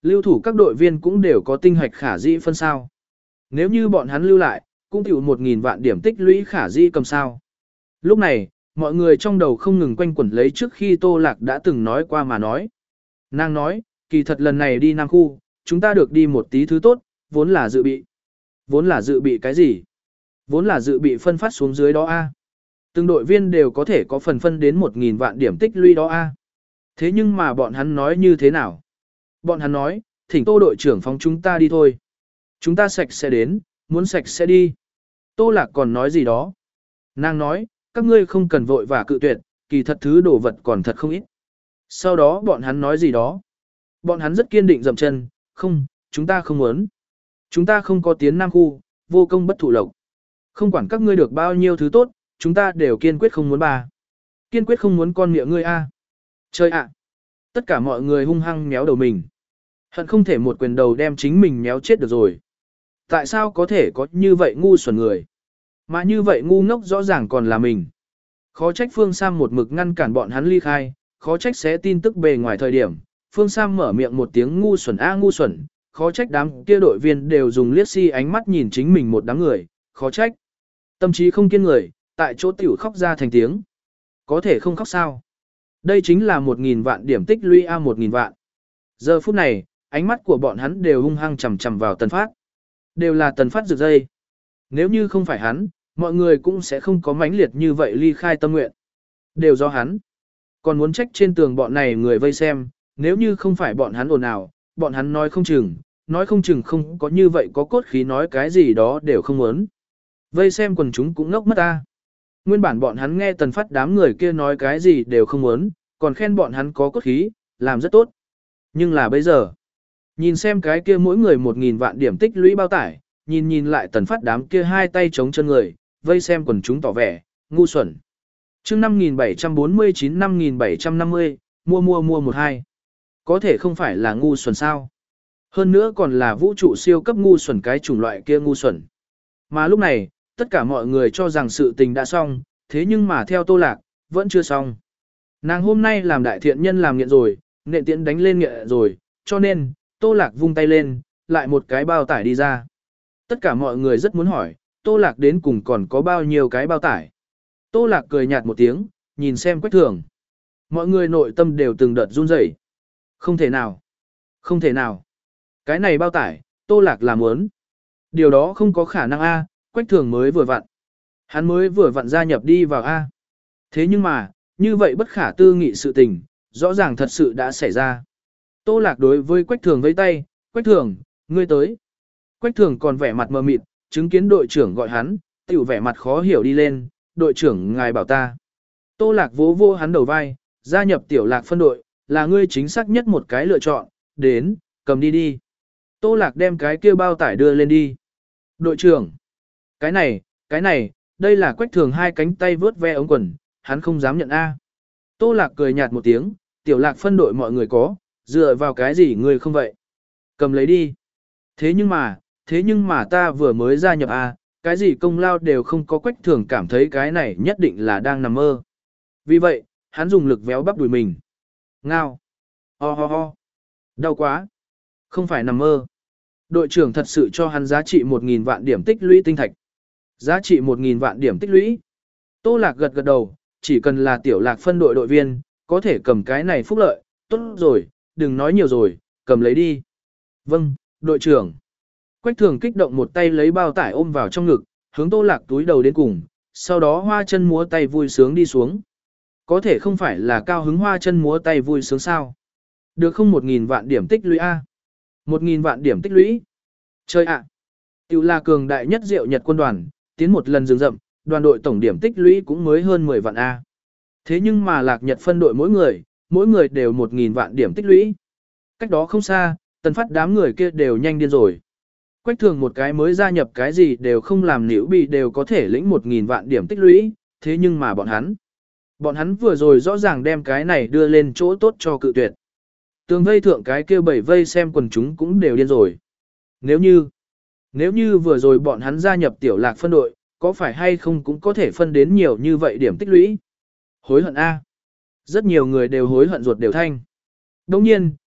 Lưu thủ các đội viên cũng đều có tinh hạch khả dĩ phân sao. Nếu như bọn hắn lưu lại, cũng chịu một nghìn vạn điểm tích lũy khả dĩ cầm sao. Lúc này, mọi người trong đầu không ngừng quanh quẩn lấy trước khi Tô Lạc đã từng nói qua mà nói. Nàng nói, kỳ thật lần này đi Nam Khu, chúng ta được đi một tí thứ tốt, vốn là dự bị. Vốn là dự bị cái gì? Vốn là dự bị phân phát xuống dưới đó a. Từng đội viên đều có thể có phần phân đến một nghìn vạn điểm tích lũy đó a. Thế nhưng mà bọn hắn nói như thế nào? Bọn hắn nói, thỉnh Tô đội trưởng phóng chúng ta đi thôi. Chúng ta sạch sẽ đến, muốn sạch sẽ đi. Tô Lạc còn nói gì đó? Nàng nói, các ngươi không cần vội và cự tuyệt, kỳ thật thứ đồ vật còn thật không ít. Sau đó bọn hắn nói gì đó? Bọn hắn rất kiên định dậm chân, không, chúng ta không muốn. Chúng ta không có tiến Nam Khu, vô công bất thụ lộc. Không quản các ngươi được bao nhiêu thứ tốt, chúng ta đều kiên quyết không muốn bà. Kiên quyết không muốn con miệng ngươi a. Chơi ạ. Tất cả mọi người hung hăng méo đầu mình. Hận không thể một quyền đầu đem chính mình méo chết được rồi. Tại sao có thể có như vậy ngu xuẩn người? Mà như vậy ngu ngốc rõ ràng còn là mình. Khó trách Phương Sam một mực ngăn cản bọn hắn ly khai, khó trách xé tin tức bề ngoài thời điểm. Phương Sam mở miệng một tiếng ngu xuẩn a ngu xuẩn, khó trách đám kia đội viên đều dùng liếc si ánh mắt nhìn chính mình một đám người, khó trách. Tâm trí không kiên người, tại chỗ tiểu khóc ra thành tiếng. Có thể không khóc sao? Đây chính là một nghìn vạn điểm tích lũy a một nghìn vạn. Giờ phút này, ánh mắt của bọn hắn đều hung hăng chằm chằm vào Tần Phát. Đều là Tần Phát rực dây. Nếu như không phải hắn, mọi người cũng sẽ không có mãnh liệt như vậy ly khai tâm nguyện. Đều do hắn. Còn muốn trách trên tường bọn này người vây xem, nếu như không phải bọn hắn ồn ào, bọn hắn nói không chừng, nói không chừng không có như vậy có cốt khí nói cái gì đó đều không muốn. Vây xem quần chúng cũng ngốc mất ta. Nguyên bản bọn hắn nghe Tần Phát đám người kia nói cái gì đều không muốn, còn khen bọn hắn có cốt khí, làm rất tốt. Nhưng là bây giờ, nhìn xem cái kia mỗi người một nghìn vạn điểm tích lũy bao tải, nhìn nhìn lại Tần Phát đám kia hai tay chống chân người, vây xem quần chúng tỏ vẻ, ngu xuẩn. Chương năm nghìn bảy trăm bốn mươi chín năm nghìn bảy trăm năm mươi, mua mua mua một hai. Có thể không phải là ngu xuẩn sao? Hơn nữa còn là vũ trụ siêu cấp ngu xuẩn cái chủng loại kia ngu xuẩn. Mà lúc này, tất cả mọi người cho rằng sự tình đã xong, thế nhưng mà theo Tô Lạc, vẫn chưa xong. Nàng hôm nay làm đại thiện nhân làm nghiện rồi, nện tiễn đánh lên nghiện rồi, cho nên, Tô Lạc vung tay lên, lại một cái bao tải đi ra. Tất cả mọi người rất muốn hỏi, Tô Lạc đến cùng còn có bao nhiêu cái bao tải. Tô Lạc cười nhạt một tiếng, nhìn xem Quách Thường. Mọi người nội tâm đều từng đợt run rẩy. Không thể nào. Không thể nào. Cái này bao tải, Tô Lạc làm muốn. Điều đó không có khả năng A, Quách Thường mới vừa vặn. Hắn mới vừa vặn gia nhập đi vào A. Thế nhưng mà, như vậy bất khả tư nghị sự tình, rõ ràng thật sự đã xảy ra. Tô Lạc đối với Quách Thường vẫy tay, Quách Thường, ngươi tới. Quách Thường còn vẻ mặt mờ mịt, chứng kiến đội trưởng gọi hắn, tiểu vẻ mặt khó hiểu đi lên, đội trưởng ngài bảo ta. Tô Lạc vỗ vô hắn đầu vai, gia nhập tiểu Lạc phân đội, là ngươi chính xác nhất một cái lựa chọn, đến, cầm đi đi. Tô Lạc đem cái kia bao tải đưa lên đi. Đội trưởng, cái này, cái này, đây là Quách Thường hai cánh tay vớt ve ống quần, hắn không dám nhận A. Tô Lạc cười nhạt một tiếng, tiểu Lạc phân đội mọi người có, dựa vào cái gì ngươi không vậy? Cầm lấy đi. Thế nhưng mà, thế nhưng mà ta vừa mới gia nhập A, cái gì công lao đều không có. Quách Thường cảm thấy cái này nhất định là đang nằm mơ. Vì vậy, hắn dùng lực véo bắp đùi mình. Ngao. Ho ho ho. Đau quá. Không phải nằm mơ. Đội trưởng thật sự cho hắn giá trị một nghìn vạn điểm tích lũy tinh thạch. Giá trị một nghìn vạn điểm tích lũy. Tô Lạc gật gật đầu, chỉ cần là tiểu Lạc phân đội đội viên, có thể cầm cái này phúc lợi, tốt rồi, đừng nói nhiều rồi, cầm lấy đi. Vâng, đội trưởng. Quách Thường kích động một tay lấy bao tải ôm vào trong ngực, hướng Tô Lạc túi đầu đến cùng, sau đó hoa chân múa tay vui sướng đi xuống. Có thể không phải là cao hứng hoa chân múa tay vui sướng sao? Được không một nghìn vạn điểm tích lũy A? Một nghìn vạn điểm tích lũy. Chơi ạ. Tiểu là cường đại nhất Diệu Nhật quân đoàn, tiến một lần rừng rậm, đoàn đội tổng điểm tích lũy cũng mới hơn mười vạn A. Thế nhưng mà Lạc Nhật phân đội mỗi người, mỗi người đều một nghìn vạn điểm tích lũy. Cách đó không xa, Tần Phát đám người kia đều nhanh điên rồi. Quách Thường một cái mới gia nhập cái gì đều không làm liễu bị đều có thể lĩnh một nghìn vạn điểm tích lũy, thế nhưng mà bọn hắn. Bọn hắn vừa rồi rõ ràng đem cái này đưa lên chỗ tốt cho cự tuyệt. Tường vây thượng cái kia bảy vây xem quần chúng cũng đều điên rồi. Nếu như, nếu như vừa rồi bọn hắn gia nhập tiểu Lạc phân đội, có phải hay không cũng có thể phân đến nhiều như vậy điểm tích lũy. Hối hận A. Rất nhiều người đều hối hận ruột đều thanh. Đồng nhiên,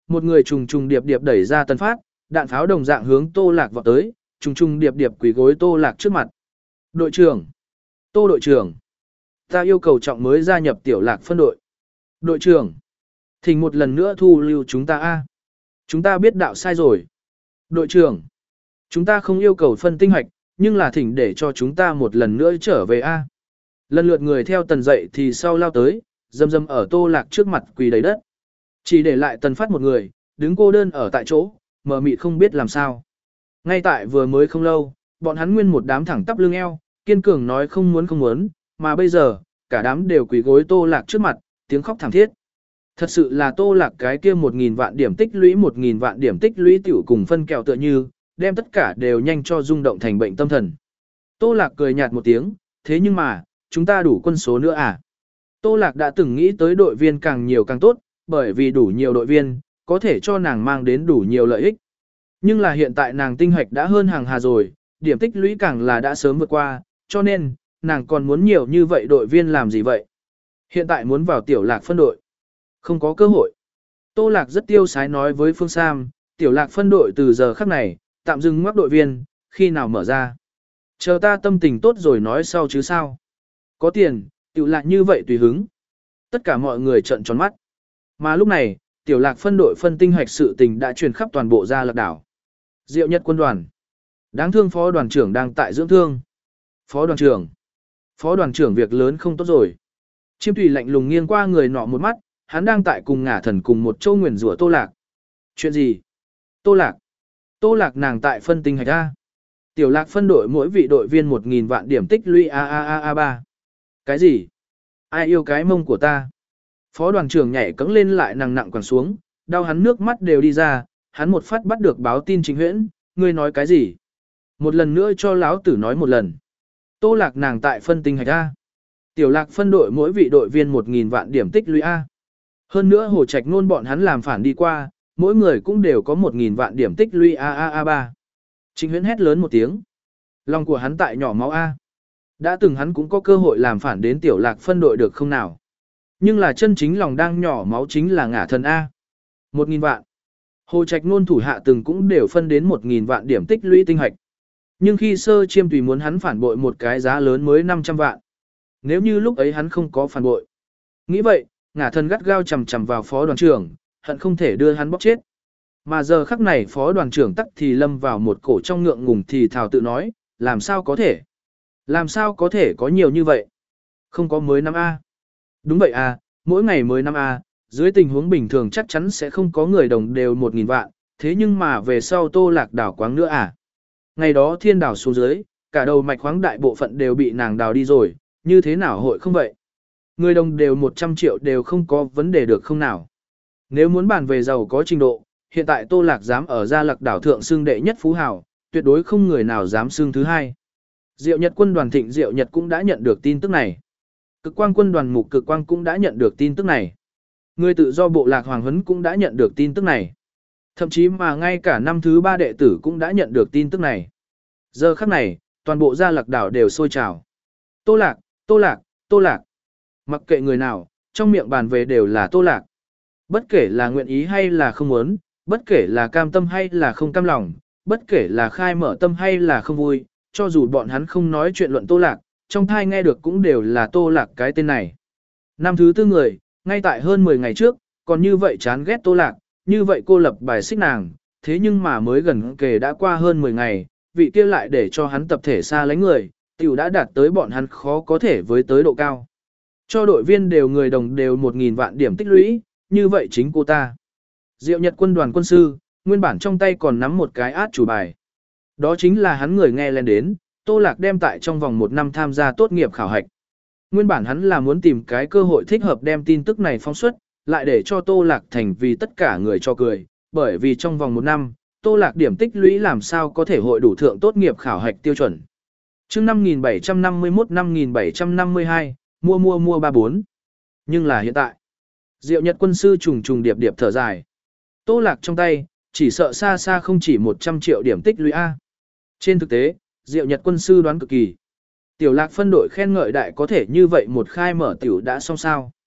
một người trùng trùng điệp điệp đẩy ra Tần Phát, đạn pháo đồng dạng hướng Tô Lạc vọt tới, trùng trùng điệp điệp quỳ gối Tô Lạc trước mặt. Đội trưởng! Tô đội trưởng! Ta yêu cầu trọng mới gia nhập tiểu Lạc phân đội. Đội trưởng! Thỉnh một lần nữa thu lưu chúng ta a. Chúng ta biết đạo sai rồi. Đội trưởng! Chúng ta không yêu cầu phân tinh hoạch, nhưng là thỉnh để cho chúng ta một lần nữa trở về a. Lần lượt người theo Tần dậy thì sau lao tới, dầm dầm ở Tô Lạc trước mặt quỳ đầy đất. Chỉ để lại Tần Phát một người, đứng cô đơn ở tại chỗ, mờ mịt không biết làm sao. Ngay tại vừa mới không lâu, bọn hắn nguyên một đám thẳng tắp lưng eo, kiên cường nói không muốn không muốn, mà bây giờ, cả đám đều quỳ gối Tô Lạc trước mặt, tiếng khóc thảm thiết. Thật sự là Tô Lạc cái kia một nghìn vạn điểm tích lũy một nghìn vạn điểm tích lũy tiểu cùng phân kẹo tựa như, đem tất cả đều nhanh cho rung động thành bệnh tâm thần. Tô Lạc cười nhạt một tiếng, thế nhưng mà, chúng ta đủ quân số nữa à? Tô Lạc đã từng nghĩ tới đội viên càng nhiều càng tốt, bởi vì đủ nhiều đội viên, có thể cho nàng mang đến đủ nhiều lợi ích. Nhưng là hiện tại nàng tinh hoạch đã hơn hàng hà rồi, điểm tích lũy càng là đã sớm vượt qua, cho nên, nàng còn muốn nhiều như vậy đội viên làm gì vậy? Hiện tại muốn vào tiểu Lạc phân đội. Không có cơ hội. Tô Lạc rất tiêu sái nói với Phương Sam, tiểu Lạc phân đội từ giờ khắc này, tạm dừng ngoắc đội viên, khi nào mở ra. Chờ ta tâm tình tốt rồi nói sau chứ sao. Có tiền, tiểu Lạc như vậy tùy hứng. Tất cả mọi người trợn tròn mắt. Mà lúc này, tiểu Lạc phân đội phân tinh hoạch sự tình đã truyền khắp toàn bộ Gia Lạc đảo. Diệu Nhật quân đoàn. Đáng thương phó đoàn trưởng đang tại dưỡng thương. Phó đoàn trưởng. Phó đoàn trưởng việc lớn không tốt rồi. Chiêm Tùy lạnh lùng nghiêng qua người nọ một mắt, hắn đang tại cùng ngả thần cùng một châu nguyền rủa Tô Lạc. Chuyện gì? Tô Lạc. Tô Lạc nàng tại phân tinh hạch A. Tiểu Lạc phân đội mỗi vị đội viên một nghìn vạn điểm tích lũy a a a a ba. Cái gì? Ai yêu cái mông của ta? Phó đoàn trưởng nhảy cẫng lên lại nặng nặng quẳng xuống, đau hắn nước mắt đều đi ra, hắn một phát bắt được báo tin Trình Huyễn, ngươi nói cái gì? Một lần nữa cho lão tử nói một lần. Tô Lạc nàng tại phân tinh hạch A. Tiểu Lạc phân đội mỗi vị đội viên một nghìn vạn điểm tích lũy A. Hơn nữa Hồ Trạch Nôn bọn hắn làm phản đi qua, mỗi người cũng đều có một nghìn vạn điểm tích lũy a a a ba. Trình Huyễn hét lớn một tiếng. Lòng của hắn tại nhỏ máu A. Đã từng hắn cũng có cơ hội làm phản đến tiểu Lạc phân đội được không nào. Nhưng là chân chính lòng đang nhỏ máu chính là ngả thần A. Một nghìn vạn. Hồ Trạch Nôn thủ hạ từng cũng đều phân đến một nghìn vạn điểm tích lũy tinh hạch. Nhưng khi Sơ Chiêm Tùy muốn hắn phản bội một cái giá lớn mới năm trăm vạn. Nếu như lúc ấy hắn không có phản bội. Nghĩ vậy, ngả thần gắt gao chầm chầm vào phó đoàn trưởng, hận không thể đưa hắn bóp chết. Mà giờ khắc này phó đoàn trưởng tắc thì lâm vào một cổ trong ngượng ngùng thì thào tự nói, làm sao có thể? Làm sao có thể có nhiều như vậy? Không có mới năm A. Đúng vậy A, mỗi ngày mới năm A, dưới tình huống bình thường chắc chắn sẽ không có người đồng đều một nghìn vạn, thế nhưng mà về sau Tô Lạc đảo quáng nữa à? Ngày đó thiên đảo xuống dưới, cả đầu mạch khoáng đại bộ phận đều bị nàng đào đi rồi, như thế nào hội không vậy? Người đồng đều một trăm triệu đều không có vấn đề được không nào? Nếu muốn bàn về giàu có trình độ, hiện tại Tô Lạc dám ở Gia Lạc đảo thượng xương đệ nhất phú hào, tuyệt đối không người nào dám xương thứ hai. Diệu Nhật quân đoàn Thịnh Diệu Nhật cũng đã nhận được tin tức này. Cực Quang quân đoàn Mục Cực Quang cũng đã nhận được tin tức này. Người tự do bộ Lạc Hoàng Huấn cũng đã nhận được tin tức này. Thậm chí mà ngay cả năm thứ ba đệ tử cũng đã nhận được tin tức này. Giờ khắc này, toàn bộ Gia Lạc đảo đều sôi trào. Tô Lạc, Tô Lạc, Tô Lạc. Mặc kệ người nào, trong miệng bàn về đều là Tô Lạc. Bất kể là nguyện ý hay là không muốn, bất kể là cam tâm hay là không cam lòng, bất kể là khai mở tâm hay là không vui, cho dù bọn hắn không nói chuyện luận Tô Lạc, trong thai nghe được cũng đều là Tô Lạc cái tên này. Năm thứ tư người, ngay tại hơn mười ngày trước, còn như vậy chán ghét Tô Lạc, như vậy cô lập bài xích nàng, thế nhưng mà mới gần kề đã qua hơn mười ngày, vị kia lại để cho hắn tập thể xa lánh người, tiểu đã đạt tới bọn hắn khó có thể với tới độ cao. Cho đội viên đều người đồng đều một nghìn vạn điểm tích lũy, như vậy chính cô ta. Diệu Nhật quân đoàn quân sư, nguyên bản trong tay còn nắm một cái át chủ bài. Đó chính là hắn người nghe lên đến, Tô Lạc đem tại trong vòng một năm tham gia tốt nghiệp khảo hạch. Nguyên bản hắn là muốn tìm cái cơ hội thích hợp đem tin tức này phóng xuất, lại để cho Tô Lạc thành vì tất cả người cho cười, bởi vì trong vòng một năm, Tô Lạc điểm tích lũy làm sao có thể hội đủ thượng tốt nghiệp khảo hạch tiêu chuẩn. Chương năm nghìn bảy trăm năm mươi mốt năm nghìn bảy trăm năm mươi hai, mua mua mua ba bốn. Nhưng là hiện tại, Diệu Nhật quân sư trùng trùng điệp điệp thở dài. Tô Lạc trong tay, chỉ sợ xa xa không chỉ một trăm triệu điểm tích lũy A. Trên thực tế, Diệu Nhật quân sư đoán cực kỳ. Tiểu Lạc phân đội khen ngợi đại có thể như vậy một khai mở tiểu đã xong sao.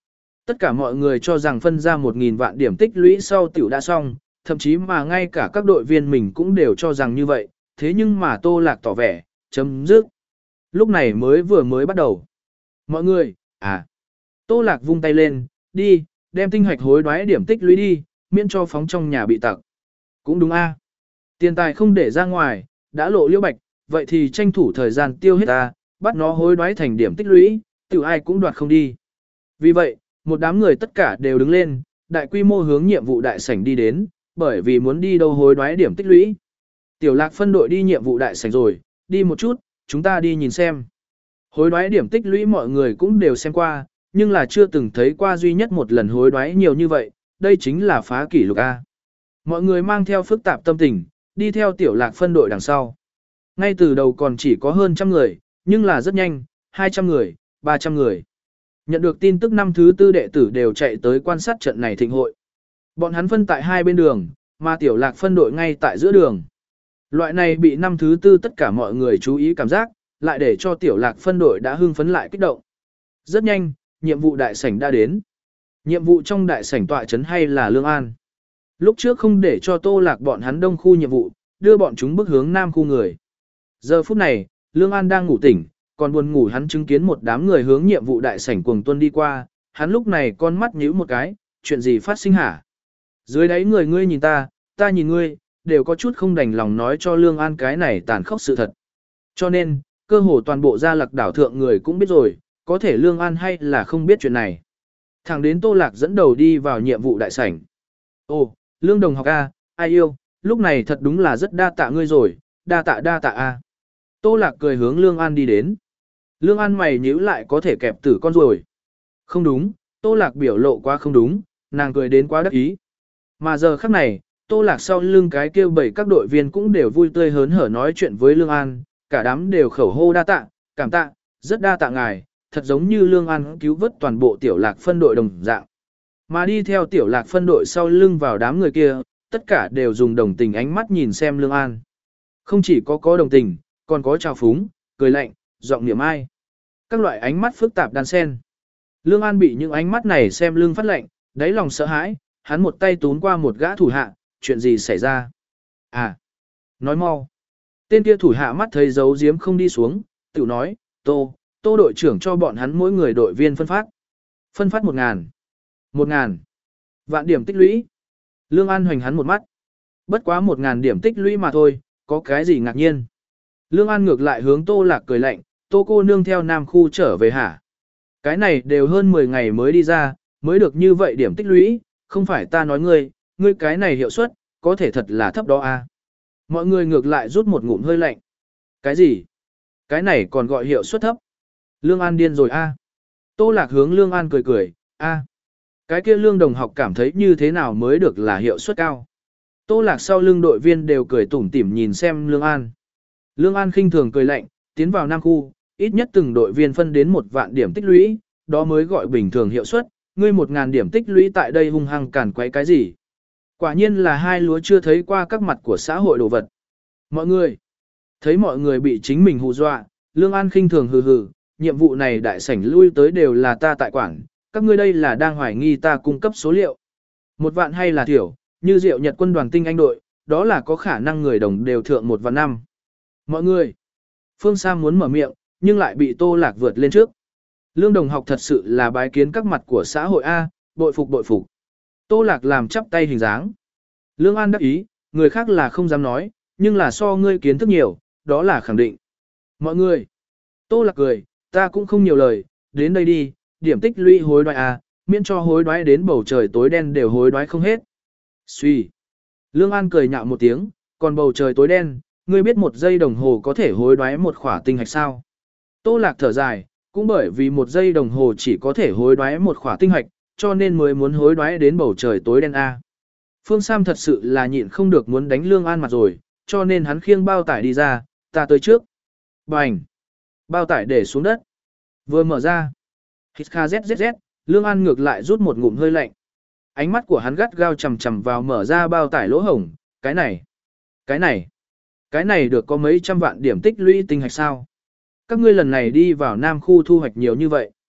Tất cả mọi người cho rằng phân ra một nghìn vạn điểm tích lũy sau tiểu đã xong, thậm chí mà ngay cả các đội viên mình cũng đều cho rằng như vậy, thế nhưng mà Tô Lạc tỏ vẻ, chấm dứt. Lúc này mới vừa mới bắt đầu. Mọi người, à. Tô Lạc vung tay lên, đi, đem tinh hoạch hối đoái điểm tích lũy đi, miễn cho phóng trong nhà bị tặc. Cũng đúng a. Tiền tài không để ra ngoài, đã lộ liễu bạch, vậy thì tranh thủ thời gian tiêu hết ta, bắt nó hối đoái thành điểm tích lũy, tiểu ai cũng đoạt không đi. Vì vậy, một đám người tất cả đều đứng lên, đại quy mô hướng nhiệm vụ đại sảnh đi đến, bởi vì muốn đi đâu hối đoái điểm tích lũy. Tiểu Lạc phân đội đi nhiệm vụ đại sảnh rồi, đi một chút, chúng ta đi nhìn xem. Hối đoái điểm tích lũy mọi người cũng đều xem qua, nhưng là chưa từng thấy qua duy nhất một lần hối đoái nhiều như vậy, đây chính là phá kỷ lục A. Mọi người mang theo phức tạp tâm tình, đi theo Tiểu Lạc phân đội đằng sau. Ngay từ đầu còn chỉ có hơn trăm người, nhưng là rất nhanh, hai trăm người, ba trăm người. Nhận được tin tức năm thứ tư đệ tử đều chạy tới quan sát trận này thịnh hội. Bọn hắn phân tại hai bên đường, mà Tiểu Lạc phân đội ngay tại giữa đường. Loại này bị năm thứ tư tất cả mọi người chú ý cảm giác, lại để cho Tiểu Lạc phân đội đã hưng phấn lại kích động. Rất nhanh, nhiệm vụ đại sảnh đã đến. Nhiệm vụ trong đại sảnh tọa trấn hay là Lương An. Lúc trước không để cho Tô Lạc bọn hắn đông khu nhiệm vụ, đưa bọn chúng bước hướng nam khu người. Giờ phút này, Lương An đang ngủ tỉnh, còn buồn ngủ hắn chứng kiến một đám người hướng nhiệm vụ đại sảnh cuồng tuân đi qua, hắn lúc này con mắt nhíu một cái, chuyện gì phát sinh hả? Dưới đáy người ngươi nhìn ta, ta nhìn ngươi, đều có chút không đành lòng nói cho Lương An cái này tàn khốc sự thật. Cho nên, cơ hồ toàn bộ gia lạc đảo thượng người cũng biết rồi, có thể Lương An hay là không biết chuyện này. Thẳng đến Tô Lạc dẫn đầu đi vào nhiệm vụ đại sảnh. Ồ, Lương đồng học A, ai yêu, lúc này thật đúng là rất đa tạ ngươi rồi, đa tạ đa tạ A. Tô Lạc cười hướng Lương An đi đến. Lương An mày nhíu lại có thể kẹp tử con rồi. Không đúng, Tô Lạc biểu lộ quá không đúng, nàng cười đến quá đắc ý. Mà giờ khắc này, Tô Lạc sau lưng cái kêu bảy các đội viên cũng đều vui tươi hớn hở nói chuyện với Lương An, cả đám đều khẩu hô đa tạ, cảm tạ, rất đa tạ ngài, thật giống như Lương An cứu vớt toàn bộ Tiểu Lạc phân đội đồng dạng. Mà đi theo Tiểu Lạc phân đội sau lưng vào đám người kia, tất cả đều dùng đồng tình ánh mắt nhìn xem Lương An. Không chỉ có có đồng tình, còn có trào phúng, cười lạnh, giọng niệm ai. Các loại ánh mắt phức tạp đan xen. Lương An bị những ánh mắt này xem lưng phát lạnh, đáy lòng sợ hãi, hắn một tay tún qua một gã thủ hạ, chuyện gì xảy ra? À, nói mau. Tên kia thủ hạ mắt thấy dấu diếm không đi xuống, tự nói, tô, tô đội trưởng cho bọn hắn mỗi người đội viên phân phát. Phân phát một ngàn. Một ngàn. Vạn điểm tích lũy. Lương An hoành hắn một mắt. Bất quá một ngàn điểm tích lũy mà thôi, có cái gì ngạc nhiên. Lương An ngược lại hướng Tô Lạc cười lạnh, Tô cô nương theo Nam khu trở về hả? Cái này đều hơn mười ngày mới đi ra, mới được như vậy điểm tích lũy, không phải ta nói ngươi, ngươi cái này hiệu suất, có thể thật là thấp đó à? Mọi người ngược lại rút một ngụm hơi lạnh. Cái gì? Cái này còn gọi hiệu suất thấp? Lương An điên rồi a. À? Tô Lạc hướng Lương An cười cười, a. À. Cái kia Lương đồng học cảm thấy như thế nào mới được là hiệu suất cao? Tô Lạc sau lưng đội viên đều cười tủm tỉm nhìn xem Lương An. Lương An khinh thường cười lạnh, tiến vào Nam khu, ít nhất từng đội viên phân đến một vạn điểm tích lũy, đó mới gọi bình thường hiệu suất, ngươi một ngàn điểm tích lũy tại đây hung hăng cản quấy cái gì? Quả nhiên là hai lúa chưa thấy qua các mặt của xã hội đồ vật. Mọi người, thấy mọi người bị chính mình hù dọa, Lương An khinh thường hừ hừ, nhiệm vụ này đại sảnh lui tới đều là ta tại quản, các ngươi đây là đang hoài nghi ta cung cấp số liệu. Một vạn hay là thiểu, như Diệu Nhật quân đoàn tinh anh đội, đó là có khả năng người đồng đều thượng một vạn năm. Mọi người, Phương Sam muốn mở miệng, nhưng lại bị Tô Lạc vượt lên trước. Lương đồng học thật sự là bái kiến các mặt của xã hội A, bội phục bội phục. Tô Lạc làm chắp tay hình dáng. Lương An đắc ý, người khác là không dám nói, nhưng là so ngươi kiến thức nhiều, đó là khẳng định. Mọi người, Tô Lạc cười, ta cũng không nhiều lời, đến đây đi, điểm tích lũy hối đoái A, miễn cho hối đoái đến bầu trời tối đen đều hối đoái không hết. Suy. Lương An cười nhạo một tiếng, còn bầu trời tối đen, ngươi biết một giây đồng hồ có thể hối đoái một khỏa tinh hạch sao? Tô Lạc thở dài, cũng bởi vì một giây đồng hồ chỉ có thể hối đoái một khỏa tinh hạch, cho nên mới muốn hối đoái đến bầu trời tối đen A. Phương Sam thật sự là nhịn không được muốn đánh Lương An mặt rồi, cho nên hắn khiêng bao tải đi ra, ta tới trước. Bành! Bao tải để xuống đất. Vừa mở ra. Hít kha zzz, Lương An ngược lại rút một ngụm hơi lạnh. Ánh mắt của hắn gắt gao chầm chầm vào mở ra bao tải lỗ hổng, cái này, cái này, cái này được có mấy trăm vạn điểm tích lũy tinh hạch sao? Các ngươi lần này đi vào Nam khu thu hoạch nhiều như vậy.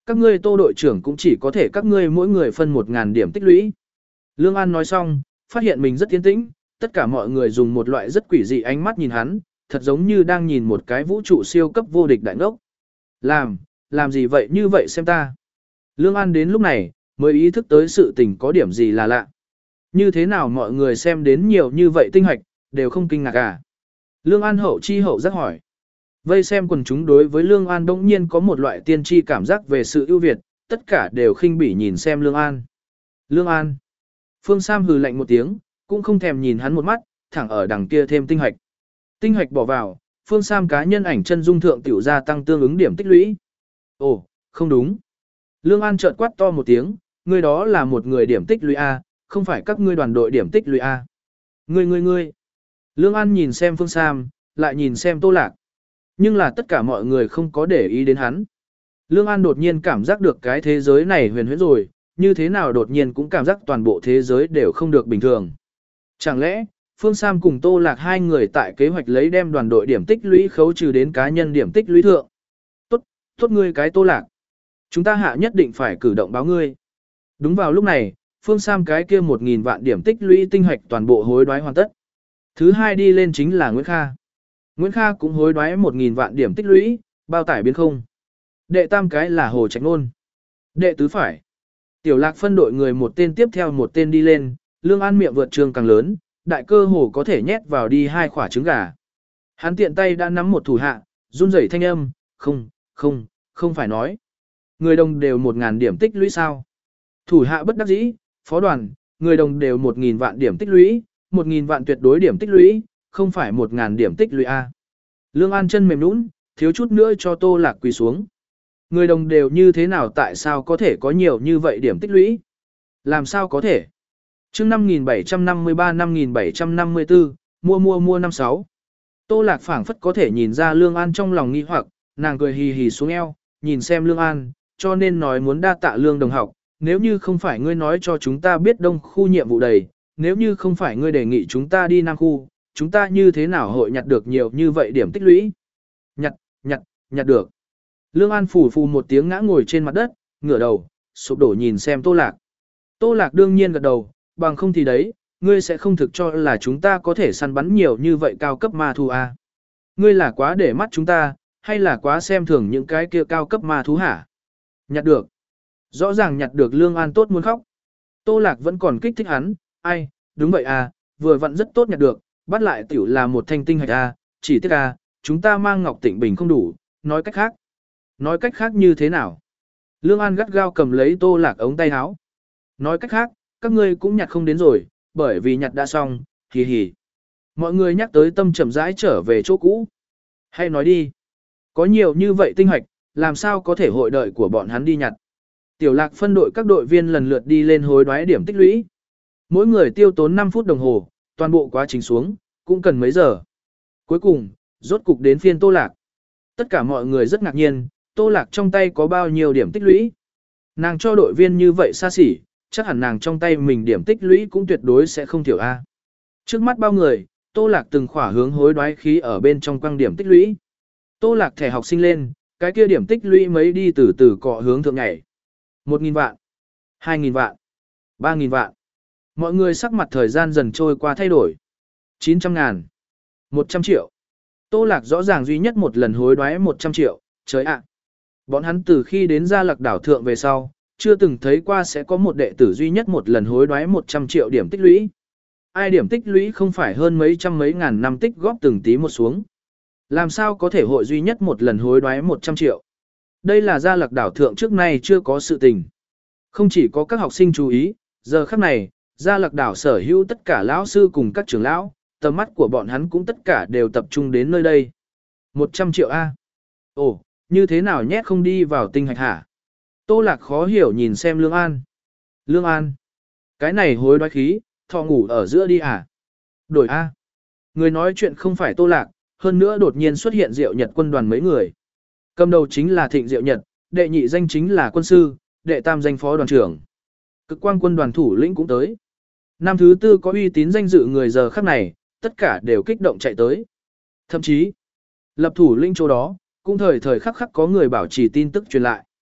Các ngươi Tô đội trưởng cũng chỉ có thể các ngươi mỗi người phân một ngàn điểm tích lũy. Lương An nói xong, phát hiện mình rất tiến tĩnh, tất cả mọi người dùng một loại rất quỷ dị ánh mắt nhìn hắn, thật giống như đang nhìn một cái vũ trụ siêu cấp vô địch đại ngốc. Làm, làm gì vậy như vậy xem ta. Lương An đến lúc này, mới ý thức tới sự tình có điểm gì là lạ. Như thế nào mọi người xem đến nhiều như vậy tinh hoạch, đều không kinh ngạc à. Lương An hậu chi hậu giác hỏi. Vây xem quần chúng đối với Lương An đông nhiên có một loại tiên tri cảm giác về sự ưu việt, tất cả đều khinh bỉ nhìn xem Lương An. Lương An. Phương Sam hừ lạnh một tiếng, cũng không thèm nhìn hắn một mắt, thẳng ở đằng kia thêm tinh hoạch. Tinh hoạch bỏ vào, Phương Sam cá nhân ảnh chân dung thượng tiểu gia tăng tương ứng điểm tích lũy. Ồ, không đúng. Lương An trợn quát to một tiếng, ngươi đó là một người điểm tích lũy A, không phải các ngươi đoàn đội điểm tích lũy A. Ngươi ngươi ngươi. Lương An nhìn xem Phương Sam, lại nhìn xem Tô Lạc. Nhưng là tất cả mọi người không có để ý đến hắn. Lương An đột nhiên cảm giác được cái thế giới này huyền huyễn rồi, như thế nào đột nhiên cũng cảm giác toàn bộ thế giới đều không được bình thường. Chẳng lẽ, Phương Sam cùng Tô Lạc hai người tại kế hoạch lấy đem đoàn đội điểm tích lũy khấu trừ đến cá nhân điểm tích lũy thượng. Tốt, tốt ngươi cái Tô Lạc. Chúng ta hạ nhất định phải cử động báo ngươi. Đúng vào lúc này, Phương Sam cái kia một nghìn vạn điểm tích lũy tinh hoạch toàn bộ hối đoái hoàn tất. Thứ hai đi lên chính là Nguyễn Kha. Nguyễn Kha cũng hối đoái một nghìn vạn điểm tích lũy, bao tải biến không. Đệ tam cái là Hồ Trạch Nôn. Đệ tứ phải. Tiểu Lạc phân đội người một tên tiếp theo một tên đi lên, Lương An miệng vượt trường càng lớn, đại cơ hồ có thể nhét vào đi hai quả trứng gà. Hắn tiện tay đã nắm một thủ hạ, run rẩy thanh âm, không, không, không phải nói. Người đồng đều một ngàn điểm tích lũy sao. Thủ hạ bất đắc dĩ, phó đoàn, người đồng đều một nghìn vạn điểm tích lũy, một nghìn vạn tuyệt đối điểm tích lũy, không phải một ngàn điểm tích lũy A. Lương An chân mềm nũng, thiếu chút nữa cho Tô Lạc quỳ xuống. Người đồng đều như thế nào tại sao có thể có nhiều như vậy điểm tích lũy? Làm sao có thể? Chương năm nghìn bảy trăm năm mươi ba năm nghìn bảy trăm năm mươi tư, mua mua mua năm sáu. Tô Lạc phảng phất có thể nhìn ra Lương An trong lòng nghi hoặc, nàng cười hì hì xuống eo, nhìn xem Lương An, cho nên nói muốn đa tạ Lương đồng học, nếu như không phải ngươi nói cho chúng ta biết đông khu nhiệm vụ đầy, nếu như không phải ngươi đề nghị chúng ta đi nam khu, chúng ta như thế nào hội nhặt được nhiều như vậy điểm tích lũy? Nhặt, nhặt, nhặt được. Lương An phủ phù một tiếng ngã ngồi trên mặt đất, ngửa đầu, sụp đổ nhìn xem Tô Lạc. Tô Lạc đương nhiên gật đầu, bằng không thì đấy, ngươi sẽ không thực cho là chúng ta có thể săn bắn nhiều như vậy cao cấp ma thú à. Ngươi là quá để mắt chúng ta, hay là quá xem thường những cái kia cao cấp ma thú hả? Nhặt được. Rõ ràng nhặt được Lương An tốt muốn khóc. Tô Lạc vẫn còn kích thích hắn, ai, đúng vậy à, vừa vặn rất tốt nhặt được, bắt lại tiểu là một thanh tinh hạch à, chỉ tiếc à, chúng ta mang ngọc tịnh bình không đủ, nói cách khác. Nói cách khác như thế nào? Lương An gắt gao cầm lấy Tô Lạc ống tay áo. Nói cách khác, các ngươi cũng nhặt không đến rồi, bởi vì nhặt đã xong, hì hì. Mọi người nhắc tới tâm chậm rãi trở về chỗ cũ. Hay nói đi, có nhiều như vậy tinh hạch, làm sao có thể hội đợi của bọn hắn đi nhặt. Tiểu Lạc phân đội các đội viên lần lượt đi lên hối đoái điểm tích lũy. Mỗi người tiêu tốn năm phút đồng hồ, toàn bộ quá trình xuống, cũng cần mấy giờ. Cuối cùng, rốt cục đến phiên Tô Lạc. Tất cả mọi người rất ngạc nhiên, Tô Lạc trong tay có bao nhiêu điểm tích lũy. Nàng cho đội viên như vậy xa xỉ, chắc hẳn nàng trong tay mình điểm tích lũy cũng tuyệt đối sẽ không thiểu A. Trước mắt bao người, Tô Lạc từng khỏa hướng hối đoái khí ở bên trong quăng điểm tích lũy. Tô Lạc thẻ học sinh lên, cái kia điểm tích lũy mấy đi từ từ cọ hướng thượng nhảy. Một nghìn vạn, hai nghìn vạn, ba nghìn vạn. Mọi người sắc mặt thời gian dần trôi qua thay đổi. Chín trăm ngàn, một trăm triệu. Tô Lạc rõ ràng duy nhất một lần hối đoái một trăm triệu, trời ạ. Bọn hắn từ khi đến Gia Lạc đảo thượng về sau, chưa từng thấy qua sẽ có một đệ tử duy nhất một lần hối đoái một trăm triệu điểm tích lũy. Ai điểm tích lũy không phải hơn mấy trăm mấy ngàn năm tích góp từng tí một xuống. Làm sao có thể hội duy nhất một lần hối đoái một trăm triệu. Đây là Gia Lạc đảo thượng trước nay chưa có sự tình. Không chỉ có các học sinh chú ý, giờ khắc này, Gia Lạc đảo sở hữu tất cả lão sư cùng các trưởng lão, tầm mắt của bọn hắn cũng tất cả đều tập trung đến nơi đây. một trăm triệu A. Ồ, như thế nào nhét không đi vào tinh hạch hả? Tô Lạc khó hiểu nhìn xem Lương An. Lương An. Cái này hối đoái khí, thọ ngủ ở giữa đi à? Đổi A. Người nói chuyện không phải Tô Lạc, hơn nữa đột nhiên xuất hiện Diệu Nhật quân đoàn mấy người. Cầm đầu chính là Thịnh Diệu Nhật, đệ nhị danh chính là quân sư, đệ tam danh phó đoàn trưởng. Cực quang quân đoàn thủ lĩnh cũng tới. Năm thứ tư có uy tín danh dự người giờ khắc này, tất cả đều kích động chạy tới. Thậm chí, lập thủ lĩnh chỗ đó, cũng thời thời khắc khắc có người bảo trì tin tức truyền lại.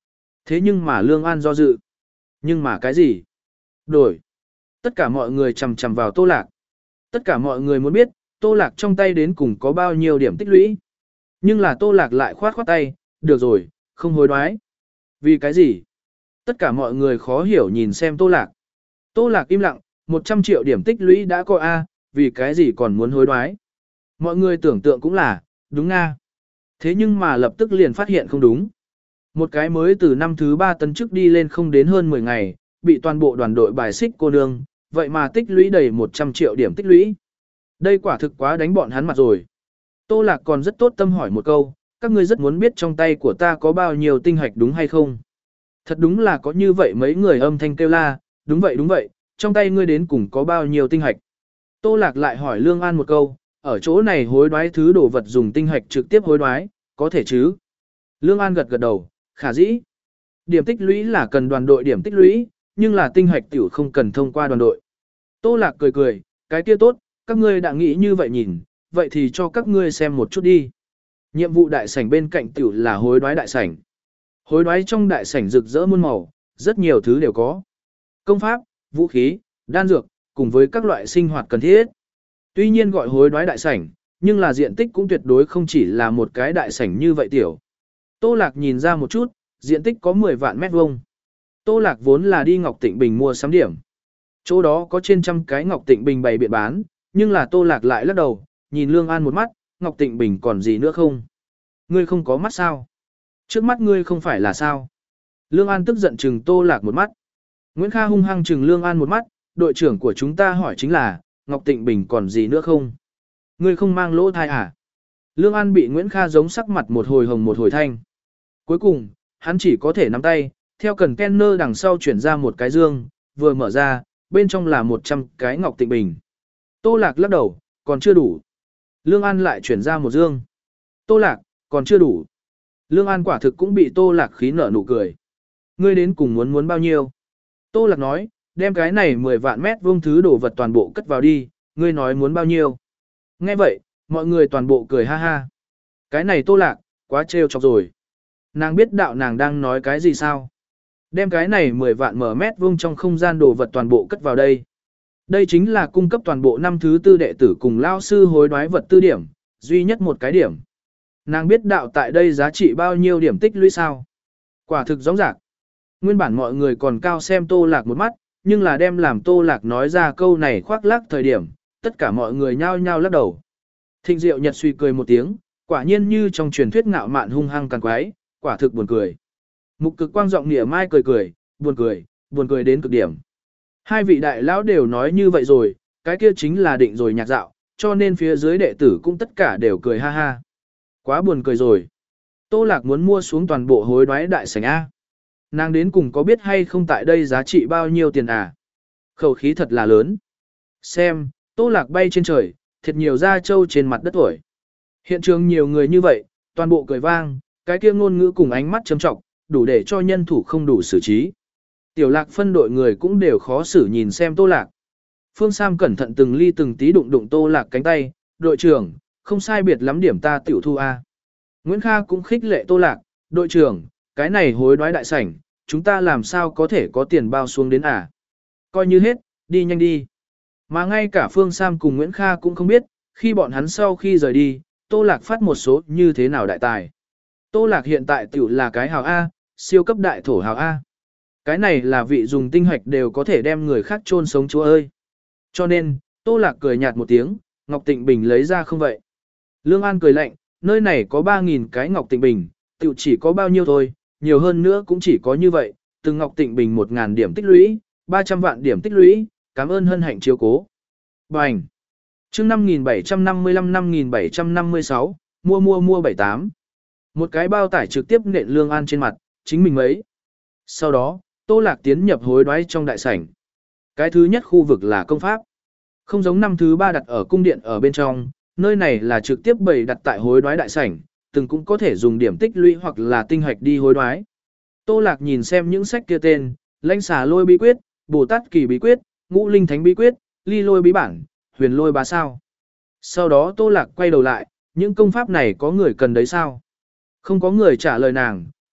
Thế nhưng mà Lương An do dự. Nhưng mà cái gì? Đổi. Tất cả mọi người chầm chầm vào Tô Lạc. Tất cả mọi người muốn biết, Tô Lạc trong tay đến cùng có bao nhiêu điểm tích lũy. Nhưng là Tô Lạc lại khoát khoát tay, được rồi, không hối đoái. Vì cái gì? Tất cả mọi người khó hiểu nhìn xem Tô Lạc. Tô Lạc im lặng, một trăm triệu điểm tích lũy đã có A, vì cái gì còn muốn hối đoái. Mọi người tưởng tượng cũng là, đúng Nga. Thế nhưng mà lập tức liền phát hiện không đúng. Một cái mới từ năm thứ ba tấn chức đi lên không đến hơn mười ngày, bị toàn bộ đoàn đội bài xích cô nương, vậy mà tích lũy đầy một trăm triệu điểm tích lũy. Đây quả thực quá đánh bọn hắn mặt rồi. Tô Lạc còn rất tốt tâm hỏi một câu, các ngươi rất muốn biết trong tay của ta có bao nhiêu tinh hạch đúng hay không? Thật đúng là có như vậy mấy người âm thanh kêu la, đúng vậy đúng vậy, trong tay ngươi đến cùng có bao nhiêu tinh hạch. Tô Lạc lại hỏi Lương An một câu, ở chỗ này hối đoái thứ đồ vật dùng tinh hạch trực tiếp hối đoái, có thể chứ? Lương An gật gật đầu, khả dĩ. Điểm tích lũy là cần đoàn đội điểm tích lũy, nhưng là tinh hạch tiểu không cần thông qua đoàn đội. Tô Lạc cười cười, cái kia tốt, các ngươi đã nghĩ như vậy nhìn, vậy thì cho các ngươi xem một chút đi. Nhiệm vụ đại sảnh bên cạnh tiểu là hối đoái đại sảnh. Hối đoái trong đại sảnh rực rỡ muôn màu, rất nhiều thứ đều có. Công pháp, vũ khí, đan dược, cùng với các loại sinh hoạt cần thiết. Tuy nhiên gọi hối đoái đại sảnh, nhưng là diện tích cũng tuyệt đối không chỉ là một cái đại sảnh như vậy tiểu. Tô Lạc nhìn ra một chút, diện tích có mười vạn mét vuông. Tô Lạc vốn là đi Ngọc Tịnh Bình mua sắm điểm. Chỗ đó có trên trăm cái Ngọc Tịnh Bình bày biện bán, nhưng là Tô Lạc lại lắc đầu, nhìn Lương An một mắt, Ngọc Tịnh Bình còn gì nữa không? Ngươi không có mắt sao? Trước mắt ngươi không phải là sao? Lương An tức giận trừng Tô Lạc một mắt. Nguyễn Kha hung hăng trừng Lương An một mắt, đội trưởng của chúng ta hỏi chính là, Ngọc Tịnh Bình còn gì nữa không? Ngươi không mang lỗ thai à? Lương An bị Nguyễn Kha giống sắc mặt một hồi hồng một hồi thanh. Cuối cùng, hắn chỉ có thể nắm tay, theo cần kenner đằng sau chuyển ra một cái dương, vừa mở ra, bên trong là một trăm cái Ngọc Tịnh Bình. Tô Lạc lắc đầu, còn chưa đủ. Lương An lại chuyển ra một dương. Tô Lạc, còn chưa đủ. Lương An quả thực cũng bị Tô Lạc khí nở nụ cười. Ngươi đến cùng muốn muốn bao nhiêu? Tô Lạc nói, đem cái này mười vạn mét vuông thứ đồ vật toàn bộ cất vào đi, ngươi nói muốn bao nhiêu? Nghe vậy, mọi người toàn bộ cười ha ha. Cái này Tô Lạc, quá trêu chọc rồi. Nàng biết đạo nàng đang nói cái gì sao? Đem cái này mười vạn mở mét vuông trong không gian đồ vật toàn bộ cất vào đây. Đây chính là cung cấp toàn bộ năm thứ tư đệ tử cùng lao sư hối đoái vật tư điểm, duy nhất một cái điểm. Nàng biết đạo tại đây giá trị bao nhiêu điểm tích lũy sao? Quả thực rõ ràng. Nguyên bản mọi người còn cao xem Tô Lạc một mắt, nhưng là đem làm Tô Lạc nói ra câu này khoác lác thời điểm, tất cả mọi người nhao nhao lắc đầu. Thịnh Diệu Nhật suy cười một tiếng, quả nhiên như trong truyền thuyết ngạo mạn hung hăng càng quái, quả thực buồn cười. Mục Cực Quang giọng nịa mai cười cười, buồn cười, buồn cười đến cực điểm. Hai vị đại lão đều nói như vậy rồi, cái kia chính là định rồi nhạc dạo, cho nên phía dưới đệ tử cũng tất cả đều cười ha ha. Quá buồn cười rồi. Tô Lạc muốn mua xuống toàn bộ hối đoái đại sảnh A. Nàng đến cùng có biết hay không tại đây giá trị bao nhiêu tiền à? Khẩu khí thật là lớn. Xem, Tô Lạc bay trên trời, thiệt nhiều da trâu trên mặt đất thổi. Hiện trường nhiều người như vậy, toàn bộ cười vang, cái kia ngôn ngữ cùng ánh mắt châm trọng, đủ để cho nhân thủ không đủ xử trí. Tiểu Lạc phân đội người cũng đều khó xử nhìn xem Tô Lạc. Phương Sam cẩn thận từng ly từng tí đụng đụng Tô Lạc cánh tay, đội trưởng, không sai biệt lắm điểm ta tiểu thu A. Nguyễn Kha cũng khích lệ Tô Lạc, đội trưởng, cái này hối đoái đại sảnh, chúng ta làm sao có thể có tiền bao xuống đến à? Coi như hết, đi nhanh đi. Mà ngay cả Phương Sam cùng Nguyễn Kha cũng không biết, khi bọn hắn sau khi rời đi, Tô Lạc phát một số như thế nào đại tài. Tô Lạc hiện tại tiểu là cái hào A, siêu cấp đại thổ hào A. Cái này là vị dùng tinh hoạch đều có thể đem người khác chôn sống chúa ơi. Cho nên, Tô Lạc cười nhạt một tiếng, Ngọc Tịnh Bình lấy ra không vậy. Lương An cười lạnh, nơi này có ba nghìn cái Ngọc Tịnh Bình, tiểu chỉ có bao nhiêu thôi, nhiều hơn nữa cũng chỉ có như vậy, từng Ngọc Tịnh Bình một nghìn điểm tích lũy, ba trăm vạn điểm tích lũy, cảm ơn hân hạnh chiếu cố. Bành! Chương năm nghìn bảy trăm năm mươi lăm năm nghìn bảy trăm năm mươi sáu, mua mua mua bảy tám. Một cái bao tải trực tiếp nện Lương An trên mặt, chính mình mấy. Sau đó, Tô Lạc tiến nhập hối đoái trong đại sảnh. Cái thứ nhất khu vực là công pháp. Không giống năm thứ ba đặt ở cung điện ở bên trong, nơi này là trực tiếp bày đặt tại hối đoái đại sảnh, từng cũng có thể dùng điểm tích lũy hoặc là tinh hạch đi hối đoái. Tô Lạc nhìn xem những sách kia tên, Lãnh Xà Lôi bí quyết, Bồ Tát Kỳ bí quyết, Ngũ Linh Thánh bí quyết, Ly Lôi bí bản, Huyền Lôi bá sao. Sau đó Tô Lạc quay đầu lại, những công pháp này có người cần đấy sao? Không có người trả lời nàng,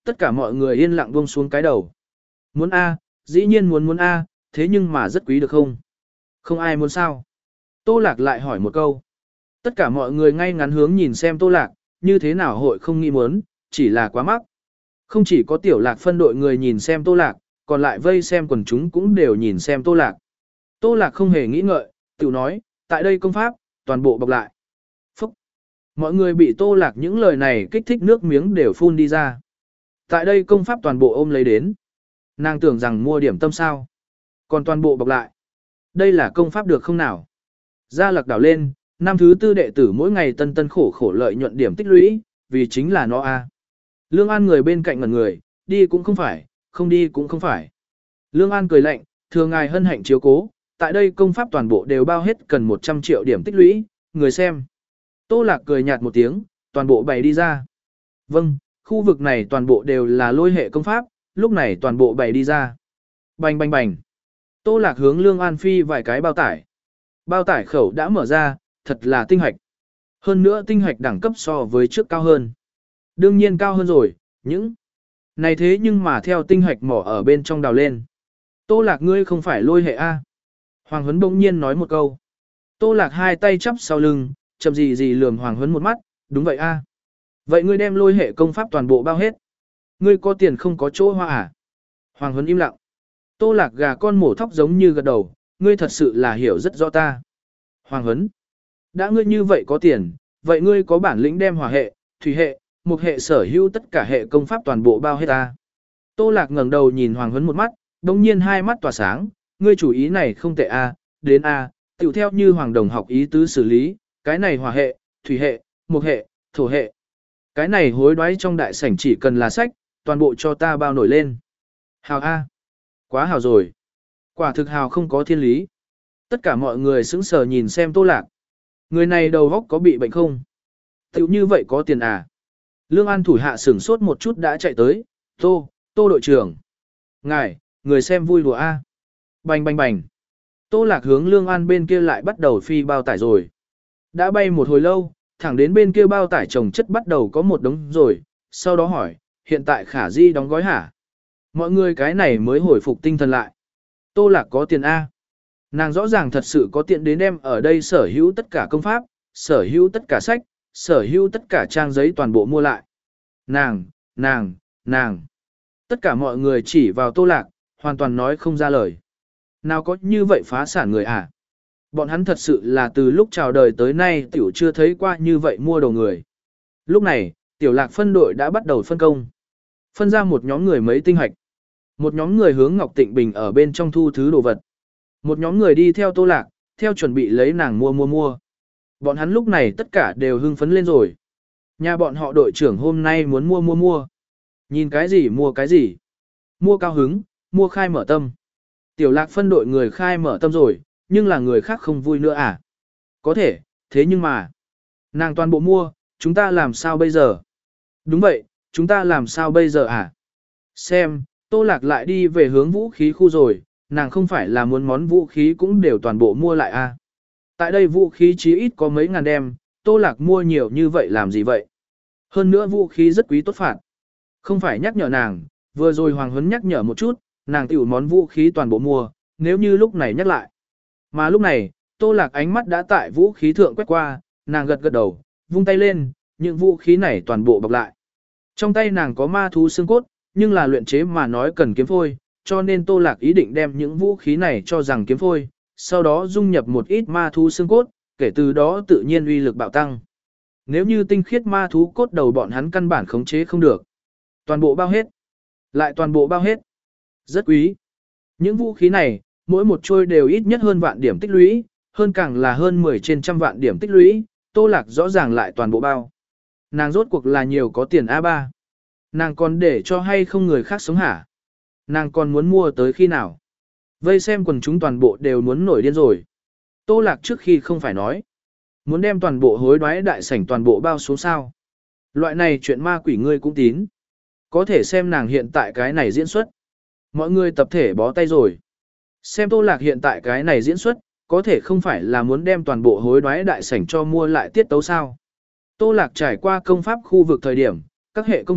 Tất cả mọi người yên lặng buông xuống cái đầu. Muốn A, dĩ nhiên muốn muốn A, thế nhưng mà rất quý được không? Không ai muốn sao? Tô Lạc lại hỏi một câu. Tất cả mọi người ngay ngắn hướng nhìn xem Tô Lạc, như thế nào hội không nghĩ muốn, chỉ là quá mắc. Không chỉ có tiểu lạc phân đội người nhìn xem Tô Lạc, còn lại vây xem quần chúng cũng đều nhìn xem Tô Lạc. Tô Lạc không hề nghĩ ngợi, tự nói, tại đây công pháp, toàn bộ bọc lại. Phúc! Mọi người bị Tô Lạc những lời này kích thích nước miếng đều phun đi ra. Tại đây công pháp toàn bộ ôm lấy đến. Nàng tưởng rằng mua điểm tâm sao. Còn toàn bộ bọc lại. Đây là công pháp được không nào? Gia Lạc đảo lên, năm thứ tư đệ tử mỗi ngày tân tân khổ khổ lợi nhuận điểm tích lũy, vì chính là nó a. Lương An người bên cạnh ngẩn người, đi cũng không phải, không đi cũng không phải. Lương An cười lạnh, thưa ngài hân hạnh chiếu cố, tại đây công pháp toàn bộ đều bao hết cần một trăm triệu điểm tích lũy, người xem. Tô Lạc cười nhạt một tiếng, toàn bộ bày đi ra. Vâng, khu vực này toàn bộ đều là lôi hệ công pháp, lúc này toàn bộ bày đi ra. Bành bành bành. Tô Lạc hướng Lương An phi vài cái bao tải. Bao tải khẩu đã mở ra, thật là tinh hạch. Hơn nữa tinh hạch đẳng cấp so với trước cao hơn. Đương nhiên cao hơn rồi, những này thế nhưng mà theo tinh hạch mỏ ở bên trong đào lên. Tô Lạc ngươi không phải lôi hệ A. Hoàng Huấn bỗng nhiên nói một câu. Tô Lạc hai tay chắp sau lưng, chậm gì gì lườm Hoàng Huấn một mắt, đúng vậy A. Vậy ngươi đem lôi hệ công pháp toàn bộ bao hết. Ngươi có tiền không có chỗ hoa à? Hoàng Huấn im lặng. Tô Lạc gà con mổ thóc giống như gật đầu, ngươi thật sự là hiểu rất rõ ta. Hoàng Huấn. Đã ngươi như vậy có tiền, vậy ngươi có bản lĩnh đem hỏa hệ, thủy hệ, một hệ sở hữu tất cả hệ công pháp toàn bộ bao hết ta. Tô Lạc ngẩng đầu nhìn Hoàng Huấn một mắt, đồng nhiên hai mắt tỏa sáng, ngươi chủ ý này không tệ a, đến a, tiểu theo như Hoàng Đồng học ý tứ xử lý, cái này hỏa hệ, thủy hệ, một hệ, thổ hệ. Cái này hối đoái trong đại sảnh chỉ cần là sách, toàn bộ cho ta bao nổi lên. Hào a. Quá hào rồi. Quả thực hào không có thiên lý. Tất cả mọi người sững sờ nhìn xem Tô Lạc. Người này đầu óc có bị bệnh không? Tiểu như vậy có tiền à? Lương An thủ hạ sửng sốt một chút đã chạy tới. Tô, Tô đội trưởng. Ngài, người xem vui đùa a. Bành bành bành. Tô Lạc hướng Lương An bên kia lại bắt đầu phi bao tải rồi. Đã bay một hồi lâu, thẳng đến bên kia bao tải chồng chất bắt đầu có một đống rồi. Sau đó hỏi, hiện tại Khả Di đóng gói hả? Mọi người cái này mới hồi phục tinh thần lại. Tô Lạc có tiền A. Nàng rõ ràng thật sự có tiện đến đem ở đây sở hữu tất cả công pháp, sở hữu tất cả sách, sở hữu tất cả trang giấy toàn bộ mua lại. Nàng, nàng, nàng. Tất cả mọi người chỉ vào Tô Lạc, hoàn toàn nói không ra lời. Nào có như vậy phá sản người à? Bọn hắn thật sự là từ lúc chào đời tới nay tiểu chưa thấy qua như vậy mua đồ người. Lúc này, tiểu lạc phân đội đã bắt đầu phân công. Phân ra một nhóm người mấy tinh hạch. Một nhóm người hướng Ngọc Tịnh Bình ở bên trong thu thứ đồ vật. Một nhóm người đi theo Tô Lạc, theo chuẩn bị lấy nàng mua mua mua. Bọn hắn lúc này tất cả đều hưng phấn lên rồi. Nhà bọn họ đội trưởng hôm nay muốn mua mua mua. Nhìn cái gì mua cái gì. Mua cao hứng, mua khai mở tâm. Tiểu lạc phân đội người khai mở tâm rồi, nhưng là người khác không vui nữa à? Có thể, thế nhưng mà. Nàng toàn bộ mua, chúng ta làm sao bây giờ? Đúng vậy, chúng ta làm sao bây giờ à? Xem, Tô Lạc lại đi về hướng vũ khí khu rồi, nàng không phải là muốn món vũ khí cũng đều toàn bộ mua lại à? Tại đây vũ khí chí ít có mấy ngàn đem, Tô Lạc mua nhiều như vậy làm gì vậy? Hơn nữa vũ khí rất quý tốt phạt. Không phải nhắc nhở nàng, vừa rồi Hoàng Huấn nhắc nhở một chút, nàng tiểu món vũ khí toàn bộ mua, nếu như lúc này nhắc lại. Mà lúc này, Tô Lạc ánh mắt đã tại vũ khí thượng quét qua, nàng gật gật đầu, vung tay lên, những vũ khí này toàn bộ bọc lại. Trong tay nàng có ma thú xương cốt, nhưng là luyện chế mà nói cần kiếm phôi, cho nên Tô Lạc ý định đem những vũ khí này cho rằng kiếm phôi, sau đó dung nhập một ít ma thú xương cốt, kể từ đó tự nhiên uy lực bạo tăng. Nếu như tinh khiết ma thú cốt đầu bọn hắn căn bản khống chế không được. Toàn bộ bao hết. Lại toàn bộ bao hết. Rất quý. Những vũ khí này, mỗi một trôi đều ít nhất hơn vạn điểm tích lũy, hơn càng là hơn mười trên trăm vạn điểm tích lũy, Tô Lạc rõ ràng lại toàn bộ bao. Nàng rốt cuộc là nhiều có tiền a ba. Nàng còn để cho hay không người khác sống hả? Nàng còn muốn mua tới khi nào? Vây xem quần chúng toàn bộ đều muốn nổi điên rồi. Tô Lạc trước khi không phải nói. Muốn đem toàn bộ hối đoái đại sảnh toàn bộ bao xuống sao. Loại này chuyện ma quỷ ngươi cũng tín. Có thể xem nàng hiện tại cái này diễn xuất. Mọi người tập thể bó tay rồi. Xem Tô Lạc hiện tại cái này diễn xuất, có thể không phải là muốn đem toàn bộ hối đoái đại sảnh cho mua lại tiết tấu sao. Tô Lạc trải qua công pháp khu vực thời điểm, các hệ công pháp,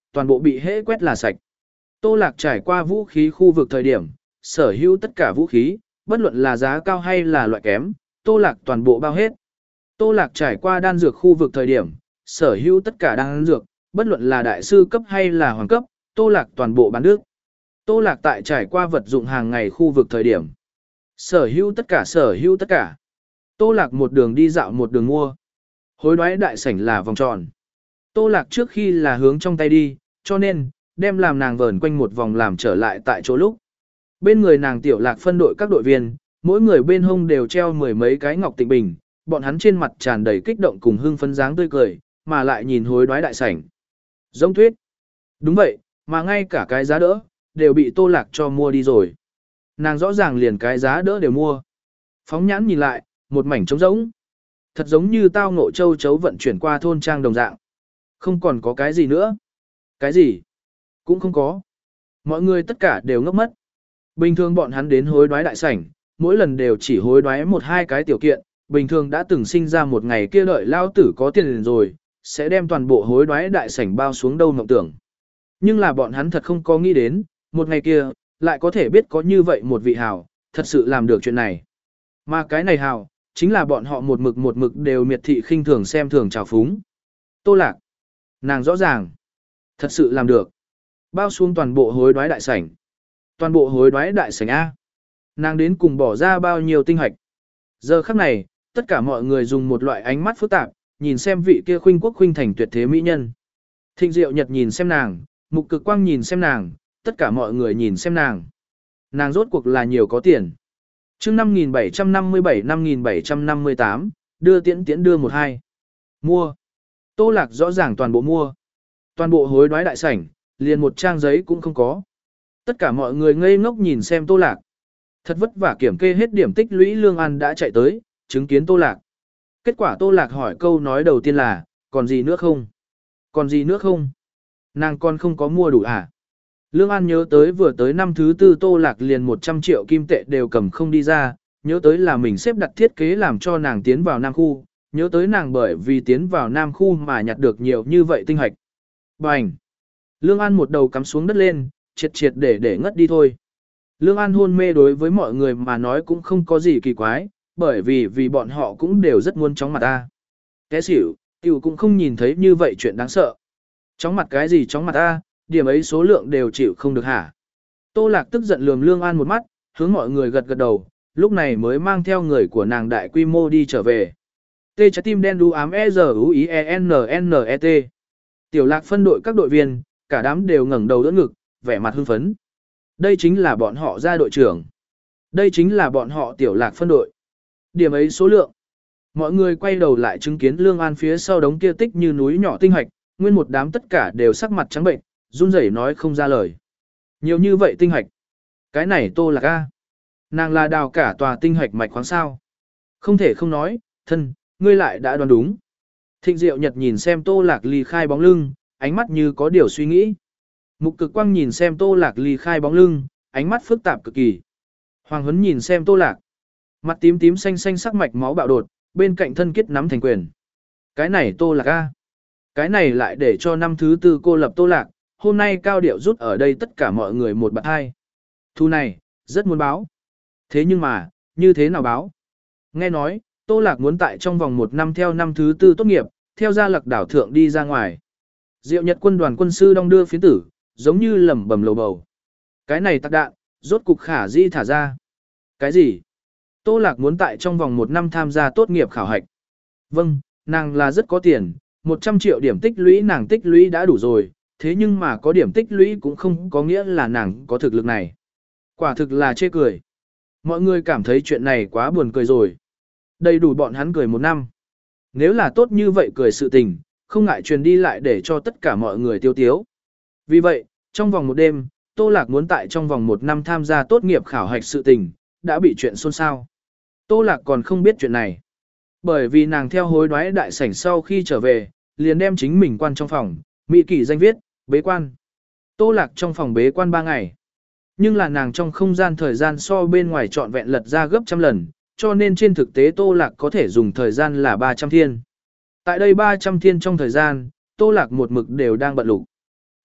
toàn bộ bị hễ quét là sạch. Tô Lạc trải qua vũ khí khu vực thời điểm, sở hữu tất cả vũ khí, bất luận là giá cao hay là loại kém, Tô Lạc toàn bộ bao hết. Tô Lạc trải qua đan dược khu vực thời điểm, sở hữu tất cả đan dược, bất luận là đại sư cấp hay là hoàng cấp, Tô Lạc toàn bộ bán nước. Tô Lạc tại trải qua vật dụng hàng ngày khu vực thời điểm, sở hữu tất cả sở hữu tất cả. Tô Lạc một đường đi dạo một đường mua. Hối đoái đại sảnh là vòng tròn. Tô Lạc trước khi là hướng trong tay đi, cho nên, đem làm nàng vờn quanh một vòng làm trở lại tại chỗ lúc. Bên người nàng Tiểu Lạc phân đội các đội viên, mỗi người bên hông đều treo mười mấy cái ngọc tịnh bình, bọn hắn trên mặt tràn đầy kích động cùng hưng phấn dáng tươi cười, mà lại nhìn hối đoái đại sảnh. Giống thuyết. Đúng vậy, mà ngay cả cái giá đỡ, đều bị Tô Lạc cho mua đi rồi. Nàng rõ ràng liền cái giá đỡ đều mua. Phóng nhãn nhìn lại, một mảnh trống rỗng. Thật giống như tao ngộ châu chấu vận chuyển qua thôn trang đồng dạng. Không còn có cái gì nữa. Cái gì? Cũng không có. Mọi người tất cả đều ngốc mất. Bình thường bọn hắn đến hối đoái đại sảnh, mỗi lần đều chỉ hối đoái một hai cái tiểu kiện. Bình thường đã từng sinh ra một ngày kia đợi lao tử có tiền rồi, sẽ đem toàn bộ hối đoái đại sảnh bao xuống đâu mộng tưởng. Nhưng là bọn hắn thật không có nghĩ đến, một ngày kia, lại có thể biết có như vậy một vị hào, thật sự làm được chuyện này. Mà cái này hào, chính là bọn họ một mực một mực đều miệt thị khinh thường xem thường trào phúng. Tô Lạc. Nàng rõ ràng. Thật sự làm được. Bao xuống toàn bộ hối đoái đại sảnh. Toàn bộ hối đoái đại sảnh A. Nàng đến cùng bỏ ra bao nhiêu tinh hạch. Giờ khắc này, tất cả mọi người dùng một loại ánh mắt phức tạp, nhìn xem vị kia khuynh quốc khuynh thành tuyệt thế mỹ nhân. Thịnh Diệu Nhật nhìn xem nàng, Mục Cực Quang nhìn xem nàng, tất cả mọi người nhìn xem nàng. Nàng rốt cuộc là nhiều có tiền. Chương năm nghìn bảy trăm năm mươi bảy năm nghìn bảy trăm năm mươi tám, đưa tiễn tiễn đưa một hai. Mua. Tô Lạc rõ ràng toàn bộ mua. Toàn bộ hối đoái đại sảnh, liền một trang giấy cũng không có. Tất cả mọi người ngây ngốc nhìn xem Tô Lạc. Thật vất vả kiểm kê hết điểm tích lũy Lương An đã chạy tới, chứng kiến Tô Lạc. Kết quả Tô Lạc hỏi câu nói đầu tiên là, còn gì nữa không? Còn gì nữa không? Nàng con không có mua đủ à? Lương An nhớ tới vừa tới năm thứ tư Tô Lạc liền một trăm triệu kim tệ đều cầm không đi ra, nhớ tới là mình xếp đặt thiết kế làm cho nàng tiến vào Nam khu, nhớ tới nàng bởi vì tiến vào Nam khu mà nhặt được nhiều như vậy tinh hạch. Bành! Lương An một đầu cắm xuống đất lên, triệt triệt để để ngất đi thôi. Lương An hôn mê đối với mọi người mà nói cũng không có gì kỳ quái, bởi vì vì bọn họ cũng đều rất muốn chóng mặt ta. Té xỉu, tiểu cũng không nhìn thấy như vậy chuyện đáng sợ. Chóng mặt cái gì chóng mặt ta, điểm ấy số lượng đều chịu không được hả. Tô Lạc tức giận lườm Lương An một mắt, hướng mọi người gật gật đầu, lúc này mới mang theo người của nàng đại quy mô đi trở về. Tê trái tim đen đu ám e r u i e n n e t. Tiểu Lạc phân đội các đội viên, cả đám đều ngẩng đầu đỡ ngực, vẻ mặt hưng phấn. Đây chính là bọn họ ra đội trưởng. Đây chính là bọn họ Tiểu Lạc phân đội. Điểm ấy số lượng. Mọi người quay đầu lại chứng kiến Lương An phía sau đống kia tích như núi nhỏ tinh hạch, nguyên một đám tất cả đều sắc mặt trắng bệnh, run rẩy nói không ra lời. Nhiều như vậy tinh hạch. Cái này Tô Lạc a. Nàng là đào cả tòa tinh hạch mạch khoáng sao. Không thể không nói, thân, ngươi lại đã đoán đúng. Thịnh Diệu Nhật nhìn xem Tô Lạc ly khai bóng lưng, ánh mắt như có điều suy nghĩ. Mục Cực Quang nhìn xem Tô Lạc ly khai bóng lưng, ánh mắt phức tạp cực kỳ. Hoàng Huấn nhìn xem Tô Lạc. Mặt tím tím xanh xanh sắc mạch máu bạo đột, bên cạnh thân kết nắm thành quyền. Cái này Tô Lạc a. Cái này lại để cho năm thứ tư cô lập Tô Lạc, hôm nay cao điệu rút ở đây tất cả mọi người một bạt hai. Thu này, rất muốn báo. Thế nhưng mà, như thế nào báo? Nghe nói, Tô Lạc muốn tại trong vòng một năm theo năm thứ tư tốt nghiệp, theo gia Lạc đảo thượng đi ra ngoài. Diệu Nhật quân đoàn quân sư đong đưa phiến tử, giống như lẩm bẩm lầu bầu. Cái này tạc đạn, rốt cục khả di thả ra. Cái gì? Tô Lạc muốn tại trong vòng một năm tham gia tốt nghiệp khảo hạch. Vâng, nàng là rất có tiền, một trăm triệu điểm tích lũy nàng tích lũy đã đủ rồi, thế nhưng mà có điểm tích lũy cũng không có nghĩa là nàng có thực lực này. Quả thực là chê cười. Mọi người cảm thấy chuyện này quá buồn cười rồi. Đầy đủ bọn hắn cười một năm. Nếu là tốt như vậy cười sự tình, không ngại truyền đi lại để cho tất cả mọi người tiêu tiếu. Vì vậy, trong vòng một đêm, Tô Lạc muốn tại trong vòng một năm tham gia tốt nghiệp khảo hạch sự tình, đã bị chuyện xôn xao. Tô Lạc còn không biết chuyện này. Bởi vì nàng theo hối đoái đại sảnh sau khi trở về, liền đem chính mình quan trong phòng, mỹ kỷ danh viết, bế quan. Tô Lạc trong phòng bế quan ba ngày. Nhưng là nàng trong không gian thời gian so bên ngoài trọn vẹn lật ra gấp trăm lần, cho nên trên thực tế Tô Lạc có thể dùng thời gian là ba trăm thiên. Tại đây ba trăm thiên trong thời gian, Tô Lạc một mực đều đang bận lục.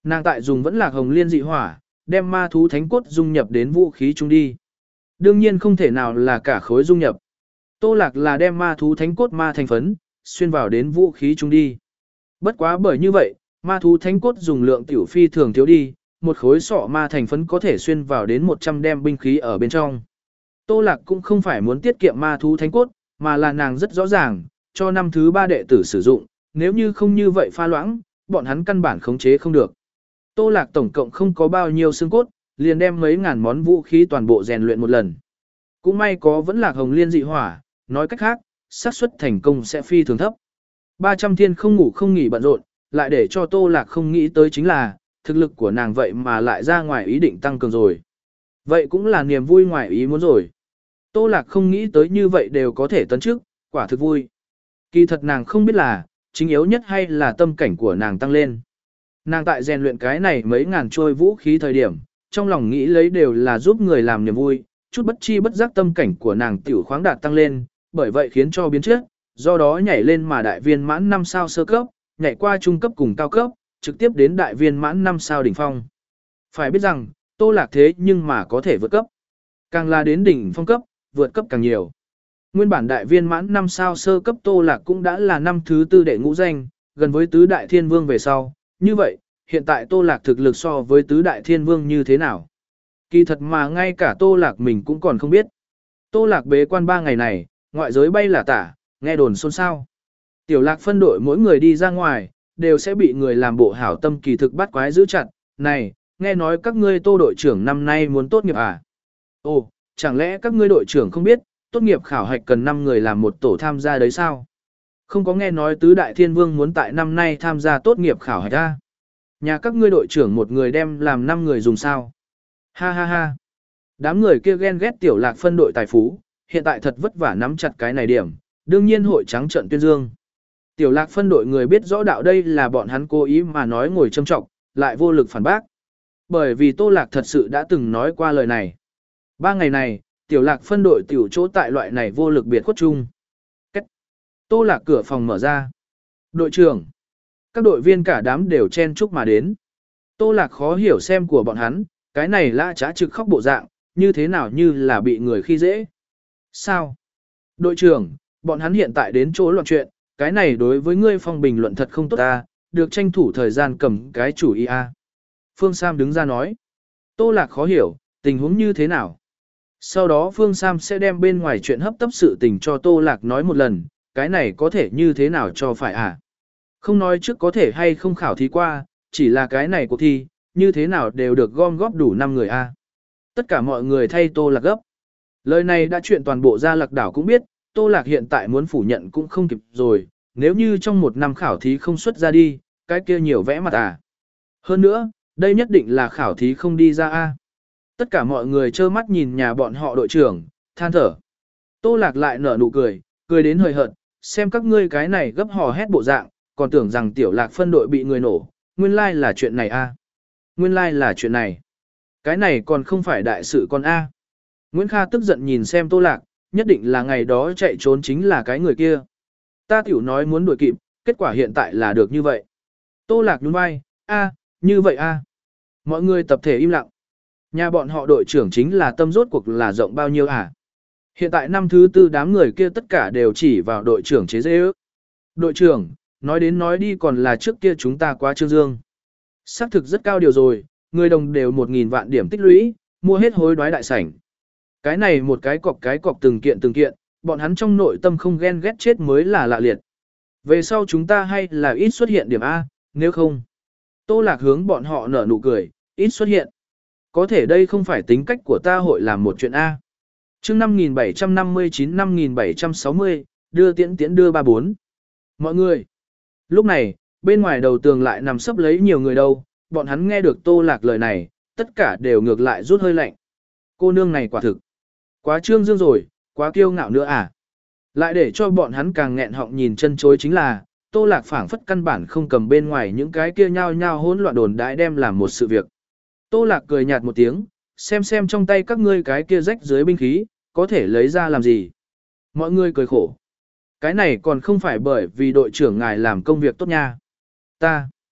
Nàng tại dùng vẫn là hồng liên dị hỏa, đem ma thú thánh cốt dung nhập đến vũ khí chung đi. Đương nhiên không thể nào là cả khối dung nhập. Tô Lạc là đem ma thú thánh cốt ma thành phấn, xuyên vào đến vũ khí chung đi. Bất quá bởi như vậy, ma thú thánh cốt dùng lượng tiểu phi thường thiếu đi, một khối sọ ma thành phấn có thể xuyên vào đến một trăm đem binh khí ở bên trong. Tô Lạc cũng không phải muốn tiết kiệm ma thú thánh cốt, mà là nàng rất rõ ràng, cho năm thứ ba đệ tử sử dụng, nếu như không như vậy pha loãng, bọn hắn căn bản khống chế không được. Tô Lạc tổng cộng không có bao nhiêu xương cốt, liền đem mấy ngàn món vũ khí toàn bộ rèn luyện một lần. Cũng may có vẫn là hồng liên dị hỏa, nói cách khác, xác suất thành công sẽ phi thường thấp. ba trăm thiên không ngủ không nghỉ bận rộn, lại để cho Tô Lạc không nghĩ tới chính là, thực lực của nàng vậy mà lại ra ngoài ý định tăng cường rồi. Vậy cũng là niềm vui ngoài ý muốn rồi. Tô Lạc không nghĩ tới như vậy đều có thể tấn trước, quả thực vui. Kỳ thật nàng không biết là, chính yếu nhất hay là tâm cảnh của nàng tăng lên. Nàng tại rèn luyện cái này mấy ngàn trôi vũ khí thời điểm, trong lòng nghĩ lấy đều là giúp người làm niềm vui, chút bất chi bất giác tâm cảnh của nàng tiểu khoáng đạt tăng lên, bởi vậy khiến cho biến trước, do đó nhảy lên mà đại viên mãn năm sao sơ cấp, nhảy qua trung cấp cùng cao cấp, trực tiếp đến đại viên mãn năm sao đỉnh phong. Phải biết rằng, Tô Lạc thế nhưng mà có thể vượt cấp. Càng là đến đỉnh phong cấp, vượt cấp càng nhiều. Nguyên bản đại viên mãn năm sao sơ cấp Tô Lạc cũng đã là năm thứ tư đệ ngũ danh, gần với tứ đại thiên vương về sau. Như vậy, hiện tại Tô Lạc thực lực so với tứ đại thiên vương như thế nào? Kỳ thật mà ngay cả Tô Lạc mình cũng còn không biết. Tô Lạc bế quan ba ngày này, ngoại giới bay là tả, nghe đồn xôn xao. Tiểu Lạc phân đội mỗi người đi ra ngoài, đều sẽ bị người làm bộ hảo tâm kỳ thực bắt quái giữ chặt. Này, nghe nói các ngươi Tô đội trưởng năm nay muốn tốt nghiệp à? Ồ, chẳng lẽ các ngươi đội trưởng không biết, tốt nghiệp khảo hạch cần năm người làm một tổ tham gia đấy sao? Không có nghe nói tứ đại thiên vương muốn tại năm nay tham gia tốt nghiệp khảo hạch à? Nhà các ngươi đội trưởng một người đem làm năm người dùng sao? Ha ha ha. Đám người kia ghen ghét Tiểu Lạc phân đội tài phú, hiện tại thật vất vả nắm chặt cái này điểm, đương nhiên hội trắng trận tuyên dương. Tiểu Lạc phân đội người biết rõ đạo đây là bọn hắn cố ý mà nói ngồi châm trọng, lại vô lực phản bác. Bởi vì Tô Lạc thật sự đã từng nói qua lời này. Ba ngày này, Tiểu Lạc phân đội tiểu chỗ tại loại này vô lực biệt khuất chung. Cách. Tô Lạc cửa phòng mở ra. Đội trưởng. Các đội viên cả đám đều chen chúc mà đến. Tô Lạc khó hiểu xem của bọn hắn, cái này lã trá trực khóc bộ dạng, như thế nào như là bị người khi dễ. Sao? Đội trưởng, bọn hắn hiện tại đến chỗ loạn chuyện, cái này đối với ngươi phong bình luận thật không tốt ta, được tranh thủ thời gian cầm cái chủ ý a. Phương Sam đứng ra nói. Tô Lạc khó hiểu, tình huống như thế nào? Sau đó Phương Sam sẽ đem bên ngoài chuyện hấp tấp sự tình cho Tô Lạc nói một lần, cái này có thể như thế nào cho phải à? Không nói trước có thể hay không khảo thí qua, chỉ là cái này cuộc thi, như thế nào đều được gom góp đủ năm người a. Tất cả mọi người thay Tô Lạc gấp. Lời này đã chuyện toàn bộ Gia Lạc đảo cũng biết, Tô Lạc hiện tại muốn phủ nhận cũng không kịp rồi, nếu như trong một năm khảo thí không xuất ra đi, cái kia nhiều vẽ mặt à. Hơn nữa, đây nhất định là khảo thí không đi ra a. Tất cả mọi người trơ mắt nhìn nhà bọn họ đội trưởng, than thở. Tô Lạc lại nở nụ cười, cười đến hơi hợt, xem các ngươi cái này gấp hò hét bộ dạng, còn tưởng rằng Tiểu Lạc phân đội bị người nổ, nguyên lai là chuyện này a. Nguyên lai là chuyện này. Cái này còn không phải đại sự con a. Nguyễn Kha tức giận nhìn xem Tô Lạc, nhất định là ngày đó chạy trốn chính là cái người kia. Ta tiểu nói muốn đuổi kịp, kết quả hiện tại là được như vậy. Tô Lạc nhún vai, a, như vậy a. Mọi người tập thể im lặng. Nhà bọn họ đội trưởng chính là tâm rốt cuộc là rộng bao nhiêu à? Hiện tại năm thứ tư đám người kia tất cả đều chỉ vào đội trưởng chế dễ ước. Đội trưởng, nói đến nói đi còn là trước kia chúng ta quá trương dương. Xác thực rất cao điều rồi, người đồng đều một nghìn vạn điểm tích lũy, mua hết hối đoái đại sảnh. Cái này một cái cọc cái cọc từng kiện từng kiện, bọn hắn trong nội tâm không ghen ghét chết mới là lạ liệt. Về sau chúng ta hay là ít xuất hiện điểm A, nếu không. Tô Lạc hướng bọn họ nở nụ cười, ít xuất hiện. Có thể đây không phải tính cách của ta hội làm một chuyện A. chương năm nghìn bảy trăm năm mươi chín năm nghìn bảy trăm sáu mươi, đưa tiễn tiễn đưa ba bốn. Mọi người. Lúc này, bên ngoài đầu tường lại nằm sấp lấy nhiều người đâu, bọn hắn nghe được Tô Lạc lời này, tất cả đều ngược lại rút hơi lạnh. Cô nương này quả thực. Quá trương dương rồi, quá kiêu ngạo nữa à. Lại để cho bọn hắn càng nghẹn họng nhìn chân chối chính là, Tô Lạc phảng phất căn bản không cầm bên ngoài những cái kia nhao nhao hỗn loạn đồn đãi đem làm một sự việc. Tô Lạc cười nhạt một tiếng, xem xem trong tay các ngươi cái kia rách dưới binh khí, có thể lấy ra làm gì. Mọi người cười khổ. Cái này còn không phải bởi vì đội trưởng ngài làm công việc tốt nha. Ta.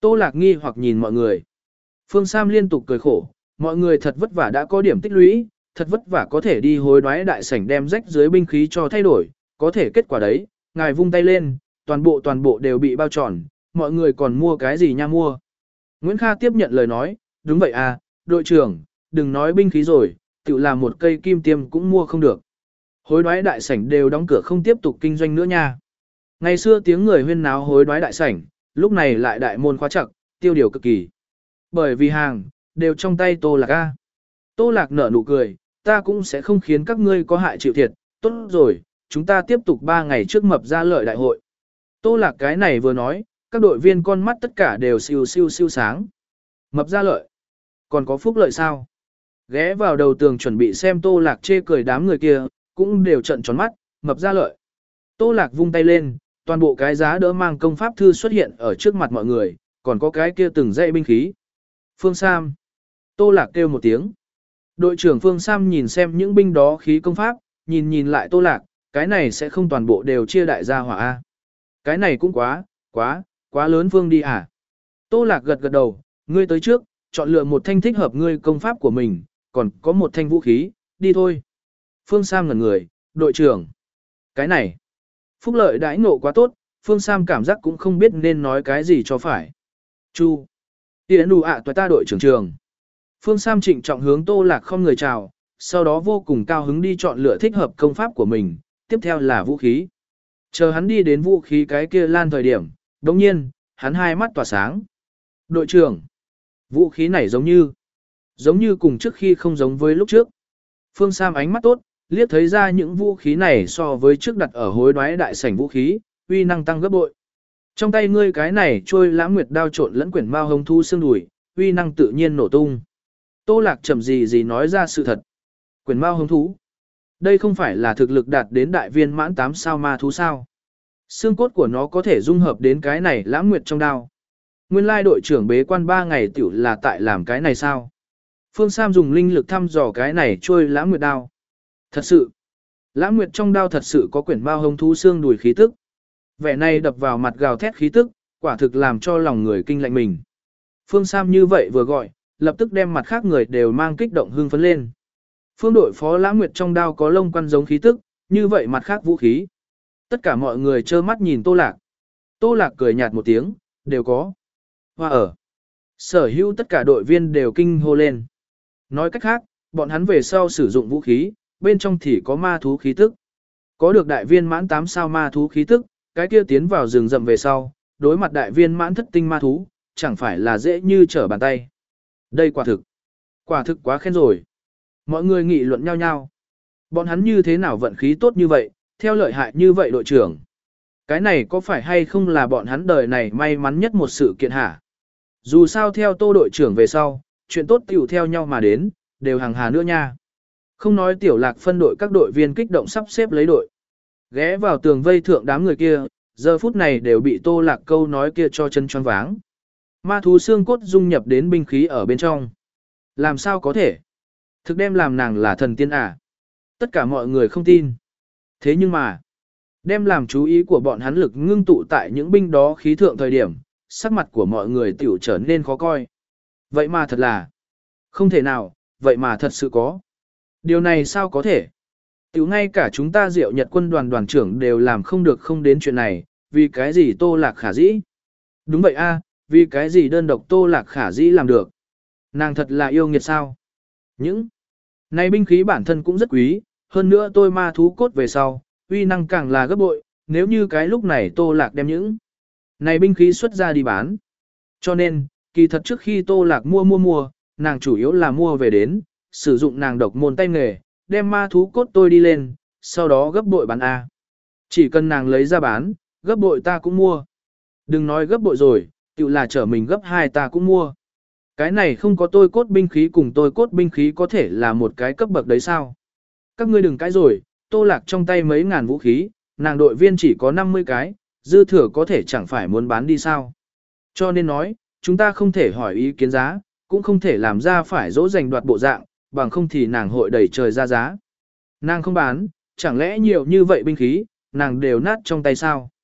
Tô Lạc nghi hoặc nhìn mọi người. Phương Sam liên tục cười khổ, mọi người thật vất vả đã có điểm tích lũy, thật vất vả có thể đi hối đoái đại sảnh đem rách dưới binh khí cho thay đổi, có thể kết quả đấy, ngài vung tay lên, toàn bộ toàn bộ đều bị bao tròn, mọi người còn mua cái gì nha mua. Nguyễn Kha tiếp nhận lời nói, đúng vậy à, đội trưởng, đừng nói binh khí rồi, tự làm một cây kim tiêm cũng mua không được. Hối đoái đại sảnh đều đóng cửa không tiếp tục kinh doanh nữa nha. Ngày xưa tiếng người huyên náo hối đoái đại sảnh, lúc này lại đại môn khóa chặt, tiêu điều cực kỳ. Bởi vì hàng, đều trong tay Tô Lạc A. Tô Lạc nở nụ cười, ta cũng sẽ không khiến các ngươi có hại chịu thiệt, tốt rồi, chúng ta tiếp tục ba ngày trước mập ra lợi đại hội. Tô Lạc cái này vừa nói, các đội viên con mắt tất cả đều siêu siêu siêu sáng. Mập ra lợi. Còn có phúc lợi sao? Ghé vào đầu tường chuẩn bị xem Tô Lạc chê cười đám người kia, cũng đều trận tròn mắt, mập ra lợi. Tô Lạc vung tay lên, toàn bộ cái giá đỡ mang công pháp thư xuất hiện ở trước mặt mọi người, còn có cái kia từng dãy binh khí. Phương Sam. Tô Lạc kêu một tiếng. Đội trưởng Phương Sam nhìn xem những binh đó khí công pháp, nhìn nhìn lại Tô Lạc, cái này sẽ không toàn bộ đều chia đại gia hỏa A. Cái này cũng quá, quá, quá lớn Phương đi à. Tô Lạc gật gật đầu, ngươi tới trước, chọn lựa một thanh thích hợp ngươi công pháp của mình, còn có một thanh vũ khí, đi thôi. Phương Sam ngẩn người, đội trưởng. Cái này, phúc lợi đãi ngộ quá tốt, Phương Sam cảm giác cũng không biết nên nói cái gì cho phải. Chu. Tiễn đủ ạ toại ta đội trưởng trường. Phương Sam trịnh trọng hướng Tô Lạc không người chào, sau đó vô cùng cao hứng đi chọn lựa thích hợp công pháp của mình, tiếp theo là vũ khí. Chờ hắn đi đến vũ khí cái kia lan thời điểm, đồng nhiên, hắn hai mắt tỏa sáng. Đội trưởng, vũ khí này giống như, giống như cùng trước khi không giống với lúc trước. Phương Sam ánh mắt tốt, liếc thấy ra những vũ khí này so với trước đặt ở hối đoái đại sảnh vũ khí, uy năng tăng gấp bội. Trong tay ngươi cái này trôi lãng nguyệt đao trộn lẫn quyển mao hồng thu xương đùi, uy năng tự nhiên nổ tung. Tô Lạc chậm gì gì nói ra sự thật. Quyển mao hồng thú. Đây không phải là thực lực đạt đến đại viên mãn tám sao ma thú sao. Xương cốt của nó có thể dung hợp đến cái này lãng nguyệt trong đao. Nguyên lai đội trưởng bế quan ba ngày tiểu là tại làm cái này sao. Phương Sam dùng linh lực thăm dò cái này trôi lãng nguyệt đao. Thật sự, lãng nguyệt trong đao thật sự có quyển mao hồng thú xương đùi khí tức. Vẻ này đập vào mặt gào thét khí tức, quả thực làm cho lòng người kinh lạnh mình. Phương Sam như vậy vừa gọi, lập tức đem mặt khác người đều mang kích động hưng phấn lên. Phương đội phó lãng nguyệt trong đao có lông quan giống khí tức, như vậy mặt khác vũ khí. Tất cả mọi người trơ mắt nhìn Tô Lạc. Tô Lạc cười nhạt một tiếng, đều có. Hoa ở. Sở hữu tất cả đội viên đều kinh hô lên. Nói cách khác, bọn hắn về sau sử dụng vũ khí, bên trong thì có ma thú khí tức. Có được đại viên mãn tám sao ma thú khí tức, cái kia tiến vào rừng rậm về sau, đối mặt đại viên mãn thất tinh ma thú, chẳng phải là dễ như trở bàn tay. Đây quả thực. Quả thực quá khen rồi. Mọi người nghị luận nhau nhau. Bọn hắn như thế nào vận khí tốt như vậy, theo lợi hại như vậy đội trưởng. Cái này có phải hay không là bọn hắn đời này may mắn nhất một sự kiện hả? Dù sao theo Tô đội trưởng về sau, chuyện tốt tiểu theo nhau mà đến, đều hàng hà nữa nha. Không nói tiểu Lạc phân đội các đội viên kích động sắp xếp lấy đội. Ghé vào tường vây thượng đám người kia, giờ phút này đều bị Tô Lạc câu nói kia cho chân choáng váng. Ma thú xương cốt dung nhập đến binh khí ở bên trong. Làm sao có thể? Thực đem làm nàng là thần tiên à? Tất cả mọi người không tin. Thế nhưng mà, đem làm chú ý của bọn hắn lực ngưng tụ tại những binh đó khí thượng thời điểm, sắc mặt của mọi người tiểu trở nên khó coi. Vậy mà thật là, không thể nào, vậy mà thật sự có. Điều này sao có thể? Tiểu ngay cả chúng ta Diệu Nhật quân đoàn đoàn trưởng đều làm không được không đến chuyện này, vì cái gì Tô Lạc khả dĩ? Đúng vậy a, vì cái gì đơn độc Tô Lạc khả dĩ làm được? Nàng thật là yêu nghiệt sao? Những này binh khí bản thân cũng rất quý, hơn nữa tôi ma thú cốt về sau, uy năng càng là gấp bội, nếu như cái lúc này Tô Lạc đem những này binh khí xuất ra đi bán. Cho nên, kỳ thật trước khi Tô Lạc mua mua mua, nàng chủ yếu là mua về đến, sử dụng nàng độc môn tay nghề, đem ma thú cốt tôi đi lên, sau đó gấp bội bán A. Chỉ cần nàng lấy ra bán, gấp bội ta cũng mua. Đừng nói gấp bội rồi, tự là trở mình gấp hai ta cũng mua. Cái này không có tôi cốt binh khí cùng tôi cốt binh khí có thể là một cái cấp bậc đấy sao? Các ngươi đừng cãi rồi, Tô Lạc trong tay mấy ngàn vũ khí, nàng đội viên chỉ có năm mươi cái, dư thừa có thể chẳng phải muốn bán đi sao? Cho nên nói, chúng ta không thể hỏi ý kiến giá, cũng không thể làm ra phải dỗ giành đoạt bộ dạng, bằng không thì nàng hội đẩy trời ra giá. Nàng không bán, chẳng lẽ nhiều như vậy binh khí, nàng đều nát trong tay sao?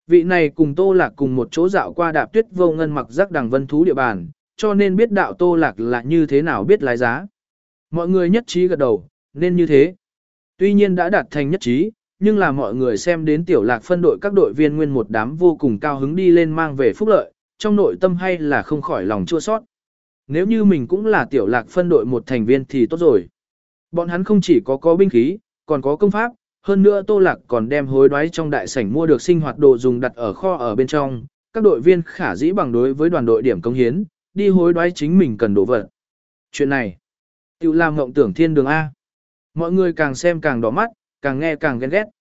Vị này cùng Tô Lạc cùng một chỗ dạo qua Đạp Tuyết Vô Ngân mặc giác đằng vân thú địa bàn, cho nên biết đạo Tô Lạc là như thế nào biết lái giá. Mọi người nhất trí gật đầu, nên như thế. Tuy nhiên đã đạt thành nhất trí, nhưng là mọi người xem đến Tiểu Lạc phân đội các đội viên nguyên một đám vô cùng cao hứng đi lên mang về phúc lợi, trong nội tâm hay là không khỏi lòng chua sót. Nếu như mình cũng là Tiểu Lạc phân đội một thành viên thì tốt rồi. Bọn hắn không chỉ có có binh khí, còn có công pháp, hơn nữa Tô Lạc còn đem hối đoái trong đại sảnh mua được sinh hoạt đồ dùng đặt ở kho ở bên trong, các đội viên khả dĩ bằng đối với đoàn đội điểm công hiến, đi hối đoái chính mình cần đồ vật. Chuyện này, tiểu làm ngộng tưởng thiên đường A. Mọi người càng xem càng đỏ mắt, càng nghe càng ghen ghét.